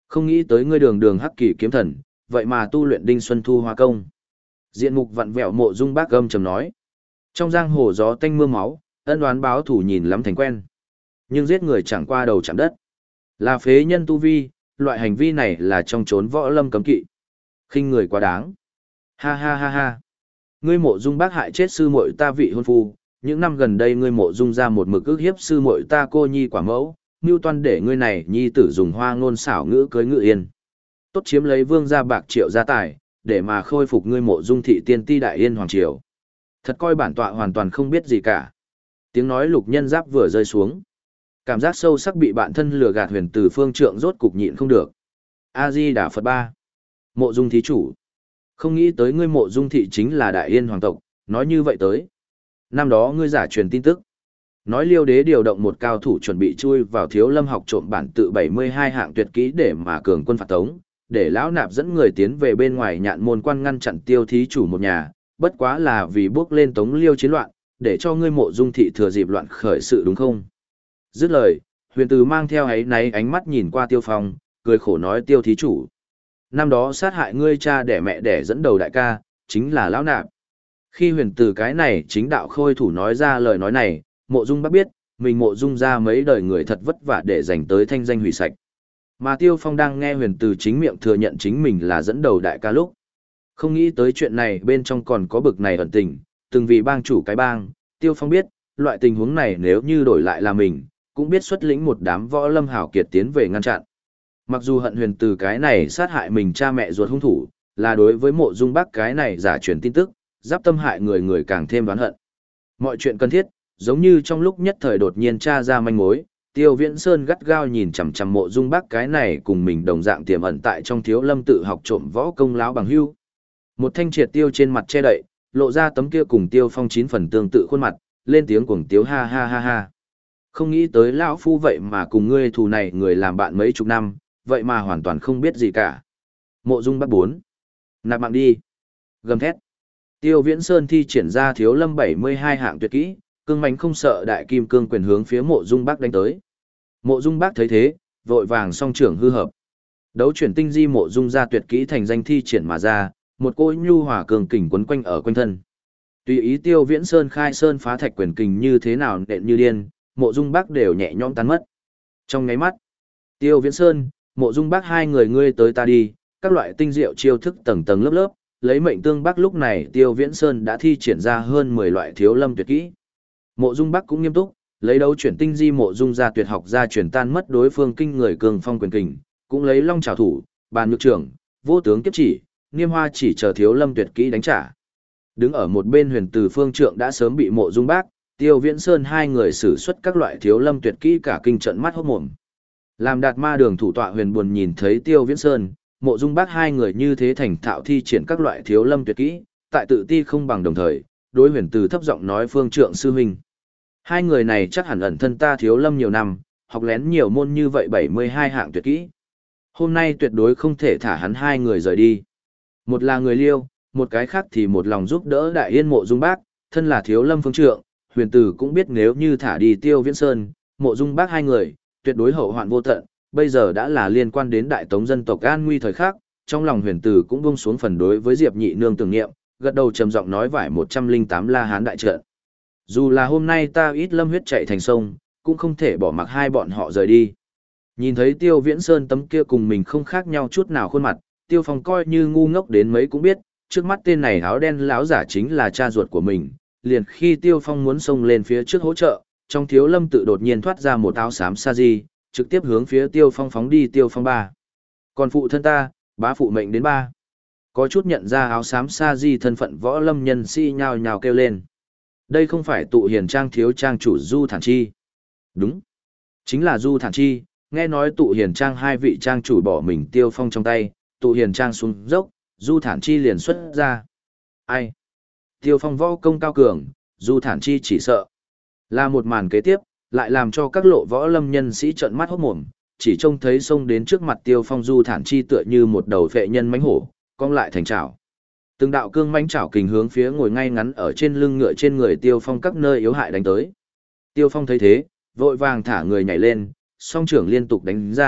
Không nghĩ tới ngươi đường đường hắc kỳ kiếm thần, vậy mà tu luyện Đinh Xuân Thu Hoa công. Diện mục vặn vẹo Mộ Dung Bác gầm trầm nói. Trong giang hồ gió tanh mưa máu, ân oán báo thủ nhìn lắm thành quen. Nhưng giết người chẳng qua đầu chạm đất. Là phế nhân tu vi, loại hành vi này là trong chốn võ lâm cấm kỵ. Khinh người quá đáng. Ha ha ha ha. Ngươi Mộ Dung Bác hại chết sư muội ta vị hôn phu, những năm gần đây ngươi Mộ Dung ra một mực ức hiếp sư muội ta cô nhi quả mẫu, mưu toan để ngươi này nhi tử dùng hoa ngôn xảo ngữ cưới Ngự Yên. Tốt chiếm lấy vương gia bạc triệu gia tài, để mà khôi phục ngươi Mộ Dung thị tiên ti đại yên hoàng triều. Thật coi bản tọa hoàn toàn không biết gì cả. Tiếng nói Lục Nhân Giáp vừa rơi xuống. Cảm giác sâu sắc bị bạn thân lừa gạt Huyền Từ phương trượng rốt cục nhịn không được. A Di Đà Phật ba. Mộ Dung thí chủ. Không nghĩ tới ngươi Mộ Dung thị chính là đại yên hoàng tộc, nói như vậy tới. Năm đó ngươi giả truyền tin tức. Nói Liêu Đế điều động một cao thủ chuẩn bị chui vào Thiếu Lâm học trộm bản tự 72 hạng tuyệt kỹ để mà cường quân phạt tống, để lão nạp dẫn người tiến về bên ngoài Nhạn Môn quan ngăn chặn Tiêu thí chủ một nhà, bất quá là vì bước lên Tống Liêu chiến loạn, để cho ngươi Mộ Dung thị thừa dịp loạn khởi sự đúng không? Dứt lời, Huyền Từ mang theo ấy náy ánh mắt nhìn qua Tiêu Phong, cười khổ nói Tiêu thí chủ. Năm đó sát hại ngươi cha đẻ mẹ đẻ dẫn đầu đại ca, chính là lão nạp. Khi Huyền Từ cái này chính đạo khôi thủ nói ra lời nói này, Mộ Dung Bác biết, mình Mộ Dung ra mấy đời người thật vất vả để giành tới thanh danh hủy sạch. Mà Tiêu Phong đang nghe Huyền Từ chính miệng thừa nhận chính mình là dẫn đầu đại ca lúc. Không nghĩ tới chuyện này bên trong còn có bực này ẩn tình, từng vì bang chủ cái bang, Tiêu Phong biết, loại tình huống này nếu như đổi lại là mình, cũng biết xuất lĩnh một đám võ lâm hảo kiệt tiến về ngăn chặn. Mặc dù hận Huyền Từ cái này sát hại mình cha mẹ ruột hung thủ, là đối với Mộ Dung Bác cái này giả truyền tin tức, giáp tâm hại người người càng thêm đoán hận. Mọi chuyện cần thiết, giống như trong lúc nhất thời đột nhiên tra ra manh mối, Tiêu Viễn Sơn gắt gao nhìn chằm chằm Mộ Dung Bác cái này cùng mình đồng dạng tiềm ẩn tại trong Thiếu Lâm tự học trộm võ công lão bằng hữu. Một thanh triệt tiêu trên mặt che đậy, lộ ra tấm kia cùng Tiêu Phong 9 phần tương tự khuôn mặt, lên tiếng cuồng tiếu ha ha ha ha. Không nghĩ tới lão phu vậy mà cùng ngươi thù này người làm bạn mấy chục năm, vậy mà hoàn toàn không biết gì cả. Mộ Dung Bác 4. Nạp mạng đi. Gầm thét. Tiêu Viễn Sơn thi triển ra Thiếu Lâm 72 hạng tuyệt kỹ, cương mãnh không sợ đại kim cương quyền hướng phía Mộ Dung Bác đánh tới. Mộ Dung Bác thấy thế, vội vàng song trưởng hư hợp. Đấu chuyển tinh di Mộ Dung ra tuyệt kỹ thành danh thi triển mà ra, một cỗ nhu hòa cường kình quấn quanh ở quanh thân. Tùy ý Tiêu Viễn Sơn khai sơn phá thạch quyền kình như thế nào nện như điên, Mộ Dung Bác đều nhẹ nhõm tan mất. Trong nháy mắt, Tiêu Viễn Sơn, Mộ Dung Bác hai người ngươi tới ta đi, các loại tinh diệu chiêu thức tầng tầng lớp lớp, lấy mệnh tương Bác lúc này Tiêu Viễn Sơn đã thi triển ra hơn 10 loại Thiếu Lâm tuyệt kỹ. Mộ Dung Bác cũng nghiêm túc, lấy đấu chuyển tinh di Mộ Dung ra tuyệt học ra chuyển tan mất đối phương kinh người cường phong quyền kình, cũng lấy long trảo thủ, bàn nhược trưởng, vô tướng kiếp chỉ, niêm hoa chỉ chờ Thiếu Lâm tuyệt kỹ đánh trả. Đứng ở một bên Huyền Từ phương trượng đã sớm bị Mộ Dung Bác, Tiêu Viễn Sơn hai người sử xuất các loại Thiếu Lâm tuyệt kỹ cả kinh trận mắt hốt mồm. Làm Đạt Ma Đường thủ tọa Huyền buồn nhìn thấy Tiêu Viễn Sơn, Mộ Dung Bác hai người như thế thành thạo thi triển các loại Thiếu Lâm tuyệt kỹ, tại tự ti không bằng đồng thời, đối Huyền Từ thấp giọng nói phương trượng sư huynh. Hai người này chắc hẳn ẩn thân ta Thiếu Lâm nhiều năm, học lén nhiều môn như vậy 72 hạng tuyệt kỹ. Hôm nay tuyệt đối không thể thả hắn hai người rời đi. Một là người Liêu, một cái khác thì một lòng giúp đỡ đại yên Mộ Dung Bác, thân là Thiếu Lâm phương trượng, Huyền Từ cũng biết nếu như thả đi Tiêu Viễn Sơn, Mộ Dung Bác hai người, tuyệt đối hậu hoạn vô tận, bây giờ đã là liên quan đến đại tống dân tộc an nguy thời khắc, trong lòng Huyền Từ cũng buông xuống phần đối với Diệp Nhị Nương tưởng niệm, gật đầu trầm giọng nói vải 108 La Hán đại trận. Dù là hôm nay ta ít lâm huyết chạy thành sông, cũng không thể bỏ mặc hai bọn họ rời đi. Nhìn thấy Tiêu Viễn Sơn tấm kia cùng mình không khác nhau chút nào khuôn mặt, Tiêu Phong coi như ngu ngốc đến mấy cũng biết, trước mắt tên này áo đen lão giả chính là cha ruột của mình. Liền khi Tiêu Phong muốn xông lên phía trước hỗ trợ, trong Thiếu Lâm tự đột nhiên thoát ra một áo xám sa di, trực tiếp hướng phía Tiêu Phong phóng đi. Tiêu Phong ba. Còn phụ thân ta, bá phụ mệnh đến ba. Có chút nhận ra áo xám sa di thân phận võ lâm nhân sĩ nhào nhào kêu lên. Đây không phải tụ hiền trang thiếu trang chủ Du Thản Chi. Đúng. Chính là Du Thản Chi, nghe nói tụ hiền trang hai vị trang chủ bỏ mình Tiêu Phong trong tay, tụ hiền trang xuống dốc, Du Thản Chi liền xuất ra. Ai? Tiêu Phong võ công cao cường, Du Thản Chi chỉ sợ. Là một màn kế tiếp, lại làm cho các lộ võ lâm nhân sĩ trợn mắt hốt mồm, chỉ trông thấy xông đến trước mặt Tiêu Phong Du Thản Chi tựa như một đầu phệ nhân mãnh hổ, cong lại thành chảo. Từng đạo cương mãnh chảo kình hướng phía ngồi ngay ngắn ở trên lưng ngựa trên người Tiêu Phong các nơi yếu hại đánh tới. Tiêu Phong thấy thế, vội vàng thả người nhảy lên, song trưởng liên tục đánh ra,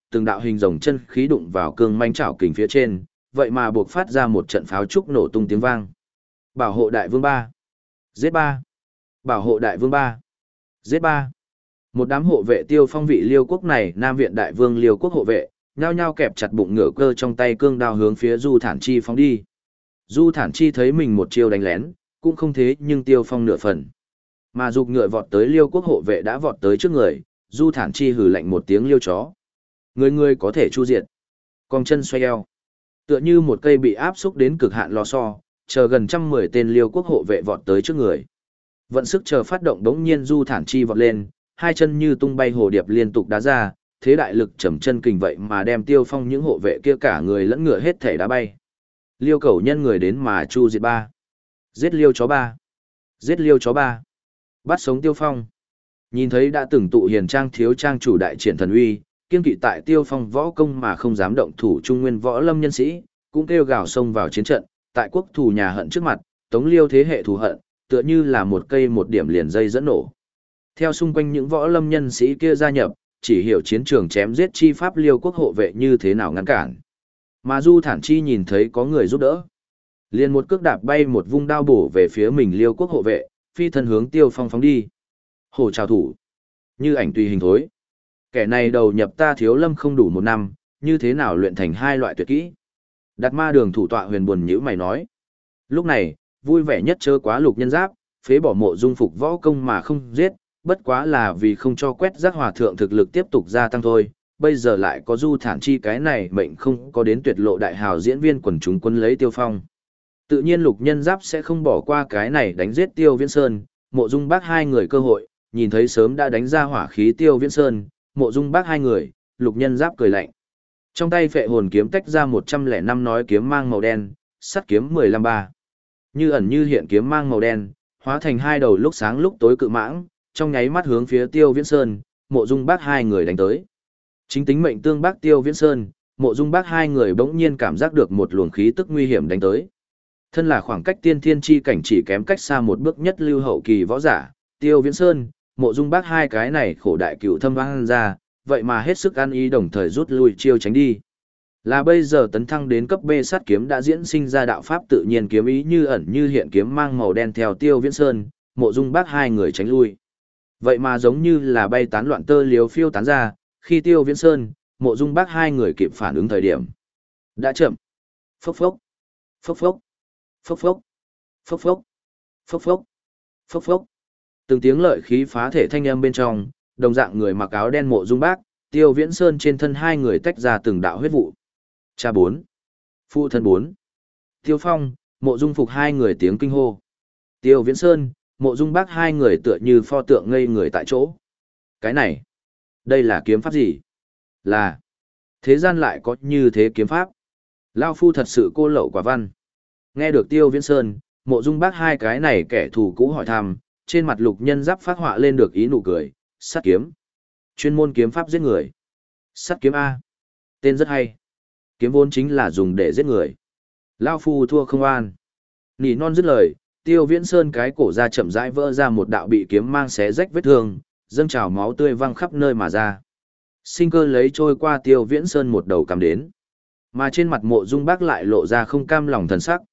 từng đạo hình rồng chân khí đụng vào cương manh chảo kình phía trên, vậy mà buộc phát ra một trận pháo trúc nổ tung tiếng vang. Bảo hộ đại vương ba. Giết ba. Bảo hộ đại vương ba. Giết ba. Một đám hộ vệ Tiêu Phong vị Liêu quốc này, Nam viện đại vương Liêu quốc hộ vệ, nhao nhao kẹp chặt bụng ngựa cơ trong tay cương đao hướng phía Du Thản Chi phóng đi. Du Thản Chi thấy mình một chiêu đánh lén, cũng không thế nhưng Tiêu Phong nửa phần. Mà dục ngựa vọt tới Liêu quốc hộ vệ đã vọt tới trước người, Du Thản Chi hừ lạnh một tiếng liêu chó. Người có thể chu diệt. Cong chân xoay eo. Tựa như một cây bị áp xúc đến cực hạn lò xo, chờ gần 110 tên Liêu quốc hộ vệ vọt tới trước người. Vận sức chờ phát động đống nhiên Du Thản Chi vọt lên, hai chân như tung bay hồ điệp liên tục đá ra, thế đại lực trầm chân kình vậy mà đem Tiêu Phong những hộ vệ kia cả người lẫn ngựa hết thể đá bay. Liêu Cẩu nhân người đến mà chu diệt ba. Giết Liêu chó ba. Giết Liêu chó ba. Bắt sống Tiêu Phong. Nhìn thấy đã từng tụ hiền trang thiếu trang chủ đại triển thần uy, kiên kỵ tại Tiêu Phong võ công mà không dám động thủ trung nguyên võ lâm nhân sĩ, cũng kêu gào xông vào chiến trận, tại quốc thù nhà hận trước mặt, tống Liêu thế hệ thù hận, tựa như là một cây một điểm liền dây dẫn nổ. Theo xung quanh những võ lâm nhân sĩ kia gia nhập, chỉ hiểu chiến trường chém giết chi pháp Liêu quốc hộ vệ như thế nào ngăn cản. Mà Du Thản Chi nhìn thấy có người giúp đỡ, liền một cước đạp bay một vung đao bổ về phía mình Liêu quốc hộ vệ, phi thân hướng Tiêu Phong phóng đi. Hổ trào thủ, như ảnh tùy hình thối. Kẻ này đầu nhập ta Thiếu Lâm không đủ 1 năm, như thế nào luyện thành 2 loại tuyệt kỹ. Đạt Ma Đường thủ tọa Huyền buồn nhíu mày nói. Lúc này, vui vẻ nhất chớ quá Lục Nhân Giáp, phế bỏ Mộ Dung Phục võ công mà không giết, bất quá là vì không cho quét rác hòa thượng thực lực tiếp tục gia tăng thôi. Bây giờ lại có Du Thản Chi cái này mệnh không có đến tuyệt lộ đại hào diễn viên quần chúng quân lấy Tiêu Phong. Tự nhiên Lục Nhân Giáp sẽ không bỏ qua cái này đánh giết Tiêu Viễn Sơn, Mộ Dung Bác hai người cơ hội, nhìn thấy sớm đã đánh ra hỏa khí Tiêu Viễn Sơn, Mộ Dung Bác hai người, Lục Nhân Giáp cười lạnh. Trong tay phệ hồn kiếm tách ra 105 nói kiếm mang màu đen, sắt kiếm 15-3. Như ẩn như hiện kiếm mang màu đen, hóa thành 2 đầu lúc sáng lúc tối cự mãng, trong nháy mắt hướng phía Tiêu Viễn Sơn, Mộ Dung Bác hai người đánh tới. Chính tính mệnh tương bác Tiêu Viễn Sơn, Mộ Dung Bác hai người bỗng nhiên cảm giác được một luồng khí tức nguy hiểm đánh tới. Thân là khoảng cách tiên thiên chi cảnh chỉ kém cách xa một bước nhất lưu hậu kỳ võ giả, Tiêu Viễn Sơn, Mộ Dung Bác hai cái này khổ đại cựu thâm vang ra, vậy mà hết sức ăn ý đồng thời rút lui chiêu tránh đi. Là bây giờ tấn thăng đến cấp B sát kiếm đã diễn sinh ra đạo pháp tự nhiên kiếm ý như ẩn như hiện kiếm mang màu đen theo Tiêu Viễn Sơn, Mộ Dung Bác hai người tránh lui. Vậy mà giống như là bay tán loạn tơ liếu phiêu tán ra, khi Tiêu Viễn Sơn, Mộ Dung Bác hai người kịp phản ứng thời điểm. Đã chậm. Phốc phốc. Phốc phốc. Phốc phốc. Phốc phốc. Phốc phốc. Phốc phốc. Từng tiếng lợi khí phá thể thanh âm bên trong, đồng dạng người mặc áo đen Mộ Dung Bác, Tiêu Viễn Sơn trên thân hai người tách ra từng đạo huyết vụ. Cha 4. Phụ thân 4. Tiêu Phong, Mộ Dung Phục hai người tiếng kinh hô. Tiêu Viễn Sơn, Mộ Dung Bác hai người tựa như pho tượng ngây người tại chỗ. Cái này, đây là kiếm pháp gì? Là, thế gian lại có như thế kiếm pháp. Lao phu thật sự cô lậu quả văn. Nghe được Tiêu Viễn Sơn, Mộ Dung Bác hai cái này kẻ thù cũ hỏi thăm, trên mặt Lục Nhân Giáp phát họa lên được ý nụ cười, sát kiếm. Chuyên môn kiếm pháp giết người. Sát kiếm A. Tên rất hay. Kiếm vốn chính là dùng để giết người. Lao phu thua không an. Nỉ non dứt lời, Tiêu Viễn Sơn cái cổ ra chậm rãi vỡ ra một đạo bị kiếm mang xé rách vết thương, dâng trào máu tươi văng khắp nơi mà ra. Sinh cơ lấy trôi qua Tiêu Viễn Sơn một đầu cầm đến. Mà trên mặt Mộ Dung Bác lại lộ ra không cam lòng thần sắc,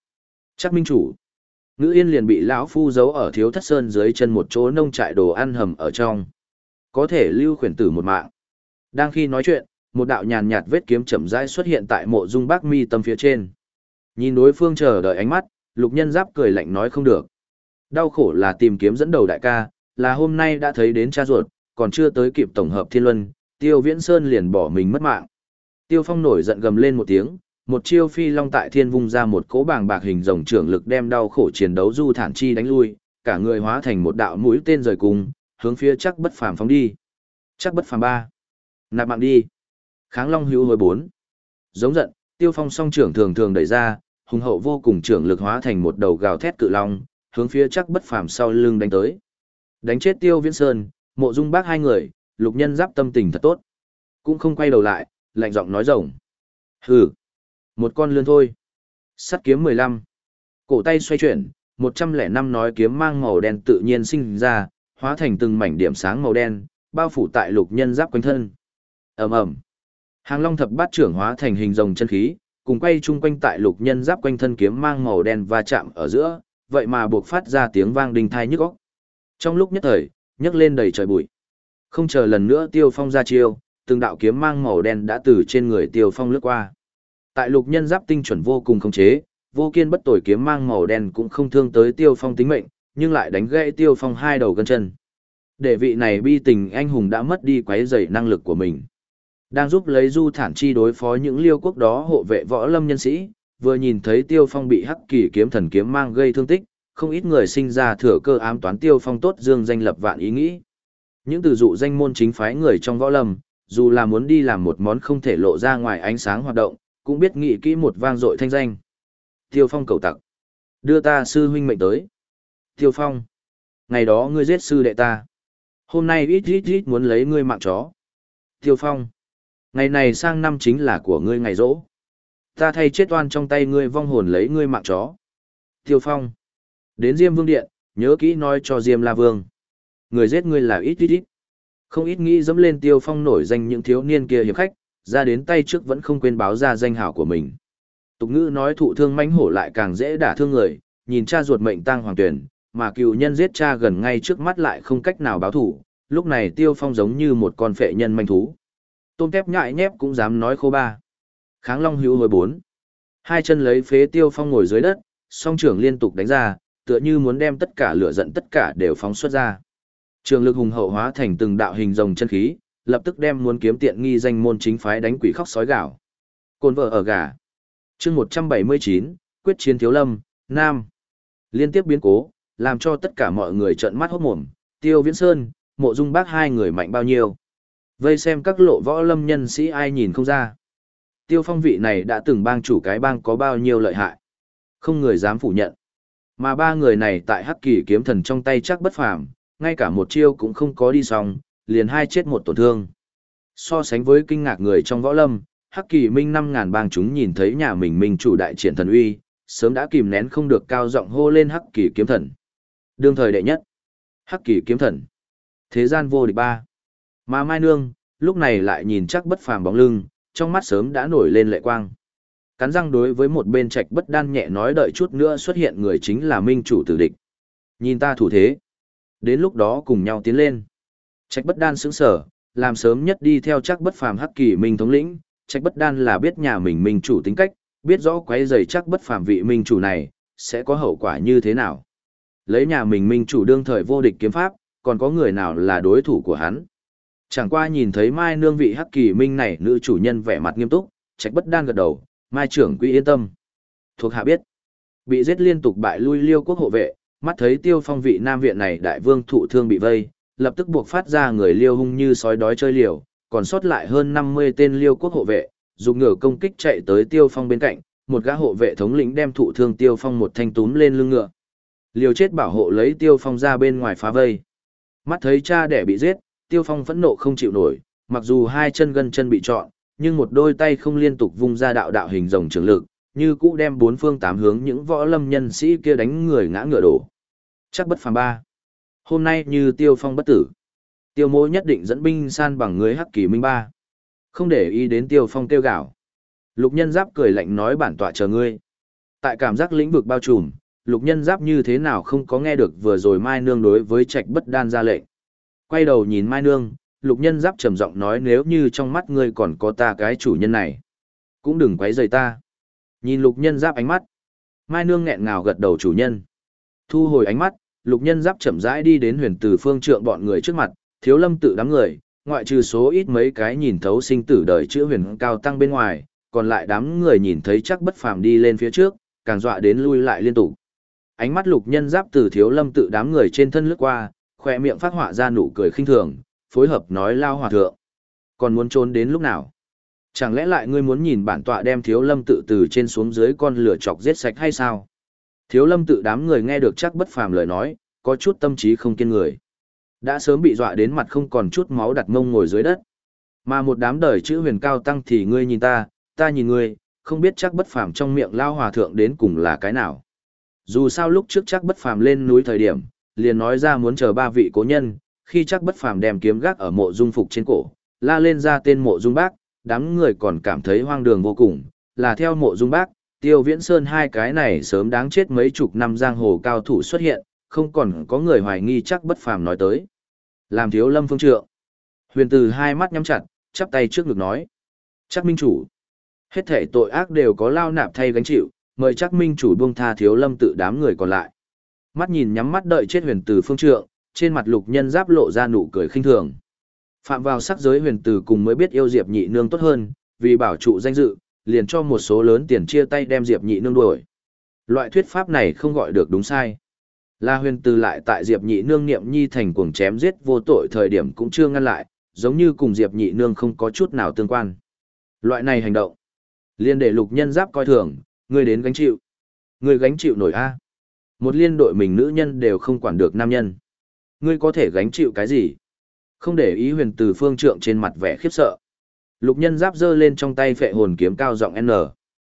chắc minh chủ. Ngữ Yên liền bị lão phu giấu ở Thiếu Thất Sơn dưới chân một chỗ nông trại đồ ăn hầm ở trong. Có thể lưu khuyển tử một mạng. Đang khi nói chuyện, một đạo nhàn nhạt vết kiếm chậm rãi xuất hiện tại Mộ Dung Bác mi tâm phía trên. Nhìn đối phương chờ đợi ánh mắt, Lục Nhân Giáp cười lạnh nói không được. Đau khổ là tìm kiếm dẫn đầu đại ca, là hôm nay đã thấy đến cha ruột, còn chưa tới kịp tổng hợp thiên luân, Tiêu Viễn Sơn liền bỏ mình mất mạng. Tiêu Phong nổi giận gầm lên một tiếng, một chiêu phi long tại thiên vung ra một cỗ bàng bạc hình rồng trưởng lực đem đau khổ chiến đấu Du Thản Chi đánh lui, cả người hóa thành một đạo mũi tên rời cùng, hướng phía Chắc Bất Phàm phóng đi. Chắc Bất Phàm 3. Nạp mạng đi. Kháng Long hữu hồi 4. Giống giận, Tiêu Phong song trưởng thường thường đẩy ra, hùng hậu vô cùng trưởng lực hóa thành một đầu gào thét cự long, hướng phía Chắc Bất Phàm sau lưng đánh tới. Đánh chết Tiêu Viễn Sơn, Mộ Dung Bác hai người, Lục Nhân Giáp tâm tình thật tốt. Cũng không quay đầu lại, lạnh giọng nói rồng. Hừ, một con lươn thôi. Sắt kiếm 15. Cổ tay xoay chuyển, 105 nói kiếm mang màu đen tự nhiên sinh ra, hóa thành từng mảnh điểm sáng màu đen, bao phủ tại Lục Nhân Giáp quanh thân. Ầm ầm. Hàng Long thập bát trưởng hóa thành hình rồng chân khí, cùng quay chung quanh tại Lục Nhân Giáp quanh thân kiếm mang màu đen va chạm ở giữa, vậy mà buộc phát ra tiếng vang đinh thai nhức óc. Trong lúc nhất thời, nhấc lên đầy trời bụi. Không chờ lần nữa Tiêu Phong ra chiêu, từng đạo kiếm mang màu đen đã từ trên người Tiêu Phong lướt qua. Tại Lục Nhân Giáp tinh chuẩn vô cùng khống chế, vô kiên bất tồi kiếm mang màu đen cũng không thương tới Tiêu Phong tính mệnh, nhưng lại đánh gãy Tiêu Phong hai đầu gân chân. Để vị này bi tình anh hùng đã mất đi quấy rầy năng lực của mình. Đang giúp lấy Du Thản Chi đối phó những liêu quốc đó hộ vệ võ lâm nhân sĩ, vừa nhìn thấy Tiêu Phong bị Hắc Kỳ kiếm thần kiếm mang gây thương tích, không ít người sinh ra thừa cơ ám toán Tiêu Phong tốt dương danh lập vạn ý nghĩ. Những từ dụ danh môn chính phái người trong võ lâm, dù là muốn đi làm một món không thể lộ ra ngoài ánh sáng hoạt động, cũng biết nghĩ kỹ một vang dội thanh danh. Tiêu Phong cầu tặc, đưa ta sư huynh mệnh tới. Tiêu Phong, ngày đó ngươi giết sư đệ ta, hôm nay ít muốn lấy ngươi mạng chó. Tiêu Phong, ngày này sang năm chính là của ngươi ngày rỗ. Ta thay chết oan trong tay ngươi vong hồn lấy ngươi mạng chó. Tiêu Phong, đến Diêm Vương Điện, nhớ kỹ nói cho Diêm La Vương. Người giết ngươi là ít. Không ít nghĩ dẫm lên Tiêu Phong nổi danh những thiếu niên kia hiệp khách, ra đến tay trước vẫn không quên báo ra danh hảo của mình. Tục ngữ nói thụ thương mãnh hổ lại càng dễ đả thương người, nhìn cha ruột mệnh tang hoàng tuyển, mà cựu nhân giết cha gần ngay trước mắt lại không cách nào báo thủ, lúc này Tiêu Phong giống như một con phệ nhân manh thú. Tôm tép nhại nhép cũng dám nói khô ba. Kháng Long hữu hồi bốn. Hai chân lấy phế Tiêu Phong ngồi dưới đất, song trưởng liên tục đánh ra, tựa như muốn đem tất cả lửa giận tất cả đều phóng xuất ra. Trường lực hùng hậu hóa thành từng đạo hình rồng chân khí, lập tức đem muốn kiếm tiện nghi danh môn chính phái đánh quỷ khóc sói gào. Cồn vợ ở gà. Chương 179, quyết chiến Thiếu Lâm, Nam. Liên tiếp biến cố, làm cho tất cả mọi người trợn mắt hốt mồm, Tiêu Viễn Sơn, Mộ Dung Bác hai người mạnh bao nhiêu. Vây xem các lộ võ lâm nhân sĩ ai nhìn không ra. Tiêu Phong vị này đã từng bang chủ cái bang có bao nhiêu lợi hại. Không người dám phủ nhận. Mà ba người này tại Hắc Kỳ kiếm thần trong tay chắc bất phàm, ngay cả một chiêu cũng không có đi xong, liền hai chết một tổn thương. So sánh với kinh ngạc người trong võ lâm, Hắc Kỳ Minh 5.000 bang chúng nhìn thấy nhà mình minh chủ đại triển thần uy, sớm đã kìm nén không được cao giọng hô lên Hắc Kỳ kiếm thần. Đương thời đệ nhất, Hắc Kỳ kiếm thần, thế gian vô địch ba. Mà Mai Nương, lúc này lại nhìn chắc bất phàm bóng lưng, trong mắt sớm đã nổi lên lệ quang. Cắn răng đối với một bên Trạch Bất Đan nhẹ nói đợi chút nữa xuất hiện người chính là minh chủ tử địch. Nhìn ta thủ thế. Đến lúc đó cùng nhau tiến lên. Trạch Bất Đan sững sở, làm sớm nhất đi theo chắc bất phàm Hắc Kỳ Minh thống lĩnh. Trạch Bất Đan là biết nhà mình minh chủ tính cách, biết rõ quấy rầy chắc bất phàm vị minh chủ này, sẽ có hậu quả như thế nào. Lấy nhà mình minh chủ đương thời vô địch kiếm pháp, còn có người nào là đối thủ của hắn. Chẳng qua nhìn thấy Mai Nương vị Hắc Kỳ Minh này nữ chủ nhân vẻ mặt nghiêm túc, Trạch Bất Đan gật đầu, Mai trưởng quỹ yên tâm. Thuộc hạ biết. Bị giết liên tục bại lui liêu quốc hộ vệ, mắt thấy Tiêu Phong vị nam viện này đại vương thụ thương bị vây, lập tức buộc phát ra người liêu hung như sói đói chơi liều, còn sót lại hơn 50 tên liêu quốc hộ vệ, dùng ngựa công kích chạy tới Tiêu Phong bên cạnh, một gã hộ vệ thống lĩnh đem thụ thương Tiêu Phong một thanh túm lên lưng ngựa. Liều chết bảo hộ lấy Tiêu Phong ra bên ngoài phá vây. Mắt thấy cha đẻ bị giết, Tiêu Phong phẫn nộ không chịu nổi, mặc dù hai chân gân chân bị trọn, nhưng một đôi tay không liên tục vung ra đạo đạo hình rồng trường lực, như cũ đem bốn phương tám hướng những võ lâm nhân sĩ kia đánh người ngã ngựa đổ. Chắc bất phàm ba. Hôm nay như Tiêu Phong bất tử, Tiêu Mỗ nhất định dẫn binh san bằng người Hắc Kỳ Minh ba. Không để ý đến Tiêu Phong kêu gào. Lục Nhân Giáp cười lạnh nói bản tọa chờ ngươi. Tại cảm giác lĩnh vực bao trùm, Lục Nhân Giáp như thế nào không có nghe được vừa rồi Mai Nương đối với Trạch Bất Đan ra lệnh. Quay đầu nhìn Mai Nương, Lục Nhân Giáp trầm giọng nói nếu như trong mắt ngươi còn có ta cái chủ nhân này, cũng đừng quấy rầy ta. Nhìn Lục Nhân Giáp ánh mắt, Mai Nương nghẹn ngào gật đầu chủ nhân. Thu hồi ánh mắt, Lục Nhân Giáp chậm rãi đi đến Huyền Từ Phương Trượng bọn người trước mặt, Thiếu Lâm tự đám người, ngoại trừ số ít mấy cái nhìn thấu sinh tử đời chữa huyền cao tăng bên ngoài, còn lại đám người nhìn thấy chắc bất phàm đi lên phía trước, càng dọa đến lui lại liên tục. Ánh mắt Lục Nhân Giáp từ Thiếu Lâm tự đám người trên thân lướt qua, khóe miệng phát họa ra nụ cười khinh thường, phối hợp nói lao hòa thượng. Còn muốn trốn đến lúc nào? Chẳng lẽ lại ngươi muốn nhìn bản tọa đem Thiếu Lâm tự từ trên xuống dưới con lửa chọc giết sạch hay sao? Thiếu Lâm tự đám người nghe được chắc bất phàm lời nói, có chút tâm trí không kiên người. Đã sớm bị dọa đến mặt không còn chút máu đặt mông ngồi dưới đất. Mà một đám đời chữ huyền cao tăng thì ngươi nhìn ta nhìn ngươi, không biết chắc bất phàm trong miệng lao hòa thượng đến cùng là cái nào. Dù sao lúc trước chắc bất phàm lên núi thời điểm, liền nói ra muốn chờ ba vị cố nhân, khi chắc bất phàm đem kiếm gác ở mộ dung phục trên cổ, la lên ra tên mộ dung bác, đám người còn cảm thấy hoang đường vô cùng, là theo Mộ Dung Bác, Tiêu Viễn Sơn hai cái này sớm đáng chết mấy chục năm giang hồ cao thủ xuất hiện, không còn có người hoài nghi chắc bất phàm nói tới. Làm Thiếu Lâm phương trượng. Huyền Từ hai mắt nhắm chặt, chắp tay trước ngực nói. Chắc minh chủ. Hết thể tội ác đều có Lao Nạp thay gánh chịu, mời chắc minh chủ buông tha Thiếu Lâm tự đám người còn lại. Mắt nhìn nhắm mắt đợi chết Huyền Từ phương trượng, trên mặt Lục Nhân Giáp lộ ra nụ cười khinh thường. Phạm vào sắc giới Huyền Từ cùng mới biết yêu Diệp Nhị Nương tốt hơn, vì bảo trụ danh dự, liền cho một số lớn tiền chia tay đem Diệp Nhị Nương đuổi. Loại thuyết pháp này không gọi được đúng sai. La Huyền Từ lại tại Diệp Nhị Nương niệm nhi thành cuồng chém giết vô tội thời điểm cũng chưa ngăn lại, giống như cùng Diệp Nhị Nương không có chút nào tương quan. Loại này hành động, liên để Lục Nhân Giáp coi thường, ngươi đến gánh chịu. Ngươi gánh chịu nổi a? Một liên đội mình nữ nhân đều không quản được nam nhân. Ngươi có thể gánh chịu cái gì? Không để ý Huyền Từ phương trượng trên mặt vẻ khiếp sợ. Lục Nhân Giáp giơ lên trong tay phệ hồn kiếm cao giọng N.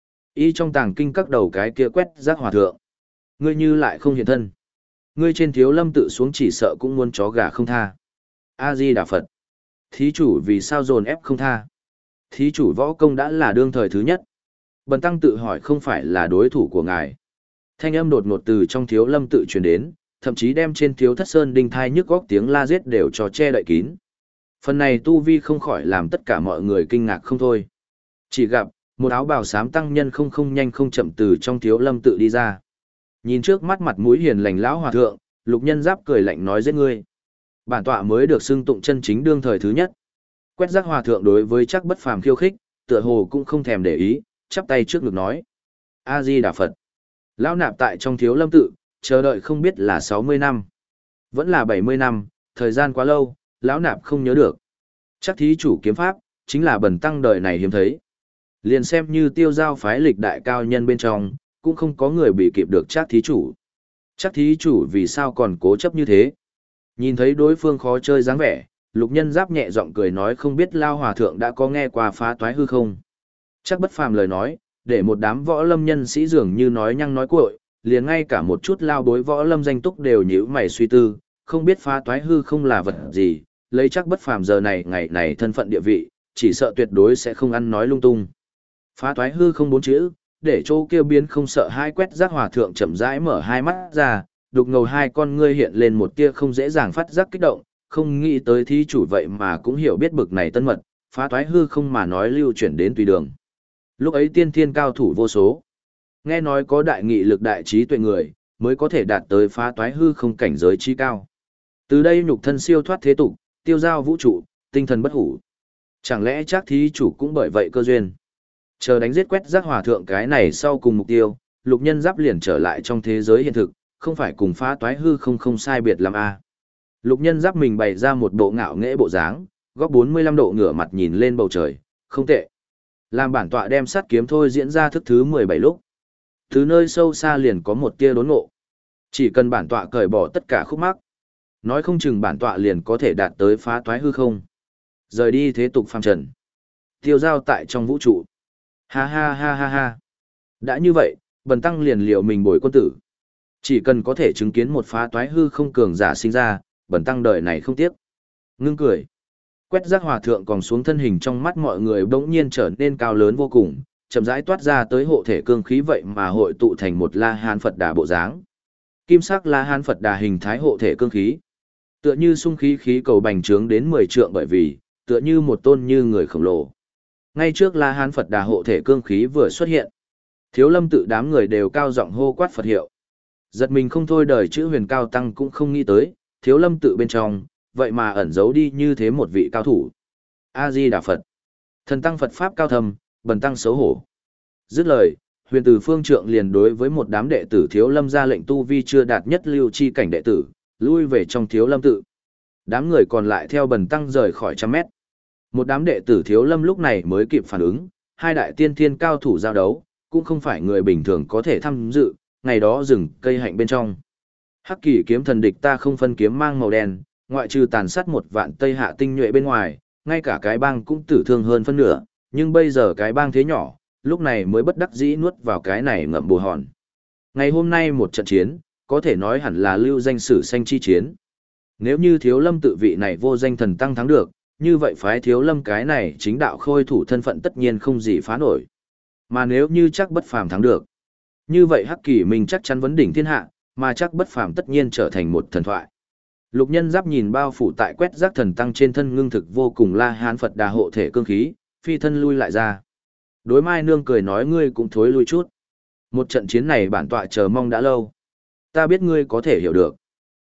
Y trong tàng kinh các đầu cái kia quét rác hòa thượng. Ngươi như lại không hiện thân. Ngươi trên Thiếu Lâm tự xuống chỉ sợ cũng muốn chó gà không tha. A-di Đà Phật. Thí chủ vì sao dồn ép không tha? Thí chủ võ công đã là đương thời thứ nhất. Bần tăng tự hỏi không phải là đối thủ của ngài. Thanh âm đột ngột từ trong Thiếu Lâm tự truyền đến, thậm chí đem trên Thiếu Thất Sơn đinh thai nhức góc tiếng la giết đều cho che đậy kín. Phần này tu vi không khỏi làm tất cả mọi người kinh ngạc không thôi. Chỉ gặp, một áo bào xám tăng nhân không nhanh không chậm từ trong Thiếu Lâm tự đi ra. Nhìn trước mắt mặt mũi hiền lành lão hòa thượng, Lục Nhân Giáp cười lạnh nói giết ngươi. Bản tọa mới được xưng tụng chân chính đương thời thứ nhất. Quét rác hòa thượng đối với chắc bất phàm khiêu khích, tựa hồ cũng không thèm để ý, chắp tay trước ngực nói. A-di Đà Phật. Lão nạp tại trong Thiếu Lâm tự, chờ đợi không biết là 60 năm. Vẫn là 70 năm, thời gian quá lâu, lão nạp không nhớ được. Chắc thí chủ kiếm pháp, chính là bần tăng đời này hiếm thấy. Liền xem như tiêu giao phái lịch đại cao nhân bên trong, cũng không có người bị kịp được chắc thí chủ. Chắc thí chủ vì sao còn cố chấp như thế? Nhìn thấy đối phương khó chơi dáng vẻ, Lục Nhân Giáp nhẹ giọng cười nói không biết Lao Hòa Thượng đã có nghe qua phá toái hư không? Chắc bất phàm lời nói, để một đám võ lâm nhân sĩ dường như nói nhăng nói cuội, liền ngay cả một chút lao bối võ lâm danh túc đều nhíu mày suy tư, không biết phá toái hư không là vật gì, lấy chắc bất phàm giờ này ngày này thân phận địa vị, chỉ sợ tuyệt đối sẽ không ăn nói lung tung. Phá toái hư không bốn chữ, để chỗ kêu biến không sợ hai quét giác hòa thượng chậm rãi mở hai mắt ra, đục ngầu hai con ngươi hiện lên một tia không dễ dàng phát giác kích động, không nghĩ tới thí chủ vậy mà cũng hiểu biết bực này tân mật, phá toái hư không mà nói lưu chuyển đến tùy đường. Lúc ấy tiên thiên cao thủ vô số. Nghe nói có đại nghị lực đại trí tuệ người, mới có thể đạt tới phá toái hư không cảnh giới chi cao. Từ đây nhục thân siêu thoát thế tục, tiêu giao vũ trụ, tinh thần bất hủ. Chẳng lẽ chắc thí chủ cũng bởi vậy cơ duyên. Chờ đánh giết quét giác hòa thượng cái này sau cùng mục tiêu, Lục Nhân Giáp liền trở lại trong thế giới hiện thực, không phải cùng phá toái hư không sai biệt làm a. Lục Nhân Giáp mình bày ra một bộ ngạo nghễ bộ dáng, góc 45 độ ngửa mặt nhìn lên bầu trời, không tệ. Làm bản tọa đem sát kiếm thôi diễn ra thức thứ 17 lúc. Từ nơi sâu xa liền có một tia đốn ngộ. Chỉ cần bản tọa cởi bỏ tất cả khúc mắc, nói không chừng bản tọa liền có thể đạt tới phá toái hư không. Rời đi thế tục phàm trần. Tiêu giao tại trong vũ trụ. Ha ha ha ha ha. Đã như vậy, bần tăng liền liệu mình bồi quân tử. Chỉ cần có thể chứng kiến một phá toái hư không cường giả sinh ra, bần tăng đời này không tiếc. Ngưng cười. Quét giác hòa thượng còn xuống thân hình trong mắt mọi người bỗng nhiên trở nên cao lớn vô cùng, chậm rãi toát ra tới hộ thể cương khí vậy mà hội tụ thành một La Hán Phật Đà bộ dáng. Kim sắc La Hán Phật Đà hình thái hộ thể cương khí, tựa như sung khí khí cầu bành trướng đến 10 trượng bởi vì, tựa như một tôn như người khổng lồ. Ngay trước La Hán Phật Đà hộ thể cương khí vừa xuất hiện, Thiếu Lâm tự đám người đều cao giọng hô quát Phật hiệu. Giật mình không thôi, đời chữ Huyền Cao Tăng cũng không nghĩ tới, Thiếu Lâm tự bên trong, vậy mà ẩn giấu đi như thế một vị cao thủ. A-di Đà Phật. Thần tăng Phật pháp cao thâm, bần tăng xấu hổ. Dứt lời, Huyền Từ Phương Trượng liền đối với một đám đệ tử Thiếu Lâm ra lệnh tu vi chưa đạt nhất lưu chi cảnh đệ tử, lui về trong Thiếu Lâm tự. Đám người còn lại theo bần tăng rời khỏi 100 mét. Một đám đệ tử Thiếu Lâm lúc này mới kịp phản ứng, hai đại tiên thiên cao thủ giao đấu, cũng không phải người bình thường có thể tham dự, ngày đó rừng cây hạnh bên trong. Hắc Kỳ kiếm thần địch ta không phân kiếm mang màu đen, ngoại trừ tàn sát một vạn Tây Hạ tinh nhuệ bên ngoài, ngay cả cái bang cũng tử thương hơn phân nửa, nhưng bây giờ cái bang thế nhỏ, lúc này mới bất đắc dĩ nuốt vào cái này ngậm bù hòn. Ngày hôm nay một trận chiến, có thể nói hẳn là lưu danh sử sanh chi chiến. Nếu như Thiếu Lâm tự vị này vô danh thần tăng thắng được, như vậy phái Thiếu Lâm cái này chính đạo khôi thủ thân phận tất nhiên không gì phá nổi. Mà nếu như chắc bất phàm thắng được, như vậy Hắc Kỳ Minh chắc chắn vấn đỉnh thiên hạ, mà chắc bất phàm tất nhiên trở thành một thần thoại. Lục Nhân Giáp nhìn bao phủ tại quét rác thần tăng trên thân ngưng thực vô cùng La Hán Phật Đà hộ thể cương khí, phi thân lui lại ra. Đối Mai Nương cười nói ngươi cũng thối lui chút. Một trận chiến này bản tọa chờ mong đã lâu. Ta biết ngươi có thể hiểu được.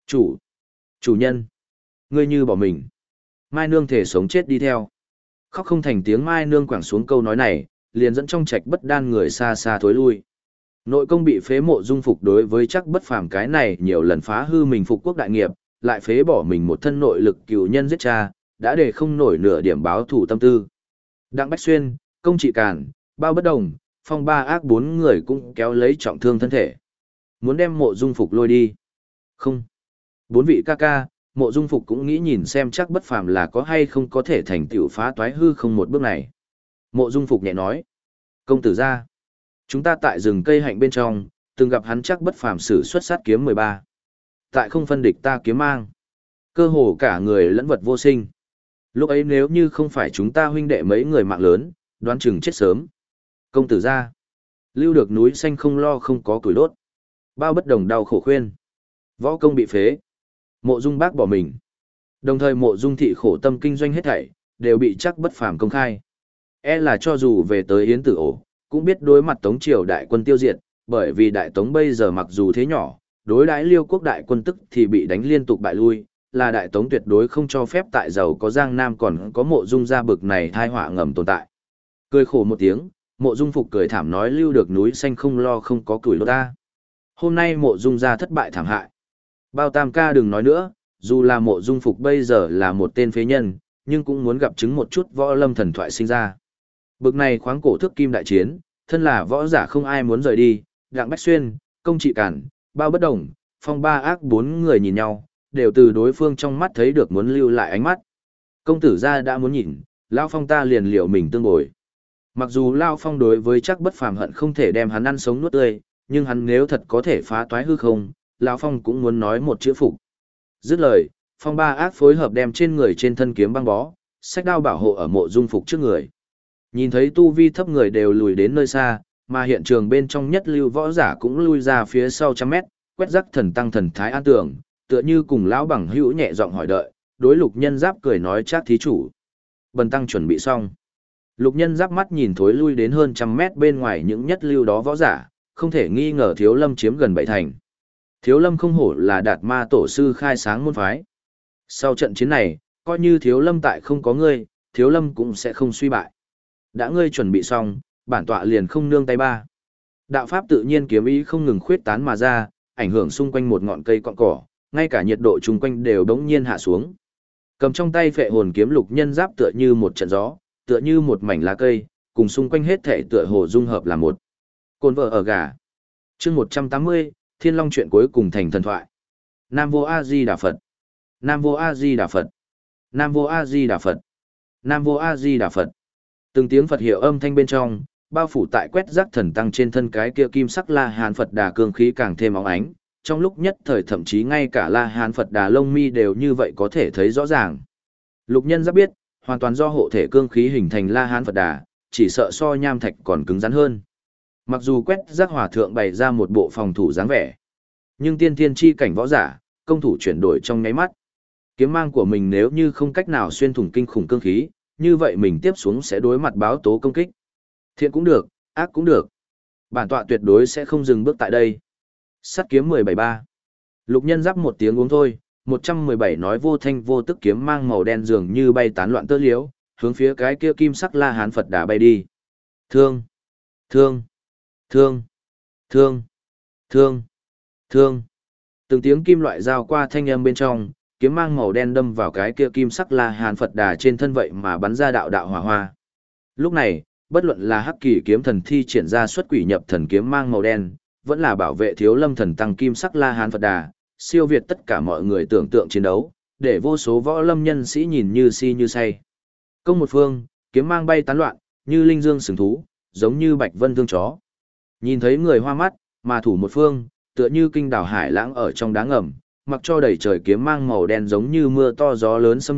Chủ nhân, ngươi như bỏ mình. Mai Nương thể sống chết đi theo. Khóc không thành tiếng Mai Nương quẳng xuống câu nói này, liền dẫn trong trạch bất đan người xa xa thối lui. Nội công bị phế Mộ Dung Phục đối với chắc bất phàm cái này nhiều lần phá hư mình phục quốc đại nghiệp, lại phế bỏ mình một thân nội lực cựu nhân giết cha, đã để không nổi nửa điểm báo thủ tâm tư. Đặng Bách Xuyên, Công Trị Cản, Bao Bất Đồng, Phong Ba Ác bốn người cũng kéo lấy trọng thương thân thể. Muốn đem Mộ Dung Phục lôi đi. Không. Bốn vị ca ca, Mộ Dung Phục cũng nghĩ nhìn xem chắc bất phàm là có hay không có thể thành tựu phá toái hư không một bước này. Mộ Dung Phục nhẹ nói. Công tử ra. Chúng ta tại rừng cây hạnh bên trong, từng gặp hắn chắc bất phàm sử xuất sát kiếm 13. Tại không phân địch ta kiếm mang. Cơ hồ cả người lẫn vật vô sinh. Lúc ấy nếu như không phải chúng ta huynh đệ mấy người mạng lớn, đoán chừng chết sớm. Công tử ra. Lưu được núi xanh không lo không có củi đốt. Bao Bất Đồng đau khổ khuyên. Võ công bị phế. Mộ Dung bác bỏ mình. Đồng thời Mộ Dung thị khổ tâm kinh doanh hết thảy, đều bị chắc bất phàm công khai. E là cho dù về tới Yến Tử Ổ, cũng biết đối mặt Tống triều đại quân tiêu diệt, bởi vì đại Tống bây giờ mặc dù thế nhỏ, đối đãi Liêu quốc đại quân tức thì bị đánh liên tục bại lui, là đại Tống tuyệt đối không cho phép tại giàu có Giang Nam còn có Mộ Dung gia bực này thai họa ngầm tồn tại. Cười khổ một tiếng, Mộ Dung Phục cười thảm nói lưu được núi xanh không lo không có củi đốt ta. Hôm nay Mộ Dung gia thất bại thảm hại. Bao Tam ca đừng nói nữa, dù là Mộ Dung Phục bây giờ là một tên phế nhân, nhưng cũng muốn gặp chứng một chút võ lâm thần thoại sinh ra. Bực này khoáng cổ thước kim đại chiến, thân là võ giả không ai muốn rời đi, Đặng Bách Xuyên, Công Trị Cản, Bao Bất Đồng, Phong Ba Ác bốn người nhìn nhau, đều từ đối phương trong mắt thấy được muốn lưu lại ánh mắt. Công tử gia đã muốn nhìn, Lao Phong ta liền liệu mình tương bồi. Mặc dù Lao Phong đối với chắc bất phàm hận không thể đem hắn ăn sống nuốt tươi, nhưng hắn nếu thật có thể phá toái hư không, Lao Phong cũng muốn nói một chữ phục. Dứt lời, Phong Ba Ác phối hợp đem trên người trên thân kiếm băng bó, sách đao bảo hộ ở Mộ Dung Phục trước người. Nhìn thấy tu vi thấp người đều lùi đến nơi xa, mà hiện trường bên trong nhất lưu võ giả cũng lui ra phía sau trăm mét, quét rắc thần tăng thần thái an tưởng, tựa như cùng lão bằng hữu nhẹ giọng hỏi đợi, đối Lục Nhân Giáp cười nói chắc thí chủ. Bần tăng chuẩn bị xong. Lục Nhân Giáp mắt nhìn thối lui đến hơn trăm mét bên ngoài những nhất lưu đó võ giả, không thể nghi ngờ Thiếu Lâm chiếm gần bảy thành. Thiếu Lâm không hổ là Đạt Ma tổ sư khai sáng môn phái. Sau trận chiến này, coi như Thiếu Lâm tại không có ngươi, Thiếu Lâm cũng sẽ không suy bại. Đã ngươi chuẩn bị xong, bản tọa liền không nương tay ba. Đạo pháp tự nhiên kiếm ý không ngừng khuyết tán mà ra, ảnh hưởng xung quanh một ngọn cây cọn cỏ, ngay cả nhiệt độ chung quanh đều đống nhiên hạ xuống. Cầm trong tay Phệ Hồn kiếm Lục Nhân Giáp tựa như một trận gió, tựa như một mảnh lá cây, cùng xung quanh hết thể tựa hồ dung hợp là một. Côn vợ ở gà. Chương 180, Thiên Long chuyện cuối cùng thành thần thoại. Nam Vô A Di Đà Phật. Nam Vô A Di Đà Phật. Nam Vô A Di Đà Phật. Nam Vô A Di Đà Phật. Từng tiếng Phật hiệu âm thanh bên trong, bao phủ tại quét rác thần tăng trên thân cái kia kim sắc La Hán Phật Đà cương khí càng thêm óng ánh, trong lúc nhất thời thậm chí ngay cả La Hán Phật Đà lông mi đều như vậy có thể thấy rõ ràng. Lục Nhân Giáp biết, hoàn toàn do hộ thể cương khí hình thành La Hán Phật Đà, chỉ sợ so nham thạch còn cứng rắn hơn. Mặc dù quét rác hòa thượng bày ra một bộ phòng thủ dáng vẻ, nhưng tiên thiên chi cảnh võ giả, công thủ chuyển đổi trong nháy mắt. Kiếm mang của mình nếu như không cách nào xuyên thủng kinh khủng cương khí, như vậy mình tiếp xuống sẽ đối mặt báo tố công kích. Thiện cũng được, ác cũng được. Bản tọa tuyệt đối sẽ không dừng bước tại đây. Sắt kiếm 173. Lục Nhân Giáp một tiếng uống thôi, 117 nói vô thanh vô tức kiếm mang màu đen dường như bay tán loạn tơ liễu, hướng phía cái kia kim sắc La Hán Phật Đà bay đi. Thương, thương, thương, thương, thương, thương. Từng tiếng kim loại giao qua thanh âm bên trong, kiếm mang màu đen đâm vào cái kia kim sắc La Hán Phật Đà trên thân vậy mà bắn ra đạo đạo hỏa hoa. Lúc này, bất luận là Hắc Kỳ kiếm thần thi triển ra xuất quỷ nhập thần kiếm mang màu đen, vẫn là bảo vệ Thiếu Lâm thần tăng kim sắc La Hán Phật Đà, siêu việt tất cả mọi người tưởng tượng chiến đấu, để vô số võ lâm nhân sĩ nhìn như si như say. Công một phương, kiếm mang bay tán loạn, như linh dương sừng thú, giống như bạch vân thương chó. Nhìn thấy người hoa mắt, mà thủ một phương, tựa như kinh đảo hải lãng ở trong đá ngầm, mặc cho đầy trời kiếm mang màu đen giống như mưa to gió lớn xâm nhập,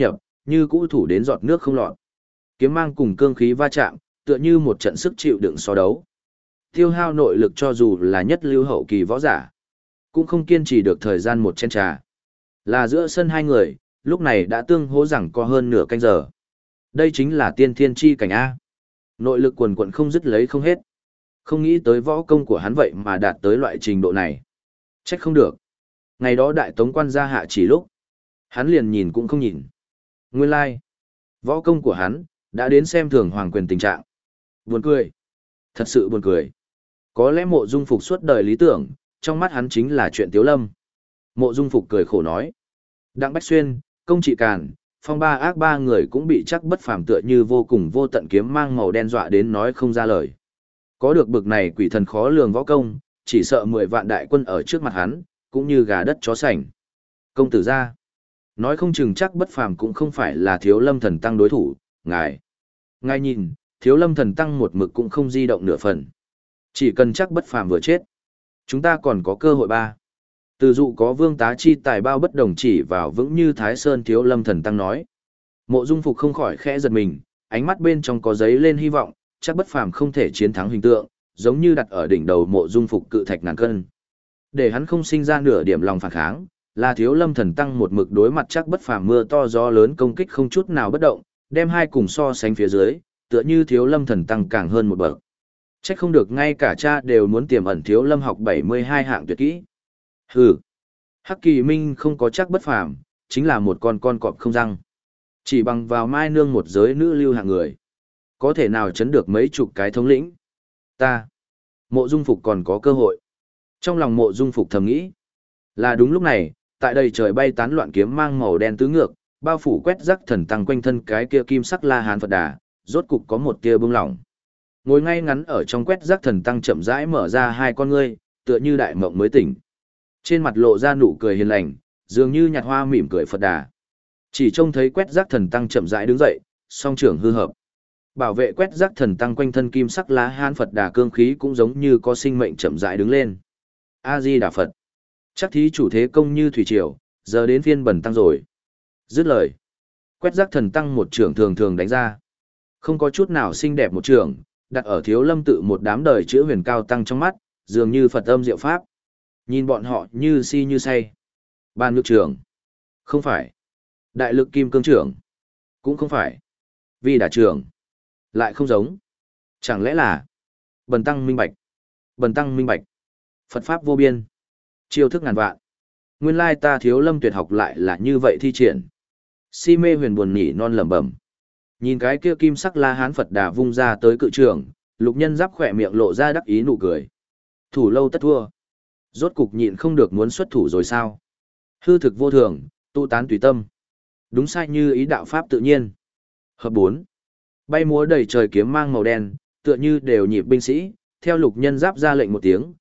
như cũ thủ đến giọt nước không lọt. Kiếm mang cùng cương khí va chạm, tựa như một trận sức chịu đựng so đấu. Tiêu hao nội lực cho dù là nhất lưu hậu kỳ võ giả, cũng không kiên trì được thời gian một chén trà. Là giữa sân hai người, lúc này đã tương hỗ rằng có hơn nửa canh giờ. Đây chính là tiên thiên chi cảnh A. Nội lực quần quận không dứt lấy không hết. Không nghĩ tới võ công của hắn vậy mà đạt tới loại trình độ này. Trách không được. Ngày đó đại tống quan gia hạ chỉ lúc, hắn liền nhìn cũng không nhìn. Nguyên lai, võ công của hắn đã đến xem thường hoàng quyền tình trạng. Buồn cười. Thật sự buồn cười. Có lẽ Mộ Dung Phục suốt đời lý tưởng, trong mắt hắn chính là chuyện Tiếu Lâm. Mộ Dung Phục cười khổ nói. Đặng Bách Xuyên, Công Trị Càn, Phong Ba Ác ba người cũng bị chắc bất phàm tựa như vô cùng vô tận kiếm mang màu đen dọa đến nói không ra lời. Có được bực này quỷ thần khó lường võ công, chỉ sợ 10 vạn đại quân ở trước mặt hắn, cũng như gà đất chó sành. Công tử gia, nói không chừng chắc bất phàm cũng không phải là Thiếu Lâm Thần Tăng đối thủ, ngài. Ngài nhìn, Thiếu Lâm Thần Tăng một mực cũng không di động nửa phần. Chỉ cần chắc bất phàm vừa chết, chúng ta còn có cơ hội ba. Từ dụ có Vương Tá Chi tài bao bất đồng chỉ vào vững như Thái Sơn Thiếu Lâm Thần Tăng nói. Mộ Dung Phục không khỏi khẽ giật mình, ánh mắt bên trong có giấy lên hy vọng, chắc bất phàm không thể chiến thắng hình tượng, giống như đặt ở đỉnh đầu Mộ Dung Phục cự thạch ngàn cân. Để hắn không sinh ra nửa điểm lòng phản kháng, là Thiếu Lâm Thần Tăng một mực đối mặt chắc bất phàm mưa to gió lớn công kích không chút nào bất động, đem hai cùng so sánh phía dưới, tựa như Thiếu Lâm Thần Tăng càng hơn một bậc. Chắc không được ngay cả cha đều muốn tiềm ẩn Thiếu Lâm học 72 hạng tuyệt kỹ. Hừ. Hắc Kỳ Minh không có chắc bất phàm, chính là một con cọp không răng. Chỉ bằng vào Mai Nương một giới nữ lưu hạng người, có thể nào chấn được mấy chục cái thống lĩnh. Ta, Mộ Dung Phục còn có cơ hội. Trong lòng Mộ Dung Phục thầm nghĩ. Là đúng lúc này, tại đây trời bay tán loạn kiếm mang màu đen tứ ngược, bao phủ quét rắc thần tăng quanh thân cái kia kim sắc La Hán Phật Đà, rốt cục có một tia bưng lỏng. Ngồi ngay ngắn ở trong quét rác thần tăng chậm rãi mở ra hai con ngươi, tựa như đại mộng mới tỉnh. Trên mặt lộ ra nụ cười hiền lành, dường như nhạt hoa mỉm cười Phật Đà. Chỉ trông thấy quét rác thần tăng chậm rãi đứng dậy, song trưởng hư hợp. Bảo vệ quét rác thần tăng quanh thân kim sắc lá hán Phật Đà cương khí cũng giống như có sinh mệnh chậm rãi đứng lên. A Di Đà Phật. Chắc thí chủ thế công như thủy triều, giờ đến phiên bần tăng rồi. Dứt lời, quét rác thần tăng một trưởng thường thường đánh ra. Không có chút nào xinh đẹp một trưởng, đặt ở Thiếu Lâm tự một đám đời chữ huyền cao tăng trong mắt, dường như Phật âm diệu pháp. Nhìn bọn họ như si như say. Ban nhược trưởng. Không phải. Đại lực kim cương trưởng. Cũng không phải. Vi đà trưởng. Lại không giống. Chẳng lẽ là bần tăng minh bạch. Bần tăng minh bạch. Phật pháp vô biên. Chiêu thức ngàn vạn. Nguyên lai ta Thiếu Lâm tuyệt học lại là như vậy thi triển. Si mê huyền buồn nhỉ non lẩm bẩm. Nhìn cái kia kim sắc La Hán Phật Đà vung ra tới cự trường, Lục Nhân Giáp khỏe miệng lộ ra đắc ý nụ cười. Thủ lâu tất thua. Rốt cục nhịn không được muốn xuất thủ rồi sao? Hư thực vô thường, tu tán tùy tâm. Đúng sai như ý đạo pháp tự nhiên. Hợp 4. Bay múa đầy trời kiếm mang màu đen, tựa như đều nhịp binh sĩ, theo Lục Nhân Giáp ra lệnh một tiếng,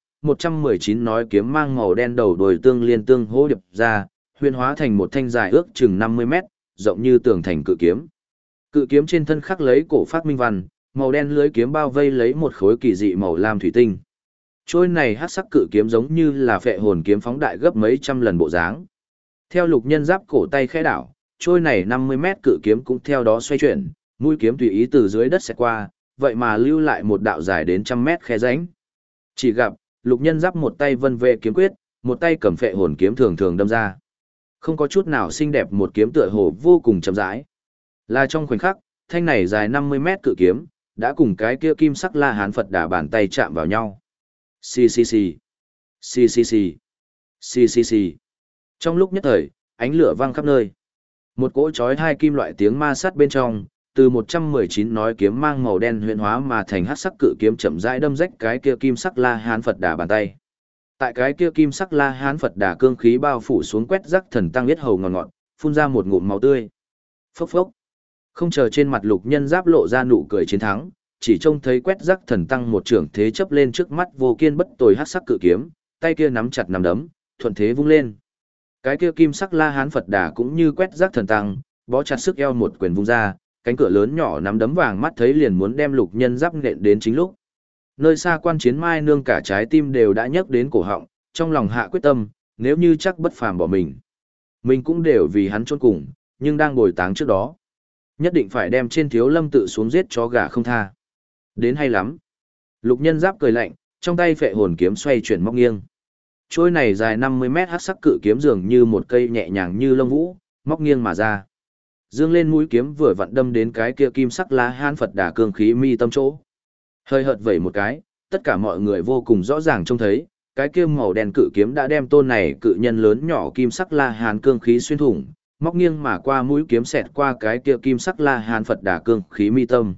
119 nói kiếm mang màu đen đầu đồi tương liên tương hỗ điệp ra, huyễn hóa thành một thanh dài ước chừng 50 mét, rộng như tường thành cự kiếm. Cự kiếm trên thân khắc lấy cổ phát minh văn, màu đen lưới kiếm bao vây lấy một khối kỳ dị màu lam thủy tinh. Trôi này hắc sắc cự kiếm giống như là phệ hồn kiếm phóng đại gấp mấy trăm lần bộ dáng. Theo Lục Nhân Giáp cổ tay khẽ đảo, trôi này 50 mét cự kiếm cũng theo đó xoay chuyển, mũi kiếm tùy ý từ dưới đất xẹt qua, vậy mà lưu lại một đạo dài đến trăm mét khe rãnh. Chỉ gặp, Lục Nhân Giáp một tay vân vệ kiếm quyết, một tay cầm phệ hồn kiếm thường thường đâm ra. Không có chút nào xinh đẹp một kiếm tựa hồ vô cùng chậm rãi. Là trong khoảnh khắc, thanh này dài 50 mét cự kiếm, đã cùng cái kia kim sắc La Hán Phật Đà bàn tay chạm vào nhau. Xì xì xì. Xì xì xì. Xì xì xì. Trong lúc nhất thời, ánh lửa vang khắp nơi. Một cỗ chói hai kim loại tiếng ma sát bên trong, từ 119 nói kiếm mang màu đen huyễn hóa mà thành hắc sắc cự kiếm chậm rãi đâm rách cái kia kim sắc La Hán Phật Đà bàn tay. Tại cái kia kim sắc La Hán Phật Đà cương khí bao phủ xuống quét rắc thần tăng biết hầu ngọt ngọt, phun ra một ngụm máu tươi. Phốc phốc. Không chờ trên mặt Lục Nhân Giáp lộ ra nụ cười chiến thắng, chỉ trông thấy quét rắc thần tăng một trưởng thế chấp lên trước mắt vô kiên bất tồi hắc sắc cự kiếm, tay kia nắm chặt nắm đấm, thuận thế vung lên. Cái kia kim sắc La Hán Phật Đà cũng như quét rắc thần tăng, bó chặt sức eo một quyền vung ra, cánh cửa lớn nhỏ nắm đấm vàng mắt thấy liền muốn đem Lục Nhân Giáp nện đến chính lúc. Nơi xa quan chiến Mai Nương cả trái tim đều đã nhấc đến cổ họng, trong lòng hạ quyết tâm, nếu như chắc bất phàm bỏ mình cũng đều vì hắn chôn cùng, nhưng đang bồi táng trước đó. Nhất định phải đem trên Thiếu Lâm tự xuống giết chó gà không tha. Đến hay lắm. Lục Nhân Giáp cười lạnh, trong tay phệ hồn kiếm xoay chuyển móc nghiêng. Trôi này dài 50 mét hắc sắc cự kiếm dường như một cây nhẹ nhàng như lông vũ, móc nghiêng mà ra. Dương lên mũi kiếm vừa vặn đâm đến cái kia kim sắc lá hán Phật Đà cương khí mi tâm chỗ. Hơi hợt vẩy một cái, tất cả mọi người vô cùng rõ ràng trông thấy, cái kia màu đen cự kiếm đã đem tôn này cự nhân lớn nhỏ kim sắc la hán cương khí xuyên thủng, móc nghiêng mà qua mũi kiếm xẹt qua cái kia kim sắc la hán Phật Đà cương khí mi tâm.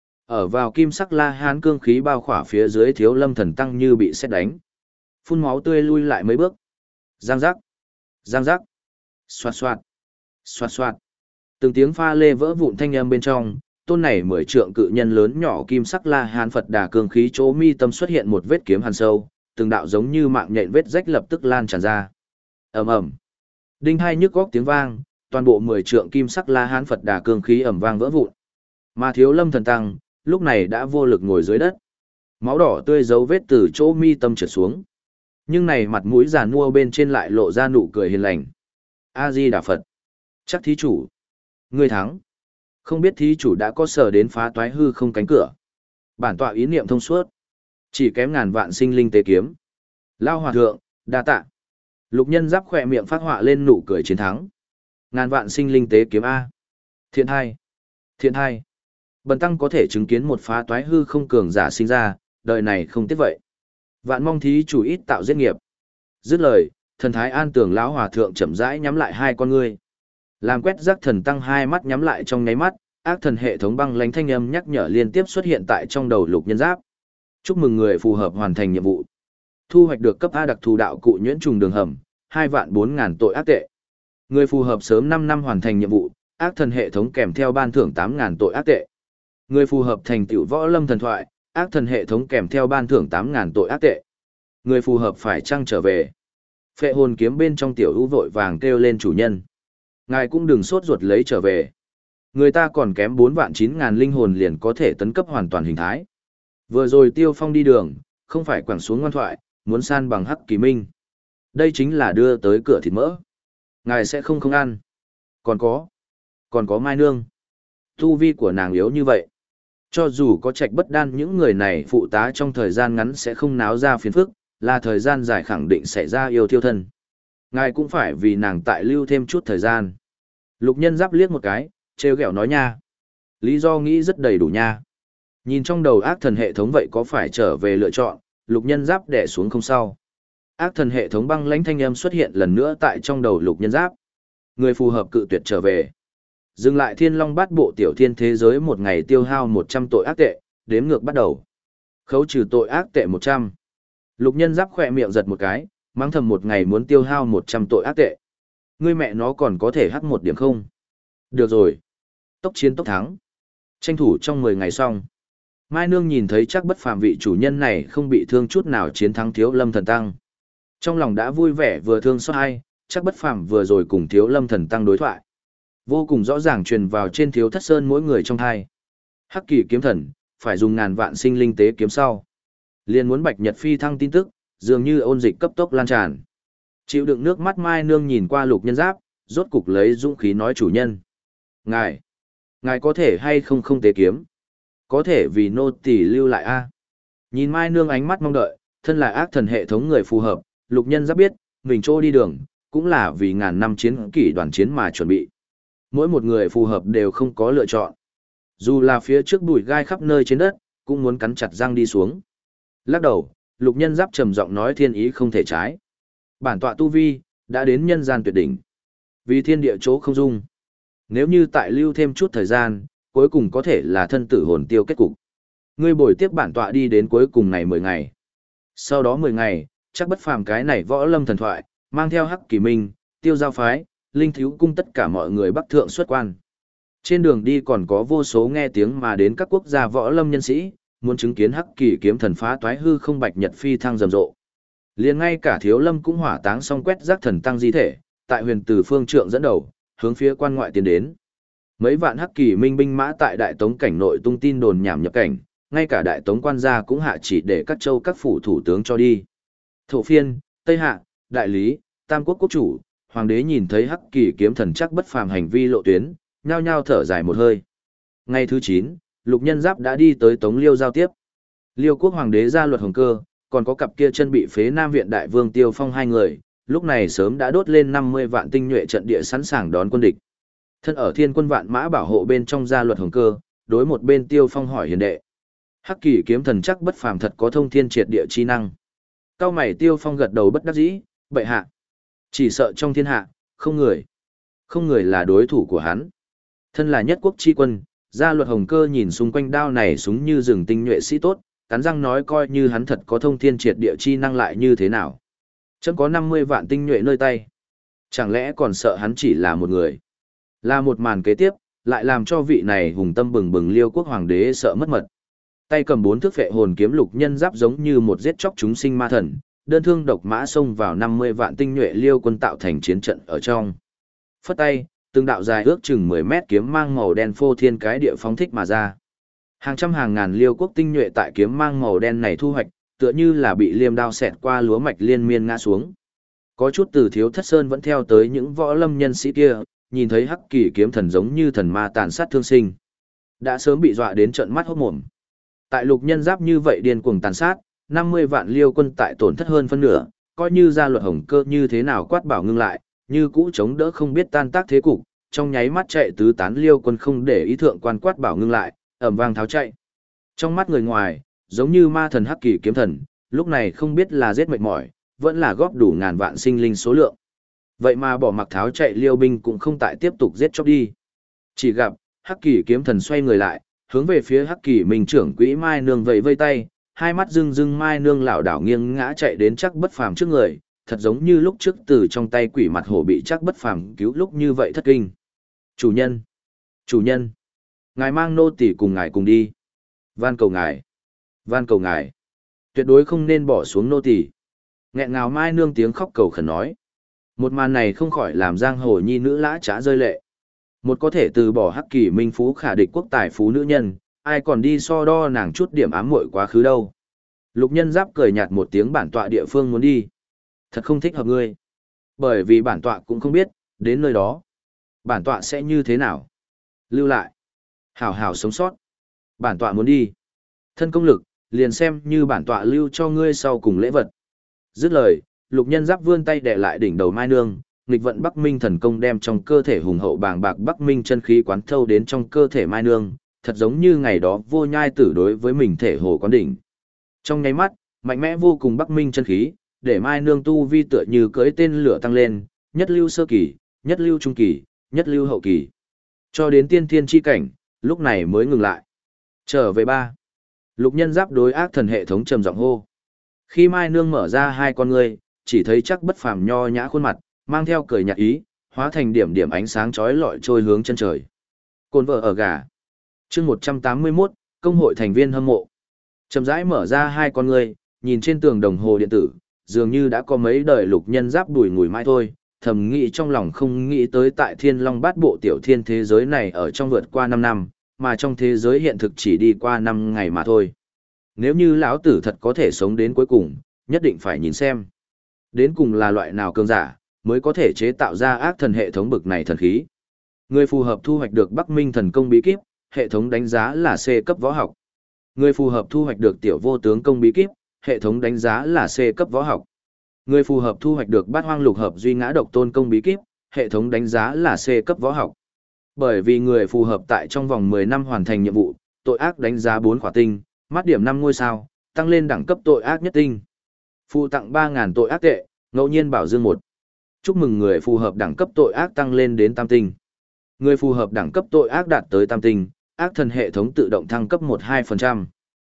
Ở vào kim sắc la hán cương khí bao khỏa phía dưới Thiếu Lâm Thần Tăng như bị sét đánh. Phun máu tươi lui lại mấy bước. Giang giác, giang giác, xoạt xoạt, xoạt xoạt. Từng tiếng pha lê vỡ vụn thanh âm bên trong, tôn này 10 trượng cự nhân lớn nhỏ kim sắc la hán Phật Đà cương khí chỗ mi tâm xuất hiện một vết kiếm hàn sâu, từng đạo giống như mạng nhện vết rách lập tức lan tràn ra. Ầm ầm. Đinh hai nhức góc tiếng vang, toàn bộ 10 trượng kim sắc la hán Phật Đà cương khí ầm vang vỡ vụn. Mà Thiếu Lâm Thần Tăng, lúc này đã vô lực ngồi dưới đất. Máu đỏ tươi dấu vết từ chỗ mi tâm trượt xuống. Nhưng này mặt mũi già nua bên trên lại lộ ra nụ cười hiền lành. A Di Đà Phật. Chắc thí chủ. Ngươi thắng. Không biết thí chủ đã có sở đến phá toái hư không cánh cửa. Bản tọa ý niệm thông suốt. Chỉ kém ngàn vạn sinh linh tế kiếm. Lao hòa thượng, đa tạ. Lục Nhân Giáp khỏe miệng phát họa lên nụ cười chiến thắng. Ngàn vạn sinh linh tế kiếm A. Thiện hai. Thiện hai. Bần tăng có thể chứng kiến một phá toái hư không cường giả sinh ra, đời này không tiếc vậy. Vạn mong thí chủ ít tạo giết nghiệp. Dứt lời, thần thái an tường lão hòa thượng chậm rãi nhắm lại hai con ngươi. Làm quét rác thần tăng hai mắt nhắm lại trong nháy mắt, ác thần hệ thống băng lãnh thanh âm nhắc nhở liên tiếp xuất hiện tại trong đầu Lục Nhân Giáp. Chúc mừng người phù hợp hoàn thành nhiệm vụ. Thu hoạch được cấp A đặc thù đạo cụ nhuyễn trùng đường hầm, 2.400.000 tội ác tệ. Người phù hợp sớm 5 năm hoàn thành nhiệm vụ, ác thần hệ thống kèm theo ban thưởng 8.000 tội ác tệ. Người phù hợp thành tựu võ lâm thần thoại, ác thần hệ thống kèm theo ban thưởng 8.000 tội ác tệ. Người phù hợp phải chăng trở về. Phệ hồn kiếm bên trong tiểu ưu vội vàng kêu lên chủ nhân. Ngài cũng đừng sốt ruột lấy trở về. Người ta còn kém 4.900.000 linh hồn liền có thể tấn cấp hoàn toàn hình thái. Vừa rồi Tiêu Phong đi đường, không phải quẳng xuống ngoan thoại, muốn san bằng Hắc Kỳ Minh. Đây chính là đưa tới cửa thịt mỡ. Ngài sẽ không ăn. Còn có Mai Nương. Tu vi của nàng yếu như vậy. Cho dù có trạch bất đan những người này phụ tá trong thời gian ngắn sẽ không náo ra phiền phức, là thời gian dài khẳng định sẽ ra yêu thiêu thân. Ngài cũng phải vì nàng tại lưu thêm chút thời gian. Lục Nhân Giáp liếc một cái, trêu ghẹo nói nha. Lý do nghĩ rất đầy đủ nha. Nhìn trong đầu ác thần hệ thống vậy có phải trở về lựa chọn, Lục Nhân Giáp đè xuống không sau. Ác thần hệ thống băng lãnh thanh âm xuất hiện lần nữa tại trong đầu Lục Nhân Giáp. Người phù hợp cự tuyệt trở về. Dừng lại Thiên Long Bát Bộ tiểu thiên thế giới một ngày tiêu hao 100 tội ác tệ, đếm ngược bắt đầu. Khấu trừ tội ác tệ 100. Lục Nhân Giáp khỏe miệng giật một cái, mắng thầm một ngày muốn tiêu hao 100 tội ác tệ. Ngươi mẹ nó còn có thể hắc một điểm không? Được rồi. Tốc chiến tốc thắng. Tranh thủ trong 10 ngày xong. Mai Nương nhìn thấy chắc bất phàm vị chủ nhân này không bị thương chút nào chiến thắng Thiếu Lâm Thần Tăng. Trong lòng đã vui vẻ vừa thương xót hay, chắc bất phàm vừa rồi cùng Thiếu Lâm Thần Tăng đối thoại. Vô cùng rõ ràng truyền vào trên Thiếu Thất Sơn mỗi người trong thai. Hắc Kỳ kiếm thần, phải dùng ngàn vạn sinh linh tế kiếm sau. Liên muốn Bạch Nhật phi thăng tin tức, dường như ôn dịch cấp tốc lan tràn. Chịu đựng nước mắt Mai Nương nhìn qua Lục Nhân Giáp, rốt cục lấy dũng khí nói chủ nhân. Ngài có thể hay không tế kiếm? Có thể vì nô tỳ lưu lại a. Nhìn Mai Nương ánh mắt mong đợi, thân là ác thần hệ thống người phù hợp, Lục Nhân Giáp biết, mình trô đi đường, cũng là vì ngàn năm chiến kỷ đoàn chiến mà chuẩn bị. Mỗi một người phù hợp đều không có lựa chọn. Dù là phía trước bụi gai khắp nơi trên đất, cũng muốn cắn chặt răng đi xuống. Lắc đầu, Lục Nhân Giáp trầm giọng nói thiên ý không thể trái. Bản tọa tu vi, đã đến nhân gian tuyệt đỉnh. Vì thiên địa chỗ không dung. Nếu như tại lưu thêm chút thời gian, cuối cùng có thể là thân tử hồn tiêu kết cục. Ngươi bồi tiếp bản tọa đi đến cuối cùng này 10 ngày. Sau đó 10 ngày, chắc bất phàm cái này võ lâm thần thoại, mang theo Hắc Kỳ Minh, Tiêu Giao phái, Linh Thiếu cung tất cả mọi người bắc thượng xuất quan. Trên đường đi còn có vô số nghe tiếng mà đến các quốc gia võ lâm nhân sĩ, muốn chứng kiến Hắc Kỳ kiếm thần phá toái hư không Bạch Nhật phi thăng rầm rộ. Liền ngay cả Thiếu Lâm cũng hỏa táng xong quét rác thần tăng di thể, tại Huyền Từ phương trượng dẫn đầu, hướng phía quan ngoại tiến đến. Mấy vạn Hắc Kỳ minh binh mã tại Đại Tống cảnh nội tung tin đồn nhảm nhập cảnh, ngay cả Đại Tống quan gia cũng hạ chỉ để các châu các phủ thủ tướng cho đi. Thổ Phiên, Tây Hạ, Đại Lý, Tam Quốc quốc chủ, Hoàng đế nhìn thấy Hắc Kỳ kiếm thần chắc bất phàm hành vi lộ tuyến, nhao nhao thở dài một hơi. Ngày thứ 9, Lục Nhân Giáp đã đi tới Tống Liêu giao tiếp. Liêu quốc hoàng đế ra luật hồng cơ, còn có cặp kia chân bị phế Nam viện đại vương Tiêu Phong hai người, lúc này sớm đã đốt lên 50 vạn tinh nhuệ trận địa sẵn sàng đón quân địch. Thân ở Thiên Quân Vạn Mã bảo hộ bên trong gia luật hồng cơ, đối một bên Tiêu Phong hỏi hiền đệ. Hắc Kỳ kiếm thần chắc bất phàm thật có thông thiên triệt địa chi năng. Cao mày Tiêu Phong gật đầu bất đắc dĩ, bệ hạ. Chỉ sợ trong thiên hạ, không người là đối thủ của hắn. Thân là nhất quốc chi quân, gia luật hồng cơ nhìn xung quanh đao này súng như rừng tinh nhuệ sĩ tốt, cắn răng nói coi như hắn thật có thông thiên triệt địa chi năng lại như thế nào. Chấm có 50 vạn tinh nhuệ nơi tay. Chẳng lẽ còn sợ hắn chỉ là một người. Là một màn kế tiếp, lại làm cho vị này hùng tâm bừng bừng Liêu quốc hoàng đế sợ mất mật. Tay cầm 4 thước phệ hồn kiếm Lục Nhân Giáp giống như một giết chóc chúng sinh ma thần, đơn thương độc mã xông vào 50 vạn tinh nhuệ Liêu quân tạo thành chiến trận ở trong. Phất tay, từng đạo dài ước chừng 10 mét kiếm mang màu đen phô thiên cái địa phóng thích mà ra. Hàng trăm hàng ngàn Liêu quốc tinh nhuệ tại kiếm mang màu đen này thu hoạch, tựa như là bị liêm đao xẹt qua lúa mạch liên miên ngã xuống. Có chút từ Thiếu Thất Sơn vẫn theo tới những võ lâm nhân sĩ kia, nhìn thấy Hắc Kỳ kiếm thần giống như thần ma tàn sát thương sinh, đã sớm bị dọa đến trợn mắt hốt mồm. Tại Lục Nhân Giáp như vậy điên cuồng tàn sát, 50 vạn Liêu quân tại tổn thất hơn phân nửa, coi như gia luật hồng cơ như thế nào quát bảo ngưng lại, như cũ chống đỡ không biết tan tác thế cục, trong nháy mắt chạy tứ tán Liêu quân không để ý thượng quan quát bảo ngưng lại, ầm vang tháo chạy. Trong mắt người ngoài, giống như ma thần Hắc Kỳ kiếm thần, lúc này không biết là giết mệt mỏi, vẫn là góp đủ ngàn vạn sinh linh số lượng. Vậy mà bỏ mặc tháo chạy Liêu binh cũng không tại tiếp tục giết chóc đi. Chỉ gặp, Hắc Kỳ kiếm thần xoay người lại, hướng về phía Hắc Kỳ Minh trưởng quỹ Mai Nương vẫy vây tay, hai mắt rưng rưng Mai Nương lảo đảo nghiêng ngã chạy đến chắc bất phàm trước người, thật giống như lúc trước từ trong tay quỷ mặt hổ bị chắc bất phàm cứu lúc như vậy thất kinh. Chủ nhân, ngài mang nô tỳ cùng ngài cùng đi. Van cầu ngài, tuyệt đối không nên bỏ xuống nô tỳ. Nghẹn ngào Mai Nương tiếng khóc cầu khẩn nói. Một màn này không khỏi làm giang hồ nhi nữ lã trá rơi lệ. Một có thể từ bỏ Hắc Kỳ minh phú khả địch quốc tài phú nữ nhân, ai còn đi so đo nàng chút điểm ám muội quá khứ đâu. Lục Nhân Giáp cười nhạt một tiếng bản tọa địa phương muốn đi. Thật không thích hợp ngươi. Bởi vì bản tọa cũng không biết, đến nơi đó, bản tọa sẽ như thế nào. Lưu lại. Hảo hảo sống sót. Bản tọa muốn đi. Thân công lực, liền xem như bản tọa lưu cho ngươi sau cùng lễ vật. Dứt lời, Lục Nhân Giáp vươn tay đè lại đỉnh đầu Mai Nương, nghịch vận Bắc Minh thần công đem trong cơ thể hùng hậu bàng bạc Bắc Minh chân khí quán thâu đến trong cơ thể Mai Nương, thật giống như ngày đó vô nhai tử đối với mình thể hồ quán đỉnh. Trong nháy mắt, mạnh mẽ vô cùng Bắc Minh chân khí, để Mai Nương tu vi tựa như cưỡi tên lửa tăng lên, nhất lưu sơ kỳ, nhất lưu trung kỳ, nhất lưu hậu kỳ, cho đến tiên thiên chi cảnh, lúc này mới ngừng lại. Trở về ba. Lục Nhân Giáp đối ác thần hệ thống trầm giọng hô. Khi Mai Nương mở ra hai con ngươi, chỉ thấy chắc bất phàm nho nhã khuôn mặt, mang theo cười nhạt ý, hóa thành điểm điểm ánh sáng chói lọi trôi hướng chân trời. Cồn vợ ở gà. Chương 181, công hội thành viên hâm mộ. Chậm rãi mở ra hai con ngươi, nhìn trên tường đồng hồ điện tử, dường như đã có mấy đời Lục Nhân Giáp đùi ngùi mãi thôi, thầm nghĩ trong lòng không nghĩ tới tại Thiên Long Bát Bộ tiểu thiên thế giới này ở trong vượt qua 5 năm, mà trong thế giới hiện thực chỉ đi qua 5 ngày mà thôi. Nếu như lão tử thật có thể sống đến cuối cùng, nhất định phải nhìn xem. Đến cùng là loại nào cường giả, mới có thể chế tạo ra ác thần hệ thống bực này thần khí. Người phù hợp thu hoạch được Bắc Minh thần công bí kíp, hệ thống đánh giá là C cấp võ học. Người phù hợp thu hoạch được tiểu vô tướng công bí kíp, hệ thống đánh giá là C cấp võ học. Người phù hợp thu hoạch được bát hoang lục hợp duy ngã độc tôn công bí kíp, hệ thống đánh giá là C cấp võ học. Bởi vì người phù hợp tại trong vòng 10 năm hoàn thành nhiệm vụ, tội ác đánh giá 4 khỏa tinh, mắt điểm 5 ngôi sao, tăng lên đẳng cấp tội ác nhất tinh. Phụ tặng 3.000 tội ác tệ, ngẫu nhiên bảo dương 1. Chúc mừng người phù hợp đẳng cấp tội ác tăng lên đến tam tinh. Người phù hợp đẳng cấp tội ác đạt tới tam tinh, ác thần hệ thống tự động thăng cấp 12%.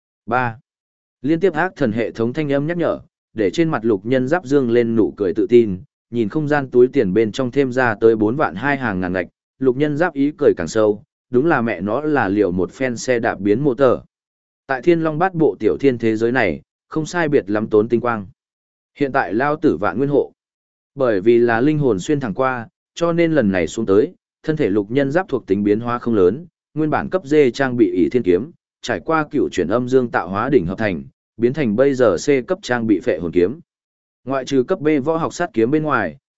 3. Liên tiếp ác thần hệ thống thanh âm nhắc nhở, để trên mặt Lục Nhân Giáp dương lên nụ cười tự tin, nhìn không gian túi tiền bên trong thêm ra tới 4 vạn 2 hàng ngàn ngạch, Lục Nhân Giáp ý cười càng sâu, đúng là mẹ nó là liệu một phen xe đạp biến mô tờ. Tại Thiên Long Bát Bộ tiểu thiên thế giới này, không sai biệt lắm tốn tinh quang. Hiện tại lao tử vạn nguyên hộ. Bởi vì là linh hồn xuyên thẳng qua, cho nên lần này xuống tới, thân thể Lục Nhân Giáp thuộc tính biến hóa không lớn, nguyên bản cấp D trang bị ỷ thiên kiếm, trải qua cựu chuyển âm dương tạo hóa đỉnh hợp thành, biến thành bây giờ C cấp trang bị phệ hồn kiếm. Ngoại trừ cấp B võ học sát kiếm bên ngoài,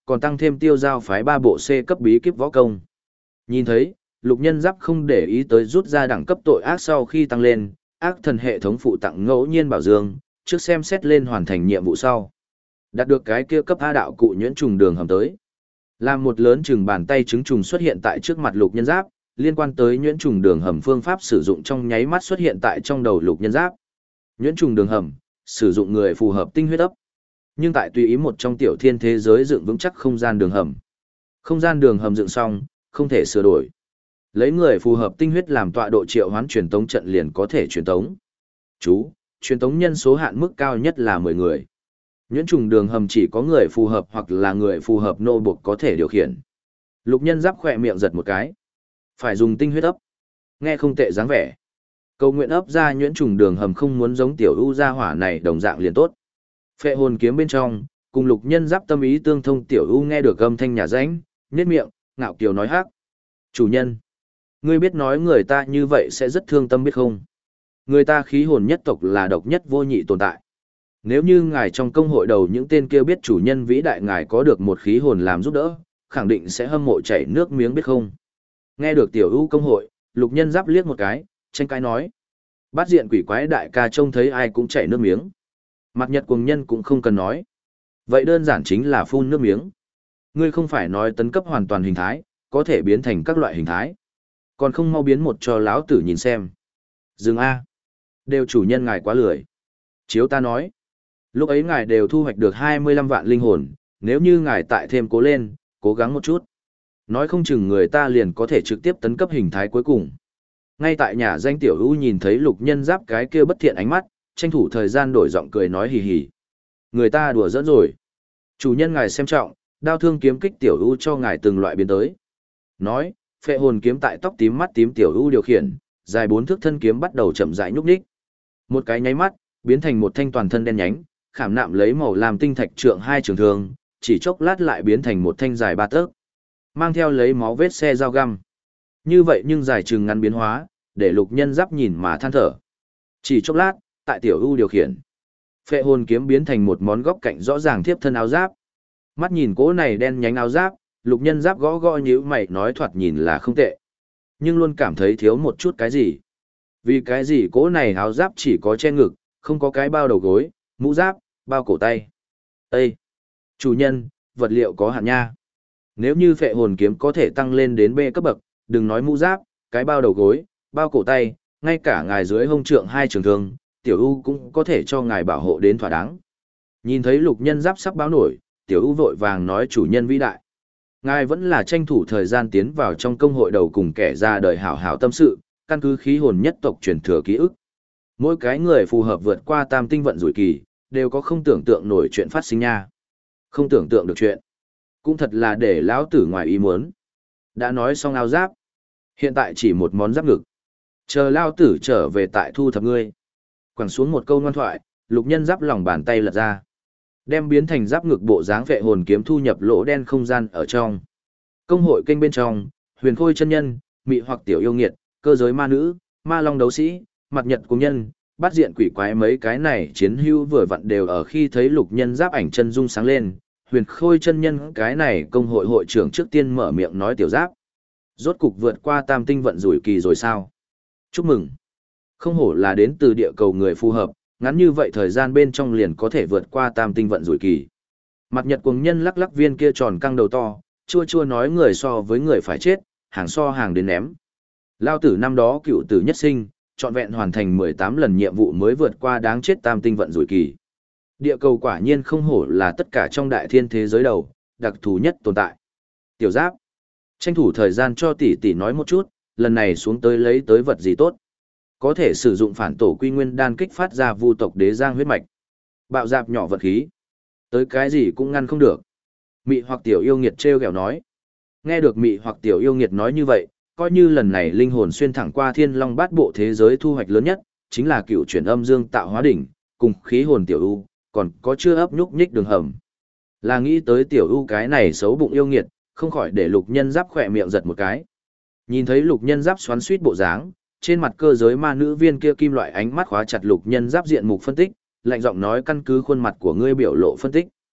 còn tăng thêm tiêu giao phái 3 bộ C cấp bí kíp võ công. Nhìn thấy, Lục Nhân Giáp không để ý tới rút ra đẳng cấp tội ác sau khi tăng lên, ác thần hệ thống phụ tặng ngẫu nhiên bảo dương, trước xem xét lên hoàn thành nhiệm vụ sau. Đạt được cái kia cấp A đạo cụ nhuyễn trùng đường hầm tới. Làm một lớn chừng bàn tay trứng trùng xuất hiện tại trước mặt Lục Nhân Giáp, liên quan tới nhuyễn trùng đường hầm phương pháp sử dụng trong nháy mắt xuất hiện tại trong đầu Lục Nhân Giáp. Nhuyễn trùng đường hầm, sử dụng người phù hợp tinh huyết ấp. Nhưng tại tùy ý một trong tiểu thiên thế giới dựng vững chắc không gian đường hầm. Không gian đường hầm dựng xong, không thể sửa đổi. Lấy người phù hợp tinh huyết làm tọa độ triệu hoán truyền tống trận liền có thể truyền tống. Chú, truyền tống nhân số hạn mức cao nhất là 10 người. Nhuyễn trùng đường hầm chỉ có người phù hợp hoặc là người phù hợp nô buộc có thể điều khiển. Lục Nhân Giáp khỏe miệng giật một cái. Phải dùng tinh huyết ấp. Nghe không tệ dáng vẻ. Cầu nguyện ấp ra nhuyễn trùng đường hầm không muốn giống tiểu u gia hỏa này đồng dạng liền tốt. Phệ hồn kiếm bên trong, cùng Lục Nhân Giáp tâm ý tương thông tiểu u nghe được âm thanh nhà ránh, nhếch miệng, ngạo kiều nói hắc. Chủ nhân, ngươi biết nói người ta như vậy sẽ rất thương tâm biết không? Người ta khí hồn nhất tộc là độc nhất vô nhị tồn tại. Nếu như ngài trong công hội đầu những tên kia biết chủ nhân vĩ đại ngài có được một khí hồn làm giúp đỡ, khẳng định sẽ hâm mộ chảy nước miếng biết không? Nghe được tiểu u công hội, Lục Nhân Giáp liếc một cái, tranh cãi nói. Bát diện quỷ quái đại ca trông thấy ai cũng chảy nước miếng. Mặt nhật cuồng nhân cũng không cần nói. Vậy đơn giản chính là phun nước miếng. Ngươi không phải nói tấn cấp hoàn toàn hình thái, có thể biến thành các loại hình thái. Còn không mau biến một cho lão tử nhìn xem. Dừng A. Đều chủ nhân ngài quá lười. Chiếu ta nói. Lúc ấy ngài đều thu hoạch được 25 vạn linh hồn, nếu như ngài tại thêm cố lên, cố gắng một chút. Nói không chừng người ta liền có thể trực tiếp tấn cấp hình thái cuối cùng. Ngay tại nhà danh tiểu u nhìn thấy Lục Nhân Giáp cái kia bất thiện ánh mắt, tranh thủ thời gian đổi giọng cười nói hì hì. Người ta đùa giỡn rồi. Chủ nhân ngài xem trọng, đao thương kiếm kích tiểu u cho ngài từng loại biến tới. Nói, phệ hồn kiếm tại tóc tím mắt tím tiểu u điều khiển, dài 4 thước thân kiếm bắt đầu chậm rãi nhúc nhích. Một cái nháy mắt, biến thành một thanh toàn thân đen nhánh, khảm nạm lấy màu làm tinh thạch trượng 2 trường thương, chỉ chốc lát lại biến thành một thanh dài 3 tấc. Mang theo lấy máu vết xe dao găm. Như vậy nhưng dài chừng ngắn biến hóa, để Lục Nhân Giáp nhìn mà than thở. Chỉ chốc lát, tại tiểu u điều khiển, phệ hồn kiếm biến thành một món góc cạnh rõ ràng thiếp thân áo giáp. Mắt nhìn cỗ này đen nhánh áo giáp, Lục Nhân Giáp gõ gõ nhíu mày nói thoạt nhìn là không tệ, nhưng luôn cảm thấy thiếu một chút cái gì. Vì cái gì cỗ này áo giáp chỉ có che ngực, không có cái bao đầu gối, mũ giáp, bao cổ tay. Ê! Chủ nhân, vật liệu có hạn nha. Nếu như phệ hồn kiếm có thể tăng lên đến B cấp bậc, đừng nói mũ giáp, cái bao đầu gối, bao cổ tay, ngay cả ngài dưới hông trượng 2 trường thương, tiểu u cũng có thể cho ngài bảo hộ đến thỏa đáng. Nhìn thấy Lục Nhân Giáp sắp báo nổi, tiểu u vội vàng nói chủ nhân vĩ đại. Ngài vẫn là tranh thủ thời gian tiến vào trong công hội đầu cùng kẻ ra đời hảo hảo tâm sự, căn cứ khí hồn nhất tộc truyền thừa ký ức. Mỗi cái người phù hợp vượt qua tam tinh vận rủi kỳ, đều có không tưởng tượng nổi chuyện phát sinh nha. Không tưởng tượng được chuyện. Cũng thật là để lão tử ngoài ý muốn. Đã nói xong áo giáp. Hiện tại chỉ một món giáp ngực. Chờ lão tử trở về tại thu thập ngươi. Quẳng xuống một câu ngoan thoại, Lục Nhân Giáp lòng bàn tay lật ra. Đem biến thành giáp ngực bộ dáng phệ hồn kiếm thu nhập lỗ đen không gian ở trong. Công hội kênh bên trong, Huyền Khôi chân nhân, Mị Hoặc tiểu yêu nghiệt, Cơ giới ma nữ, Ma Long đấu sĩ, Mặt Nhật cung nhân, Bát diện quỷ quái mấy cái này chiến hữu vừa vặn đều ở khi thấy Lục Nhân Giáp ảnh chân dung sáng lên. Huyền Khôi chân nhân cái này công hội hội trưởng trước tiên mở miệng nói tiểu giáp. Rốt cục vượt qua tam tinh vận rủi kỳ rồi sao? Chúc mừng. Không hổ là đến từ địa cầu người phù hợp, ngắn như vậy thời gian bên trong liền có thể vượt qua tam tinh vận rủi kỳ. Mặt Nhật cuồng nhân lắc lắc viên kia tròn căng đầu to, chua chua nói người so với người phải chết, hàng so hàng đến ném. Lao tử năm đó cựu tử nhất sinh, trọn vẹn hoàn thành 18 lần nhiệm vụ mới vượt qua đáng chết tam tinh vận rủi kỳ. Địa cầu quả nhiên không hổ là tất cả trong đại thiên thế giới đầu, đặc thù nhất tồn tại. Tiểu giáp, tranh thủ thời gian cho tỷ tỷ nói một chút, lần này xuống tới lấy tới vật gì tốt. Có thể sử dụng phản tổ quy nguyên đan kích phát ra vu tộc đế giang huyết mạch. Bạo dạp nhỏ vật khí. Tới cái gì cũng ngăn không được. Mị Hoặc tiểu yêu nghiệt trêu ghẹo nói. Nghe được Mị Hoặc tiểu yêu nghiệt nói như vậy, coi như lần này linh hồn xuyên thẳng qua thiên long bát bộ thế giới thu hoạch lớn nhất, chính là cựu chuyển âm dương tạo hóa đỉnh, cùng khí hồn tiểu u, còn có chưa ấp nhúc nhích đường hầm. Là nghĩ tới tiểu u cái này xấu bụng yêu nghiệt, không khỏi để Lục Nhân Giáp khỏe miệng giật một cái. Nhìn thấy Lục Nhân Giáp xoắn xuýt bộ dáng, trên mặt cơ giới ma nữ viên kia kim loại ánh mắt khóa chặt Lục Nhân Giáp diện mục phân tích, lạnh giọng nói căn cứ khuôn mặt của ngươi biểu lộ phân tích.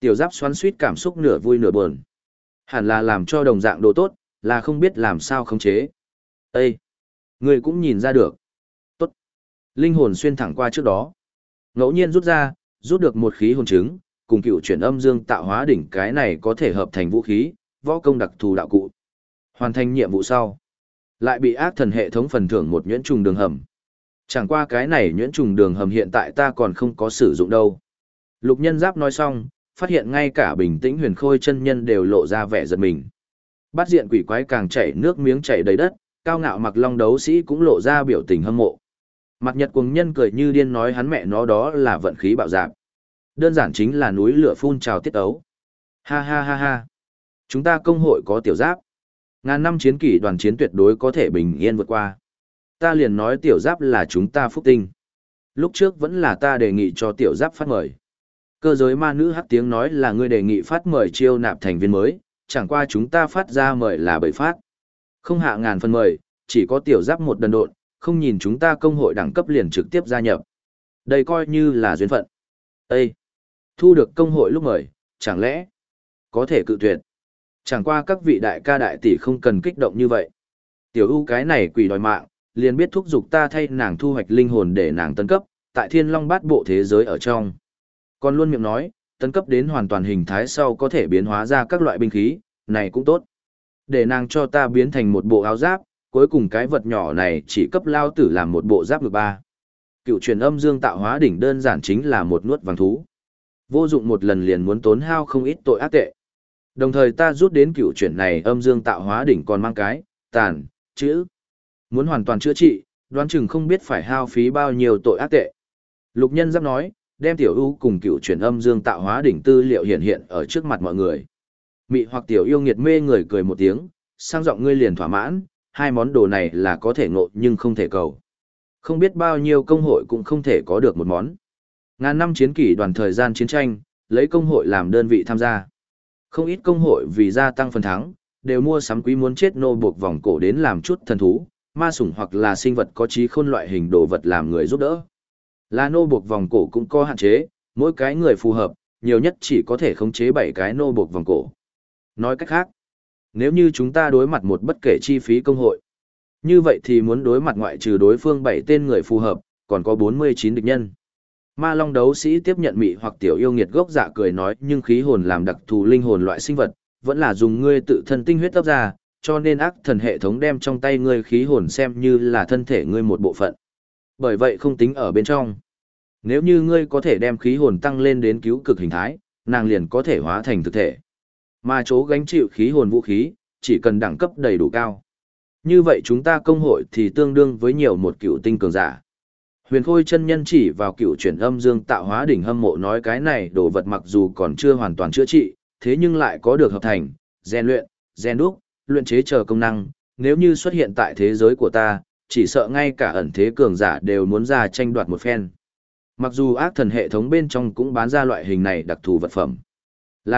Tiểu giáp xoắn suýt cảm xúc nửa vui nửa buồn. Hẳn là làm cho đồng dạng đồ tốt, là không biết làm sao khống chế. Ê! Người cũng nhìn ra được. Tốt. Linh hồn xuyên thẳng qua trước đó. Ngẫu nhiên rút được một khí hồn trứng, cùng cựu chuyển âm dương tạo hóa đỉnh cái này có thể hợp thành vũ khí, võ công đặc thù đạo cụ. Hoàn thành nhiệm vụ sau. Lại bị ác thần hệ thống phần thưởng một nhuyễn trùng đường hầm. Chẳng qua cái này nhuyễn trùng đường hầm hiện tại ta còn không có sử dụng đâu. Lục Nhân Giáp nói xong, phát hiện ngay cả bình tĩnh Huyền Khôi chân nhân đều lộ ra vẻ giật mình. Bát diện quỷ quái càng chảy nước miếng chảy đầy đất, cao ngạo mặc long đấu sĩ cũng lộ ra biểu tình hâm mộ. Mặt Nhật cuồng nhân cười như điên nói hắn mẹ nó đó là vận khí bạo dạn. Đơn giản chính là núi lửa phun trào tiết ấu. Ha ha ha ha. Chúng ta công hội có tiểu giáp. Ngàn năm chiến kỷ đoàn chiến tuyệt đối có thể bình yên vượt qua. Ta liền nói tiểu giáp là chúng ta phúc tinh. Lúc trước vẫn là ta đề nghị cho tiểu giáp phát mời. Cơ giới ma nữ hắc tiếng nói là ngươi đề nghị phát mời chiêu nạp thành viên mới, chẳng qua chúng ta phát ra mời là bảy phát. Không hạ ngàn phần mời, chỉ có tiểu giáp một đần độn, không nhìn chúng ta công hội đẳng cấp liền trực tiếp gia nhập. Đây coi như là duyên phận. Ê! Thu được công hội lúc mời, chẳng lẽ có thể cự tuyệt. Chẳng qua các vị đại ca đại tỷ không cần kích động như vậy. Tiểu ưu cái này quỷ đòi mạng, liền biết thúc giục ta thay nàng thu hoạch linh hồn để nàng tấn cấp, tại thiên long bát bộ thế giới ở trong. Còn luôn miệng nói, tấn cấp đến hoàn toàn hình thái sau có thể biến hóa ra các loại binh khí, này cũng tốt. Để nàng cho ta biến thành một bộ áo giáp, cuối cùng cái vật nhỏ này chỉ cấp lao tử làm một bộ giáp ngực ba. Cựu truyền âm dương tạo hóa đỉnh đơn giản chính là một nuốt vàng thú. Vô dụng một lần liền muốn tốn hao không ít tội ác tệ. Đồng thời ta rút đến cựu chuyển này âm dương tạo hóa đỉnh còn mang cái, tàn, chữ. Muốn hoàn toàn chữa trị, đoán chừng không biết phải hao phí bao nhiêu tội ác tệ. Lục Nhân Giáp nói, đem tiểu ưu cùng cựu chuyển âm dương tạo hóa đỉnh tư liệu hiện hiện ở trước mặt mọi người. Mị hoặc tiểu yêu nghiệt mê người cười một tiếng, sang giọng ngươi liền thỏa mãn, hai món đồ này là có thể ngộ nhưng không thể cầu. Không biết bao nhiêu công hội cũng không thể có được một món. Ngàn năm chiến kỷ đoàn thời gian chiến tranh, lấy công hội làm đơn vị tham gia. Không ít công hội vì gia tăng phần thắng, đều mua sắm quý muốn chết nô buộc vòng cổ đến làm chút thần thú, ma sủng hoặc là sinh vật có trí khôn loại hình đồ vật làm người giúp đỡ. Là nô buộc vòng cổ cũng có hạn chế, mỗi cái người phù hợp, nhiều nhất chỉ có thể khống chế 7 cái nô buộc vòng cổ. Nói cách khác, nếu như chúng ta đối mặt một bất kể chi phí công hội, như vậy thì muốn đối mặt ngoại trừ đối phương 7 tên người phù hợp, còn có 49 địch nhân. Ma Long đấu sĩ tiếp nhận mị hoặc tiểu yêu nghiệt gốc dạ cười nói nhưng khí hồn làm đặc thù linh hồn loại sinh vật, vẫn là dùng ngươi tự thân tinh huyết tấp ra, cho nên ác thần hệ thống đem trong tay ngươi khí hồn xem như là thân thể ngươi một bộ phận. Bởi vậy không tính ở bên trong. Nếu như ngươi có thể đem khí hồn tăng lên đến cứu cực hình thái, nàng liền có thể hóa thành thực thể. Mà chỗ gánh chịu khí hồn vũ khí, chỉ cần đẳng cấp đầy đủ cao. Như vậy chúng ta công hội thì tương đương với nhiều một cựu tinh cường giả. Huyền Khôi chân nhân chỉ vào cựu chuyển âm dương tạo hóa đỉnh hâm mộ nói cái này đồ vật mặc dù còn chưa hoàn toàn chữa trị, thế nhưng lại có được hợp thành, rèn luyện, rèn đúc, luyện chế chờ công năng, nếu như xuất hiện tại thế giới của ta, chỉ sợ ngay cả ẩn thế cường giả đều muốn ra tranh đoạt một phen. Mặc dù ác thần hệ thống bên trong cũng bán ra loại hình này đặc thù vật phẩm, là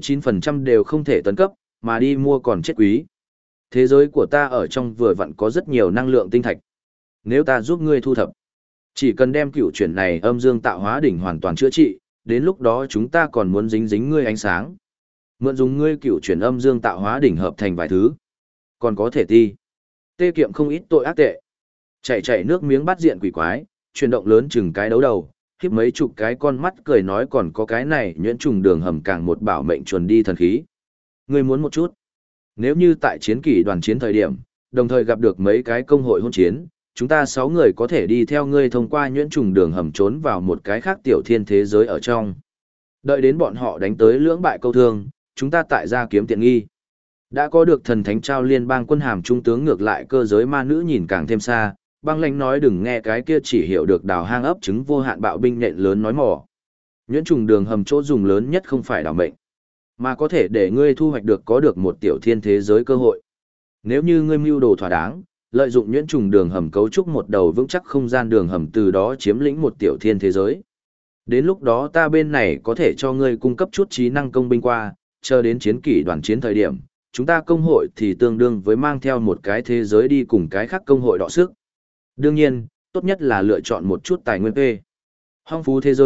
99% đều không thể tấn cấp, mà đi mua còn chết quý. Thế giới của ta ở trong vừa vặn có rất nhiều năng lượng tinh thạch. Nếu ta giúp ngươi thu thập, chỉ cần đem cựu chuyển này âm dương tạo hóa đỉnh hoàn toàn chữa trị, đến lúc đó chúng ta còn muốn dính ngươi ánh sáng. Mượn dùng ngươi cựu chuyển âm dương tạo hóa đỉnh hợp thành vài thứ. Còn có thể tê kiệm không ít tội ác tệ. Chảy nước miếng bắt diện quỷ quái, chuyển động lớn chừng cái đấu đầu, khiếp mấy chục cái con mắt cười nói còn có cái này nhuyễn trùng đường hầm càng một bảo mệnh chuẩn đi thần khí. Ngươi muốn một chút. Nếu như tại chiến kỷ đoàn chiến thời điểm, đồng thời gặp được mấy cái công hội hôn chiến, chúng ta 6 người có thể đi theo ngươi thông qua nhuyễn trùng đường hầm trốn vào một cái khác tiểu thiên thế giới ở trong. Đợi đến bọn họ đánh tới lưỡng bại câu thương, chúng ta tại ra kiếm tiện nghi. Đã có được thần thánh trao liên bang quân hàm trung tướng ngược lại cơ giới ma nữ nhìn càng thêm xa, băng lãnh nói đừng nghe cái kia chỉ hiểu được đào hang ấp trứng vô hạn bạo binh nện lớn nói mỏ. Nhuyễn trùng đường hầm chỗ dùng lớn nhất không phải đảo mệnh, mà có thể để ngươi thu hoạch được có được một tiểu thiên thế giới cơ hội. Nếu như ngươi mưu đồ thỏa đáng, lợi dụng nhuyễn trùng đường hầm cấu trúc một đầu vững chắc không gian đường hầm từ đó chiếm lĩnh một tiểu thiên thế giới. Đến lúc đó ta bên này có thể cho ngươi cung cấp chút trí năng công binh qua, chờ đến chiến kỷ đoàn chiến thời điểm, chúng ta công hội thì tương đương với mang theo một cái thế giới đi cùng cái khác công hội đọ sức. Đương nhiên, tốt nhất là lựa chọn một chút tài nguyên P. Phong phú thế giới,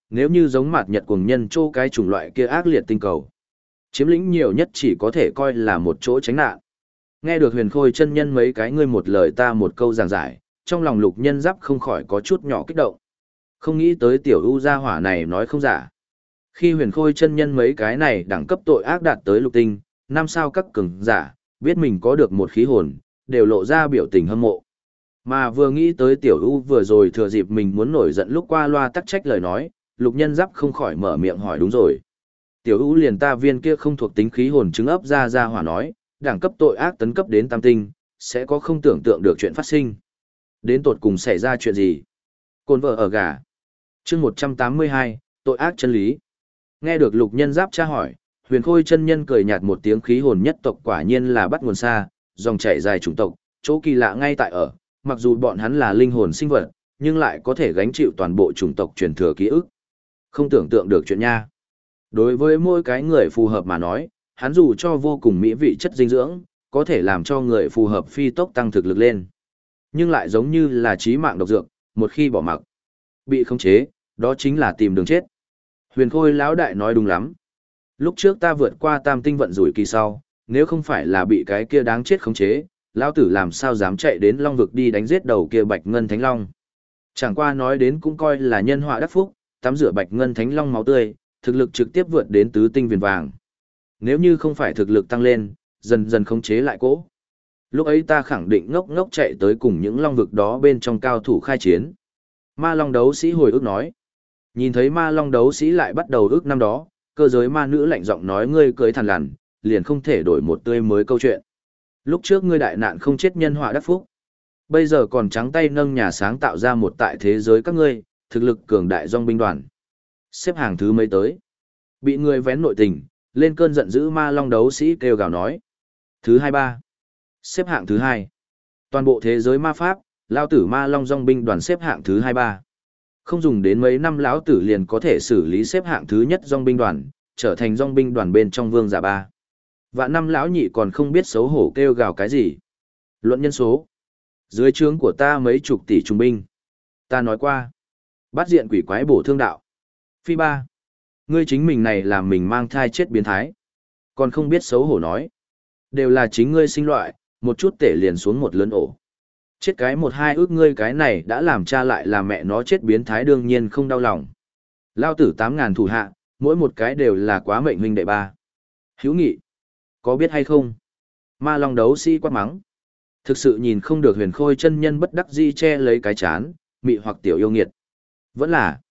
Nếu như giống mạt nhật cuồng nhân chỗ cái chủng loại kia ác liệt tinh cầu, chiếm lĩnh nhiều nhất chỉ có thể coi là một chỗ tránh nạn. Nghe được Huyền Khôi chân nhân mấy cái ngươi một lời ta một câu giảng giải, trong lòng Lục Nhân Giáp không khỏi có chút nhỏ kích động. Không nghĩ tới tiểu ưu gia hỏa này nói không giả. Khi Huyền Khôi chân nhân mấy cái này đẳng cấp tội ác đạt tới lục tinh, năm sao các cường giả, biết mình có được một khí hồn, đều lộ ra biểu tình hâm mộ. Mà vừa nghĩ tới tiểu ưu vừa rồi thừa dịp mình muốn nổi giận lúc qua loa tắc trách lời nói, Lục Nhân Giáp không khỏi mở miệng hỏi đúng rồi. Tiểu ưu liền ta viên kia không thuộc tính khí hồn chứng ấp ra hỏa nói, đẳng cấp tội ác tấn cấp đến tam tinh, sẽ có không tưởng tượng được chuyện phát sinh. Đến tột cùng xảy ra chuyện gì? Côn vợ ở gà. Chương 182, tội ác chân lý. Nghe được Lục Nhân Giáp tra hỏi, Huyền Khôi chân nhân cười nhạt một tiếng khí hồn nhất tộc quả nhiên là bắt nguồn xa, dòng chảy dài chủng tộc, chỗ kỳ lạ ngay tại ở, mặc dù bọn hắn là linh hồn sinh vật, nhưng lại có thể gánh chịu toàn bộ chủng tộc truyền thừa ký ức. Không tưởng tượng được chuyện nha. Đối với mỗi cái người phù hợp mà nói, hắn dù cho vô cùng mỹ vị chất dinh dưỡng, có thể làm cho người phù hợp phi tốc tăng thực lực lên. Nhưng lại giống như là chí mạng độc dược, một khi bỏ mặc, bị khống chế, đó chính là tìm đường chết. Huyền Khôi lão đại nói đúng lắm. Lúc trước ta vượt qua tam tinh vận rủi kỳ sau, nếu không phải là bị cái kia đáng chết khống chế, lão tử làm sao dám chạy đến Long vực đi đánh giết đầu kia Bạch Ngân Thánh Long. Chẳng qua nói đến cũng coi là nhân họa đắc phúc, tắm rửa Bạch Ngân Thánh Long máu tươi, thực lực trực tiếp vượt đến tứ tinh viền vàng. Nếu như không phải thực lực tăng lên, dần dần khống chế lại cỗ. Lúc ấy ta khẳng định ngốc ngốc chạy tới cùng những long vực đó bên trong cao thủ khai chiến. Ma Long đấu sĩ hồi ức nói. Nhìn thấy Ma Long đấu sĩ lại bắt đầu ước năm đó, cơ giới ma nữ lạnh giọng nói ngươi cưới thằn lằn, liền không thể đổi một tươi mới câu chuyện. Lúc trước ngươi đại nạn không chết nhân họa đắc phúc. Bây giờ còn trắng tay nâng nhà sáng tạo ra một tại thế giới các ngươi, thực lực cường đại dòng binh đoàn. Xếp hàng thứ mấy tới. Bị người vén nội tình, lên cơn giận dữ Ma Long đấu sĩ kêu gào nói. Thứ 23. Xếp hạng thứ 2. Toàn bộ thế giới ma pháp, lao tử Ma Long dòng binh đoàn xếp hạng thứ 23. Không dùng đến mấy năm lão tử liền có thể xử lý xếp hạng thứ nhất dòng binh đoàn, trở thành dòng binh đoàn bên trong vương giả ba. Vạn năm lão nhị còn không biết xấu hổ kêu gào cái gì. Luận nhân số. Dưới trướng của ta mấy chục tỷ trung binh. Ta nói qua. Bắt diện quỷ quái bổ thương đạo. Phi ba. Ngươi chính mình này làm mình mang thai chết biến thái. Còn không biết xấu hổ nói. Đều là chính ngươi sinh loại, một chút tể liền xuống một lớn ổ. Chết cái một hai ước ngươi cái này đã làm cha lại làm mẹ nó chết biến thái đương nhiên không đau lòng. Lao tử 8.000 thủ hạ, mỗi một cái đều là quá mệnh huynh đệ ba. Hữu nghị. Có biết hay không? Ma Long đấu sĩ quát mắng. Thực sự nhìn không được Huyền Khôi chân nhân bất đắc dĩ che lấy cái chán, mị hoặc tiểu yêu nghiệt. Vẫn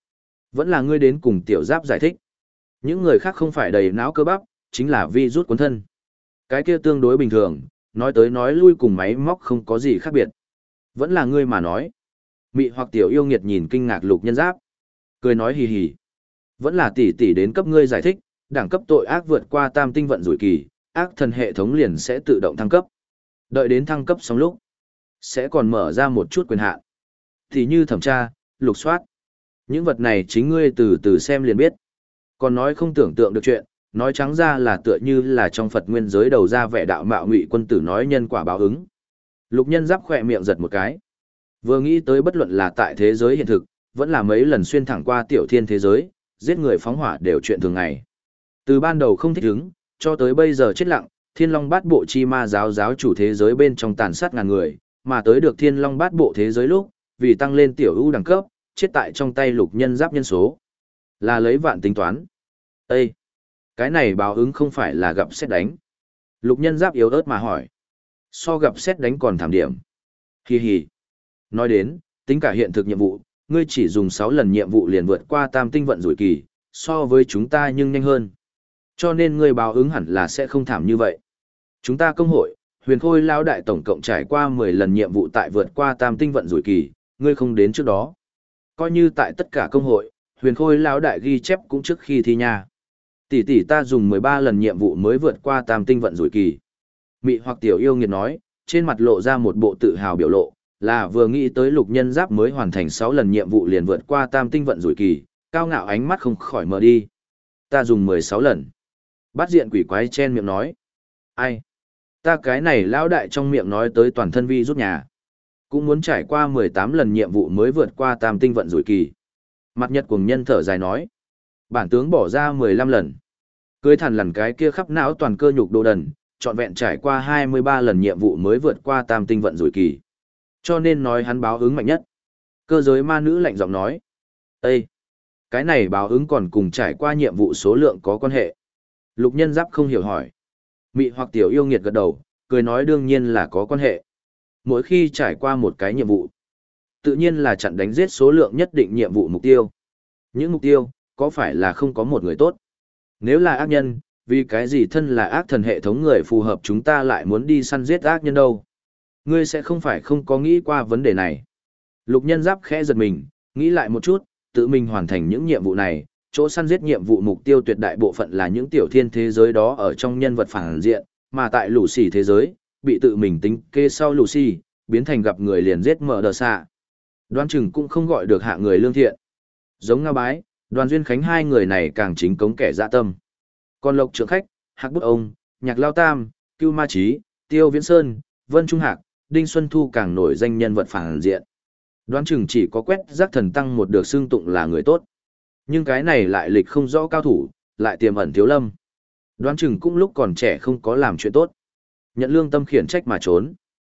là ngươi đến cùng tiểu giáp giải thích. Những người khác không phải đầy não cơ bắp, chính là vi rút cuốn thân. Cái kia tương đối bình thường, nói tới nói lui cùng máy móc không có gì khác biệt. Vẫn là ngươi mà nói. Mị hoặc tiểu yêu nghiệt nhìn kinh ngạc Lục Nhân Giáp. Cười nói hì hì. Vẫn là tỷ tỷ đến cấp ngươi giải thích, đẳng cấp tội ác vượt qua tam tinh vận rủi kỳ, ác thần hệ thống liền sẽ tự động thăng cấp. Đợi đến thăng cấp xong lúc, sẽ còn mở ra một chút quyền hạn. Thì như thẩm tra, lục soát. Những vật này chính ngươi từ từ xem liền biết. Còn nói không tưởng tượng được chuyện, nói trắng ra là tựa như là trong Phật nguyên giới đầu ra vẻ đạo mạo ngụy quân tử nói nhân quả báo ứng. Lục Nhân Giáp khỏe miệng giật một cái. Vừa nghĩ tới bất luận là tại thế giới hiện thực, vẫn là mấy lần xuyên thẳng qua tiểu thiên thế giới, giết người phóng hỏa đều chuyện thường ngày. Từ ban đầu không thích ứng, cho tới bây giờ chết lặng, Thiên Long Bát Bộ chi ma giáo giáo chủ thế giới bên trong tàn sát ngàn người, mà tới được Thiên Long Bát Bộ thế giới lúc, vì tăng lên tiểu ưu đẳng cấp, chết tại trong tay Lục Nhân Giáp nhân số. Là lấy vạn tính toán. Ê! Cái này báo ứng không phải là gặp sét đánh. Lục Nhân Giáp yếu ớt mà hỏi. So gặp sét đánh còn thảm điểm. Hi hi. Nói đến, tính cả hiện thực nhiệm vụ, ngươi chỉ dùng 6 lần nhiệm vụ liền vượt qua tam tinh vận rủi kỳ, so với chúng ta nhưng nhanh hơn. Cho nên ngươi báo ứng hẳn là sẽ không thảm như vậy. Chúng ta công hội, Huyền Khôi lão đại tổng cộng trải qua 10 lần nhiệm vụ tại vượt qua tam tinh vận rủi kỳ, ngươi không đến trước đó. Coi như tại tất cả công hội, Huyền Khôi lão đại ghi chép cũng trước khi thi nha. Tỷ tỷ ta dùng 13 lần nhiệm vụ mới vượt qua tam tinh vận rủi kỳ. Mị hoặc tiểu yêu nghiệt nói, trên mặt lộ ra một bộ tự hào biểu lộ, là vừa nghĩ tới Lục Nhân Giáp mới hoàn thành 6 lần nhiệm vụ liền vượt qua tam tinh vận rủi kỳ, cao ngạo ánh mắt không khỏi mở đi. Ta dùng 16 lần. Bát diện quỷ quái chen miệng nói. Ai? Ta cái này lão đại trong miệng nói tới toàn thân vi rút nhà. Cũng muốn trải qua 18 lần nhiệm vụ mới vượt qua tam tinh vận rủi kỳ. Mặt Nhật Cuồng Nhân thở dài nói. Bản tướng bỏ ra 15 lần. Cưới thằn lằn cái kia khắp não toàn cơ nhục đồ đần, trọn vẹn trải qua 23 lần nhiệm vụ mới vượt qua tam tinh vận rủi kỳ. Cho nên nói hắn báo ứng mạnh nhất. Cơ giới ma nữ lạnh giọng nói. Ê! Cái này báo ứng còn cùng trải qua nhiệm vụ số lượng có quan hệ. Lục Nhân Giáp không hiểu hỏi. Mị hoặc tiểu yêu nghiệt gật đầu, cười nói đương nhiên là có quan hệ. Mỗi khi trải qua một cái nhiệm vụ, tự nhiên là chặn đánh giết số lượng nhất định nhiệm vụ mục tiêu. Những mục tiêu, có phải là không có một người tốt? Nếu là ác nhân, vì cái gì thân là ác thần hệ thống người phù hợp chúng ta lại muốn đi săn giết ác nhân đâu? Ngươi sẽ không phải không có nghĩ qua vấn đề này. Lục Nhân Giáp khẽ giật mình, nghĩ lại một chút, tự mình hoàn thành những nhiệm vụ này, chỗ săn giết nhiệm vụ mục tiêu tuyệt đại bộ phận là những tiểu thiên thế giới đó ở trong nhân vật phản diện, mà tại lũ xỉ thế giới, bị tự mình tính kê sau lũ xỉ, biến thành gặp người liền giết mở đờ xạ. Đoan chừng cũng không gọi được hạ người lương thiện. Giống Nga Bái, Đoàn Duyên Khánh hai người này càng chính cống kẻ dạ tâm. Còn Lộc Trượng Khách, Hạc Bút Ông, Nhạc Lao Tam, Cưu Ma Chí, Tiêu Viễn Sơn, Vân Trung Hạc, Đinh Xuân Thu càng nổi danh nhân vật phản diện. Đoán chừng chỉ có quét rác thần tăng một được xưng tụng là người tốt. Nhưng cái này lại lịch không rõ cao thủ, lại tiềm ẩn thiếu lâm. Đoán chừng cũng lúc còn trẻ không có làm chuyện tốt. Nhận lương tâm khiển trách mà trốn.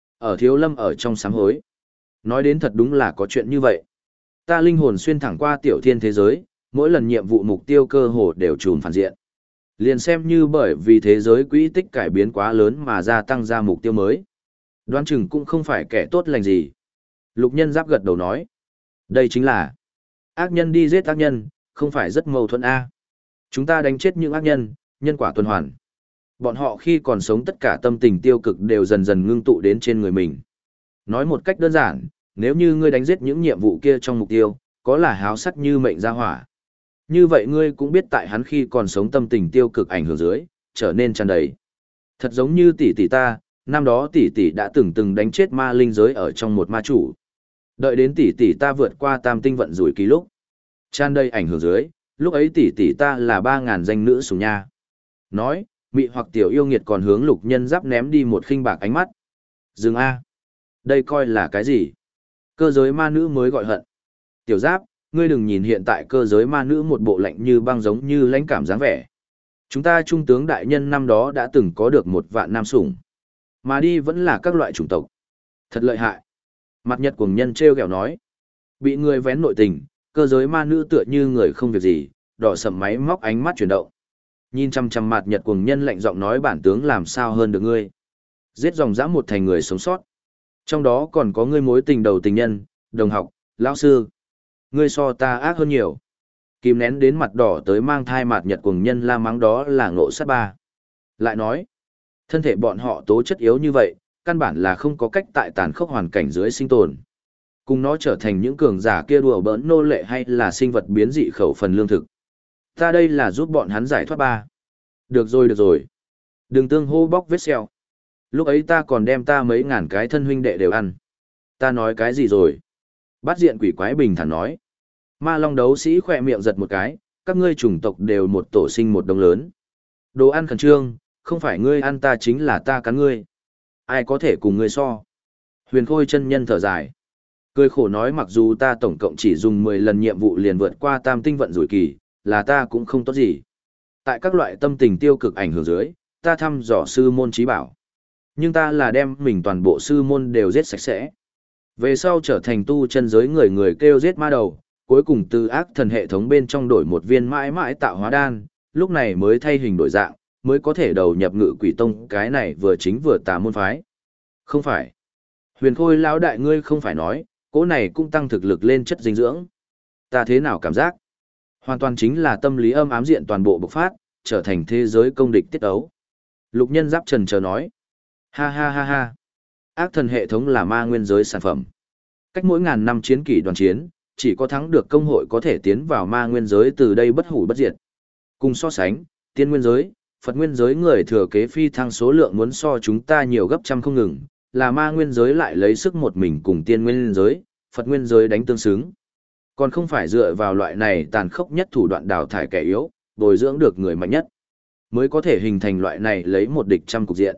Ở thiếu lâm ở trong sám hối. Nói đến thật đúng là có chuyện như vậy. Ta linh hồn xuyên thẳng qua tiểu thiên thế giới, mỗi lần nhiệm vụ mục tiêu cơ hồ đều trùm phản diện. Liền xem như bởi vì thế giới quỹ tích cải biến quá lớn mà gia tăng ra mục tiêu mới. Đoán chừng cũng không phải kẻ tốt lành gì. Lục Nhân Giáp gật đầu nói. Đây chính là ác nhân đi giết ác nhân, không phải rất mâu thuẫn a. Chúng ta đánh chết những ác nhân, nhân quả tuần hoàn. Bọn họ khi còn sống tất cả tâm tình tiêu cực đều dần dần ngưng tụ đến trên người mình. Nói một cách đơn giản, nếu như ngươi đánh giết những nhiệm vụ kia trong mục tiêu, có là háo sắc như mệnh ra hỏa. Như vậy ngươi cũng biết tại hắn khi còn sống tâm tình tiêu cực ảnh hưởng dưới, trở nên tràn đầy. Thật giống như tỷ tỷ ta, năm đó tỷ tỷ đã từng đánh chết ma linh giới ở trong một ma chủ. Đợi đến tỷ tỷ ta vượt qua tam tinh vận rủi ký lúc. Tràn đầy ảnh hưởng dưới, lúc ấy tỷ tỷ ta là 3.000 danh nữ sủng nha. Nói, mị hoặc tiểu yêu nghiệt còn hướng Lục Nhân Giáp ném đi một khinh bạc ánh mắt. Dừng a. Đây coi là cái gì? Cơ giới ma nữ mới gọi hận. Tiểu Giáp, ngươi đừng nhìn hiện tại cơ giới ma nữ một bộ lạnh như băng giống như lãnh cảm dáng vẻ. Chúng ta trung tướng đại nhân năm đó đã từng có được 1.000 nam sủng. Mà đi vẫn là các loại chủng tộc. Thật lợi hại. Mặt Nhật Cuồng Nhân treo kẹo nói. Bị người vén nội tình, cơ giới ma nữ tựa như người không việc gì, đỏ sầm máy móc ánh mắt chuyển động. Nhìn chăm chăm Mặt Nhật Cuồng Nhân lạnh giọng nói bản tướng làm sao hơn được ngươi. Giết dòng dã một thành người sống sót. Trong đó còn có ngươi mối tình đầu tình nhân, đồng học, lão sư. Ngươi so ta ác hơn nhiều. Kìm nén đến mặt đỏ tới mang thai Mặt Nhật Cuồng Nhân la mắng đó là ngộ sát ba. Lại nói, thân thể bọn họ tố chất yếu như vậy, căn bản là không có cách tại tàn khốc hoàn cảnh dưới sinh tồn. Cùng nó trở thành những cường giả kia đùa bỡn nô lệ hay là sinh vật biến dị khẩu phần lương thực. Ta đây là giúp bọn hắn giải thoát ba. Được rồi được rồi. Đừng tương hô bóc vết sẹo. Lúc ấy ta còn đem ta mấy ngàn cái thân huynh đệ đều ăn. Ta nói cái gì rồi? Bát diện quỷ quái bình thản nói. Ma Long đấu sĩ khỏe miệng giật một cái, các ngươi chủng tộc đều một tổ sinh một đồng lớn. Đồ ăn khẩn trương, không phải ngươi ăn ta chính là ta cắn ngươi. Ai có thể cùng ngươi so? Huyền Khôi chân nhân thở dài. Cười khổ nói mặc dù ta tổng cộng chỉ dùng 10 lần nhiệm vụ liền vượt qua tam tinh vận rủi kỳ, là ta cũng không tốt gì. Tại các loại tâm tình tiêu cực ảnh hưởng dưới, ta thăm dò sư môn trí bảo. Nhưng ta là đem mình toàn bộ sư môn đều giết sạch sẽ. Về sau trở thành tu chân giới người người kêu giết ma đầu, cuối cùng từ ác thần hệ thống bên trong đổi một viên mãi mãi tạo hóa đan, lúc này mới thay hình đổi dạng, mới có thể đầu nhập Ngự Quỷ Tông cái này vừa chính vừa tà môn phái. Không phải. Huyền Khôi lão đại ngươi không phải nói, cỗ này cũng tăng thực lực lên chất dinh dưỡng. Ta thế nào cảm giác? Hoàn toàn chính là tâm lý âm ám diện toàn bộ bộc phát, trở thành thế giới công địch tiết ấu. Lục Nhân Giáp trần chờ nói. Ha ha ha ha. Ác thần hệ thống là ma nguyên giới sản phẩm. Cách mỗi ngàn năm chiến kỷ đoàn chiến, chỉ có thắng được công hội có thể tiến vào ma nguyên giới từ đây bất hủ bất diệt. Cùng so sánh, tiên nguyên giới, Phật nguyên giới người thừa kế phi thăng số lượng muốn so chúng ta nhiều gấp trăm không ngừng, là ma nguyên giới lại lấy sức một mình cùng tiên nguyên giới, Phật nguyên giới đánh tương xứng. Còn không phải dựa vào loại này tàn khốc nhất thủ đoạn đào thải kẻ yếu, bồi dưỡng được người mạnh nhất, mới có thể hình thành loại này lấy một địch trăm cục diện.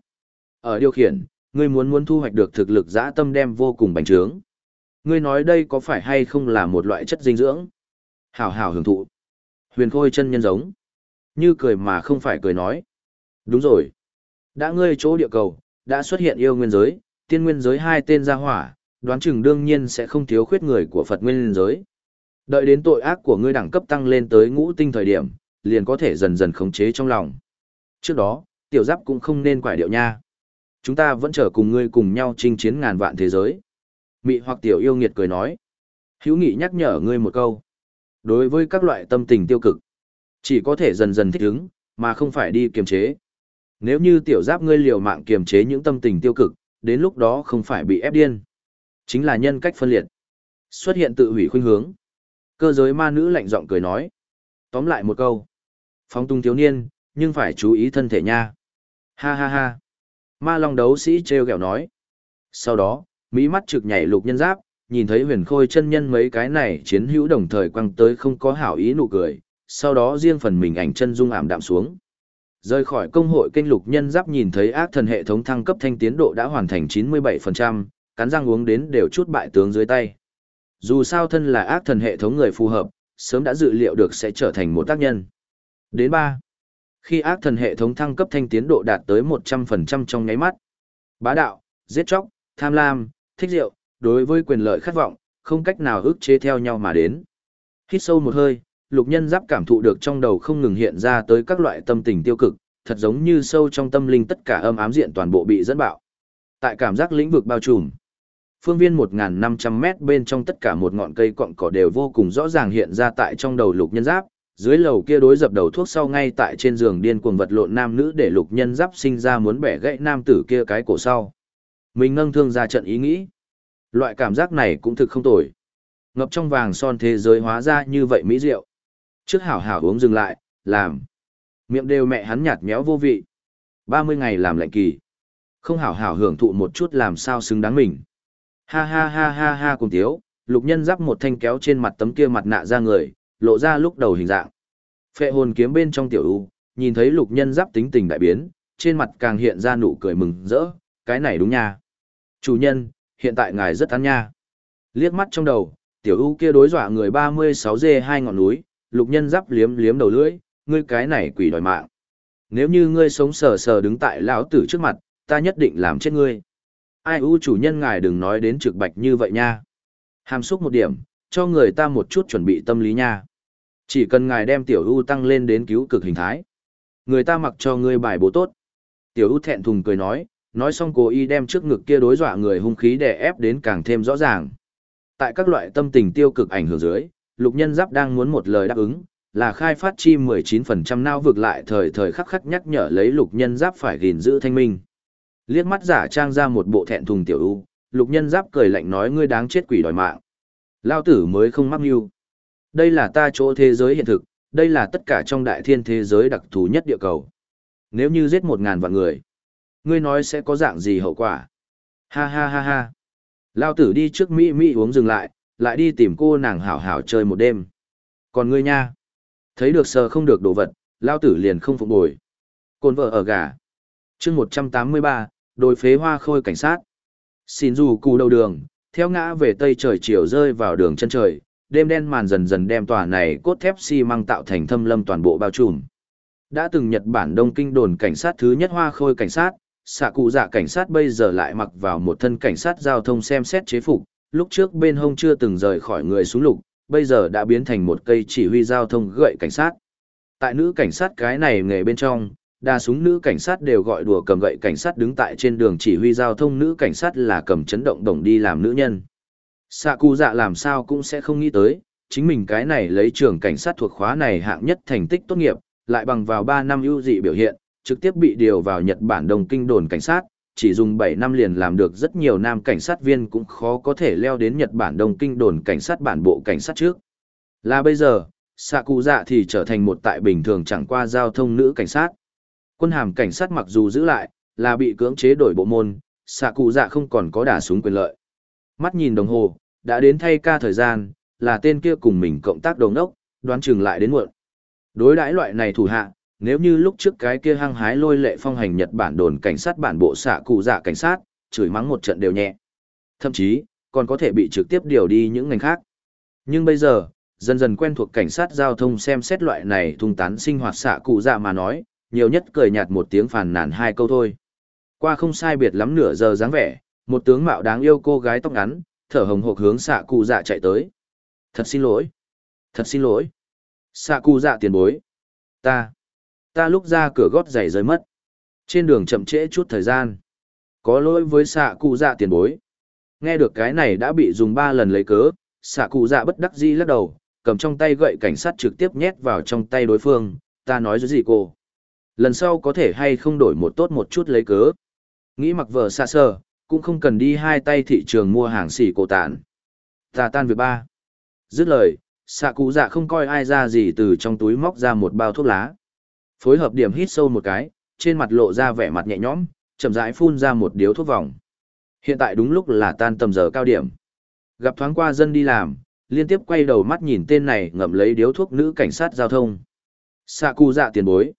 Ở điều khiển, ngươi muốn thu hoạch được thực lực dã tâm đem vô cùng bành trướng. Ngươi nói đây có phải hay không là một loại chất dinh dưỡng? Hảo hảo hưởng thụ. Huyền Khôi chân nhân giống. Như cười mà không phải cười nói. Đúng rồi. Đã ngươi chỗ địa cầu, đã xuất hiện yêu nguyên giới, tiên nguyên giới hai tên gia hỏa, đoán chừng đương nhiên sẽ không thiếu khuyết người của Phật nguyên giới. Đợi đến tội ác của ngươi đẳng cấp tăng lên tới ngũ tinh thời điểm, liền có thể dần dần khống chế trong lòng. Trước đó, tiểu giáp cũng không nên quải điệu nha. Chúng ta vẫn chờ cùng ngươi cùng nhau chinh chiến ngàn vạn thế giới. Mị hoặc tiểu yêu nghiệt cười nói. Hữu nghị nhắc nhở ngươi một câu. Đối với các loại tâm tình tiêu cực, chỉ có thể dần dần thích ứng, mà không phải đi kiềm chế. Nếu như tiểu giáp ngươi liều mạng kiềm chế những tâm tình tiêu cực, đến lúc đó không phải bị ép điên. Chính là nhân cách phân liệt. Xuất hiện tự hủy khuynh hướng. Cơ giới ma nữ lạnh giọng cười nói. Tóm lại một câu. Phóng tung thiếu niên, nhưng phải chú ý thân thể nha. Ha ha ha. Ma Long đấu sĩ treo gẹo nói. Sau đó, mỹ mắt trực nhảy Lục Nhân Giáp, nhìn thấy Huyền Khôi chân nhân mấy cái này chiến hữu đồng thời quăng tới không có hảo ý nụ cười, sau đó riêng phần mình ảnh chân dung ảm đạm xuống. Rời khỏi công hội kênh Lục Nhân Giáp nhìn thấy ác thần hệ thống thăng cấp thanh tiến độ đã hoàn thành 97%, cắn răng uống đến đều chút bại tướng dưới tay. Dù sao thân là ác thần hệ thống người phù hợp, sớm đã dự liệu được sẽ trở thành một tác nhân. Đến 3. Khi ác thần hệ thống thăng cấp thanh tiến độ đạt tới 100% trong nháy mắt. Bá đạo, giết chóc, tham lam, thích rượu, đối với quyền lợi khát vọng, không cách nào ức chế theo nhau mà đến. Hít sâu một hơi, Lục Nhân Giáp cảm thụ được trong đầu không ngừng hiện ra tới các loại tâm tình tiêu cực, thật giống như sâu trong tâm linh tất cả âm ám diện toàn bộ bị dẫn bạo. Tại cảm giác lĩnh vực bao trùm, phương viên 1.500 mét bên trong tất cả một ngọn cây cọng cỏ đều vô cùng rõ ràng hiện ra tại trong đầu Lục Nhân Giáp. Dưới lầu kia đối dập đầu thuốc sau ngay tại trên giường điên cuồng vật lộn nam nữ để Lục Nhân Giáp sinh ra muốn bẻ gãy nam tử kia cái cổ sau. Mình nâng thương ra trận ý nghĩ. Loại cảm giác này cũng thực không tồi. Ngập trong vàng son thế giới hóa ra như vậy mỹ diệu. Trước hảo hảo uống dừng lại, làm. Miệng đều mẹ hắn nhạt méo vô vị. 30 ngày làm lạnh kỳ. Không hảo hảo hưởng thụ một chút làm sao xứng đáng mình. Ha ha ha ha ha cùng tiếu, Lục Nhân Giáp một thanh kéo trên mặt tấm kia mặt nạ ra người, lộ ra lúc đầu hình dạng. Phệ hồn kiếm bên trong tiểu u, nhìn thấy Lục Nhân Giáp tính tình đại biến, trên mặt càng hiện ra nụ cười mừng rỡ, cái này đúng nha. Chủ nhân, hiện tại ngài rất ăn nha. Liếc mắt trong đầu, tiểu u kia đối dọa người 36G hai ngọn núi, Lục Nhân Giáp liếm liếm đầu lưỡi, ngươi cái này quỷ đòi mạng. Nếu như ngươi sống sờ sờ đứng tại lão tử trước mặt, ta nhất định làm chết ngươi. Ai u chủ nhân ngài đừng nói đến trực bạch như vậy nha. Hàm xúc một điểm, cho người ta một chút chuẩn bị tâm lý nha. Chỉ cần ngài đem tiểu u tăng lên đến cứu cực hình thái, người ta mặc cho ngươi bài bố tốt. Tiểu u thẹn thùng cười nói xong cố ý đem trước ngực kia đối dọa người hung khí đè ép đến càng thêm rõ ràng. Tại các loại tâm tình tiêu cực ảnh hưởng dưới, Lục Nhân Giáp đang muốn một lời đáp ứng, là khai phát chi 19% não vực lại thời thời khắc khắc nhắc nhở lấy Lục Nhân Giáp phải gìn giữ thanh minh. Liếc mắt giả trang ra một bộ thẹn thùng tiểu u, Lục Nhân Giáp cười lạnh nói ngươi đáng chết quỷ đòi mạng. Lao tử mới không mắc mưu. Đây là ta chỗ thế giới hiện thực, đây là tất cả trong đại thiên thế giới đặc thù nhất địa cầu. Nếu như giết 1.000 vạn người, ngươi nói sẽ có dạng gì hậu quả? Ha ha ha ha. Lao tử đi trước Mỹ uống dừng lại đi tìm cô nàng hảo hảo chơi một đêm. Còn ngươi nha, thấy được sờ không được đồ vật, Lao tử liền không phục bồi. Côn vợ ở gà. Chương 183, đồi phế hoa khôi cảnh sát. Xin dù cù đầu đường, theo ngã về tây trời chiều rơi vào đường chân trời, đêm đen màn dần dần đem tòa này cốt thép xi măng tạo thành thâm lâm toàn bộ bao trùm. Đã từng Nhật Bản Đông Kinh đồn cảnh sát thứ nhất hoa khôi cảnh sát, xạ cụ dạ cảnh sát bây giờ lại mặc vào một thân cảnh sát giao thông xem xét chế phục, lúc trước bên hông chưa từng rời khỏi người súng lục, bây giờ đã biến thành một cây chỉ huy giao thông gậy cảnh sát. Tại nữ cảnh sát cái này nghề bên trong, đa súng nữ cảnh sát đều gọi đùa cầm gậy cảnh sát đứng tại trên đường chỉ huy giao thông nữ cảnh sát là cầm chấn động đồng đi làm nữ nhân. Xạ cụ dạ làm sao cũng sẽ không nghĩ tới, chính mình cái này lấy trường cảnh sát thuộc khóa này hạng nhất thành tích tốt nghiệp, lại bằng vào 3 năm ưu dị biểu hiện, trực tiếp bị điều vào Nhật Bản Đông Kinh đồn cảnh sát, chỉ dùng 7 năm liền làm được rất nhiều nam cảnh sát viên cũng khó có thể leo đến Nhật Bản Đông Kinh đồn cảnh sát bản bộ cảnh sát trước. Là bây giờ, xạ cụ dạ thì trở thành một tại bình thường chẳng qua giao thông nữ cảnh sát. Quân hàm cảnh sát mặc dù giữ lại, là bị cưỡng chế đổi bộ môn, xạ cụ dạ không còn có đả súng quyền lợi. Mắt nhìn đồng hồ, đã đến thay ca thời gian, là tên kia cùng mình cộng tác đồng đốc, đoán chừng lại đến muộn. Đối đãi loại này thủ hạ, nếu như lúc trước cái kia hăng hái lôi lệ phong hành Nhật Bản đồn cảnh sát bản bộ xạ cụ dạ cảnh sát, chửi mắng một trận đều nhẹ. Thậm chí, còn có thể bị trực tiếp điều đi những ngành khác. Nhưng bây giờ, dần dần quen thuộc cảnh sát giao thông xem xét loại này thung tán sinh hoạt xạ cụ dạ mà nói, nhiều nhất cười nhạt một tiếng phàn nàn hai câu thôi. Qua không sai biệt lắm nửa giờ dáng vẻ, một tướng mạo đáng yêu cô gái tóc ngắn, thở hồng hộc hướng xạ cụ dạ chạy tới. Thật xin lỗi. Thật xin lỗi. Xạ cụ dạ tiền bối. Ta lúc ra cửa gót giày rơi mất. Trên đường chậm trễ chút thời gian. Có lỗi với xạ cụ dạ tiền bối. Nghe được cái này đã bị dùng 3 lần lấy cớ, xạ cụ dạ bất đắc dĩ lắc đầu, cầm trong tay gậy cảnh sát trực tiếp nhét vào trong tay đối phương. Ta nói gì cô? Lần sau có thể hay không đổi một tốt một chút lấy cớ. Nghĩ mặc vợ xa sơ, cũng không cần đi hai tay thị trường mua hàng xỉ cổ tán. Ta tan việc ba. Dứt lời, xạ cụ dạ không coi ai ra gì từ trong túi móc ra một bao thuốc lá. Phối hợp điểm hít sâu một cái, trên mặt lộ ra vẻ mặt nhẹ nhõm, chậm rãi phun ra một điếu thuốc vòng. Hiện tại đúng lúc là tan tầm giờ cao điểm. Gặp thoáng qua dân đi làm, liên tiếp quay đầu mắt nhìn tên này ngậm lấy điếu thuốc nữ cảnh sát giao thông. Xạ cụ dạ tiền bối.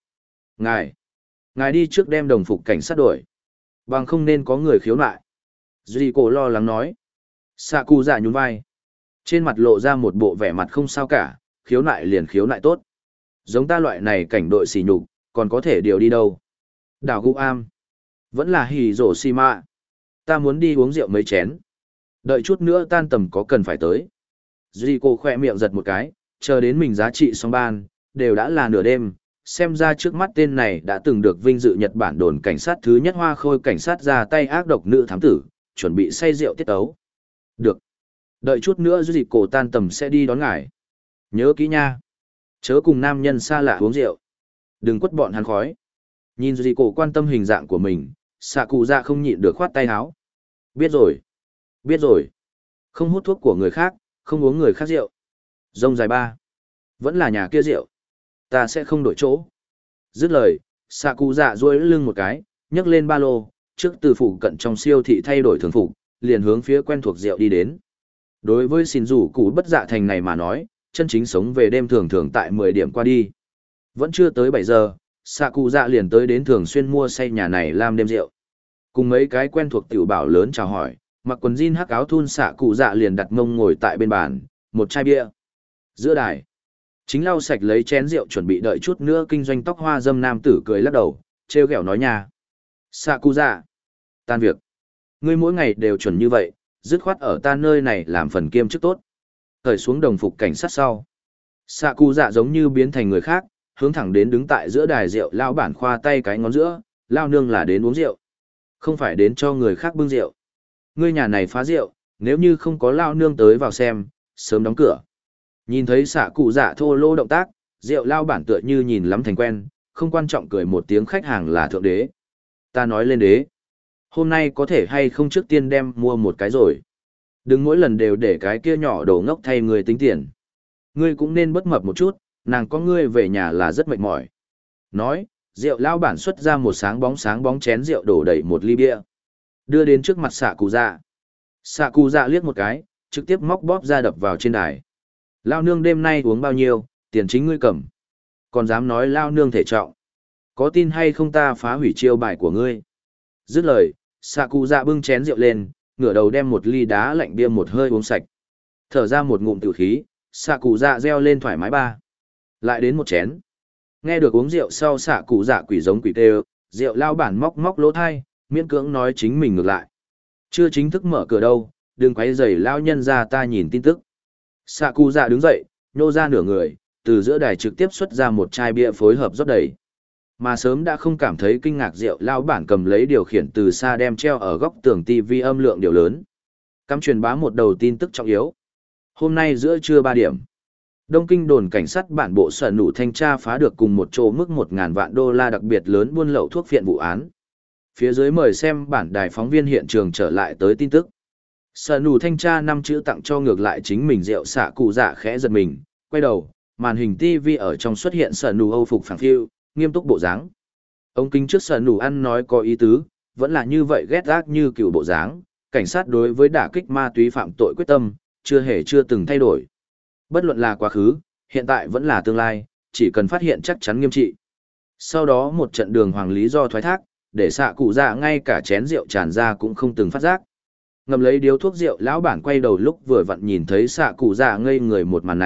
Ngài đi trước đem đồng phục cảnh sát đổi. Bằng không nên có người khiếu nại. Duy cổ lo lắng nói. Xạ cụ dạ nhún vai. Trên mặt lộ ra một bộ vẻ mặt không sao cả, khiếu nại liền khiếu nại tốt. Giống ta loại này cảnh đội xỉ nhục, còn có thể điều đi đâu. Đảo Guam. Vẫn là Hiroshima. Ta muốn đi uống rượu mấy chén. Đợi chút nữa tan tầm có cần phải tới. Duy cổ khỏe miệng giật một cái, chờ đến mình giá trị xong ban, đều đã là nửa đêm. Xem ra trước mắt tên này đã từng được vinh dự Nhật Bản đồn cảnh sát thứ nhất hoa khôi cảnh sát ra tay ác độc nữ thám tử, chuẩn bị say rượu tiết tấu. Được. Đợi chút nữa Duy cổ tan tầm sẽ đi đón ngài. Nhớ kỹ nha. Chớ cùng nam nhân xa lạ uống rượu. Đừng quất bọn hắn khói. Nhìn Duy cổ quan tâm hình dạng của mình, xạ cụ dạ không nhịn được khoát tay áo. Biết rồi. Biết rồi. Không hút thuốc của người khác, không uống người khác rượu. Rông dài ba. Vẫn là nhà kia rượu. Ta sẽ không đổi chỗ. Dứt lời, xạ cụ dạ duỗi lưng một cái, nhấc lên ba lô, trước từ phụ cận trong siêu thị thay đổi thường phục, liền hướng phía quen thuộc rượu đi đến. Đối với xin rủ cụ bất dạ thành này mà nói, chân chính sống về đêm thường thường tại 10 điểm qua đi. Vẫn chưa tới 7 giờ, xạ cụ dạ liền tới đến thường xuyên mua say nhà này làm đêm rượu. Cùng mấy cái quen thuộc tiểu bảo lớn chào hỏi, mặc quần jean hắc áo thun xạ cụ dạ liền đặt mông ngồi tại bên bàn, một chai bia. Giữa đài, chính lau sạch lấy chén rượu chuẩn bị đợi chút nữa kinh doanh tóc hoa dâm nam tử cười lắc đầu, trêu ghẹo nói nha. Xạ cụ dạ, tan việc. Ngươi mỗi ngày đều chuẩn như vậy, dứt khoát ở ta nơi này làm phần kiêm chức tốt. Thời xuống đồng phục cảnh sát sau. Xạ cụ dạ giống như biến thành người khác, hướng thẳng đến đứng tại giữa đài rượu lao bản khoa tay cái ngón giữa, lao nương là đến uống rượu. Không phải đến cho người khác bưng rượu. Ngươi nhà này phá rượu, nếu như không có lao nương tới vào xem, sớm đóng cửa. Nhìn thấy xạ cụ dạ thô lô động tác, rượu lao bản tựa như nhìn lắm thành quen, không quan trọng cười một tiếng khách hàng là thượng đế. Ta nói lên đế. Hôm nay có thể hay không trước tiên đem mua một cái rồi. Đừng mỗi lần đều để cái kia nhỏ đồ ngốc thay người tính tiền. Ngươi cũng nên bất mập một chút, nàng có ngươi về nhà là rất mệt mỏi. Nói, rượu lao bản xuất ra một sáng bóng chén rượu đổ đầy một ly bia. Đưa đến trước mặt xạ cụ dạ. Xạ cụ dạ liếc một cái, trực tiếp móc bóp ra đập vào trên đài. Lao nương đêm nay uống bao nhiêu, tiền chính ngươi cầm. Còn dám nói lao nương thể trọng. Có tin hay không ta phá hủy chiêu bài của ngươi. Dứt lời, xạ cụ dạ bưng chén rượu lên, ngửa đầu đem một ly đá lạnh bia một hơi uống sạch. Thở ra một ngụm tử khí, xạ cụ dạ reo lên thoải mái ba. Lại đến một chén. Nghe được uống rượu sau xạ cụ dạ quỷ giống quỷ tê, rượu lao bản móc lỗ thai, miễn cưỡng nói chính mình ngược lại. Chưa chính thức mở cửa đâu, đừng quấy rầy lao nhân ra ta nhìn tin tức. Xạ cụ dạ đứng dậy, nhô ra nửa người, từ giữa đài trực tiếp xuất ra một chai bia phối hợp rót đầy. Mà sớm đã không cảm thấy kinh ngạc rượu lao bản cầm lấy điều khiển từ xa đem treo ở góc tường TV âm lượng điều lớn. Cắm truyền bá một đầu tin tức trọng yếu. Hôm nay giữa trưa 3 điểm. Đông Kinh đồn cảnh sát bản bộ sở nụ thanh tra phá được cùng một chỗ mức 1.000 vạn đô la đặc biệt lớn buôn lậu thuốc phiện vụ án. Phía dưới mời xem bản đài phóng viên hiện trường trở lại tới tin tức. Sở nụ thanh tra 5 chữ tặng cho ngược lại chính mình rượu xạ cụ dạ khẽ giật mình, quay đầu, màn hình TV ở trong xuất hiện sở nụ âu phục phẳng phiu, nghiêm túc bộ dáng. Ông kính trước sở nụ ăn nói có ý tứ, vẫn là như vậy ghét ác như cựu bộ dáng, cảnh sát đối với đả kích ma túy phạm tội quyết tâm, chưa từng thay đổi. Bất luận là quá khứ, hiện tại vẫn là tương lai, chỉ cần phát hiện chắc chắn nghiêm trị. Sau đó một trận đường hoàng lý do thoái thác, để xạ cụ dạ ngay cả chén rượu tràn ra cũng không từng phát giác. Ngầm lấy điếu thuốc rượu lão bản quay đầu lúc vừa vặn nhìn thấy xạ cụ dạ ngây người một màn này,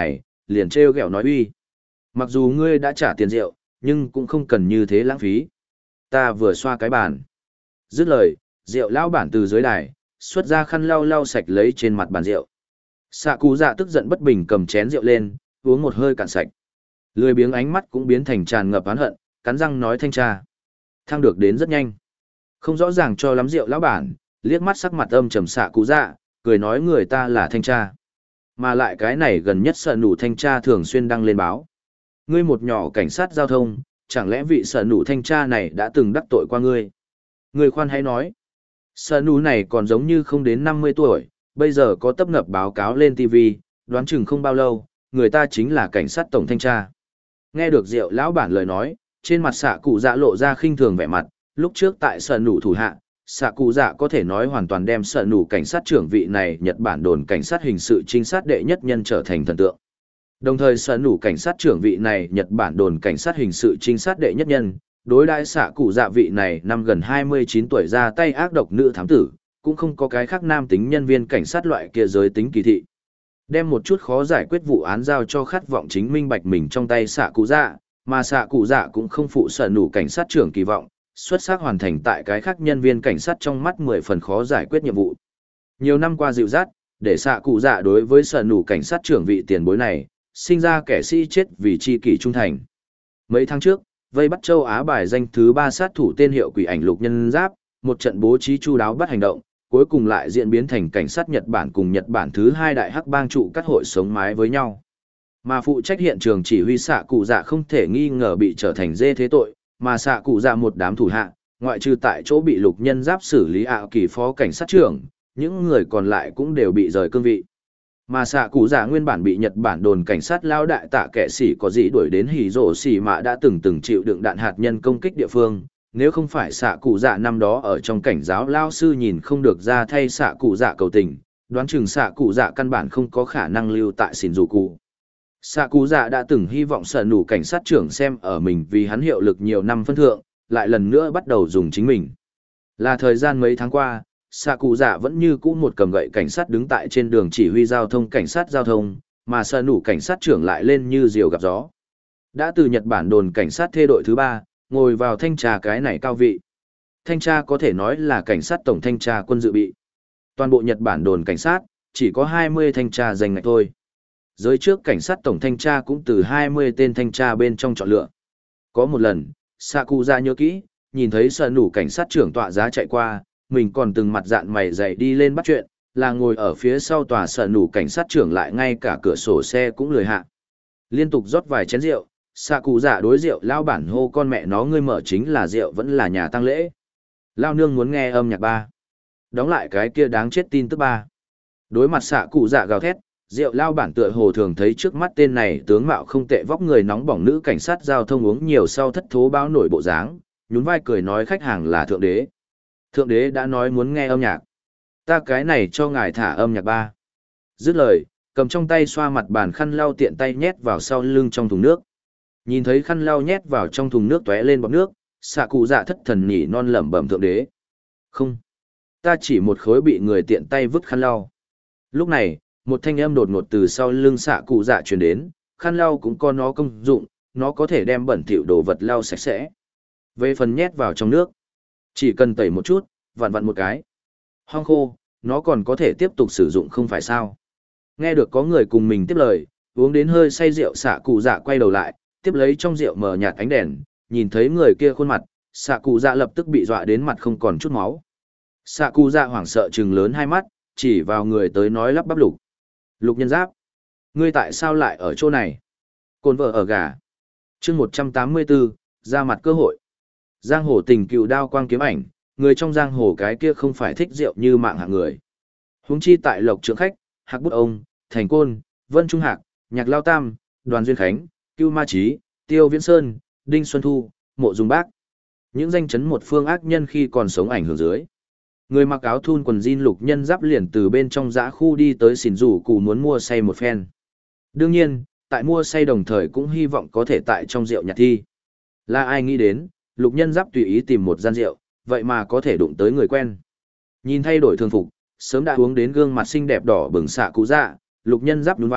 liền trêu ghẹo nói uy. Mặc dù ngươi đã trả tiền rượu, nhưng cũng không cần như thế lãng phí. Ta vừa xoa cái bàn. Dứt lời, rượu lão bản từ dưới đài, xuất ra khăn lau lau sạch lấy trên mặt bàn rượu. Sạ cụ dạ tức giận bất bình cầm chén rượu lên, uống một hơi cạn sạch. Lười biếng ánh mắt cũng biến thành tràn ngập oán hận, cắn răng nói thanh tra. Thăng được đến rất nhanh. Không rõ ràng cho lắm rượu lão bản, liếc mắt sắc mặt âm trầm sạ cụ dạ, cười nói người ta là thanh tra. Mà lại cái này gần nhất sợ nủ thanh tra thường xuyên đăng lên báo. Ngươi một nhỏ cảnh sát giao thông, chẳng lẽ vị sợ nủ thanh tra này đã từng đắc tội qua ngươi? Ngươi khoan hãy nói. Sợ nủ này còn giống như không đến 50 tuổi, bây giờ có tấp nập báo cáo lên TV, đoán chừng không bao lâu, người ta chính là cảnh sát tổng thanh tra. Nghe được Diệu lão bản lời nói, trên mặt xạ cụ dạ lộ ra khinh thường vẻ mặt, lúc trước tại sợ nủ thủ hạ, xạ cụ dạ có thể nói hoàn toàn đem sợ nủ cảnh sát trưởng vị này Nhật Bản đồn cảnh sát hình sự trinh sát đệ nhất nhân trở thành thần tượng. Đồng thời sợ nủ cảnh sát trưởng vị này Nhật Bản đồn cảnh sát hình sự trinh sát đệ nhất nhân, đối đãi xạ cụ dạ vị này năm gần 29 tuổi ra tay ác độc nữ thám tử, cũng không có cái khác nam tính nhân viên cảnh sát loại kia giới tính kỳ thị. Đem một chút khó giải quyết vụ án giao cho khát vọng chính minh bạch mình trong tay xạ cụ dạ, mà xạ cụ dạ cũng không phụ sợ nủ cảnh sát trưởng kỳ vọng, xuất sắc hoàn thành tại cái khác nhân viên cảnh sát trong mắt 10 phần khó giải quyết nhiệm vụ. Nhiều năm qua dịu dắt, để xạ cụ dạ đối với sợ nủ cảnh sát trưởng vị tiền bối này, sinh ra kẻ sĩ chết vì chi kỷ trung thành. Mấy tháng trước, vây bắt châu Á bài danh thứ 3 sát thủ tên hiệu quỷ ảnh Lục Nhân Giáp, một trận bố trí chu đáo bắt hành động, cuối cùng lại diễn biến thành cảnh sát Nhật Bản cùng Nhật Bản thứ 2 đại hắc bang trụ cắt hội sống mái với nhau. Mà phụ trách hiện trường chỉ huy xạ cụ dạ không thể nghi ngờ bị trở thành dê thế tội, mà xạ cụ dạ một đám thủ hạ, ngoại trừ tại chỗ bị Lục Nhân Giáp xử lý kỳ phó cảnh sát trưởng, những người còn lại cũng đều bị rời cương vị. Mà xạ cụ dạ nguyên bản bị Nhật Bản đồn cảnh sát lao đại tạ kẻ sĩ có gì đuổi đến hỉ rổ xỉ mạ đã từng chịu đựng đạn hạt nhân công kích địa phương, nếu không phải xạ cụ dạ năm đó ở trong cảnh giáo lao sư nhìn không được ra thay xạ cụ dạ cầu tình, đoán chừng xạ cụ dạ căn bản không có khả năng lưu tại Shinjuku. Xạ cụ dạ đã từng hy vọng sợ nủ cảnh sát trưởng xem ở mình vì hắn hiệu lực nhiều năm phân thượng, lại lần nữa bắt đầu dùng chính mình. Là thời gian mấy tháng qua, xạ cụ dạ vẫn như cũ một cầm gậy cảnh sát đứng tại trên đường chỉ huy giao thông cảnh sát giao thông, mà sợ nủ cảnh sát trưởng lại lên như diều gặp gió. Đã từ Nhật Bản đồn cảnh sát thê đội thứ 3, ngồi vào thanh tra cái này cao vị. Thanh tra có thể nói là cảnh sát tổng thanh tra quân dự bị. Toàn bộ Nhật Bản đồn cảnh sát, chỉ có 20 thanh tra danh ngạch thôi. Giới trước cảnh sát tổng thanh tra cũng từ 20 tên thanh tra bên trong chọn lựa. Có một lần, Sakuza nhớ kỹ, nhìn thấy sợ nủ cảnh sát trưởng tọa giá chạy qua, mình còn từng mặt dạn mày dày đi lên bắt chuyện, là ngồi ở phía sau tòa sợ nủ cảnh sát trưởng lại ngay cả cửa sổ xe cũng lười hạ. Liên tục rót vài chén rượu, Sakuza đối rượu lao bản hô con mẹ nó ngươi mở chính là rượu vẫn là nhà tang lễ. Lao nương muốn nghe âm nhạc ba. Đóng lại cái kia đáng chết tin tức ba. Đối mặt Sakuza gào thét, rượu lao bản tựa hồ thường thấy trước mắt tên này tướng mạo không tệ vóc người nóng bỏng nữ cảnh sát giao thông uống nhiều sau thất thố báo nổi bộ dáng, nhún vai cười nói khách hàng là thượng đế. Thượng đế đã nói muốn nghe âm nhạc. Ta cái này cho ngài thả âm nhạc ba. Dứt lời, cầm trong tay xoa mặt bàn khăn lau tiện tay nhét vào sau lưng trong thùng nước. Nhìn thấy khăn lau nhét vào trong thùng nước tóe lên bọt nước, xạ cụ dạ thất thần nhỉ non lẩm bẩm thượng đế. Không. Ta chỉ một khối bị người tiện tay vứt khăn lau. Lúc này, một thanh âm đột ngột từ sau lưng xạ cụ dạ truyền đến, khăn lau cũng có nó công dụng, nó có thể đem bẩn thỉu đồ vật lau sạch sẽ. Về phần nhét vào trong nước, chỉ cần tẩy một chút, vặn vặn một cái. Hong khô, nó còn có thể tiếp tục sử dụng không phải sao. Nghe được có người cùng mình tiếp lời, uống đến hơi say rượu xạ cụ dạ quay đầu lại, tiếp lấy trong rượu mờ nhạt ánh đèn, nhìn thấy người kia khuôn mặt, xạ cụ dạ lập tức bị dọa đến mặt không còn chút máu. Xạ cụ dạ hoảng sợ trừng lớn hai mắt, chỉ vào người tới nói lắp bắp lục. Lục Nhân Giáp, ngươi tại sao lại ở chỗ này? Cồn vợ ở gà. Chương 184, ra mặt cơ hội. Giang hồ tình cựu đao quang kiếm ảnh, người trong giang hồ cái kia không phải thích rượu như mạng hạng người. Huống chi tại Lộc Trượng Khách, Hạc Bút Ông, Thành Côn, Vân Trung Hạc, Nhạc Lao Tam, Đoàn Duyên Khánh, Cưu Ma Chí, Tiêu Viễn Sơn, Đinh Xuân Thu, Mộ Dung Bác. Những danh chấn một phương ác nhân khi còn sống ảnh hưởng dưới. Người mặc áo thun quần jean Lục Nhân Giáp liền từ bên trong dã khu đi tới xỉn rủ cụ muốn mua say một phen. Đương nhiên, tại mua say đồng thời cũng hy vọng có thể tại trong rượu nhặt thi. Là ai nghĩ đến, Lục Nhân Giáp tùy ý tìm một gian rượu, vậy mà có thể đụng tới người quen. Nhìn thay đổi thường phục, sớm đã uống đến gương mặt xinh đẹp đỏ bừng xạ cụ dạ, Lục Nhân Giáp nhún vai,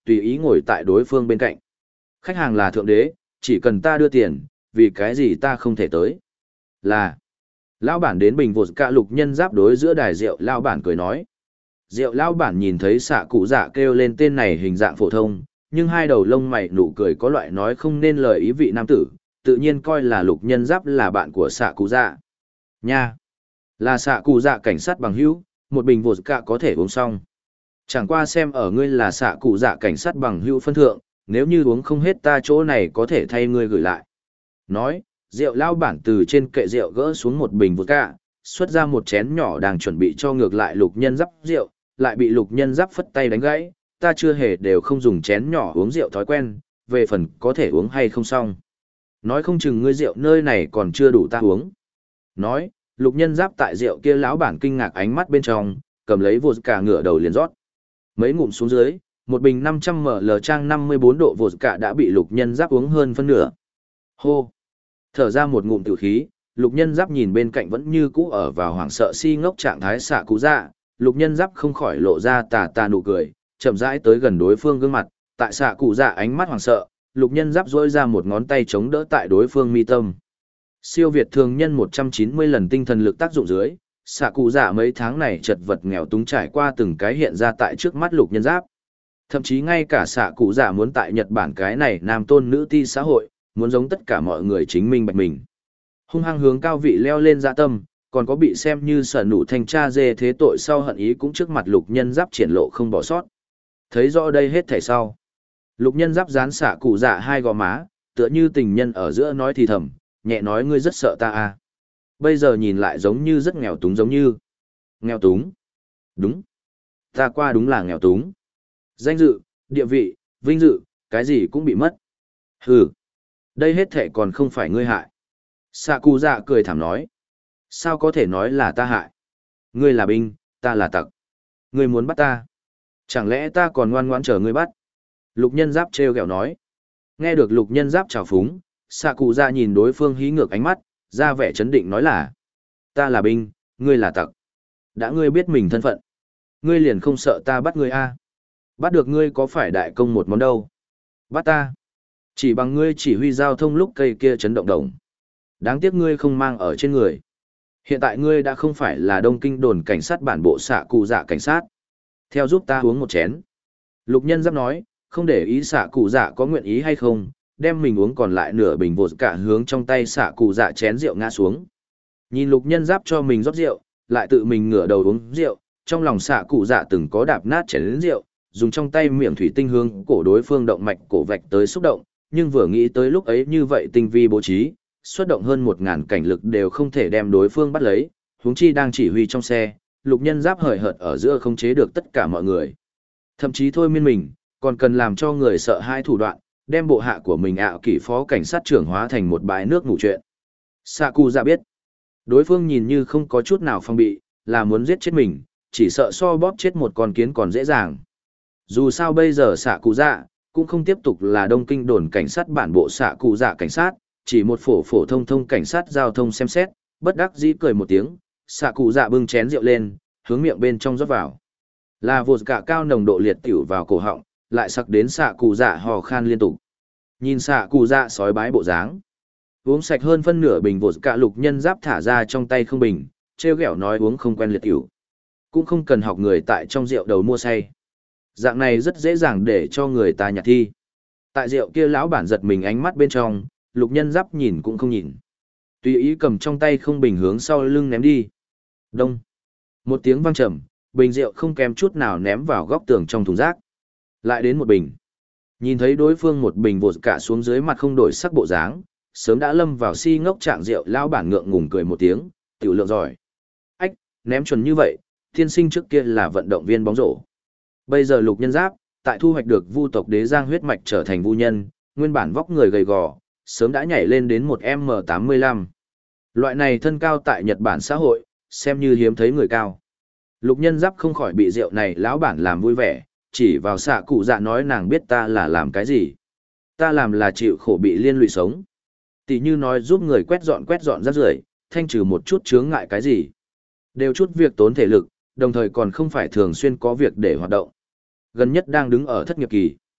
tùy ý ngồi tại đối phương bên cạnh. Khách hàng là thượng đế, chỉ cần ta đưa tiền, vì cái gì ta không thể tới. Là, lão bản đến bình vột cả Lục Nhân Giáp đối giữa đài rượu lão bản cười nói. Rượu lão bản nhìn thấy xạ cụ dạ kêu lên tên này hình dạng phổ thông, nhưng hai đầu lông mày nụ cười có loại nói không nên lời ý vị nam tử, tự nhiên coi là Lục Nhân Giáp là bạn của xạ cụ dạ. Nha! Là xạ cụ dạ cảnh sát bằng hữu, một bình vột cả có thể uống xong. Chẳng qua xem ở ngươi là xạ cụ dạ cảnh sát bằng hữu phân thượng, nếu như uống không hết ta chỗ này có thể thay ngươi gửi lại. Nói, rượu lao bản từ trên kệ rượu gỡ xuống một bình vodka, xuất ra một chén nhỏ đang chuẩn bị cho ngược lại Lục Nhân Giáp rượu, lại bị Lục Nhân Giáp phất tay đánh gãy, ta chưa hề đều không dùng chén nhỏ uống rượu thói quen, về phần có thể uống hay không xong. Nói không chừng ngươi rượu nơi này còn chưa đủ ta uống. Nói, Lục Nhân Giáp tại rượu kia lão bản kinh ngạc ánh mắt bên trong, cầm lấy vodka ngửa đầu liền rót. Mấy ngụm xuống dưới, một bình 500ml trang 54 độ vodka đã bị Lục Nhân Giáp uống hơn phân nửa. Hô! Thở ra một ngụm tử khí, Lục Nhân Giáp nhìn bên cạnh vẫn như cũ ở vào hoảng sợ si ngốc trạng thái xạ cụ dạ, Lục Nhân Giáp không khỏi lộ ra tà tà nụ cười, chậm rãi tới gần đối phương gương mặt, tại xạ cụ dạ ánh mắt hoảng sợ, Lục Nhân Giáp duỗi ra một ngón tay chống đỡ tại đối phương mi tâm. Siêu việt thường nhân 190 lần tinh thần lực tác dụng dưới, xạ cụ dạ mấy tháng này chật vật nghèo túng trải qua từng cái hiện ra tại trước mắt Lục Nhân Giáp. Thậm chí ngay cả xạ cụ dạ muốn tại Nhật Bản cái này nam tôn nữ ti xã hội, muốn giống tất cả mọi người chính minh bạch mình. Hung hăng hướng cao vị leo lên dạ tâm, còn có bị xem như sở nụ thanh tra dê thế tội sau hận ý cũng trước mặt Lục Nhân Giáp triển lộ không bỏ sót. Thấy rõ đây hết thảy sau. Lục Nhân Giáp dán xạ cụ dạ hai gò má, tựa như tình nhân ở giữa nói thì thầm, nhẹ nói ngươi rất sợ ta à. Bây giờ nhìn lại giống như rất nghèo túng giống như. Nghèo túng? Đúng. Ta qua đúng là nghèo túng. Danh dự, địa vị, vinh dự, cái gì cũng bị mất. Hừ. Đây hết thảy còn không phải ngươi hại. Sạ cụ dạ cười thảm nói. Sao có thể nói là ta hại? Ngươi là binh, ta là tặc. Ngươi muốn bắt ta. Chẳng lẽ ta còn ngoan ngoãn chờ ngươi bắt? Lục Nhân Giáp trêu ghẹo nói. Nghe được Lục Nhân Giáp trào phúng, Sạ cụ dạ nhìn đối phương hí ngược ánh mắt, ra vẻ chấn định nói là. Ta là binh, ngươi là tặc. Đã ngươi biết mình thân phận. Ngươi liền không sợ ta bắt ngươi a? Bắt được ngươi có phải đại công một món đâu? Bắt ta. Chỉ bằng ngươi chỉ huy giao thông lúc cây kia chấn động đồng. Đáng tiếc ngươi không mang ở trên người. Hiện tại ngươi đã không phải là Đông Kinh đồn cảnh sát bản bộ xạ cụ dạ cảnh sát. Theo giúp ta uống một chén. Lục Nhân Giáp nói, không để ý xạ cụ dạ có nguyện ý hay không, đem mình uống còn lại nửa bình vột cả hướng trong tay xạ cụ dạ chén rượu ngã xuống. Nhìn Lục Nhân Giáp cho mình rót rượu, lại tự mình ngửa đầu uống rượu, trong lòng xạ cụ dạ từng có đạp nát chén rượu, dùng trong tay miệng thủy tinh hướng cổ đối phương động mạch cổ vạch tới xúc động, nhưng vừa nghĩ tới lúc ấy như vậy tinh vi bố trí, xuất động hơn 1000 cảnh lực đều không thể đem đối phương bắt lấy, huống chi đang chỉ huy trong xe, Lục Nhân Giáp hời hợt ở giữa không chế được tất cả mọi người. Thậm chí thôi miên mình, còn cần làm cho người sợ hai thủ đoạn, đem bộ hạ của mình ảo kỷ phó cảnh sát trưởng hóa thành một bãi nước ngủ chuyện. Saku dạ biết, đối phương nhìn như không có chút nào phòng bị, là muốn giết chết mình, chỉ sợ so bóp chết một con kiến còn dễ dàng. Dù sao bây giờ Saku dạ cũng không tiếp tục là Đông Kinh đồn cảnh sát bản bộ Saku dạ cảnh sát, chỉ một phổ thông cảnh sát giao thông xem xét, bất đắc dĩ cười một tiếng, Saku dạ bưng chén rượu lên, hướng miệng bên trong rót vào. Là vodka cao nồng độ liệt tiểu vào cổ họng, lại sặc đến Saku dạ hò khan liên tục. Nhìn Saku dạ sói bái bộ dáng, uống sạch hơn phân nửa bình vodka. Lục Nhân Giáp thả ra trong tay không bình, trêu ghẹo nói uống không quen liệt tiểu, cũng không cần học người tại trong rượu đầu mua say. Dạng này rất dễ dàng để cho người ta nhặt thi. Tại rượu kia lão bản giật mình ánh mắt bên trong, Lục Nhân Giáp nhìn cũng không nhìn. Tùy ý cầm trong tay không bình hướng sau lưng ném đi. Đông. Một tiếng vang trầm, bình rượu không kém chút nào ném vào góc tường trong thùng rác. Lại đến một bình. Nhìn thấy đối phương một bình vột cả xuống dưới mặt không đổi sắc bộ dáng, sớm đã lâm vào si ngốc trạng rượu lão bản ngượng ngùng cười một tiếng, tiểu lượng giỏi. Ách, ném chuẩn như vậy, tiên sinh trước kia là vận động viên bóng rổ. Bây giờ Lục Nhân Giáp, tại thu hoạch được vu tộc đế giang huyết mạch trở thành vu nhân, nguyên bản vóc người gầy gò, sớm đã nhảy lên đến một M85. Loại này thân cao tại Nhật Bản xã hội, xem như hiếm thấy người cao. Lục Nhân Giáp không khỏi bị rượu này lão bản làm vui vẻ, chỉ vào xạ cụ dạ nói nàng biết ta là làm cái gì. Ta làm là chịu khổ bị liên lụy sống. Tỷ như nói giúp người quét dọn rác rưởi, thanh trừ một chút chướng ngại cái gì. Đều chút việc tốn thể lực, đồng thời còn không phải thường xuyên có việc để hoạt động. Gần nhất đang đứng ở thất nghiệp kỳ.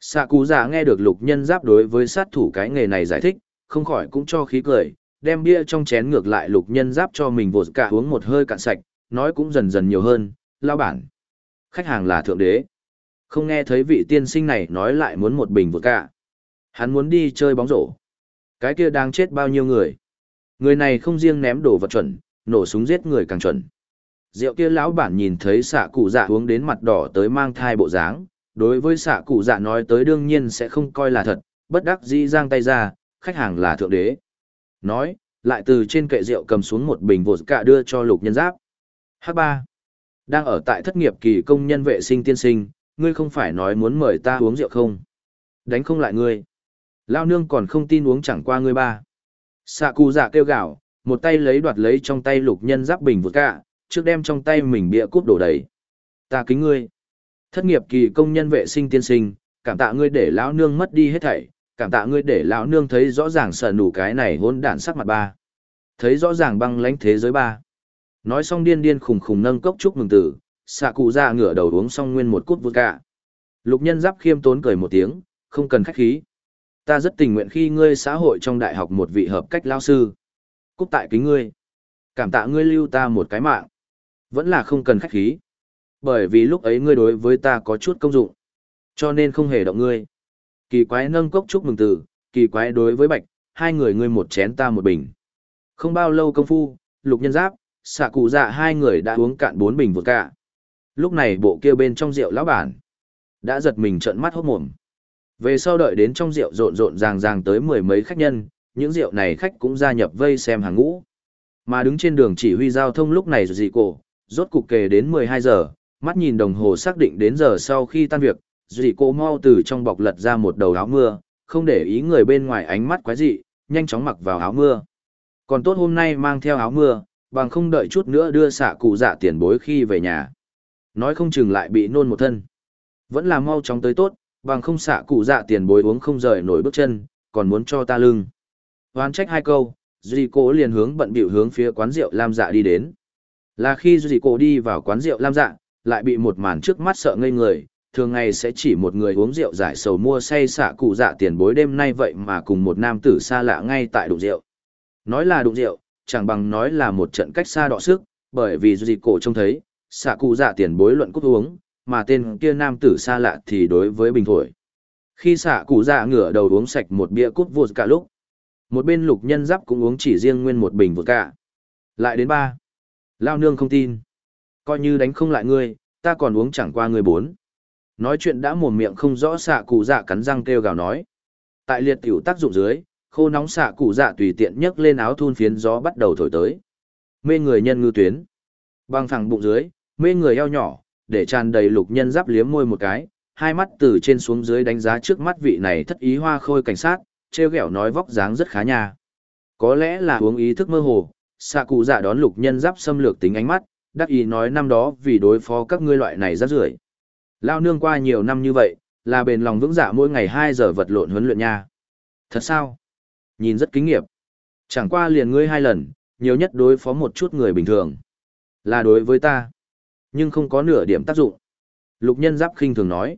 Xạ cụ dạ nghe được lục nhân giáp đối với sát thủ cái nghề này giải thích, không khỏi cũng cho khí cười, đem bia trong chén ngược lại lục nhân giáp cho mình vột cả uống một hơi cạn sạch, nói cũng dần dần nhiều hơn, lao bản. Khách hàng là thượng đế. Không nghe thấy vị tiên sinh này nói lại muốn một bình vột cả. Hắn muốn đi chơi bóng rổ. Cái kia đang chết bao nhiêu người. Người này không riêng ném đồ vật chuẩn, nổ súng giết người càng chuẩn. Rượu kia lão bản nhìn thấy xạ cụ dạ uống đến mặt đỏ tới mang thai bộ dáng, đối với xạ cụ dạ nói tới đương nhiên sẽ không coi là thật, bất đắc dĩ giang tay ra, khách hàng là thượng đế. Nói, lại từ trên kệ rượu cầm xuống một bình vodka đưa cho lục nhân giáp. H3. Đang ở tại thất nghiệp kỳ công nhân vệ sinh tiên sinh, ngươi không phải nói muốn mời ta uống rượu không? Đánh không lại ngươi. Lao nương còn không tin uống chẳng qua ngươi ba. Xạ cụ dạ kêu gào, một tay lấy đoạt lấy trong tay lục nhân giáp bình vodka, trước đem trong tay mình bịa cúp đổ đầy. Ta kính ngươi. Thất nghiệp kỳ công nhân vệ sinh tiên sinh, cảm tạ ngươi để lão nương mất đi hết thảy, cảm tạ ngươi để lão nương thấy rõ ràng sợ nủ cái này hôn đản sắc mặt ba. Thấy rõ ràng băng lãnh thế giới ba. Nói xong điên điên khùng khùng nâng cốc chúc mừng tử, xạ cụ ra ngửa đầu uống xong nguyên một cút vodka. Lục nhân giáp khiêm tốn cười một tiếng, không cần khách khí. Ta rất tình nguyện khi ngươi xã hội trong đại học một vị hợp cách lao sư. Cút tại kính ngươi. Cảm tạ ngươi lưu ta một cái mạng. Vẫn là không cần khách khí. Bởi vì lúc ấy ngươi đối với ta có chút công dụng. Cho nên không hề động ngươi. Kỳ quái nâng cốc chúc mừng tử, kỳ quái đối với bạch, hai người ngươi một chén ta một bình. Không bao lâu công phu, lục nhân giáp, xạ cụ dạ hai người đã uống cạn 4 bình vodka. Lúc này bộ kia bên trong rượu lão bản đã giật mình trợn mắt hốt mồm. Về sau đợi đến trong rượu rộn rộn ràng ràng tới 10 mấy khách nhân, những rượu này khách cũng gia nhập vây xem hàng ngũ. Mà đứng trên đường chỉ huy giao thông lúc này dị cổ, rốt cục kề đến 12 giờ, mắt nhìn đồng hồ xác định đến giờ sau khi tan việc, dị cổ mau từ trong bọc lật ra một đầu áo mưa, không để ý người bên ngoài ánh mắt quái dị, nhanh chóng mặc vào áo mưa. Còn tốt hôm nay mang theo áo mưa, bằng không đợi chút nữa đưa xạ cụ dạ tiền bối khi về nhà. Nói không chừng lại bị nôn một thân. Vẫn là mau chóng tới tốt, bằng không xạ cụ dạ tiền bối uống không rời nổi bước chân, còn muốn cho ta lưng. Hoán trách hai câu, Duy Cổ liền hướng bận bịu hướng phía quán rượu Lam Dạ đi đến. Là khi Duy Cổ đi vào quán rượu Lam Dạ, lại bị một màn trước mắt sợ ngây người, thường ngày sẽ chỉ một người uống rượu giải sầu mua say xạ cụ dạ tiền bối đêm nay vậy mà cùng một nam tử xa lạ ngay tại đụng rượu. Nói là đụng rượu, chẳng bằng nói là một trận cách xa đọ sức, bởi vì Duy Cổ trông thấy, xạ cụ dạ tiền bối luận cút uống, mà tên kia nam tử xa lạ thì đối với bình thổi. Khi xạ cụ dạ ngửa đầu uống sạch một bia cút vột cả lúc, một bên lục nhân giáp cũng uống chỉ riêng nguyên một bình vột cả. Lại đến 3. Lao nương không tin. Coi như đánh không lại ngươi, ta còn uống chẳng qua ngươi 4. Nói chuyện đã mồm miệng không rõ xạ cụ dạ cắn răng kêu gào nói. Tại liệt tiểu tác dụng dưới, khô nóng xạ cụ dạ tùy tiện nhấc lên áo thun phiến gió bắt đầu thổi tới. Mê người nhân ngư tuyến. Băng phẳng bụng dưới, mê người eo nhỏ, để tràn đầy lục nhân giáp liếm môi một cái, hai mắt từ trên xuống dưới đánh giá trước mắt vị này thất ý hoa khôi cảnh sát, treo ghẹo nói vóc dáng rất khá nha. Có lẽ là uống ý thức mơ hồ, xạ cụ dạ đón lục nhân giáp xâm lược tính ánh mắt, đắc ý nói năm đó vì đối phó các ngươi loại này rất rưởi. Lao nương qua nhiều năm như vậy, là bền lòng vững dạ mỗi ngày 2 giờ vật lộn huấn luyện nha. Thật sao? Nhìn rất kinh nghiệp. Chẳng qua liền ngươi 2 lần, nhiều nhất đối phó một chút người bình thường. Là đối với ta. Nhưng không có nửa điểm tác dụng. Lục nhân giáp khinh thường nói.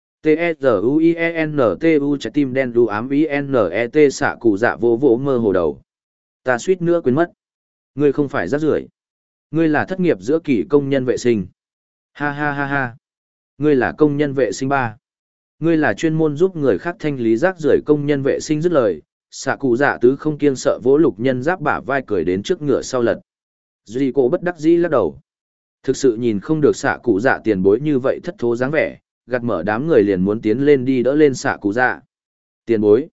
T-E-Z-U-I-E-N-T-U trái tim đen đu ám I-N-E-T xạ cụ dạ vô vỗ mơ hồ đầu. Ta suýt nữa quên mất. Ngươi không phải rác rưởi. Ngươi là thất nghiệp giữa kỳ công nhân vệ sinh. Ha ha ha ha. Ngươi là công nhân vệ sinh 3. Ngươi là chuyên môn giúp người khác thanh lý rác rưởi công nhân vệ sinh dứt lời. Xạ cụ dạ tứ không kiêng sợ vỗ lục nhân giáp bả vai cười đến trước ngựa sau lật. Duy cổ bất đắc dĩ lắc đầu. Thực sự nhìn không được xạ cụ dạ tiền bối như vậy thất thố dáng vẻ, gạt mở đám người liền muốn tiến lên đi đỡ lên xạ cụ dạ. Tiền bối.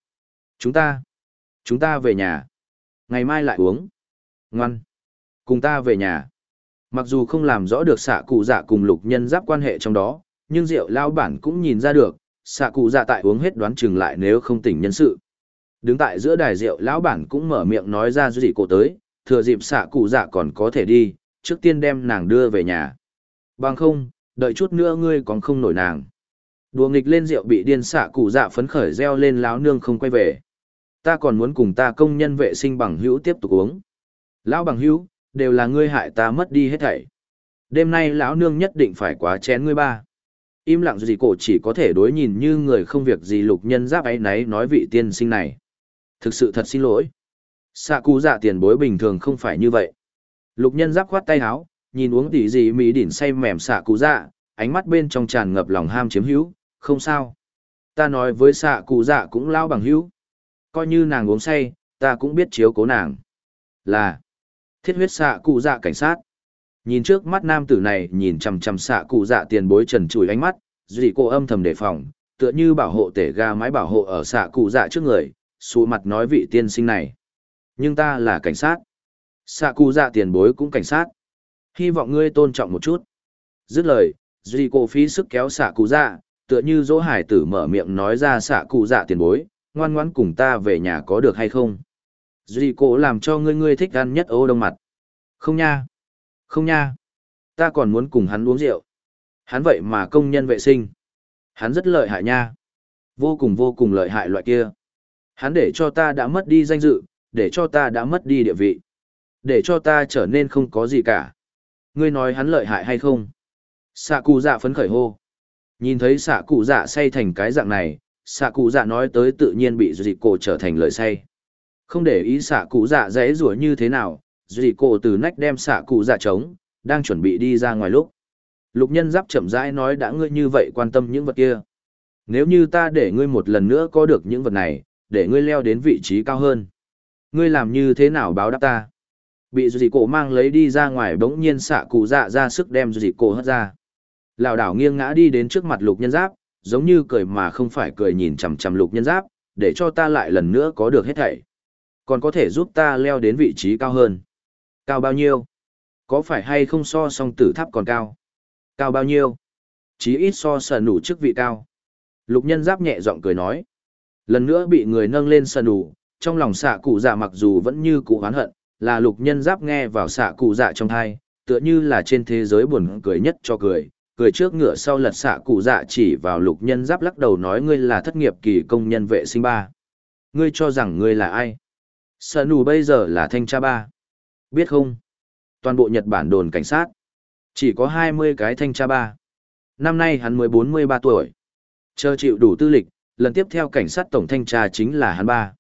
Chúng ta về nhà. Ngày mai lại uống. Ngoan. Cùng ta về nhà. Mặc dù không làm rõ được xạ cụ dạ cùng lục nhân giáp quan hệ trong đó, nhưng rượu lao bản cũng nhìn ra được, xạ cụ dạ tại uống hết đoán chừng lại nếu không tỉnh nhân sự. Đứng tại giữa đài rượu lão bản cũng mở miệng nói ra gì cổ tới, thừa dịp xạ cụ dạ còn có thể đi, trước tiên đem nàng đưa về nhà. Bằng không, đợi chút nữa ngươi còn không nổi nàng. Đùa nghịch lên rượu bị điên xạ cụ dạ phấn khởi reo lên láo nương không quay về. Ta còn muốn cùng ta công nhân vệ sinh bằng hữu tiếp tục uống. Lão bằng hữu, đều là ngươi hại ta mất đi hết thảy. Đêm nay lão nương nhất định phải quá chén ngươi 3. Im lặng gì cổ chỉ có thể đối nhìn như người không việc gì Lục Nhân Giáp ấy nấy nói vị tiên sinh này. Thực sự thật xin lỗi. Xạ cụ dạ tiền bối bình thường không phải như vậy. Lục Nhân Giáp khoát tay áo, nhìn uống tỉ gì mỹ đỉnh say mềm xạ cụ dạ, ánh mắt bên trong tràn ngập lòng ham chiếm hữu, không sao. Ta nói với xạ cụ dạ cũng lao bằng hữu. Coi như nàng uống say, ta cũng biết chiếu cố nàng. Là thiết huyết xạ cụ dạ cảnh sát. Nhìn trước mắt nam tử này nhìn chằm chằm xạ cụ dạ tiền bối trần trụi ánh mắt, dị cô âm thầm đề phòng, tựa như bảo hộ tể ga mái bảo hộ ở xạ cụ dạ trước người, xù mặt nói vị tiên sinh này. Nhưng ta là cảnh sát. Xạ cụ dạ tiền bối cũng cảnh sát. Hy vọng ngươi tôn trọng một chút. Dứt lời, dị cô phí sức kéo xạ cụ dạ, tựa như dỗ hải tử mở miệng nói ra xạ cụ dạ tiền bối, ngoan ngoãn cùng ta về nhà có được hay không? Dị cô làm cho ngươi thích ăn nhất ô đông mặt. Không nha. Không nha. Ta còn muốn cùng hắn uống rượu. Hắn vậy mà công nhân vệ sinh. Hắn rất lợi hại nha. Vô cùng lợi hại loại kia. Hắn để cho ta đã mất đi danh dự, để cho ta đã mất đi địa vị. Để cho ta trở nên không có gì cả. Ngươi nói hắn lợi hại hay không? Xạ cụ dạ phấn khởi hô. Nhìn thấy xạ cụ dạ say thành cái dạng này, xạ cụ dạ nói tới tự nhiên bị dị cổ trở thành lời say. Không để ý xạ cụ dạ dễ rủa như thế nào, dị cổ từ nách đem xạ cụ dạ trống, đang chuẩn bị đi ra ngoài lúc. Lục Nhân Giáp chậm rãi nói đã ngươi như vậy quan tâm những vật kia. Nếu như ta để ngươi một lần nữa có được những vật này, để ngươi leo đến vị trí cao hơn. Ngươi làm như thế nào báo đáp ta? Bị dị cổ mang lấy đi ra ngoài bỗng nhiên xạ cụ dạ ra sức đem dị cổ hất ra. Lảo đảo nghiêng ngã đi đến trước mặt Lục Nhân Giáp, giống như cười mà không phải cười nhìn chằm chằm Lục Nhân Giáp, để cho ta lại lần nữa có được hết thảy. Còn có thể giúp ta leo đến vị trí cao hơn. Cao bao nhiêu? Có phải hay không so song tử tháp còn cao? Cao bao nhiêu? Chí ít so sờ nủ chức vị cao. Lục Nhân Giáp nhẹ giọng cười nói. Lần nữa bị người nâng lên sờ nủ, trong lòng xạ cụ dạ mặc dù vẫn như cụ oán hận, là Lục Nhân Giáp nghe vào xạ cụ dạ trong thai, tựa như là trên thế giới buồn cười nhất cho cười. Cười trước ngựa sau lật xạ cụ dạ chỉ vào Lục Nhân Giáp lắc đầu nói ngươi là thất nghiệp kỳ công nhân vệ sinh ba. Ngươi cho rằng ngươi là ai? Sờ nủ bây giờ là thanh tra ba. Biết không? Toàn bộ Nhật Bản đồn cảnh sát. Chỉ có 20 cái thanh tra ba. Năm nay hắn mới 43 tuổi. Chờ chịu đủ tư lịch, lần tiếp theo cảnh sát tổng thanh tra chính là hắn ba.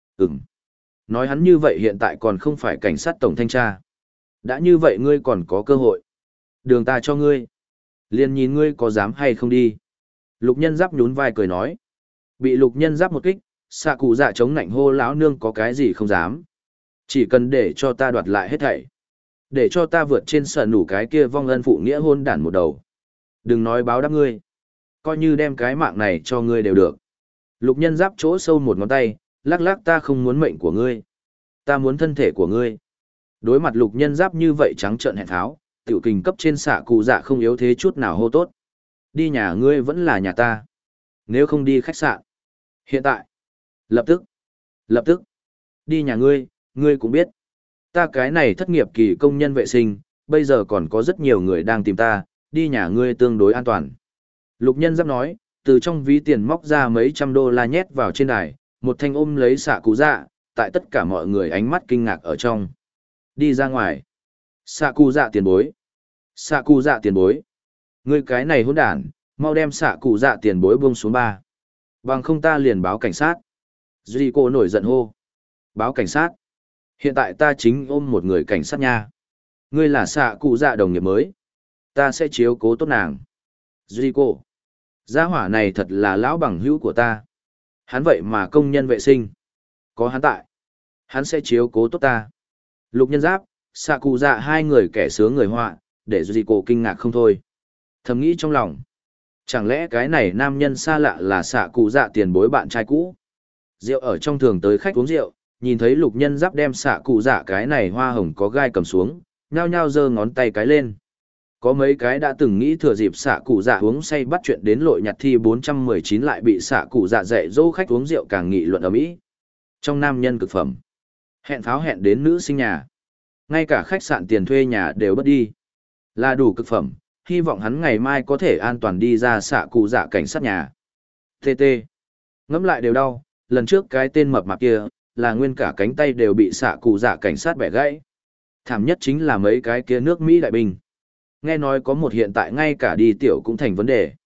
Nói hắn như vậy hiện tại còn không phải cảnh sát tổng thanh tra. Đã như vậy ngươi còn có cơ hội. Đường ta cho ngươi. Liền nhìn ngươi có dám hay không đi. Lục Nhân Giáp nhún vai cười nói. Bị Lục Nhân Giáp một kích, xạ cụ dạ chống nạnh hô lão nương có cái gì không dám. Chỉ cần để cho ta đoạt lại hết thảy. Để cho ta vượt trên sờ nủ cái kia vong ân phụ nghĩa hôn đản một đầu. Đừng nói báo đáp ngươi. Coi như đem cái mạng này cho ngươi đều được. Lục Nhân Giáp chỗ sâu một ngón tay, lắc lắc ta không muốn mệnh của ngươi. Ta muốn thân thể của ngươi. Đối mặt Lục Nhân Giáp như vậy trắng trợn hẹn tháo, tiểu kình cấp trên xạ cụ dạ không yếu thế chút nào hô tốt. Đi nhà ngươi vẫn là nhà ta. Nếu không đi khách sạn. Hiện tại. Lập tức. Lập tức. Đi nhà ngươi, ngươi cũng biết. Ta cái này thất nghiệp kỳ công nhân vệ sinh, bây giờ còn có rất nhiều người đang tìm ta, đi nhà ngươi tương đối an toàn. Lục Nhân Giáp nói, từ trong ví tiền móc ra mấy trăm đô la nhét vào trên đài, một thanh ôm lấy xạ cụ dạ, tại tất cả mọi người ánh mắt kinh ngạc ở trong. Đi ra ngoài. Xạ cụ dạ tiền bối. Xạ cụ dạ tiền bối. Ngươi cái này hỗn đản, mau đem xạ cụ dạ tiền bối buông xuống ba. Bằng không ta liền báo cảnh sát. Duy cô nổi giận hô. Báo cảnh sát. Hiện tại ta chính ôm một người cảnh sát nha. Ngươi là xạ cụ dạ đồng nghiệp mới. Ta sẽ chiếu cố tốt nàng. Duy cô. Gia hỏa này thật là lão bằng hữu của ta. Hắn vậy mà công nhân vệ sinh. Có hắn tại. Hắn sẽ chiếu cố tốt ta. Lục Nhân Giáp, xạ cụ dạ hai người kẻ sướng người họa, để Duy cô kinh ngạc không thôi. Thầm nghĩ trong lòng. Chẳng lẽ cái này nam nhân xa lạ là xạ cụ dạ tiền bối bạn trai cũ? Rượu ở trong thường tới khách uống rượu, nhìn thấy Lục Nhân Giáp đem xạ cụ dạ cái này hoa hồng có gai cầm xuống, nhao nhao giơ ngón tay cái lên. Có mấy cái đã từng nghĩ thừa dịp xạ cụ dạ uống say bắt chuyện đến lội nhặt thi 419 lại bị xạ cụ dạ dạy dỗ khách uống rượu càng nghị luận ở mỹ. Trong nam nhân cực phẩm, hẹn pháo hẹn đến nữ sinh nhà, ngay cả khách sạn tiền thuê nhà đều bất đi. Là đủ cực phẩm, hy vọng hắn ngày mai có thể an toàn đi ra xạ cụ dạ cảnh sát nhà. TT. Ngẫm lại đều đau, lần trước cái tên mập mạp kia, là nguyên cả cánh tay đều bị xạ cụ dạ cảnh sát bẻ gãy. Thảm nhất chính là mấy cái kia nước Mỹ đại binh. Nghe nói có một hiện tại ngay cả đi tiểu cũng thành vấn đề.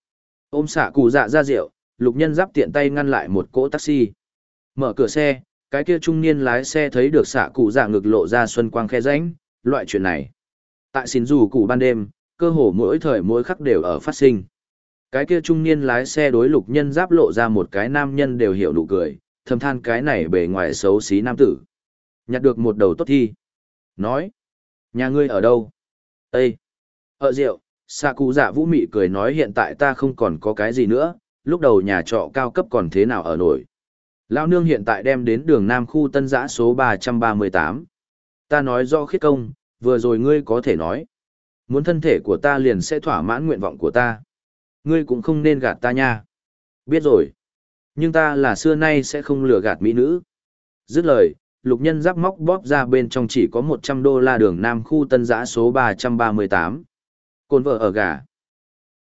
Ôm xạ cụ dạ ra rượu, Lục Nhân Giáp tiện tay ngăn lại một cỗ taxi. Mở cửa xe, cái kia trung niên lái xe thấy được xạ cụ dạ ngực lộ ra xuân quang khe rãnh, loại chuyện này. Tại xin dù cụ ban đêm, cơ hồ mỗi thời mỗi khắc đều ở phát sinh. Cái kia trung niên lái xe đối Lục Nhân Giáp lộ ra một cái nam nhân đều hiểu nụ cười, thầm than cái này bề ngoài xấu xí nam tử. Nhặt được một đầu tốt thi. Nói, nhà ngươi ở đâu? Ê! Ở rượu, xạ cụ dạ vũ mị cười nói hiện tại ta không còn có cái gì nữa, lúc đầu nhà trọ cao cấp còn thế nào ở nổi. Lao nương hiện tại đem đến đường Nam khu Tân Giã số 338. Ta nói do khiết công, vừa rồi ngươi có thể nói. Muốn thân thể của ta liền sẽ thỏa mãn nguyện vọng của ta. Ngươi cũng không nên gạt ta nha. Biết rồi. Nhưng ta là xưa nay sẽ không lừa gạt mỹ nữ. Dứt lời, Lục Nhân Giáp móc bóp ra bên trong chỉ có $100 đường Nam khu Tân Giã số 338. Cồn vợ ở gà.